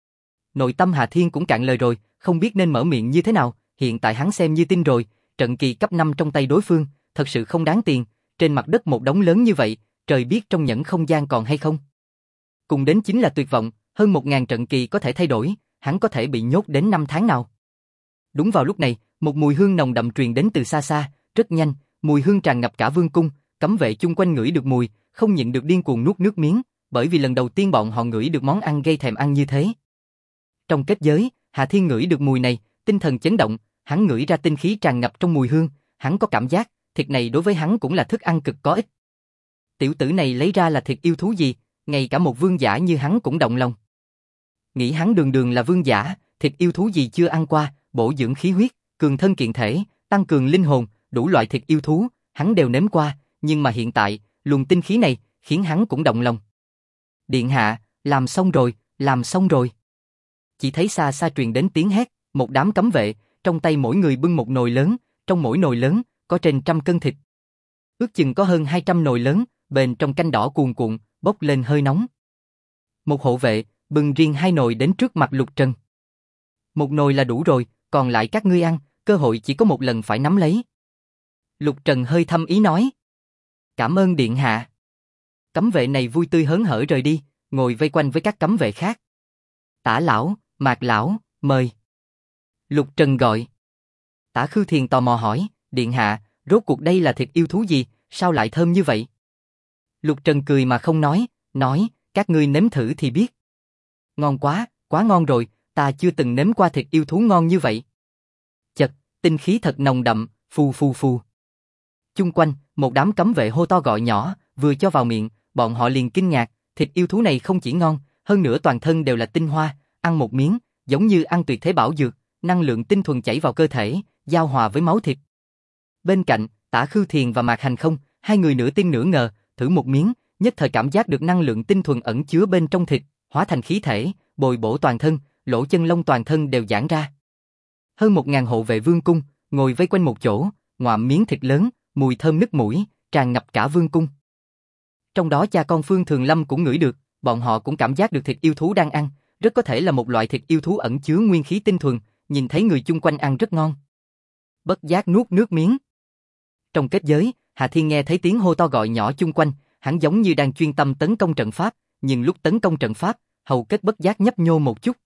Nội tâm Hà Thiên cũng cạn lời rồi, không biết nên mở miệng như thế nào, hiện tại hắn xem như tin rồi, trận kỳ cấp 5 trong tay đối phương, thật sự không đáng tiền, trên mặt đất một đống lớn như vậy, trời biết trong nhẫn không gian còn hay không. Cùng đến chính là tuyệt vọng, hơn 1000 trận kỳ có thể thay đổi, hắn có thể bị nhốt đến 5 tháng nào. Đúng vào lúc này, một mùi hương nồng đậm truyền đến từ xa xa, rất nhanh, mùi hương tràn ngập cả vương cung, cấm vệ chung quanh ngửi được mùi, không nhịn được điên cuồng nuốt nước miếng, bởi vì lần đầu tiên bọn họ ngửi được món ăn gây thèm ăn như thế. Trong kết giới, Hạ Thiên ngửi được mùi này, tinh thần chấn động, hắn ngửi ra tinh khí tràn ngập trong mùi hương, hắn có cảm giác, thịt này đối với hắn cũng là thức ăn cực có ích. Tiểu tử này lấy ra là thịt yêu thú gì, ngay cả một vương giả như hắn cũng động lòng. Nghĩ hắn đường đường là vương giả, thịt yêu thú gì chưa ăn qua, bổ dưỡng khí huyết, cường thân kiện thể, tăng cường linh hồn, đủ loại thịt yêu thú, hắn đều nếm qua, nhưng mà hiện tại, luồng tinh khí này, khiến hắn cũng động lòng. Điện hạ, làm xong rồi, làm xong rồi. Chỉ thấy xa xa truyền đến tiếng hét, một đám cấm vệ, trong tay mỗi người bưng một nồi lớn, trong mỗi nồi lớn, có trên 100 cân thịt. Ước chừng có hơn 200 nồi lớn, bên trong canh đỏ cuồn cuộn, bốc lên hơi nóng. Một hộ vệ, bưng riêng 2 nồi đến trước mặt Lục Trần. Một nồi là đủ rồi, còn lại các ngươi ăn, cơ hội chỉ có một lần phải nắm lấy. Lục Trần hơi thâm ý nói. Cảm ơn điện hạ. Cấm vệ này vui tươi hớn hở rời đi, ngồi vây quanh với các cấm vệ khác. Tả lão, Mạc lão, mời. Lục Trần gọi. Tả Khưu Thiền tò mò hỏi, điện hạ, rốt cuộc đây là thịt yêu thú gì, sao lại thơm như vậy? Lục Trần cười mà không nói, các ngươi nếm thử thì biết. Ngon quá, quá ngon rồi, ta chưa từng nếm qua thịt yêu thú ngon như vậy. tinh khí thật nồng đậm, phù phù phù. Chung quanh, một đám cấm vệ hô to gọi nhỏ, vừa cho vào miệng, bọn họ liền kinh ngạc, thịt yêu thú này không chỉ ngon, hơn nữa toàn thân đều là tinh hoa, ăn một miếng, giống như ăn tuyệt thế bảo dược, năng lượng tinh thuần chảy vào cơ thể, giao hòa với máu thịt. Bên cạnh, Tả Khưu Thiền và Mạc Hành Không, hai người nửa tin nửa ngờ, thử một miếng, nhất thời cảm giác được năng lượng tinh thuần ẩn chứa bên trong thịt, hóa thành khí thể, bồi bổ toàn thân, lỗ chân lông toàn thân đều giãn ra. Hơn 1000 hộ vệ vương cung, ngồi vây quanh một chỗ, ngoạm miếng thịt lớn, mùi thơm nức mũi, tràn ngập cả vương cung. Trong đó cha con Phương Thường Lâm cũng ngửi được, bọn họ cũng cảm giác được thịt yêu thú đang ăn, rất có thể là một loại thịt yêu thú ẩn chứa nguyên khí tinh thuần, nhìn thấy người chung quanh ăn rất ngon. Bất giác nuốt nước miếng. Trong kết giới, Hà Thiên nghe thấy tiếng hô to gọi nhỏ chung quanh, hắn giống như đang chuyên tâm tấn công trận pháp, nhưng lúc tấn công trận pháp, hầu kết bất giác nhấp nhô một chút.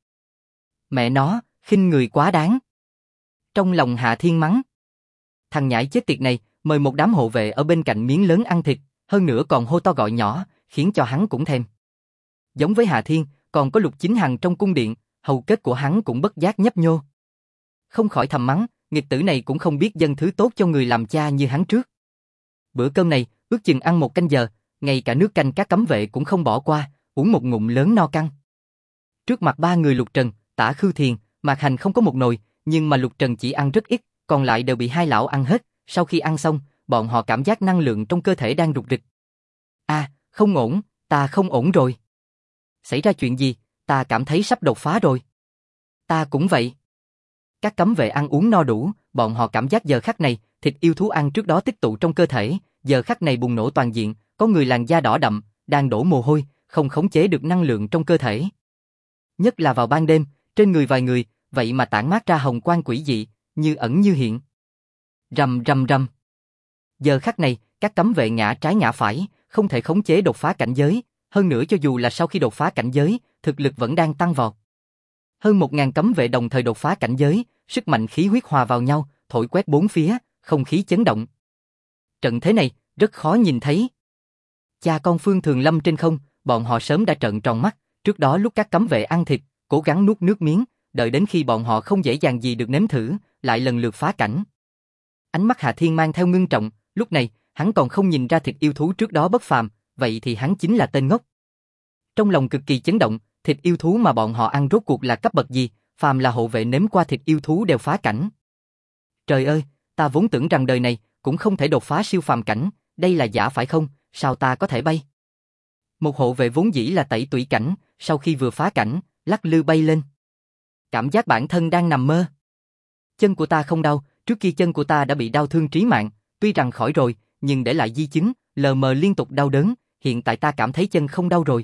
Mẹ nó, khinh người quá đáng. Trong lòng Hà Thiên mắng. Thằng nhãi chết tiệt này, mời một đám hộ vệ ở bên cạnh miếng lớn ăn thịt, hơn nữa còn hô to gọi nhỏ, khiến cho hắn cũng thèm. Giống với Hà Thiên, còn có Lục Chính Hằng trong cung điện, hầu kết của hắn cũng bất giác nhấp nhô. Không khỏi thầm mắng, nghịch tử này cũng không biết dâng thứ tốt cho người làm cha như hắn trước. Bữa cơm này, ước chừng ăn 1 canh giờ, ngay cả nước canh các cấm vệ cũng không bỏ qua, uống một ngụm lớn no căng. Trước mặt 3 người Lục Trần, Tả Khưu Thiền, Mạc Hành không có một nồi, nhưng mà Lục Trần chỉ ăn rất ít, còn lại đều bị hai lão ăn hết. Sau khi ăn xong, bọn họ cảm giác năng lượng trong cơ thể đang rục rịch. Không ổn, ta không ổn rồi. Xảy ra chuyện gì, ta cảm thấy sắp đột phá rồi. Ta cũng vậy. Các cấm vệ ăn uống no đủ, bọn họ cảm giác giờ khắc này, thịt yêu thú ăn trước đó tích tụ trong cơ thể, giờ khắc này bùng nổ toàn diện, có người làn da đỏ đậm, đang đổ mồ hôi, không khống chế được năng lượng trong cơ thể. Nhất là vào ban đêm, trên người vài người, vậy mà tản mát ra hồng quang quỷ dị, như ẩn như hiện. Rầm rầm rầm. Giờ khắc này, các cấm vệ ngã trái ngã phải, không thể khống chế đột phá cảnh giới, hơn nữa cho dù là sau khi đột phá cảnh giới, thực lực vẫn đang tăng vọt. Hơn 1000 cấm vệ đồng thời đột phá cảnh giới, sức mạnh khí huyết hòa vào nhau, thổi quét bốn phía, không khí chấn động. Trận thế này, rất khó nhìn thấy. Cha con Phương Thường Lâm trên không, bọn họ sớm đã trợn tròn mắt, trước đó lúc các cấm vệ ăn thịt, cố gắng nuốt nước miếng, đợi đến khi bọn họ không dễ dàng gì được nếm thử, lại lần lượt phá cảnh. Ánh mắt Hà Thiên mang theo ngưng trọng, lúc này, hắn còn không nhìn ra thịt yêu thú trước đó bất phàm, vậy thì hắn chính là tên ngốc. Trong lòng cực kỳ chấn động, thịt yêu thú mà bọn họ ăn rốt cuộc là cấp bậc gì, phàm là hộ vệ nếm qua thịt yêu thú đều phá cảnh. Trời ơi, ta vốn tưởng rằng đời này cũng không thể đột phá siêu phàm cảnh, đây là giả phải không, sao ta có thể bay? Một hộ vệ vốn dĩ là tẩy tủy cảnh, sau khi vừa phá cảnh, lắc lư bay lên. Cảm giác bản thân đang nằm mơ. Chân của ta không đau, trước kia chân của ta đã bị đau thương trí mạng, tuy rằng khỏi rồi, nhưng để lại di chứng, lờ mờ liên tục đau đớn, hiện tại ta cảm thấy chân không đau rồi.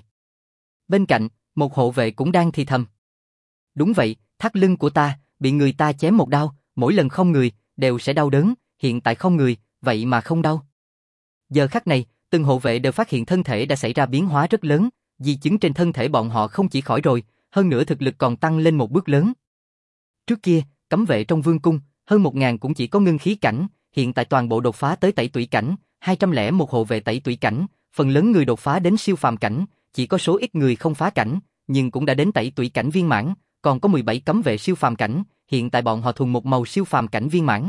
Bên cạnh, một hộ vệ cũng đang thì thầm. Đúng vậy, thắt lưng của ta, bị người ta chém một đao, mỗi lần không người, đều sẽ đau đớn, hiện tại không người, vậy mà không đau. Giờ khắc này, từng hộ vệ đều phát hiện thân thể đã xảy ra biến hóa rất lớn, di chứng trên thân thể bọn họ không chỉ khỏi rồi, hơn nữa thực lực còn tăng lên một bước lớn. Trước kia, cấm vệ trong vương cung, hơn 1000 cũng chỉ có ngưng khí cảnh, hiện tại toàn bộ đột phá tới tẩy tủy cảnh, 201 hộ vệ tẩy tủy cảnh, phần lớn người đột phá đến siêu phàm cảnh, chỉ có số ít người không phá cảnh, nhưng cũng đã đến tẩy tủy cảnh viên mãn, còn có 17 cấm vệ siêu phàm cảnh, hiện tại bọn họ thuần một màu siêu phàm cảnh viên mãn.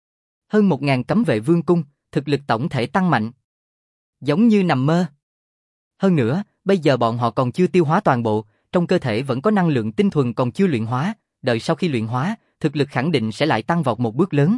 Hơn 1000 cấm vệ vương cung, thực lực tổng thể tăng mạnh. Giống như nằm mơ. Hơn nữa, bây giờ bọn họ còn chưa tiêu hóa toàn bộ, trong cơ thể vẫn có năng lượng tinh thuần còn chưa luyện hóa, đợi sau khi luyện hóa, thực lực khẳng định sẽ lại tăng vọt một bước lớn.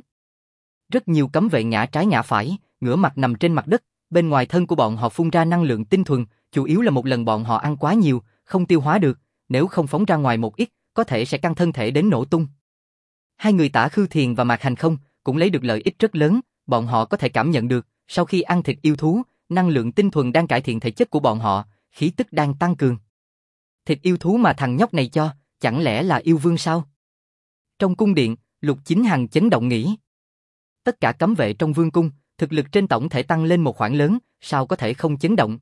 Rất nhiều cấm vệ ngã trái ngã phải, ngửa mặt nằm trên mặt đất, bên ngoài thân của bọn họ phun ra năng lượng tinh thuần, chủ yếu là một lần bọn họ ăn quá nhiều, không tiêu hóa được, nếu không phóng ra ngoài một ít, có thể sẽ căng thân thể đến nổ tung. Hai người Tả Khưu Thiền và Mạc Hành Không cũng lấy được lợi ích rất lớn, bọn họ có thể cảm nhận được, sau khi ăn thịt yêu thú, năng lượng tinh thuần đang cải thiện thể chất của bọn họ, khí tức đang tăng cường. Thịt yêu thú mà thằng nhóc này cho, chẳng lẽ là yêu vương sao? Trong cung điện, Lục Chính Hằng chấn động nghĩ. Tất cả cấm vệ trong vương cung, thực lực trên tổng thể tăng lên một khoản lớn, sao có thể không chấn động?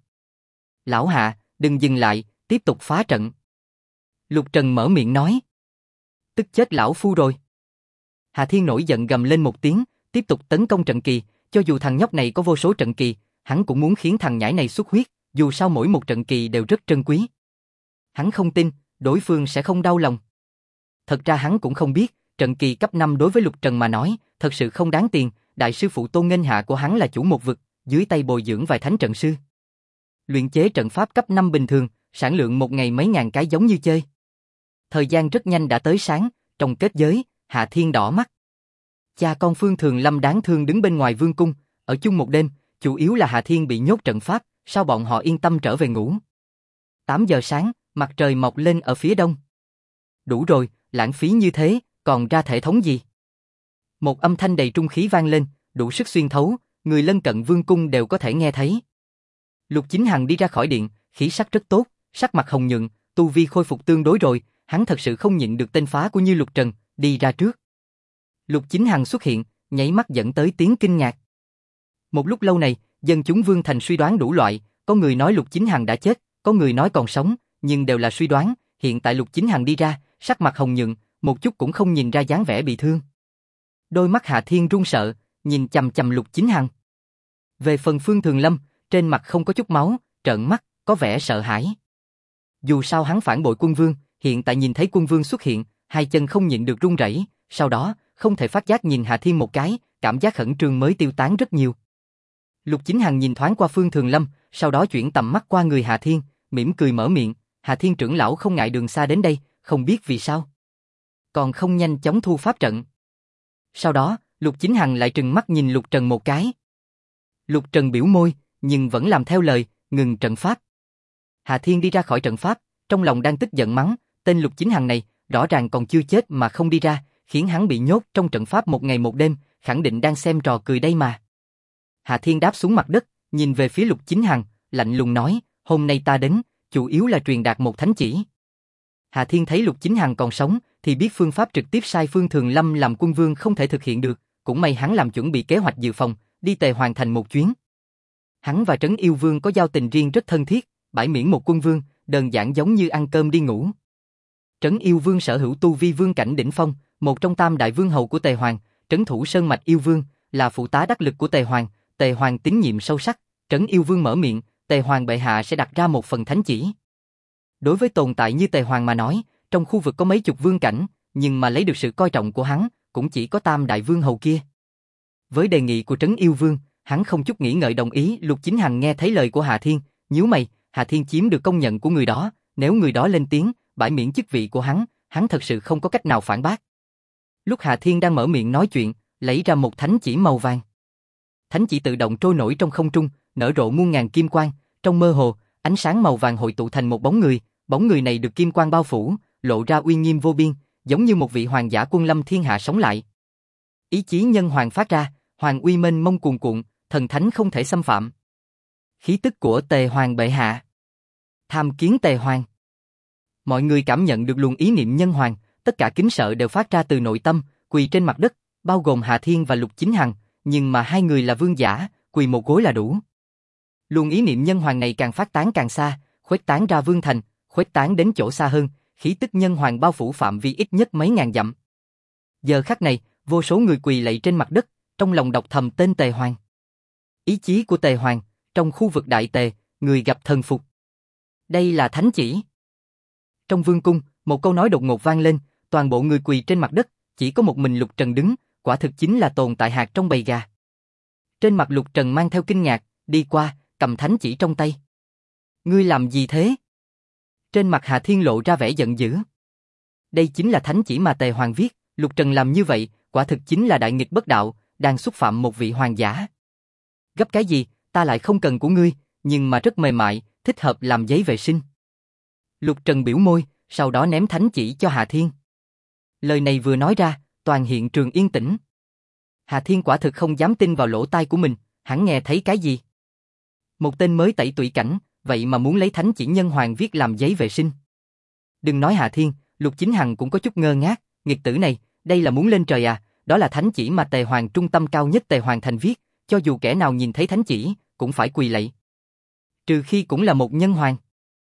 Lão Hạ, đừng dừng lại, tiếp tục phá trận. Lục Trần mở miệng nói. Tức chết lão phu rồi. Hà Thiên nổi giận gầm lên một tiếng, tiếp tục tấn công trận kỳ, cho dù thằng nhóc này có vô số trận kỳ, hắn cũng muốn khiến thằng nhãi này xuất huyết, dù sao mỗi một trận kỳ đều rất trân quý. Hắn không tin, đối phương sẽ không đau lòng. Thật ra hắn cũng không biết, trận kỳ cấp 5 đối với Lục Trần mà nói, thật sự không đáng tiền, đại sư phụ Tôn Nghênh Hạ của hắn là chủ một vực, dưới tay bồi dưỡng vài thánh trận sư. Luyện chế trận pháp cấp 5 bình thường, sản lượng một ngày mấy ngàn cái giống như chơi. Thời gian rất nhanh đã tới sáng, trong kết giới, Hạ Thiên đỏ mắt. Cha con Phương Thường Lâm đáng thương đứng bên ngoài vương cung, ở chung một đêm, chủ yếu là Hạ Thiên bị nhốt trận pháp, sao bọn họ yên tâm trở về ngủ. 8 giờ sáng, mặt trời mọc lên ở phía đông. Đủ rồi, lãng phí như thế, còn ra thể thống gì? Một âm thanh đầy trung khí vang lên, đủ sức xuyên thấu, người lân cận vương cung đều có thể nghe thấy. Lục Chính Hằng đi ra khỏi điện, khí sắc rất tốt, sắc mặt hồng nhuận, tu vi khôi phục tương đối rồi, hắn thật sự không nhịn được tên phá của Như Lục Trần, đi ra trước. Lục Chính Hằng xuất hiện, nháy mắt dẫn tới tiếng kinh ngạc. Một lúc lâu này, dân chúng Vương Thành suy đoán đủ loại, có người nói Lục Chính Hằng đã chết, có người nói còn sống, nhưng đều là suy đoán, hiện tại Lục Chính Hằng đi ra, sắc mặt hồng nhuận, một chút cũng không nhìn ra dáng vẻ bị thương. Đôi mắt Hạ Thiên run sợ, nhìn chằm chằm Lục Chính Hằng. Về phần Phương Thường Lâm, trên mặt không có chút máu, trợn mắt, có vẻ sợ hãi. Dù sao hắn phản bội quân vương, hiện tại nhìn thấy quân vương xuất hiện, hai chân không nhịn được run rẩy, sau đó, không thể phát giác nhìn Hạ Thiên một cái, cảm giác khẩn trương mới tiêu tán rất nhiều. Lục Chính Hằng nhìn thoáng qua Phương Thường Lâm, sau đó chuyển tầm mắt qua người Hạ Thiên, mỉm cười mở miệng, Hạ Thiên trưởng lão không ngại đường xa đến đây, không biết vì sao. Còn không nhanh chóng thu pháp trận. Sau đó, Lục Chính Hằng lại trừng mắt nhìn Lục Trần một cái. Lục Trần biểu môi, nhưng vẫn làm theo lời, ngừng trận pháp. Hạ Thiên đi ra khỏi trận pháp, trong lòng đang tức giận mắng, tên Lục Chính Hằng này, rõ ràng còn chưa chết mà không đi ra, khiến hắn bị nhốt trong trận pháp một ngày một đêm, khẳng định đang xem trò cười đây mà. Hạ Thiên đáp xuống mặt đất, nhìn về phía Lục Chính Hằng, lạnh lùng nói, hôm nay ta đến, chủ yếu là truyền đạt một thánh chỉ. Hạ Thiên thấy Lục Chính Hằng còn sống, thì biết phương pháp trực tiếp sai Phương Thường Lâm làm quân vương không thể thực hiện được, cũng may hắn làm chuẩn bị kế hoạch dự phòng, đi Tề hoàn thành một chuyến. Hắn và Trấn Yêu Vương có giao tình riêng rất thân thiết, bãi miễn một quân vương, đơn giản giống như ăn cơm đi ngủ. Trấn Yêu Vương sở hữu tu vi vương cảnh đỉnh phong, một trong tam đại vương hầu của Tề Hoàng, trấn thủ Sơn Mạch Yêu Vương, là phụ tá đắc lực của Tề Hoàng tín nhiệm sâu sắc, Trấn Yêu Vương mở miệng, Tề Hoàng bệ hạ sẽ đặt ra một phần thánh chỉ. Đối với tồn tại như Tề Hoàng mà nói, trong khu vực có mấy chục vương cảnh, nhưng mà lấy được sự coi trọng của hắn, cũng chỉ có tam đại vương hầu kia. Với đề nghị của Trấn Yêu Vương, hắn không chút nghĩ ngợi đồng ý. Lục Chính Hằng nghe thấy lời của Hạ Thiên, nhíu mày, Hạ Thiên chiếm được công nhận của người đó, nếu người đó lên tiếng, bãi miễn chức vị của hắn thật sự không có cách nào phản bác. Lúc Hạ Thiên đang mở miệng nói chuyện, lấy ra một thánh chỉ màu vàng. Thánh chỉ tự động trôi nổi trong không trung, nở rộ muôn ngàn kim quang, trong mơ hồ, ánh sáng màu vàng hội tụ thành một bóng người này được kim quang bao phủ, lộ ra uy nghiêm vô biên, giống như một vị hoàng giả quân lâm thiên hạ sống lại. Ý chí nhân hoàng phát ra, hoàng uy mênh mông cuồn cuộn, thần thánh không thể xâm phạm. Khí tức của Tề Hoàng bệ hạ. Tham kiến Tề Hoàng. Mọi người cảm nhận được luồng ý niệm nhân hoàng, tất cả kính sợ đều phát ra từ nội tâm, quỳ trên mặt đất, bao gồm Hạ Thiên và Lục Chính Hằng, nhưng mà hai người là vương giả, quỳ một gối là đủ. Luồng ý niệm nhân hoàng này càng phát tán càng xa, khuếch tán ra vương thành, khuếch tán đến chỗ xa hơn, khí tức nhân hoàng bao phủ phạm vi ít nhất mấy ngàn dặm. Giờ khắc này, vô số người quỳ lạy trên mặt đất, trong lòng đọc thầm tên Tề Hoàng. Ý chí của Tề Hoàng, trong khu vực Đại Tề, người gặp thần phục. Đây là thánh chỉ. Trong vương cung, một câu nói đột ngột vang lên, toàn bộ người quỳ trên mặt đất, chỉ có một mình Lục Trần đứng, quả thực chính là tồn tại hạt trong bầy gà. Trên mặt Lục Trần mang theo kinh ngạc, đi qua, cầm thánh chỉ trong tay. Ngươi làm gì thế? Trên mặt Hạ Thiên lộ ra vẻ giận dữ. Đây chính là thánh chỉ mà Tề Hoàng viết, Lục Trần làm như vậy, quả thực chính là đại nghịch bất đạo, đang xúc phạm một vị hoàng giả. Gấp cái gì, ta lại không cần của ngươi, nhưng mà rất mềm mại, thích hợp làm giấy vệ sinh. Lục Trần biểu môi, sau đó ném thánh chỉ cho Hạ Thiên. Lời này vừa nói ra, toàn hiện trường yên tĩnh. Hạ Thiên quả thực không dám tin vào lỗ tai của mình, hắn nghe thấy cái gì? Một tên mới tẩy tụy cảnh, vậy mà muốn lấy thánh chỉ nhân hoàng viết làm giấy vệ sinh. Đừng nói Hạ Thiên, Lục Chính Hằng cũng có chút ngơ ngác, nghiệt tử này, đây là muốn lên trời à? Đó là thánh chỉ mà Tề Hoàng trung tâm cao nhất Tề Hoàng thành viết, cho dù kẻ nào nhìn thấy thánh chỉ, cũng phải quỳ lạy. Trừ khi cũng là một nhân hoàng.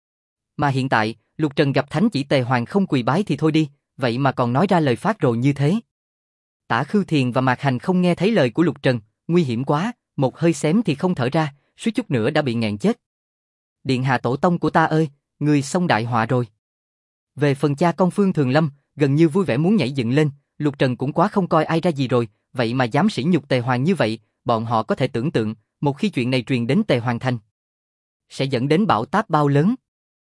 Mà hiện tại, Lục Trần gặp thánh chỉ Tề Hoàng không quỳ bái thì thôi đi, vậy mà còn nói ra lời phát rồ như thế. Tả Khưu Thiền và Mạc Hành không nghe thấy lời của Lục Trần, nguy hiểm quá, một hơi xém thì không thở ra, suýt chút nữa đã bị nghẹn chết. Điện hạ tổ tông của ta ơi, người xông đại họa rồi. Về phần cha con Phương Thường Lâm, gần như vui vẻ muốn nhảy dựng lên, Lục Trần cũng quá không coi ai ra gì rồi, vậy mà dám sỉ nhục Tề Hoàng như vậy, bọn họ có thể tưởng tượng, một khi chuyện này truyền đến Tề Hoàng thành, sẽ dẫn đến bão táp bao lớn.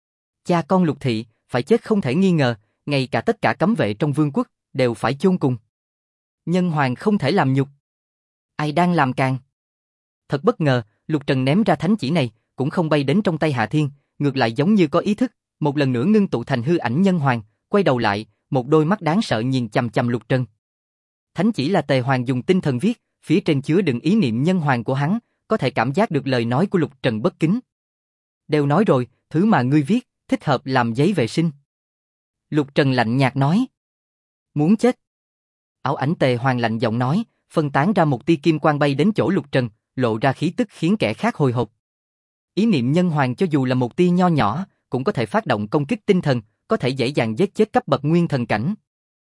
Cha con Lục thị, phải chết không thể nghi ngờ, ngay cả tất cả cấm vệ trong vương quốc, đều phải chôn cùng. Nhân Hoàng không thể làm nhục. Ai đang làm càng? Thật bất ngờ, Lục Trần ném ra thánh chỉ này, cũng không bay đến trong tay Hà Thiên, ngược lại giống như có ý thức, một lần nữa ngưng tụ thành hư ảnh Nhân Hoàng, quay đầu lại, một đôi mắt đáng sợ nhìn chằm chằm Lục Trần. Thánh chỉ là Tề Hoàng dùng tinh thần viết, phía trên chứa đựng ý niệm Nhân Hoàng của hắn, có thể cảm giác được lời nói của Lục Trần bất kính. Đều nói rồi, thứ mà ngươi viết, thích hợp làm giấy vệ sinh. Lục Trần lạnh nhạt nói. Muốn chết. Ảo ảnh Tề Hoàng lạnh giọng nói, phân tán ra một tia kim quang bay đến chỗ Lục Trần, lộ ra khí tức khiến kẻ khác hồi hộp. Ý niệm Nhân Hoàng cho dù là một tia nho nhỏ, cũng có thể phát động công kích tinh thần, có thể dễ dàng giết chết cấp bậc nguyên thần cảnh.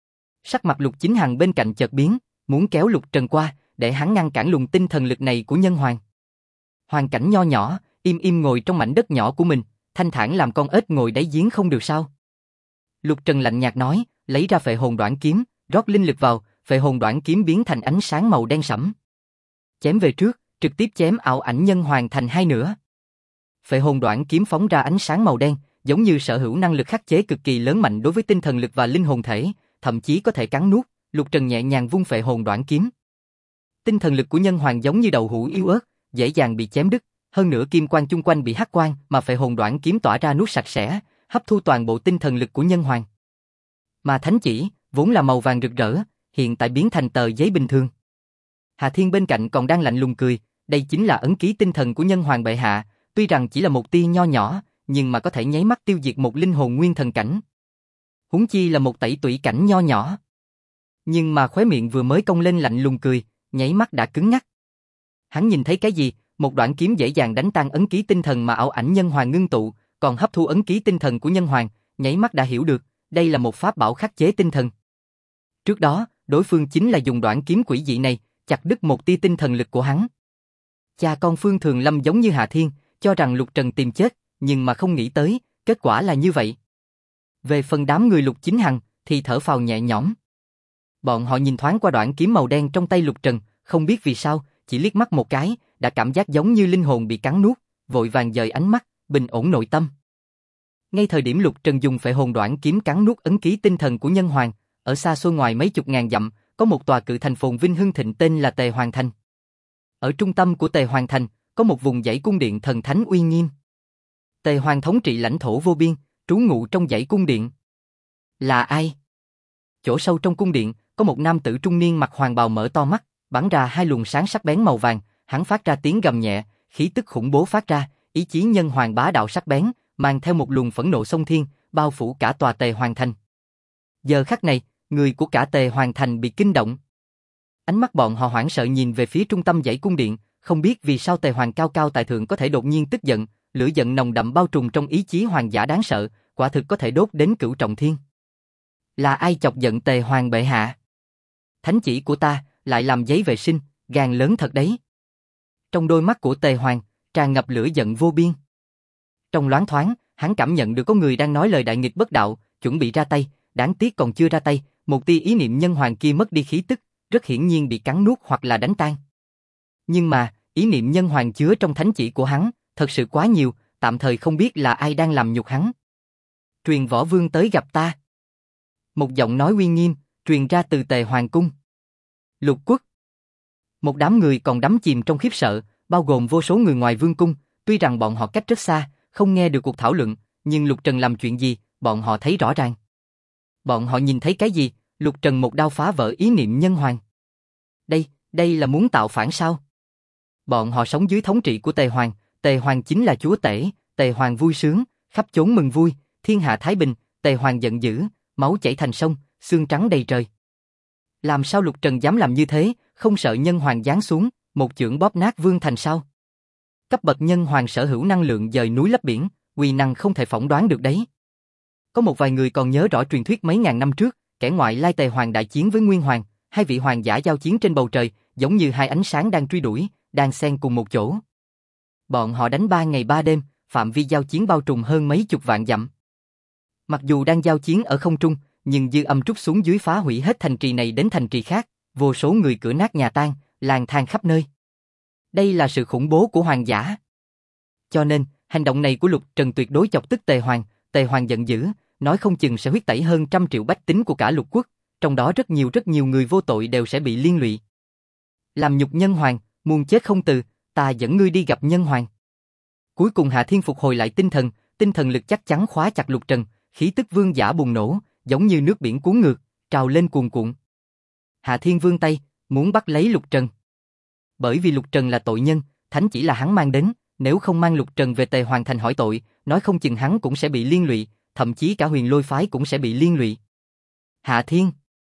Sắc mặt Lục Chính Hằng bên cạnh chợt biến, muốn kéo Lục Trần qua, để hắn ngăn cản luồng tinh thần lực này của Nhân Hoàng. Hoàn cảnh nho nhỏ, im im ngồi trong mảnh đất nhỏ của mình, thanh thản làm con ếch ngồi đáy giếng không được sao? Lục Trần lạnh nhạt nói, lấy ra Phệ Hồn Đoản kiếm, rót linh lực vào, Phệ Hồn Đoản kiếm biến thành ánh sáng màu đen sẫm. Chém về trước, trực tiếp chém ảo ảnh Nhân Hoàng thành hai nửa. Phệ Hồn Đoản kiếm phóng ra ánh sáng màu đen, giống như sở hữu năng lực khắc chế cực kỳ lớn mạnh đối với tinh thần lực và linh hồn thể, thậm chí có thể cắn nuốt. Lục Trần nhẹ nhàng vung Phệ Hồn Đoản kiếm. Tinh thần lực của Nhân Hoàng giống như đầu hũ yếu ớt, dễ dàng bị chém đứt, hơn nữa kim quang chung quanh bị hắc quang mà Phệ Hồn Đoản kiếm tỏa ra nuốt sạch sẽ, hấp thu toàn bộ tinh thần lực của Nhân Hoàng. Mà thánh chỉ, vốn là màu vàng rực rỡ, hiện tại biến thành tờ giấy bình thường. Hà Thiên bên cạnh còn đang lạnh lùng cười, đây chính là ấn ký tinh thần của Nhân Hoàng bệ hạ, tuy rằng chỉ là một tia nho nhỏ, nhưng mà có thể nháy mắt tiêu diệt một linh hồn nguyên thần cảnh. Huống chi là một tẩy tủy cảnh nho nhỏ. Nhưng mà khóe miệng vừa mới cong lên lạnh lùng cười, nháy mắt đã cứng ngắc. Hắn nhìn thấy cái gì? Một đoạn kiếm dễ dàng đánh tan ấn ký tinh thần mà ảo ảnh Nhân Hoàng ngưng tụ, còn hấp thu ấn ký tinh thần của Nhân Hoàng, nháy mắt đã hiểu được, đây là một pháp bảo khắc chế tinh thần. Trước đó, đối phương chính là dùng đoạn kiếm quỷ dị này, chặt đứt một tia tinh thần lực của hắn. Cha con Phương Thường Lâm giống như Hà Thiên, cho rằng Lục Trần tìm chết, nhưng mà không nghĩ tới, kết quả là như vậy. Về phần đám người Lục Chính Hằng, thì thở phào nhẹ nhõm. Bọn họ nhìn thoáng qua đoạn kiếm màu đen trong tay Lục Trần, không biết vì sao, chỉ liếc mắt một cái, đã cảm giác giống như linh hồn bị cắn nuốt, vội vàng dời ánh mắt, bình ổn nội tâm. Ngay thời điểm Lục Trần dùng Phệ Hồn Đoản kiếm cắn nuốt ấn ký tinh thần của Nhân Hoàng, ở xa xôi ngoài mấy chục ngàn dặm, có một tòa cự thành phồn vinh hưng thịnh tên là Tề Hoàng Thành. Ở trung tâm của Tề Hoàng Thành, có một vùng dãy cung điện thần thánh uy nghiêm. Tề Hoàng thống trị lãnh thổ vô biên, trú ngụ trong dãy cung điện. Là ai? Chỗ sâu trong cung điện, có một nam tử trung niên mặc hoàng bào mở to mắt, bắn ra hai luồng sáng sắc bén màu vàng, hắn phát ra tiếng gầm nhẹ, khí tức khủng bố phát ra, ý chí Nhân Hoàng bá đạo sắc bén, mang theo một luồng phẫn nộ sông thiên, bao phủ cả tòa Tề Hoàng Thành. Giờ khắc này, người của cả Tề Hoàng Thành bị kinh động. Ánh mắt bọn họ hoảng sợ nhìn về phía trung tâm dãy cung điện, không biết vì sao Tề Hoàng cao cao tại thượng có thể đột nhiên tức giận, lửa giận nồng đậm bao trùm trong ý chí hoàng giả đáng sợ, quả thực có thể đốt đến cửu trọng thiên. Là ai chọc giận Tề Hoàng bệ hạ? Thánh chỉ của ta lại làm giấy vệ sinh, gan lớn thật đấy. Trong đôi mắt của Tề Hoàng tràn ngập lửa giận vô biên. Trong loáng thoáng, hắn cảm nhận được có người đang nói lời đại nghịch bất đạo, chuẩn bị ra tay, đáng tiếc còn chưa ra tay, một tia ý niệm Nhân Hoàng kia mất đi khí tức, rất hiển nhiên bị cắn nuốt hoặc là đánh tan. Nhưng mà, ý niệm Nhân Hoàng chứa trong thánh chỉ của hắn, thật sự quá nhiều, tạm thời không biết là ai đang làm nhục hắn. Truyền Võ Vương tới gặp ta. Một giọng nói uy nghiêm, truyền ra từ Tề Hoàng cung. Lục Quốc. Một đám người còn đắm chìm trong khiếp sợ, bao gồm vô số người ngoài vương cung, tuy rằng bọn họ cách rất xa, không nghe được cuộc thảo luận, nhưng Lục Trần làm chuyện gì, bọn họ thấy rõ ràng. Bọn họ nhìn thấy cái gì? Lục Trần một đao phá vỡ ý niệm Nhân Hoàng. Đây là muốn tạo phản sao? Bọn họ sống dưới thống trị của Tề Hoàng chính là chúa tể, Tề Hoàng vui sướng, khắp chốn mừng vui, thiên hạ thái bình, Tề Hoàng giận dữ, máu chảy thành sông, xương trắng đầy trời. Làm sao Lục Trần dám làm như thế, không sợ Nhân Hoàng giáng xuống, một chưởng bóp nát vương thành sao? Cấp bậc Nhân Hoàng sở hữu năng lượng dời núi lấp biển, uy năng không thể phỏng đoán được đấy. Có một vài người còn nhớ rõ truyền thuyết mấy ngàn năm trước, kẻ ngoại lai Tề Hoàng đại chiến với Nguyên Hoàng, hai vị hoàng giả giao chiến trên bầu trời, giống như hai ánh sáng đang truy đuổi, đang xen cùng một chỗ. Bọn họ đánh 3 ngày 3 đêm, phạm vi giao chiến bao trùm hơn mấy chục vạn dặm. Mặc dù đang giao chiến ở không trung, nhưng dư âm trút xuống dưới phá hủy hết thành trì này đến thành trì khác, vô số người cửa nát nhà tan, lang thang khắp nơi. Đây là sự khủng bố của hoàng giả. Cho nên, hành động này của Lục Trần tuyệt đối chọc tức Tề Hoàng giận dữ, nói không chừng sẽ huyết tẩy hơn 100 triệu bách tính của cả lục quốc, trong đó rất nhiều người vô tội đều sẽ bị liên lụy. Làm nhục nhân hoàng, muôn chết không từ, ta dẫn ngươi đi gặp nhân hoàng. Cuối cùng Hạ Thiên phục hồi lại tinh thần lực chắc chắn khóa chặt Lục Trần, khí tức vương giả bùng nổ, giống như nước biển cuốn ngược, trào lên cuồn cuộn. Hạ Thiên vươn tay, muốn bắt lấy Lục Trần. Bởi vì Lục Trần là tội nhân, thánh chỉ là hắn mang đến, nếu không mang Lục Trần về Tề Hoàng thành hỏi tội, nói không chừng hắn cũng sẽ bị liên lụy, thậm chí cả Huyền Lôi phái cũng sẽ bị liên lụy. Hạ Thiên.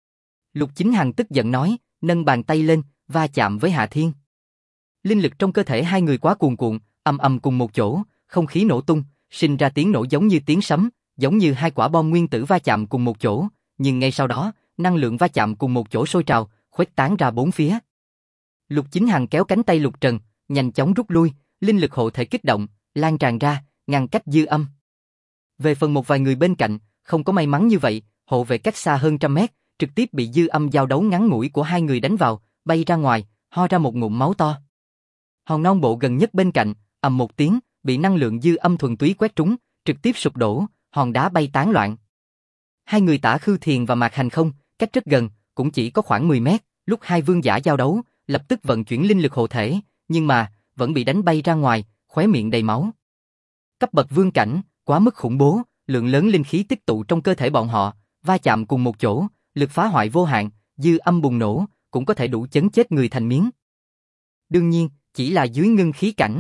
Lục Chính Hằng tức giận nói, nâng bàn tay lên, va chạm với Hạ Thiên. Linh lực trong cơ thể hai người quá cuồn cuộn, ầm ầm cùng một chỗ, không khí nổ tung, sinh ra tiếng nổ giống như tiếng sấm, giống như hai quả bom nguyên tử va chạm cùng một chỗ, nhưng ngay sau đó, năng lượng va chạm cùng một chỗ sôi trào, khuếch tán ra bốn phía. Lục Chính Hằng kéo cánh tay Lục Trần, nhanh chóng rút lui, linh lực hộ thể kích động, lan tràn ra, ngăn cách dư âm. Về phần một vài người bên cạnh, không có may mắn như vậy, hộ vệ cách xa hơn 100 mét, trực tiếp bị dư âm giao đấu ngắn ngủi của hai người đánh vào, bay ra ngoài, ho ra một ngụm máu to. Hòn non bộ gần nhất bên cạnh, ầm một tiếng, bị năng lượng dư âm thuần túy quét trúng, trực tiếp sụp đổ, hòn đá bay tán loạn. Hai người Tả Khư Thiền và Mạc Hành Không, cách rất gần, cũng chỉ có khoảng 10 mét, lúc hai vương giả giao đấu, lập tức vận chuyển linh lực hộ thể, nhưng mà, vẫn bị đánh bay ra ngoài, khóe miệng đầy máu. Cấp bậc vương cảnh, quá mức khủng bố, lượng lớn linh khí tích tụ trong cơ thể bọn họ, va chạm cùng một chỗ, lực phá hoại vô hạn, dư âm bùng nổ, cũng có thể đủ chấn chết người thành miếng. Đương nhiên, chỉ là dưới ngưng khí cảnh.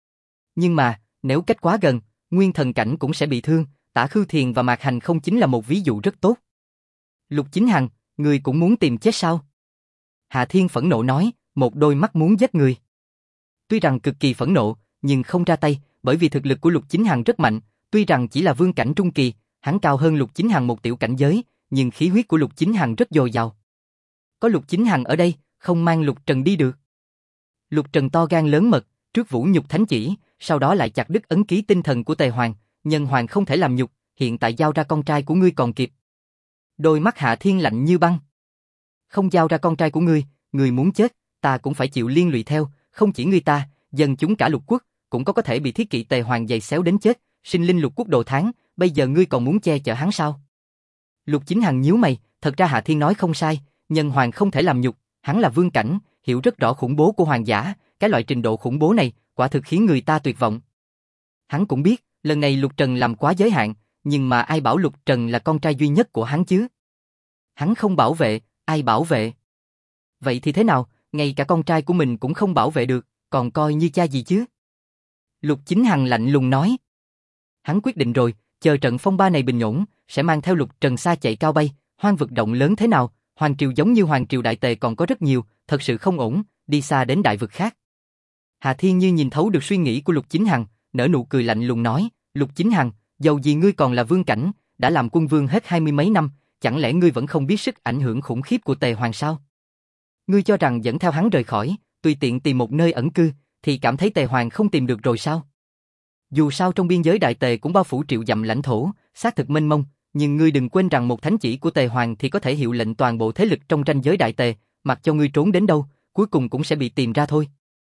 Nhưng mà, nếu cách quá gần, nguyên thần cảnh cũng sẽ bị thương, Tả Khư Thiền và Mạc Hành Không chính là một ví dụ rất tốt. Lục Chính Hằng, người cũng muốn tìm chết sao? Hạ Thiên phẫn nộ nói, một đôi mắt muốn giết người. Tuy rằng cực kỳ phẫn nộ, nhưng không ra tay, bởi vì thực lực của Lục Chính Hằng rất mạnh, tuy rằng chỉ là vương cảnh trung kỳ, hắn cao hơn Lục Chính Hằng một tiểu cảnh giới, nhưng khí huyết của Lục Chính Hằng rất dồi dào. Có Lục Chính Hằng ở đây, không mang Lục Trần đi được. Lục Trần to gan lớn mật, trước vũ nhục thánh chỉ, sau đó lại chặt đứt ấn ký tinh thần của Tề Hoàng, nhân hoàng không thể làm nhục, hiện tại giao ra con trai của ngươi còn kịp. Đôi mắt Hạ Thiên lạnh như băng. Không giao ra con trai của ngươi muốn chết, ta cũng phải chịu liên lụy theo, không chỉ ngươi ta, dân chúng cả lục quốc, cũng có thể bị thiết kỵ Tề Hoàng giày xéo đến chết, sinh linh lục quốc đồ tháng, bây giờ ngươi còn muốn che chở hắn sao? Lục Chính Hằng nhíu mày, thật ra Hạ Thiên nói không sai, nhân hoàng không thể làm nhục, hắn là vương cảnh, hiểu rất rõ khủng bố của hoàng giả, cái loại trình độ khủng bố này, quả thực khiến người ta tuyệt vọng. Hắn cũng biết, lần này Lục Trần làm quá giới hạn, nhưng mà ai bảo Lục Trần là con trai duy nhất của hắn chứ? Hắn không bảo vệ, ai bảo vệ? Vậy thì thế nào, ngay cả con trai của mình cũng không bảo vệ được, còn coi như cha gì chứ? Lục Chính Hằng lạnh lùng nói. Hắn quyết định rồi, chờ trận phong ba này bình ổn, sẽ mang theo Lục Trần xa chạy cao bay, hoang vực rộng lớn thế nào, hoàng triều giống như hoàng triều Đại Tề còn có rất nhiều, thật sự không ổn, đi xa đến đại vực khác. Hạ Thiên như nhìn thấu được suy nghĩ của Lục Chính Hằng, nở nụ cười lạnh lùng nói, Lục Chính Hằng, dầu gì ngươi còn là vương cảnh, đã làm quân vương hết 20 mấy năm, chẳng lẽ ngươi vẫn không biết sức ảnh hưởng khủng khiếp của Tề Hoàng sao? Ngươi cho rằng dẫn theo hắn rời khỏi, tùy tiện tìm một nơi ẩn cư, thì cảm thấy Tề Hoàng không tìm được rồi sao? Dù sao trong biên giới Đại Tề cũng bao phủ triệu dặm lãnh thổ, xác thực mênh mông, nhưng ngươi đừng quên rằng một thánh chỉ của Tề Hoàng thì có thể hiệu lệnh toàn bộ thế lực trong ranh giới Đại Tề, mặc cho ngươi trốn đến đâu, cuối cùng cũng sẽ bị tìm ra thôi.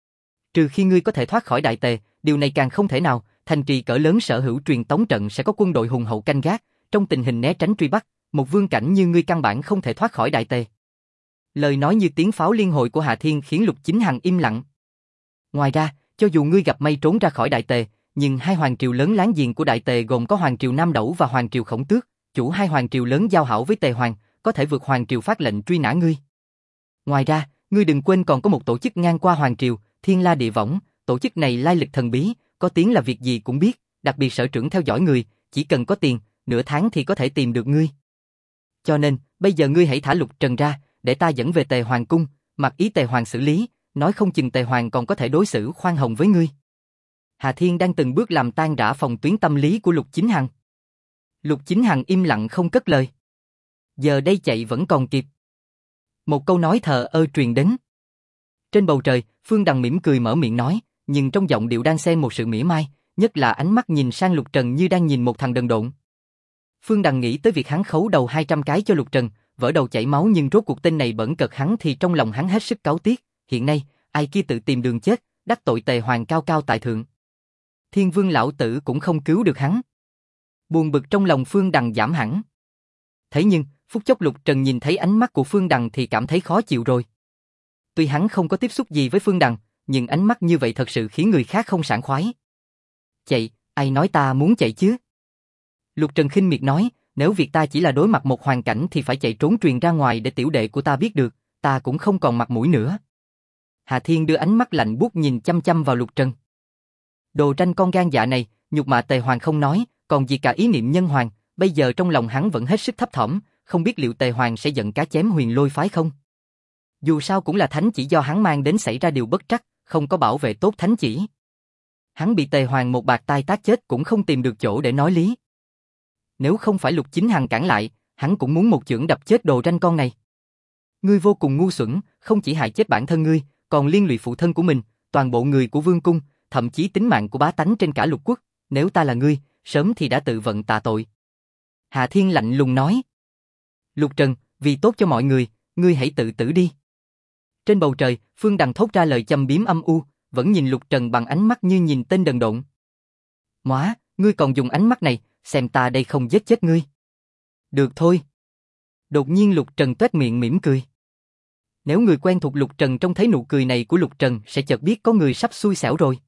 Trừ khi ngươi có thể thoát khỏi Đại Tề, điều này càng không thể nào, thành trì cỡ lớn sở hữu truyền tống trận sẽ có quân đội hùng hậu canh gác, trong tình hình né tránh truy bắt, một vương cảnh như ngươi căn bản không thể thoát khỏi Đại Tề. Lời nói như tiếng pháo liên hồi của Hạ Thiên khiến Lục Chính Hằng im lặng. Ngoài ra, cho dù ngươi gặp may trốn ra khỏi Đại Tề, nhưng hai hoàng triều lớn láng giềng của Đại Tề gồm có Hoàng triều Nam Đẩu và Hoàng triều Khổng Tước, chủ hai hoàng triều lớn giao hảo với Tề Hoàng, có thể vượt hoàng triều phát lệnh truy nã ngươi. Ngoài ra, ngươi đừng quên còn có một tổ chức ngang qua hoàng triều, Thiên La Địa Võng, tổ chức này lai lịch thần bí, có tiếng là việc gì cũng biết, đặc biệt sở trưởng theo dõi người, chỉ cần có tiền, nửa tháng thì có thể tìm được ngươi. Cho nên, bây giờ ngươi hãy thả Lục Trần ra, để ta dẫn về Tề Hoàng cung, mặc ý Tề Hoàng xử lý, nói không chừng Tề Hoàng còn có thể đối xử khoan hồng với ngươi. Hà Thiên đang từng bước làm tan rã phòng tuyến tâm lý của Lục Chính Hằng. Lục Chính Hằng im lặng không cất lời. Giờ đây chạy vẫn còn kịp. Một câu nói thờ ơ truyền đến. Trên bầu trời, Phương Đằng mỉm cười mở miệng nói, nhưng trong giọng điệu đang xen một sự mỉa mai, nhất là ánh mắt nhìn sang Lục Trần như đang nhìn một thằng đần độn. Phương Đằng nghĩ tới việc hắn khấu đầu 200 cái cho Lục Trần, vỡ đầu chảy máu, nhưng rốt cuộc tên này bẩn cợt hắn thì trong lòng hắn hết sức cáu tiếc. Hiện nay, ai kia tự tìm đường chết, đắc tội Tề Hoàng cao cao tại thượng. Thiên Vương lão tử cũng không cứu được hắn. Buồn bực trong lòng Phương Đằng giảm hẳn. Thế nhưng, phút chốc Lục Trần nhìn thấy ánh mắt của Phương Đằng thì cảm thấy khó chịu rồi. Tuy hắn không có tiếp xúc gì với Phương Đằng, nhưng ánh mắt như vậy thật sự khiến người khác không sảng khoái. Chạy, ai nói ta muốn chạy chứ? Lục Trần khinh miệt nói, nếu việc ta chỉ là đối mặt một hoàn cảnh thì phải chạy trốn truyền ra ngoài để tiểu đệ của ta biết được, ta cũng không còn mặt mũi nữa. Hà Thiên đưa ánh mắt lạnh buốt nhìn chăm chăm vào Lục Trần. Đồ tranh con gan dạ này, nhục mạ Tề Hoàng không nói, còn gì cả ý niệm nhân hoàng, bây giờ trong lòng hắn vẫn hết sức thấp thỏm, không biết liệu Tề Hoàng sẽ giận cá chém Huyền Lôi phái không? Dù sao cũng là thánh chỉ do hắn mang đến, xảy ra điều bất trắc, không có bảo vệ tốt thánh chỉ. Hắn bị Tề Hoàng một bạt tai tát chết cũng không tìm được chỗ để nói lý. Nếu không phải Lục Chính Hằng cản lại, hắn cũng muốn một chưởng đập chết đồ tranh con này. Ngươi vô cùng ngu xuẩn, không chỉ hại chết bản thân ngươi, còn liên lụy phụ thân của mình, toàn bộ người của vương cung, thậm chí tính mạng của bá tánh trên cả lục quốc. Nếu ta là ngươi, sớm thì đã tự vận tạ tội. Hà Thiên lạnh lùng nói. Lục Trần, vì tốt cho mọi người, ngươi hãy tự tử đi. Trên bầu trời, Phương Đằng thốt ra lời châm biếm âm u, vẫn nhìn Lục Trần bằng ánh mắt như nhìn tên đần độn. Móa, ngươi còn dùng ánh mắt này, xem ta đây không giết chết ngươi. Được thôi. Đột nhiên Lục Trần toét miệng mỉm cười. Nếu người quen thuộc Lục Trần trông thấy nụ cười này của Lục Trần sẽ chợt biết có người sắp xui xẻo rồi.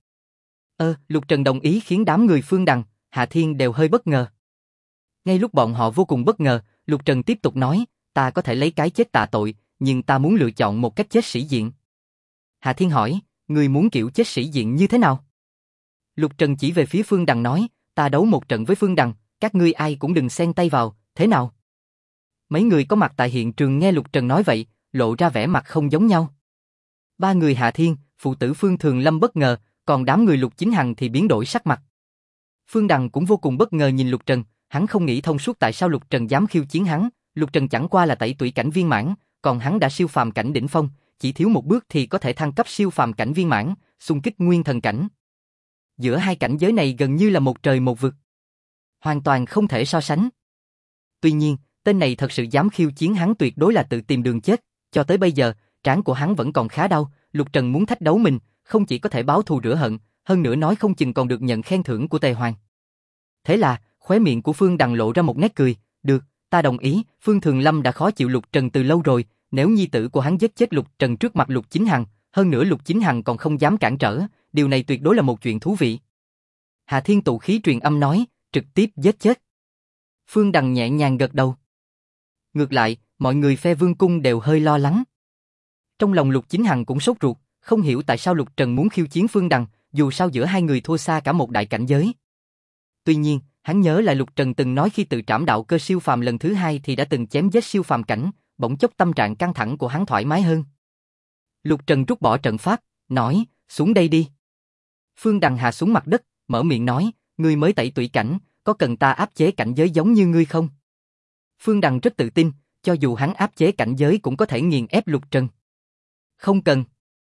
Lục Trần đồng ý khiến đám người Phương Đằng, Hà Thiên đều hơi bất ngờ. Ngay lúc bọn họ vô cùng bất ngờ, Lục Trần tiếp tục nói, ta có thể lấy cái chết tạ tội, nhưng ta muốn lựa chọn một cách chết sĩ diện. Hà Thiên hỏi, ngươi muốn kiểu chết sĩ diện như thế nào? Lục Trần chỉ về phía Phương Đằng nói, ta đấu một trận với Phương Đằng, các ngươi ai cũng đừng xen tay vào, thế nào? Mấy người có mặt tại hiện trường nghe Lục Trần nói vậy, lộ ra vẻ mặt không giống nhau. Ba người Hà Thiên, phụ tử Phương Thường Lâm bất ngờ, còn đám người Lục Chính Hằng thì biến đổi sắc mặt. Phương Đằng cũng vô cùng bất ngờ nhìn Lục Trần, hắn không nghĩ thông suốt tại sao Lục Trần dám khiêu chiến hắn. Lục Trần chẳng qua là tẩy tủy cảnh viên mãn, còn hắn đã siêu phàm cảnh đỉnh phong, chỉ thiếu một bước thì có thể thăng cấp siêu phàm cảnh viên mãn, xung kích nguyên thần cảnh. Giữa hai cảnh giới này gần như là một trời một vực, hoàn toàn không thể so sánh. Tuy nhiên, tên này thật sự dám khiêu chiến hắn tuyệt đối là tự tìm đường chết. Cho tới bây giờ, trán của hắn vẫn còn khá đau. Lục Trần muốn thách đấu mình, không chỉ có thể báo thù rửa hận, hơn nữa nói không chừng còn được nhận khen thưởng của Tề Hoàng. Thế là, khóe miệng của Phương Đằng lộ ra một nét cười. Được, ta đồng ý. Phương Thường Lâm đã khó chịu Lục Trần từ lâu rồi. Nếu nhi tử của hắn giết chết Lục Trần trước mặt Lục Chính Hằng, hơn nữa Lục Chính Hằng còn không dám cản trở, điều này tuyệt đối là một chuyện thú vị. Hà Thiên tụ khí truyền âm nói, trực tiếp giết chết. Phương Đằng nhẹ nhàng gật đầu. Ngược lại, mọi người phe Vương cung đều hơi lo lắng. Trong lòng Lục Chính Hằng cũng sốt ruột, không hiểu tại sao Lục Trần muốn khiêu chiến Phương Đằng, dù sao giữa hai người thua xa cả một đại cảnh giới. Tuy nhiên, hắn nhớ lại Lục Trần từng nói khi tự trảm đạo cơ siêu phàm lần thứ hai thì đã từng chém giết siêu phàm cảnh, bỗng chốc tâm trạng căng thẳng của hắn thoải mái hơn. Lục Trần rút bỏ trận pháp, nói, xuống đây đi. Phương Đằng hạ xuống mặt đất, mở miệng nói, ngươi mới tẩy tủy cảnh, có cần ta áp chế cảnh giới giống như ngươi không? Phương Đằng rất tự tin, cho dù hắn áp chế cảnh giới cũng có thể nghiền ép Lục Trần. Không cần.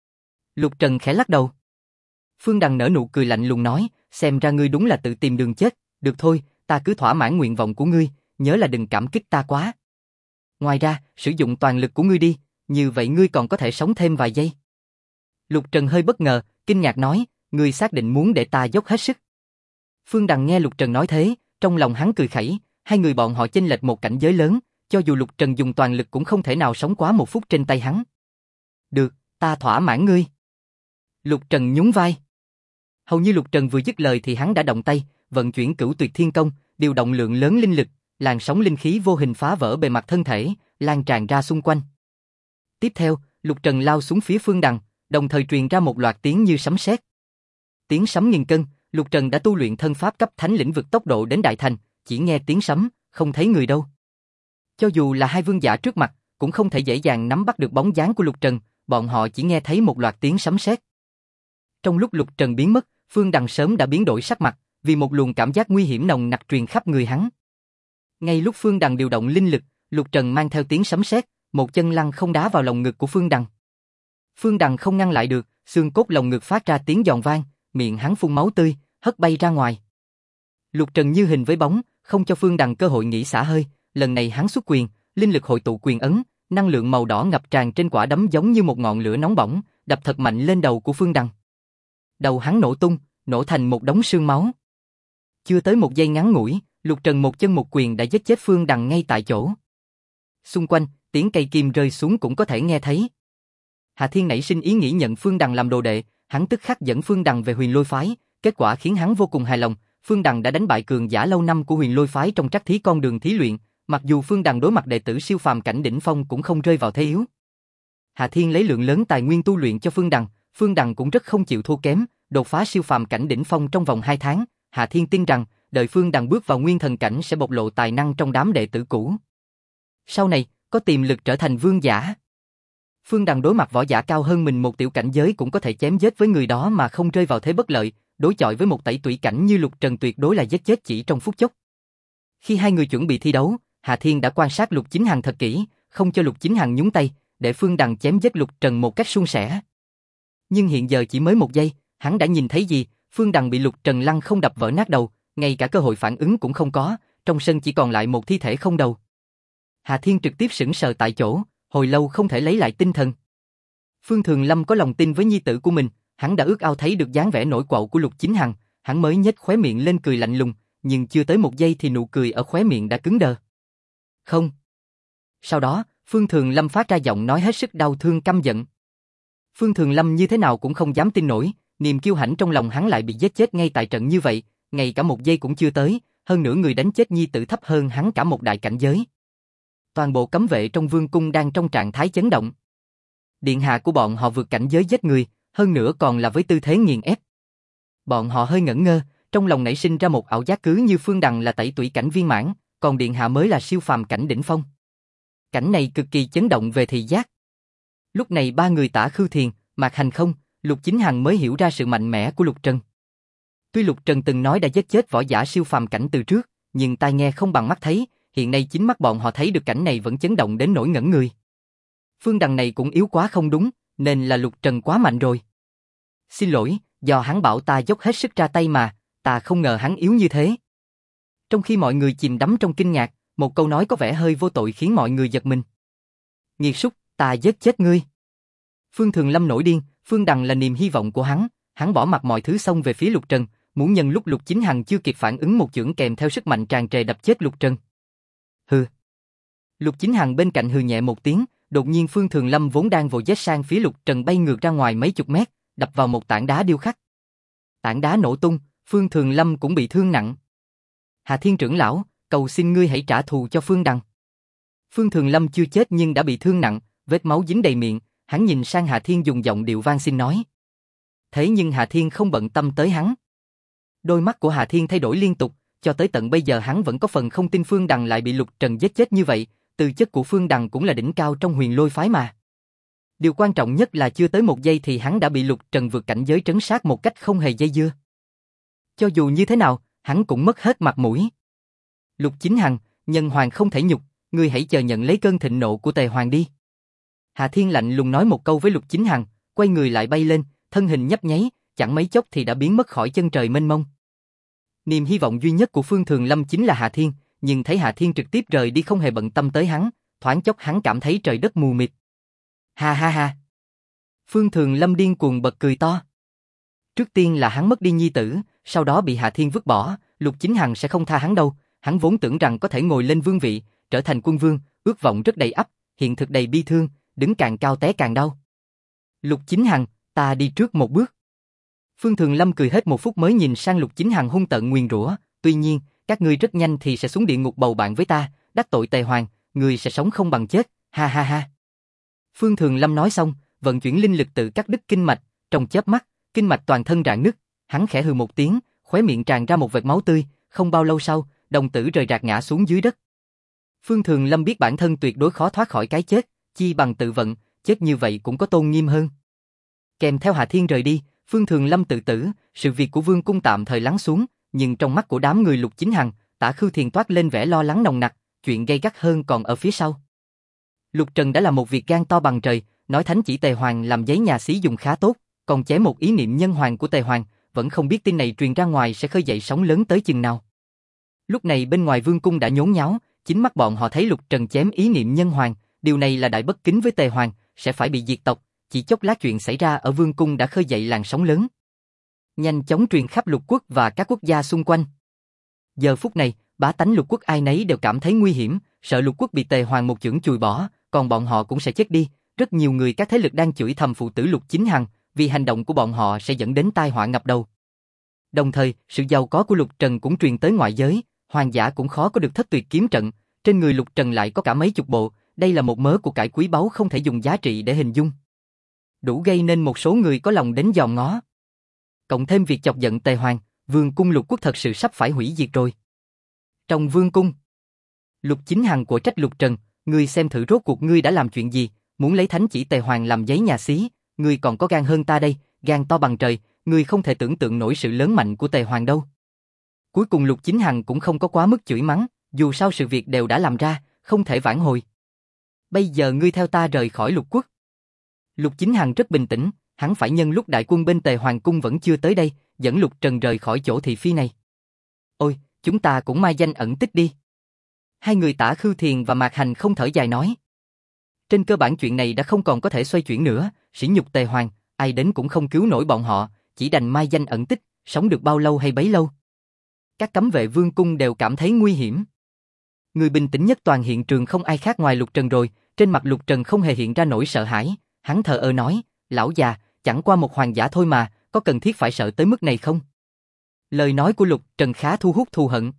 Lục Trần khẽ lắc đầu. Phương Đằng nở nụ cười lạnh lùng nói, xem ra ngươi đúng là tự tìm đường chết, được thôi, ta cứ thỏa mãn nguyện vọng của ngươi, nhớ là đừng cảm kích ta quá. Ngoài ra, sử dụng toàn lực của ngươi đi, như vậy ngươi còn có thể sống thêm vài giây. Lục Trần hơi bất ngờ, kinh ngạc nói, ngươi xác định muốn để ta dốc hết sức. Phương Đằng nghe Lục Trần nói thế, trong lòng hắn cười khẩy, hai người bọn họ chênh lệch một cảnh giới lớn, cho dù Lục Trần dùng toàn lực cũng không thể nào sống quá một phút trên tay hắn. Được, ta thỏa mãn ngươi. Lục Trần nhún vai. Hầu như Lục Trần vừa dứt lời thì hắn đã động tay, vận chuyển Cửu Tuyệt Thiên Công, điều động lượng lớn linh lực, làn sóng linh khí vô hình phá vỡ bề mặt thân thể, lan tràn ra xung quanh. Tiếp theo, Lục Trần lao xuống phía Phương Đằng, đồng thời truyền ra một loạt tiếng như sấm sét. Tiếng sấm nghìn cân, Lục Trần đã tu luyện thân pháp cấp thánh lĩnh vực tốc độ đến đại thành, chỉ nghe tiếng sấm, không thấy người đâu. Cho dù là hai vương giả trước mặt, cũng không thể dễ dàng nắm bắt được bóng dáng của Lục Trần, bọn họ chỉ nghe thấy một loạt tiếng sấm sét. Trong lúc Lục Trần biến mất, Phương Đằng sớm đã biến đổi sắc mặt, vì một luồng cảm giác nguy hiểm nồng nặc truyền khắp người hắn. Ngay lúc Phương Đằng điều động linh lực, Lục Trần mang theo tiếng sấm sét, một chân lăng không đá vào lồng ngực của Phương Đằng. Phương Đằng không ngăn lại được, xương cốt lồng ngực phát ra tiếng giòn vang, miệng hắn phun máu tươi, hất bay ra ngoài. Lục Trần như hình với bóng, không cho Phương Đằng cơ hội nghỉ xả hơi, lần này hắn xuất quyền, linh lực hội tụ quyền ấn, năng lượng màu đỏ ngập tràn trên quả đấm giống như một ngọn lửa nóng bỏng, đập thật mạnh lên đầu của Phương Đằng. Đầu hắn nổ tung, nổ thành một đống xương máu. Chưa tới một giây ngắn ngủi, Lục Trần một chân một quyền đã giết chết Phương Đằng ngay tại chỗ. Xung quanh, tiếng cây kim rơi xuống cũng có thể nghe thấy. Hà Thiên nảy sinh ý nghĩ nhận Phương Đằng làm đồ đệ, hắn tức khắc dẫn Phương Đằng về Huyền Lôi phái, kết quả khiến hắn vô cùng hài lòng. Phương Đằng đã đánh bại cường giả lâu năm của Huyền Lôi phái trong trắc thí con đường thí luyện, mặc dù Phương Đằng đối mặt đệ tử siêu phàm cảnh đỉnh phong cũng không rơi vào thế yếu. Hà Thiên lấy lượng lớn tài nguyên tu luyện cho Phương Đằng cũng rất không chịu thua kém, đột phá siêu phàm cảnh đỉnh phong trong vòng 2 tháng. Hà Thiên tin rằng, đợi Phương Đằng bước vào nguyên thần cảnh sẽ bộc lộ tài năng trong đám đệ tử cũ. Sau này, có tiềm lực trở thành vương giả. Phương Đằng đối mặt võ giả cao hơn mình một tiểu cảnh giới cũng có thể chém giết với người đó mà không rơi vào thế bất lợi, đối chọi với một tẩy tủy cảnh như Lục Trần tuyệt đối là giết chết chỉ trong phút chốc. Khi hai người chuẩn bị thi đấu, Hà Thiên đã quan sát Lục Chính Hằng thật kỹ, không cho Lục Chính Hằng nhúng tay, để Phương Đằng chém giết Lục Trần một cách suôn sẻ. Nhưng hiện giờ chỉ mới một giây, hắn đã nhìn thấy gì? Phương Đằng bị Lục Trần lăng không đập vỡ nát đầu, ngay cả cơ hội phản ứng cũng không có, trong sân chỉ còn lại một thi thể không đầu. Hà Thiên trực tiếp sững sờ tại chỗ, hồi lâu không thể lấy lại tinh thần. Phương Thường Lâm có lòng tin với nhi tử của mình, hắn đã ước ao thấy được dáng vẻ nổi quạo của Lục Chính Hằng, hắn mới nhếch khóe miệng lên cười lạnh lùng, nhưng chưa tới một giây thì nụ cười ở khóe miệng đã cứng đờ. Không. Sau đó, Phương Thường Lâm phát ra giọng nói hết sức đau thương căm giận. Phương Thường Lâm như thế nào cũng không dám tin nổi, niềm kiêu hãnh trong lòng hắn lại bị giết chết ngay tại trận như vậy, ngay cả một giây cũng chưa tới, hơn nữa người đánh chết nhi tử thấp hơn hắn cả một đại cảnh giới. Toàn bộ cấm vệ trong vương cung đang trong trạng thái chấn động. Điện hạ của bọn họ vượt cảnh giới giết người, hơn nữa còn là với tư thế nghiền ép. Bọn họ hơi ngẩn ngơ, trong lòng nảy sinh ra một ảo giác cứ như Phương Đằng là tẩy tủy cảnh viên mãn, còn điện hạ mới là siêu phàm cảnh đỉnh phong. Cảnh này cực kỳ chấn động về thị giác. Lúc này ba người Tả Khư Thiền, Mạc Hành Không, Lục Chính Hằng mới hiểu ra sự mạnh mẽ của Lục Trần. Tuy Lục Trần từng nói đã giết chết võ giả siêu phàm cảnh từ trước, nhưng tai nghe không bằng mắt thấy, hiện nay chính mắt bọn họ thấy được cảnh này vẫn chấn động đến nỗi ngẩn người. Phương Đằng này cũng yếu quá không đúng, nên là Lục Trần quá mạnh rồi. Xin lỗi, do hắn bảo ta dốc hết sức ra tay mà, ta không ngờ hắn yếu như thế. Trong khi mọi người chìm đắm trong kinh ngạc, một câu nói có vẻ hơi vô tội khiến mọi người giật mình. Nghiệt súc, ta giết chết ngươi. Phương Thường Lâm nổi điên, Phương Đằng là niềm hy vọng của hắn bỏ mặc mọi thứ xông về phía Lục Trần, muốn nhân lúc Lục Chính Hằng chưa kịp phản ứng một chưởng kèm theo sức mạnh tràn trề đập chết Lục Trần. Hừ. Lục Chính Hằng bên cạnh hừ nhẹ một tiếng, đột nhiên Phương Thường Lâm vốn đang vồ giết sang phía Lục Trần bay ngược ra ngoài mấy chục mét, đập vào một tảng đá điêu khắc. Tảng đá nổ tung, Phương Thường Lâm cũng bị thương nặng. Hà Thiên trưởng lão, cầu xin ngươi hãy trả thù cho Phương Đằng. Phương Thường Lâm chưa chết nhưng đã bị thương nặng, vết máu dính đầy miệng, hắn nhìn sang Hà Thiên dùng giọng điệu van xin nói. Thế nhưng Hà Thiên không bận tâm tới hắn. Đôi mắt của Hà Thiên thay đổi liên tục, cho tới tận bây giờ hắn vẫn có phần không tin Phương Đằng lại bị Lục Trần giết chết như vậy, tư chất của Phương Đằng cũng là đỉnh cao trong Huyền Lôi phái mà. Điều quan trọng nhất là chưa tới một giây thì hắn đã bị Lục Trần vượt cảnh giới trấn sát một cách không hề dây dưa. Cho dù như thế nào, hắn cũng mất hết mặt mũi. Lục Chính Hằng, nhân hoàng không thể nhục, ngươi hãy chờ nhận lấy cơn thịnh nộ của Tề Hoàng đi. Hà Thiên lạnh lùng nói một câu với Lục Chính Hằng, quay người lại bay lên, thân hình nhấp nháy, chẳng mấy chốc thì đã biến mất khỏi chân trời mênh mông. Niềm hy vọng duy nhất của Phương Thường Lâm chính là Hà Thiên, nhưng thấy Hà Thiên trực tiếp rời đi không hề bận tâm tới hắn, thoáng chốc hắn cảm thấy trời đất mù mịt. Ha ha ha. Phương Thường Lâm điên cuồng bật cười to. Trước tiên là hắn mất đi nhi tử, sau đó bị Hà Thiên vứt bỏ, Lục Chính Hằng sẽ không tha hắn đâu, hắn vốn tưởng rằng có thể ngồi lên vương vị, trở thành quân vương, ước vọng rất đầy ắp, hiện thực đầy bi thương, đứng càng cao té càng đau. Lục Chính Hằng, ta đi trước một bước. Phương Thường Lâm cười hết một phút mới nhìn sang Lục Chính Hằng hung tợn nguyền rủa, tuy nhiên, các ngươi rất nhanh thì sẽ xuống địa ngục bầu bạn với ta, đắc tội Tề Hoàng, ngươi sẽ sống không bằng chết, ha ha ha. Phương Thường Lâm nói xong, vận chuyển linh lực tự cắt đứt kinh mạch, trong chớp mắt, kinh mạch toàn thân rạn nứt, hắn khẽ hừ một tiếng, khóe miệng tràn ra một vệt máu tươi, không bao lâu sau, đồng tử rời rạc ngã xuống dưới đất. Phương Thường Lâm biết bản thân tuyệt đối khó thoát khỏi cái chết, chi bằng tự vận, chết như vậy cũng có tôn nghiêm hơn. Kèm theo Hà Thiên rời đi, Phương Thường Lâm tự tử, sự việc của Vương cung tạm thời lắng xuống, nhưng trong mắt của đám người Lục Chính Hằng, Tả Khư Thiền toát lên vẻ lo lắng nồng nặc, chuyện gay gắt hơn còn ở phía sau. Lục Trần đã làm một việc gan to bằng trời, nói thánh chỉ Tề Hoàng làm giấy nhà xí dùng khá tốt, còn chế một ý niệm nhân hoàng của Tề Hoàng, vẫn không biết tin này truyền ra ngoài sẽ khơi dậy sóng lớn tới chừng nào. Lúc này bên ngoài vương cung đã nhốn nháo, chính mắt bọn họ thấy Lục Trần chém ý niệm nhân hoàng, điều này là đại bất kính với Tề Hoàng, sẽ phải bị diệt tộc, chỉ chốc lát chuyện xảy ra ở vương cung đã khơi dậy làn sóng lớn. Nhanh chóng truyền khắp lục quốc và các quốc gia xung quanh. Giờ phút này, bá tánh lục quốc ai nấy đều cảm thấy nguy hiểm, sợ lục quốc bị Tề Hoàng một chưởng chùi bỏ, còn bọn họ cũng sẽ chết đi. Rất nhiều người các thế lực đang chửi thầm phụ tử Lục Chính Hằng, vì hành động của bọn họ sẽ dẫn đến tai họa ngập đầu. Đồng thời, sự giàu có của Lục Trần cũng truyền tới ngoại giới, hoàng giả cũng khó có được thất tuyệt kiếm trận, trên người Lục Trần lại có cả mấy chục bộ, đây là một mớ của cải quý báu không thể dùng giá trị để hình dung. Đủ gây nên một số người có lòng đến dòm ngó. Cộng thêm việc chọc giận Tề Hoàng, vương cung lục quốc thật sự sắp phải hủy diệt rồi. Trong vương cung, Lục Chính Hằng của trách Lục Trần, ngươi xem thử rốt cuộc ngươi đã làm chuyện gì, muốn lấy thánh chỉ Tề Hoàng làm giấy nhà xí, ngươi còn có gan hơn ta đây, gan to bằng trời, ngươi không thể tưởng tượng nổi sự lớn mạnh của Tề Hoàng đâu. Cuối cùng Lục Chính Hằng cũng không có quá mức chửi mắng, dù sao sự việc đều đã làm ra, không thể vãn hồi. Bây giờ ngươi theo ta rời khỏi lục quốc. Lục Chính Hằng rất bình tĩnh, hắn phải nhân lúc đại quân bên Tề Hoàng cung vẫn chưa tới đây, dẫn Lục Trần rời khỏi chỗ thị phi này. Ôi, chúng ta cũng mai danh ẩn tích đi. Hai người Tả Khưu Thiền và Mạc Hành không thở dài nói. Trên cơ bản chuyện này đã không còn có thể xoay chuyển nữa, sỉ nhục Tề Hoàng, ai đến cũng không cứu nổi bọn họ, chỉ đành mai danh ẩn tích, sống được bao lâu hay bấy lâu. Các cấm vệ vương cung đều cảm thấy nguy hiểm. Người bình tĩnh nhất toàn hiện trường không ai khác ngoài Lục Trần rồi, trên mặt Lục Trần không hề hiện ra nỗi sợ hãi, hắn thờ ơ nói, lão già, chẳng qua một hoàng giả thôi mà, có cần thiết phải sợ tới mức này không? Lời nói của Lục Trần khá thu hút thù hận.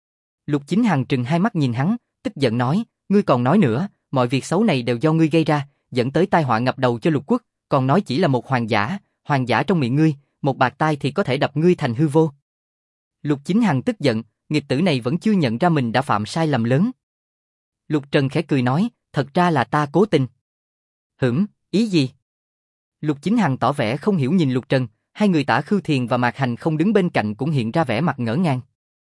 Lục Chính Hằng trừng hai mắt nhìn hắn, tức giận nói, ngươi còn nói nữa, mọi việc xấu này đều do ngươi gây ra, dẫn tới tai họa ngập đầu cho lục quốc, còn nói chỉ là một hoàng giả trong miệng ngươi, một bạt tai thì có thể đập ngươi thành hư vô. Lục Chính Hằng tức giận, nghịch tử này vẫn chưa nhận ra mình đã phạm sai lầm lớn. Lục Trần khẽ cười nói, thật ra là ta cố tình. Ý gì? Lục Chính Hằng tỏ vẻ không hiểu nhìn Lục Trần, hai người Tả Khưu Thiền và Mạc Hành không đứng bên cạnh cũng hiện ra vẻ mặt ngỡ ngàng.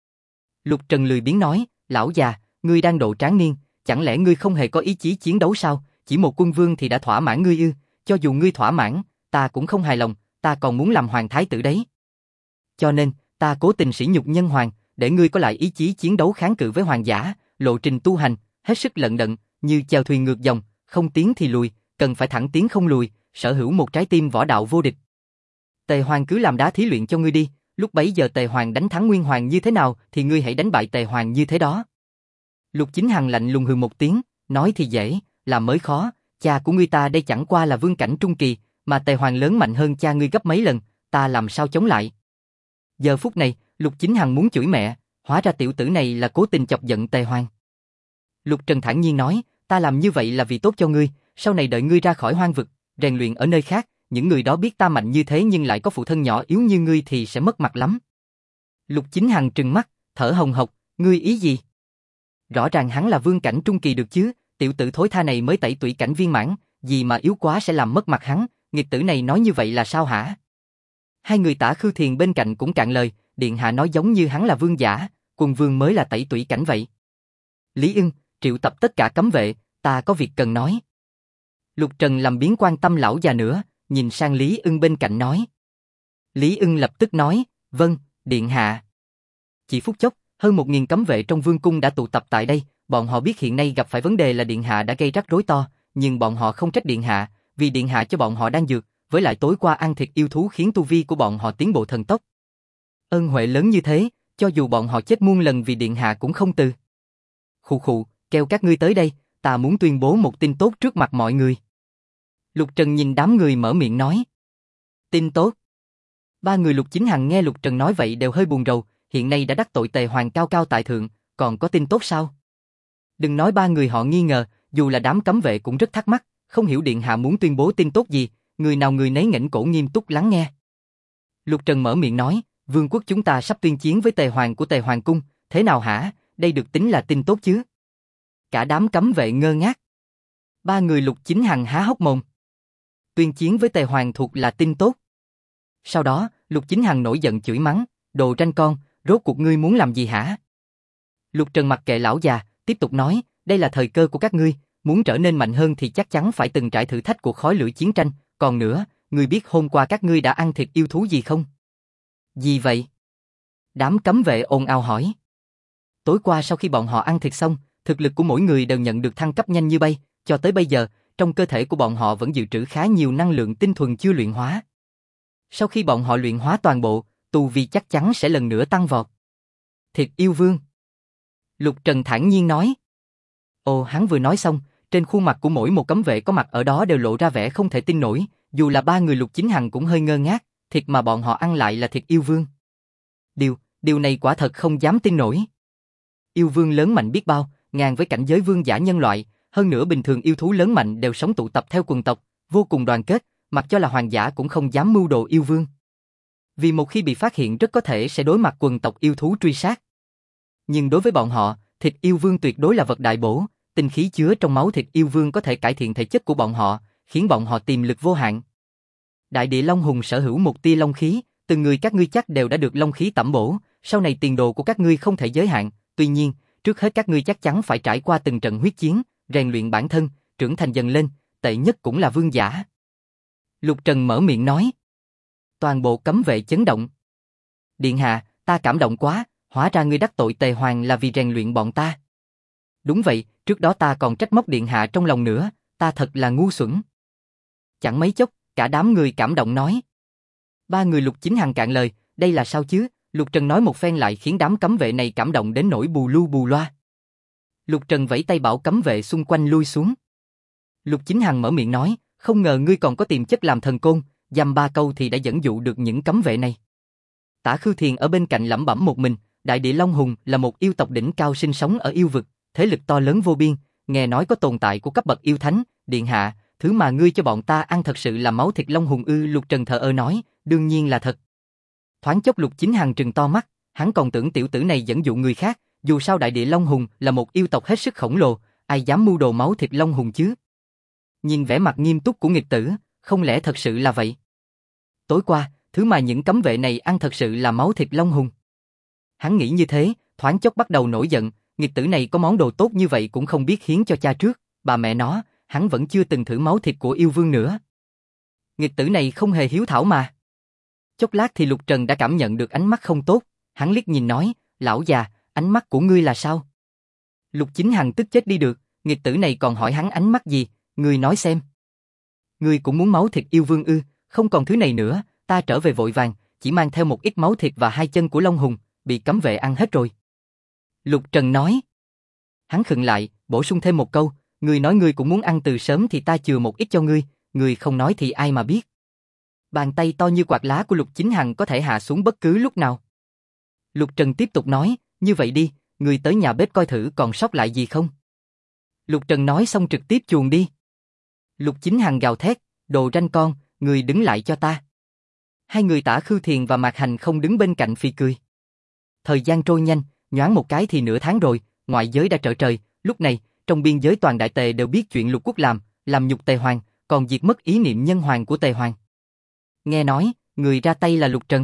Lục Trần lười biếng nói, lão già, ngươi đang độ tráng niên, chẳng lẽ ngươi không hề có ý chí chiến đấu sao? Chỉ một quân vương thì đã thỏa mãn ngươi ư? Cho dù ngươi thỏa mãn, ta cũng không hài lòng, ta còn muốn làm hoàng thái tử đấy. Cho nên, ta cố tình sỉ nhục nhân hoàng, để ngươi có lại ý chí chiến đấu kháng cự với hoàng giả, lộ trình tu hành, hết sức lận đận, như chèo thuyền ngược dòng, không tiến thì lùi, cần phải thẳng tiến không lùi, sở hữu một trái tim võ đạo vô địch. Tề Hoàng cứ làm đá thí luyện cho ngươi đi, lúc bấy giờ Tề Hoàng đánh thắng Nguyên Hoàng như thế nào thì ngươi hãy đánh bại Tề Hoàng như thế đó. Lục Chính Hằng lạnh lùng hừ một tiếng, nói thì dễ, làm mới khó, cha của ngươi ta đây chẳng qua là vương cảnh trung kỳ, mà Tề Hoàng lớn mạnh hơn cha ngươi gấp mấy lần, ta làm sao chống lại. Giờ phút này, Lục Chính Hằng muốn chửi mẹ, hóa ra tiểu tử này là cố tình chọc giận Tề Hoàng. Lục Trần thản nhiên nói, ta làm như vậy là vì tốt cho ngươi, sau này đợi ngươi ra khỏi hoang vực, rèn luyện ở nơi khác, những người đó biết ta mạnh như thế nhưng lại có phụ thân nhỏ yếu như ngươi thì sẽ mất mặt lắm. Lục Chính Hằng trừng mắt, thở hồng hộc, ngươi ý gì? Rõ ràng hắn là vương cảnh trung kỳ được chứ, tiểu tử thối tha này mới tẩy tụy cảnh viên mãn, gì mà yếu quá sẽ làm mất mặt hắn, nghịch tử này nói như vậy là sao hả? Hai người Tả Khưu Thiền bên cạnh cũng cạn lời, điện hạ nói giống như hắn là vương giả, quần vương mới là tẩy tụy cảnh vậy. Lý Ưng, triệu tập tất cả cấm vệ, ta có việc cần nói. Lục Trần làm biến quan tâm lão già nữa, nhìn sang Lý Ưng bên cạnh nói. Lý Ưng lập tức nói, vâng, điện hạ. Chỉ phút chốc, hơn 1000 cấm vệ trong vương cung đã tụ tập tại đây, bọn họ biết hiện nay gặp phải vấn đề là điện hạ đã gây rắc rối to, nhưng bọn họ không trách điện hạ, vì điện hạ cho bọn họ đan dược, với lại tối qua ăn thịt yêu thú khiến tu vi của bọn họ tiến bộ thần tốc. Ân huệ lớn như thế, cho dù bọn họ chết muôn lần vì điện hạ cũng không từ. Khụ khụ, kêu các ngươi tới đây, ta muốn tuyên bố một tin tốt trước mặt mọi người. Lục Trần nhìn đám người mở miệng nói. Tin tốt. Ba người Lục Chính Hằng nghe Lục Trần nói vậy đều hơi buồn rầu, hiện nay đã đắc tội Tề Hoàng cao cao tại thượng, còn có tin tốt sao? Đừng nói ba người họ nghi ngờ, dù là đám cấm vệ cũng rất thắc mắc, không hiểu điện hạ muốn tuyên bố tin tốt gì, người nào người nấy nghển cổ nghiêm túc lắng nghe. Lục Trần mở miệng nói, vương quốc chúng ta sắp tuyên chiến với Tề Hoàng của Tề Hoàng cung, thế nào hả, đây được tính là tin tốt chứ? Cả đám cấm vệ ngơ ngác. Ba người Lục Chính Hằng há hốc mồm. Tuyên chiến với Tề Hoàng thuộc là tin tốt. Sau đó, Lục Chính Hằng nổi giận chửi mắng, đồ ranh con, rốt cuộc ngươi muốn làm gì hả? Lục Trần mặc kệ lão già, tiếp tục nói, đây là thời cơ của các ngươi, muốn trở nên mạnh hơn thì chắc chắn phải từng trải thử thách cuộc khói lửa chiến tranh, còn nữa, ngươi biết hôm qua các ngươi đã ăn thịt yêu thú gì không? Gì vậy? Đám cấm vệ ồn ào hỏi. Tối qua sau khi bọn họ ăn thịt xong, thực lực của mỗi người đều nhận được thăng cấp nhanh như bay, cho tới bây giờ, trong cơ thể của bọn họ vẫn dự trữ khá nhiều năng lượng tinh thuần chưa luyện hóa. Sau khi bọn họ luyện hóa toàn bộ, tu vi chắc chắn sẽ lần nữa tăng vọt. Thịt yêu vương. Lục Trần thản nhiên nói. Ồ, hắn vừa nói xong, trên khuôn mặt của mỗi một cấm vệ có mặt ở đó đều lộ ra vẻ không thể tin nổi, dù là ba người Lục Chính Hằng cũng hơi ngơ ngác, thịt mà bọn họ ăn lại là thịt yêu vương. Điều này quả thật không dám tin nổi. Yêu vương lớn mạnh biết bao, ngang với cảnh giới vương giả nhân loại, hơn nữa bình thường yêu thú lớn mạnh đều sống tụ tập theo quần tộc, vô cùng đoàn kết, mặc cho là hoàng giả cũng không dám mưu đồ yêu vương. Vì một khi bị phát hiện rất có thể sẽ đối mặt quần tộc yêu thú truy sát. Nhưng đối với bọn họ, thịt yêu vương tuyệt đối là vật đại bổ, tinh khí chứa trong máu thịt yêu vương có thể cải thiện thể chất của bọn họ, khiến bọn họ tiềm lực vô hạn. Đại địa Long Hùng sở hữu một tia long khí, từng người các ngươi chắc đều đã được long khí tẩm bổ, sau này tiền đồ của các ngươi không thể giới hạn, tuy nhiên, trước hết các ngươi chắc chắn phải trải qua từng trận huyết chiến, rèn luyện bản thân, trưởng thành dần lên, tệ nhất cũng là vương giả. Lục Trần mở miệng nói. Toàn bộ cấm vệ chấn động. Điện hạ, ta cảm động quá, hóa ra ngươi đắc tội Tề Hoàng là vì rèn luyện bọn ta. Đúng vậy, trước đó ta còn trách móc điện hạ trong lòng nữa, ta thật là ngu xuẩn. Chẳng mấy chốc, cả đám người cảm động nói. Ba người Lục Chính Hằng cạn lời, đây là sao chứ? Lục Trần nói một phen lại khiến đám cấm vệ này cảm động đến nỗi bù lu bù loa. Lục Trần vẫy tay bảo cấm vệ xung quanh lui xuống. Lục Chính Hằng mở miệng nói, không ngờ ngươi còn có tiềm chất làm thần côn, dăm ba câu thì đã dẫn dụ được những cấm vệ này. Tả Khư Thiền ở bên cạnh lẩm bẩm một mình, Đại Địa Long Hùng là một yêu tộc đỉnh cao sinh sống ở yêu vực, thế lực to lớn vô biên, nghe nói có tồn tại của cấp bậc yêu thánh, điện hạ, thứ mà ngươi cho bọn ta ăn thật sự là máu thịt Long Hùng ư? Lục Trần thờ ơ nói, đương nhiên là thật. Thoáng chốc Lục Chính Hằng trừng to mắt, hắn còn tưởng tiểu tử này dẫn dụ người khác, dù sao Đại Địa Long Hùng là một yêu tộc hết sức khổng lồ, ai dám mưu đồ máu thịt Long Hùng chứ? Nhìn vẻ mặt nghiêm túc của nghịch tử, không lẽ thật sự là vậy? Tối qua, thứ mà những cấm vệ này ăn thật sự là máu thịt Long Hùng. Hắn nghĩ như thế, thoáng chốc bắt đầu nổi giận, nghịch tử này có món đồ tốt như vậy cũng không biết hiến cho cha trước, bà mẹ nó, hắn vẫn chưa từng thử máu thịt của yêu vương nữa. Nghịch tử này không hề hiếu thảo mà. Chốc lát thì Lục Trần đã cảm nhận được ánh mắt không tốt, hắn liếc nhìn nói, lão già, ánh mắt của ngươi là sao? Lục Chính Hằng tức chết đi được, nghịch tử này còn hỏi hắn ánh mắt gì, ngươi nói xem. Ngươi cũng muốn máu thịt yêu vương ư? Không còn thứ này nữa, ta trở về vội vàng, chỉ mang theo một ít máu thịt và hai chân của Long Hùng, bị cấm vệ ăn hết rồi. Lục Trần nói. Hắn khựng lại, bổ sung thêm một câu, ngươi nói ngươi cũng muốn ăn từ sớm thì ta chừa một ít cho ngươi không nói thì ai mà biết. Bàn tay to như quạt lá của Lục Chính Hằng có thể hạ xuống bất cứ lúc nào. Lục Trần tiếp tục nói, như vậy đi, ngươi tới nhà bếp coi thử còn sót lại gì không. Lục Trần nói xong trực tiếp chuồn đi. Lục Chính Hằng gào thét, đồ ranh con, ngươi đứng lại cho ta. Hai người Tả Khư Thiền và Mạc Hành không đứng bên cạnh phì cười. Thời gian trôi nhanh, nhoáng một cái thì nửa tháng rồi, ngoại giới đã trở trời, lúc này, trong biên giới toàn Đại Tề đều biết chuyện Lục Quốc làm nhục Tề Hoàng, còn diệt mất ý niệm nhân hoàng của Tề Hoàng. Nghe nói, người ra tay là Lục Trần.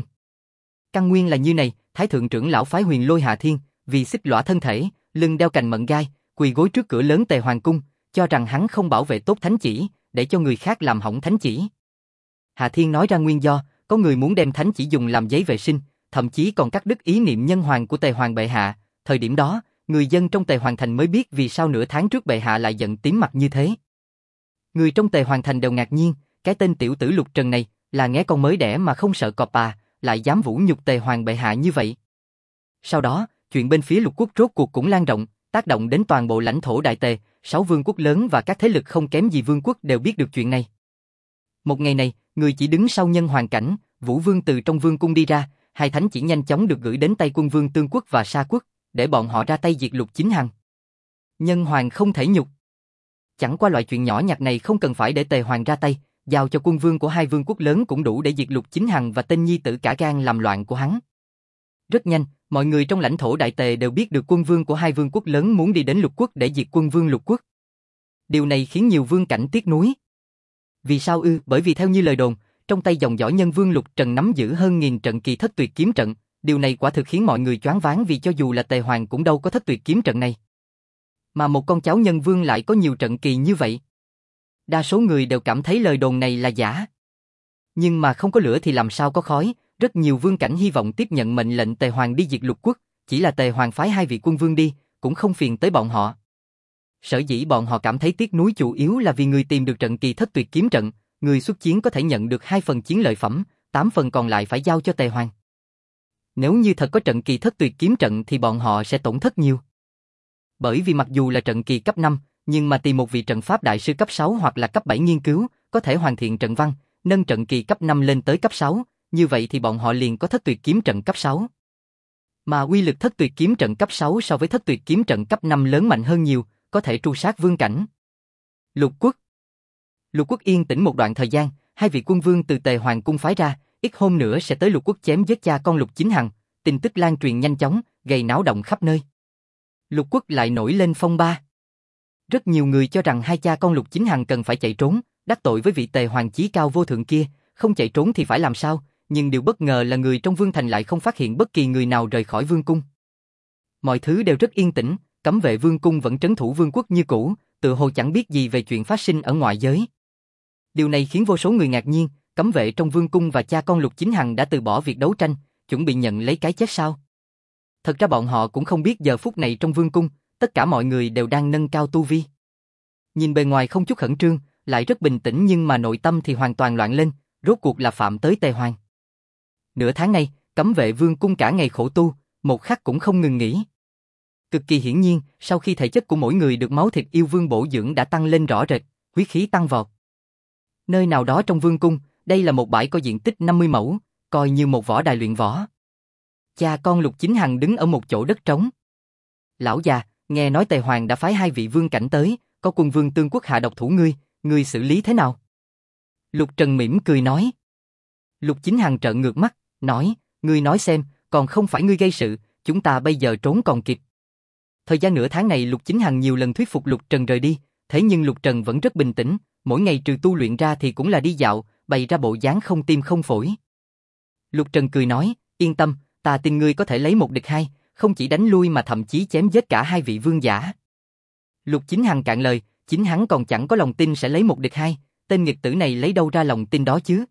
Căn nguyên là như này, Thái thượng trưởng lão phái Huyền Lôi Hạ Thiên, vì xích lõa thân thể, lưng đeo cành mận gai, quỳ gối trước cửa lớn Tề Hoàng cung, cho rằng hắn không bảo vệ tốt thánh chỉ, để cho người khác làm hỏng thánh chỉ. Hạ Thiên nói ra nguyên do, có người muốn đem thánh chỉ dùng làm giấy vệ sinh, thậm chí còn cắt đứt ý niệm nhân hoàng của Tề Hoàng bệ hạ. Thời điểm đó, người dân trong Tề Hoàng thành mới biết vì sao nửa tháng trước bệ hạ lại giận tím mặt như thế. Người trong Tề Hoàng thành đều ngạc nhiên, cái tên tiểu tử Lục Trần này là nghé con mới đẻ mà không sợ cọp à, lại dám vũ nhục Tề Hoàng bệ hạ như vậy. Sau đó, chuyện bên phía Lục Quốc rốt cuộc cũng lan rộng, tác động đến toàn bộ lãnh thổ Đại Tề, 6 vương quốc lớn và các thế lực không kém gì vương quốc đều biết được chuyện này. Một ngày này, người chỉ đứng sau nhân hoàng cảnh, Vũ Vương từ trong vương cung đi ra, hai thánh chỉ nhanh chóng được gửi đến tay quân vương Tương Quốc và Sa Quốc, để bọn họ ra tay diệt Lục Chính Hằng. Nhân hoàng không thể nhục. Chẳng qua loại chuyện nhỏ nhặt này không cần phải để Tề Hoàng ra tay, giao cho quân vương của hai vương quốc lớn cũng đủ để diệt Lục Chính Hằng và tên nhi tử cả gan làm loạn của hắn. Rất nhanh, mọi người trong lãnh thổ Đại Tề đều biết được quân vương của hai vương quốc lớn muốn đi đến Lục Quốc để diệt quân vương Lục Quốc. Điều này khiến nhiều vương cảnh tiếc nuối. Vì sao ư? Bởi vì theo như lời đồn, trong tay dòng dõi nhân vương Lục Trần nắm giữ hơn 1000 trận kỳ thất tuyệt kiếm trận, điều này quả thực khiến mọi người choáng váng vì cho dù là Tề Hoàng cũng đâu có thất tuyệt kiếm trận này. Mà một con cháu nhân vương lại có nhiều trận kỳ như vậy. Đa số người đều cảm thấy lời đồn này là giả. Nhưng mà không có lửa thì làm sao có khói, rất nhiều vương cảnh hy vọng tiếp nhận mệnh lệnh Tề Hoàng đi diệt Lục Quốc, chỉ là Tề Hoàng phái hai vị quân vương đi, cũng không phiền tới bọn họ. Sở dĩ bọn họ cảm thấy tiếc nuối chủ yếu là vì người tìm được trận kỳ thất tuyệt kiếm trận, người xuất chiến có thể nhận được 2 phần chiến lợi phẩm, 8 phần còn lại phải giao cho Tề Hoàng. Nếu như thật có trận kỳ thất tuyệt kiếm trận thì bọn họ sẽ tổn thất nhiều. Bởi vì mặc dù là trận kỳ cấp 5, nhưng mà tìm một vị trận pháp đại sư cấp 6 hoặc là cấp 7 nghiên cứu, có thể hoàn thiện trận văn, nâng trận kỳ cấp 5 lên tới cấp 6, như vậy thì bọn họ liền có thất tuyệt kiếm trận cấp 6. Mà uy lực thất tuyệt kiếm trận cấp 6 so với thất tuyệt kiếm trận cấp 5 lớn mạnh hơn nhiều, có thể tru sát vương cảnh. Lục Quốc yên tĩnh một đoạn thời gian, hai vị quân vương từ Tề Hoàng cung phái ra, ít hôm nữa sẽ tới Lục Quốc chém giết cha con Lục Chính Hằng, tin tức lan truyền nhanh chóng, gây náo động khắp nơi. Lục Quốc lại nổi lên phong ba. Rất nhiều người cho rằng hai cha con Lục Chính Hằng cần phải chạy trốn, đắc tội với vị Tề Hoàng chí cao vô thượng kia, không chạy trốn thì phải làm sao, nhưng điều bất ngờ là người trong vương thành lại không phát hiện bất kỳ người nào rời khỏi vương cung. Mọi thứ đều rất yên tĩnh, cấm vệ vương cung vẫn trấn thủ vương quốc như cũ, tự hồ chẳng biết gì về chuyện phát sinh ở ngoại giới. Điều này khiến vô số người ngạc nhiên, cấm vệ trong vương cung và cha con Lục Chính Hằng đã từ bỏ việc đấu tranh, chuẩn bị nhận lấy cái chết sao? Thật ra bọn họ cũng không biết giờ phút này trong vương cung, tất cả mọi người đều đang nâng cao tu vi. Nhìn bề ngoài không chút khẩn trương, lại rất bình tĩnh nhưng mà nội tâm thì hoàn toàn loạn lên, rốt cuộc là phạm tới Tề Hoàng. Nửa tháng nay, cấm vệ vương cung cả ngày khổ tu, một khắc cũng không ngừng nghỉ. Cực kỳ hiển nhiên, sau khi thể chất của mỗi người được máu thịt yêu vương bổ dưỡng đã tăng lên rõ rệt, huyết khí tăng vọt. Nơi nào đó trong vương cung, đây là một bãi có diện tích 50 mẫu, coi như một võ đài luyện võ. Cha con Lục Chính Hằng đứng ở một chỗ đất trống. Lão già, nghe nói Tề Hoàng đã phái hai vị vương cảnh tới, có quân vương Tương Quốc hạ độc thủ ngươi xử lý thế nào? Lục Trần mỉm cười nói. Lục Chính Hằng trợn ngược mắt, nói, ngươi nói xem, còn không phải ngươi gây sự, chúng ta bây giờ trốn còn kịp. Thời gian nửa tháng này Lục Chính Hằng nhiều lần thuyết phục Lục Trần rời đi, thế nhưng Lục Trần vẫn rất bình tĩnh, mỗi ngày trừ tu luyện ra thì cũng là đi dạo, bày ra bộ dáng không tim không phổi. Lục Trần cười nói, yên tâm, ta tin ngươi có thể lấy một địch hai, không chỉ đánh lui mà thậm chí chém giết cả hai vị vương giả. Lục Chính Hằng cạn lời, chính hắn còn chẳng có lòng tin sẽ lấy một địch hai, tên nghịch tử này lấy đâu ra lòng tin đó chứ?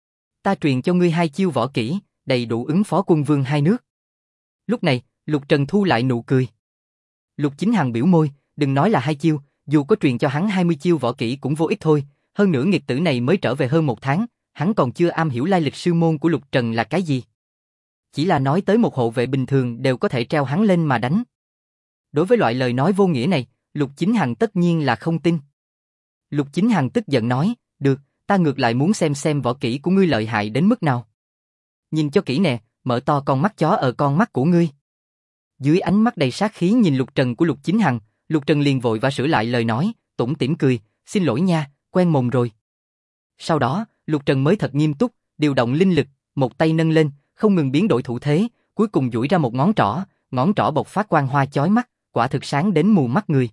Ta truyền cho ngươi 2 chiêu võ kỹ, đầy đủ ứng phó quân vương hai nước. Lúc này, Lục Trần thu lại nụ cười. Lục Chính Hằng biểu môi, đừng nói là 2 chiêu, dù có truyền cho hắn 20 chiêu võ kỹ cũng vô ích thôi, hơn nữa nghịch tử này mới trở về hơn 1 tháng, hắn còn chưa am hiểu lai lịch sư môn của Lục Trần là cái gì. Chỉ là nói tới một hộ vệ bình thường đều có thể treo hắn lên mà đánh. Đối với loại lời nói vô nghĩa này, Lục Chính Hằng tất nhiên là không tin. Lục Chính Hằng tức giận nói, được, ta ngược lại muốn xem võ kỹ của ngươi lợi hại đến mức nào. Nhìn cho kỹ nè, mở to con mắt chó ở con mắt của ngươi. Dưới ánh mắt đầy sát khí nhìn Lục Trần của Lục Chính Hằng, Lục Trần liền vội vã sửa lại lời nói, tủm tỉm cười, xin lỗi nha, quen mồm rồi. Sau đó, Lục Trần mới thật nghiêm túc, điều động linh lực, một tay nâng lên, không ngừng biến đổi thủ thế, cuối cùng duỗi ra một ngón trỏ bộc phát quang hoa chói mắt, quả thực sáng đến mù mắt người.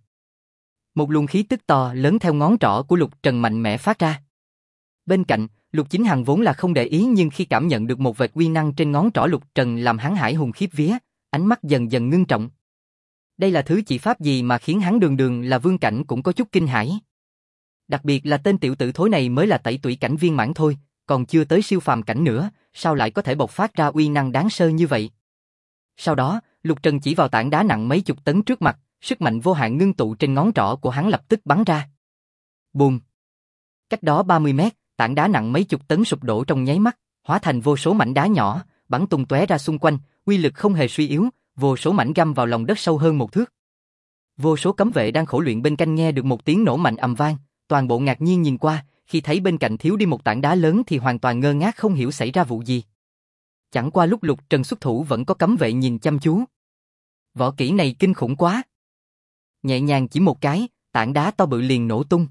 Một luồng khí tức to lớn theo ngón trỏ của Lục Trần mạnh mẽ phát ra. Bên cạnh, Lục Chính Hằng vốn là không để ý nhưng khi cảm nhận được một vệt uy năng trên ngón trỏ Lục Trần làm hắn hải hùng khiếp vía, ánh mắt dần dần ngưng trọng. Đây là thứ chỉ pháp gì mà khiến hắn đường đường là vương cảnh cũng có chút kinh hãi. Đặc biệt là tên tiểu tử thối này mới là tẩy tủy cảnh viên mãn thôi, còn chưa tới siêu phàm cảnh nữa, sao lại có thể bộc phát ra uy năng đáng sơ như vậy. Sau đó, Lục Trần chỉ vào tảng đá nặng mấy chục tấn trước mặt, sức mạnh vô hạn ngưng tụ trên ngón trỏ của hắn lập tức bắn ra. Bùm! Cách đó 30 mét, tảng đá nặng mấy chục tấn sụp đổ trong nháy mắt, hóa thành vô số mảnh đá nhỏ, bắn tung tóe ra xung quanh, uy lực không hề suy yếu, vô số mảnh găm vào lòng đất sâu hơn 1 thước. Vô số cấm vệ đang khổ luyện bên cạnh nghe được một tiếng nổ mạnh ầm vang, toàn bộ ngạc nhiên nhìn qua, khi thấy bên cạnh thiếu đi một tảng đá lớn thì hoàn toàn ngơ ngác không hiểu xảy ra vụ gì. Chẳng qua lúc Lục Trần xuất thủ vẫn có cấm vệ nhìn chăm chú. Võ kỹ này kinh khủng quá. Nhẹ nhàng chỉ một cái, tảng đá to bự liền nổ tung.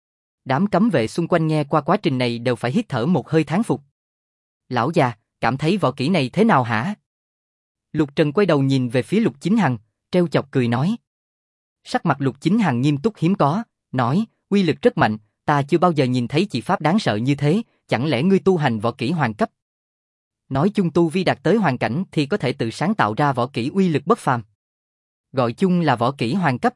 Đám cấm vệ xung quanh nghe qua quá trình này đều phải hít thở một hơi thán phục. Lão già, cảm thấy võ kỹ này thế nào hả? Lục Trần quay đầu nhìn về phía Lục Chính Hằng, trêu chọc cười nói. Sắc mặt Lục Chính Hằng nghiêm túc hiếm có, nói, uy lực rất mạnh, ta chưa bao giờ nhìn thấy chỉ pháp đáng sợ như thế, chẳng lẽ ngươi tu hành võ kỹ hoàng cấp? Nói chung tu vi đạt tới hoàng cảnh thì có thể tự sáng tạo ra võ kỹ uy lực bất phàm. Gọi chung là võ kỹ hoàng cấp.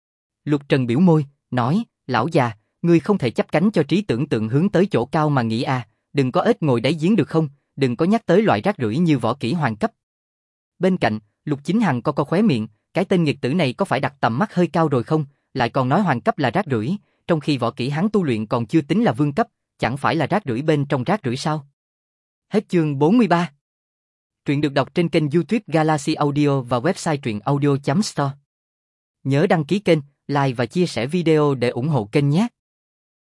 Lục Trần biểu môi, nói, lão già, ngươi không thể chắp cánh cho trí tưởng tượng hướng tới chỗ cao mà nghĩ à, đừng có ếch ngồi đáy giếng được không, đừng có nhắc tới loại rác rưởi như võ kỹ hoàng cấp. Bên cạnh, Lục Chính Hằng co khóe miệng, cái tên nghiệt tử này có phải đặt tầm mắt hơi cao rồi không, lại còn nói hoàng cấp là rác rưởi, trong khi võ kỹ hắn tu luyện còn chưa tính là vương cấp, chẳng phải là rác rưởi bên trong rác rưởi sao? Hết chương 43. Truyện được đọc trên kênh YouTube Galaxy Audio và website truyện audio.store. Nhớ đăng ký kênh, like và chia sẻ video để ủng hộ kênh nhé.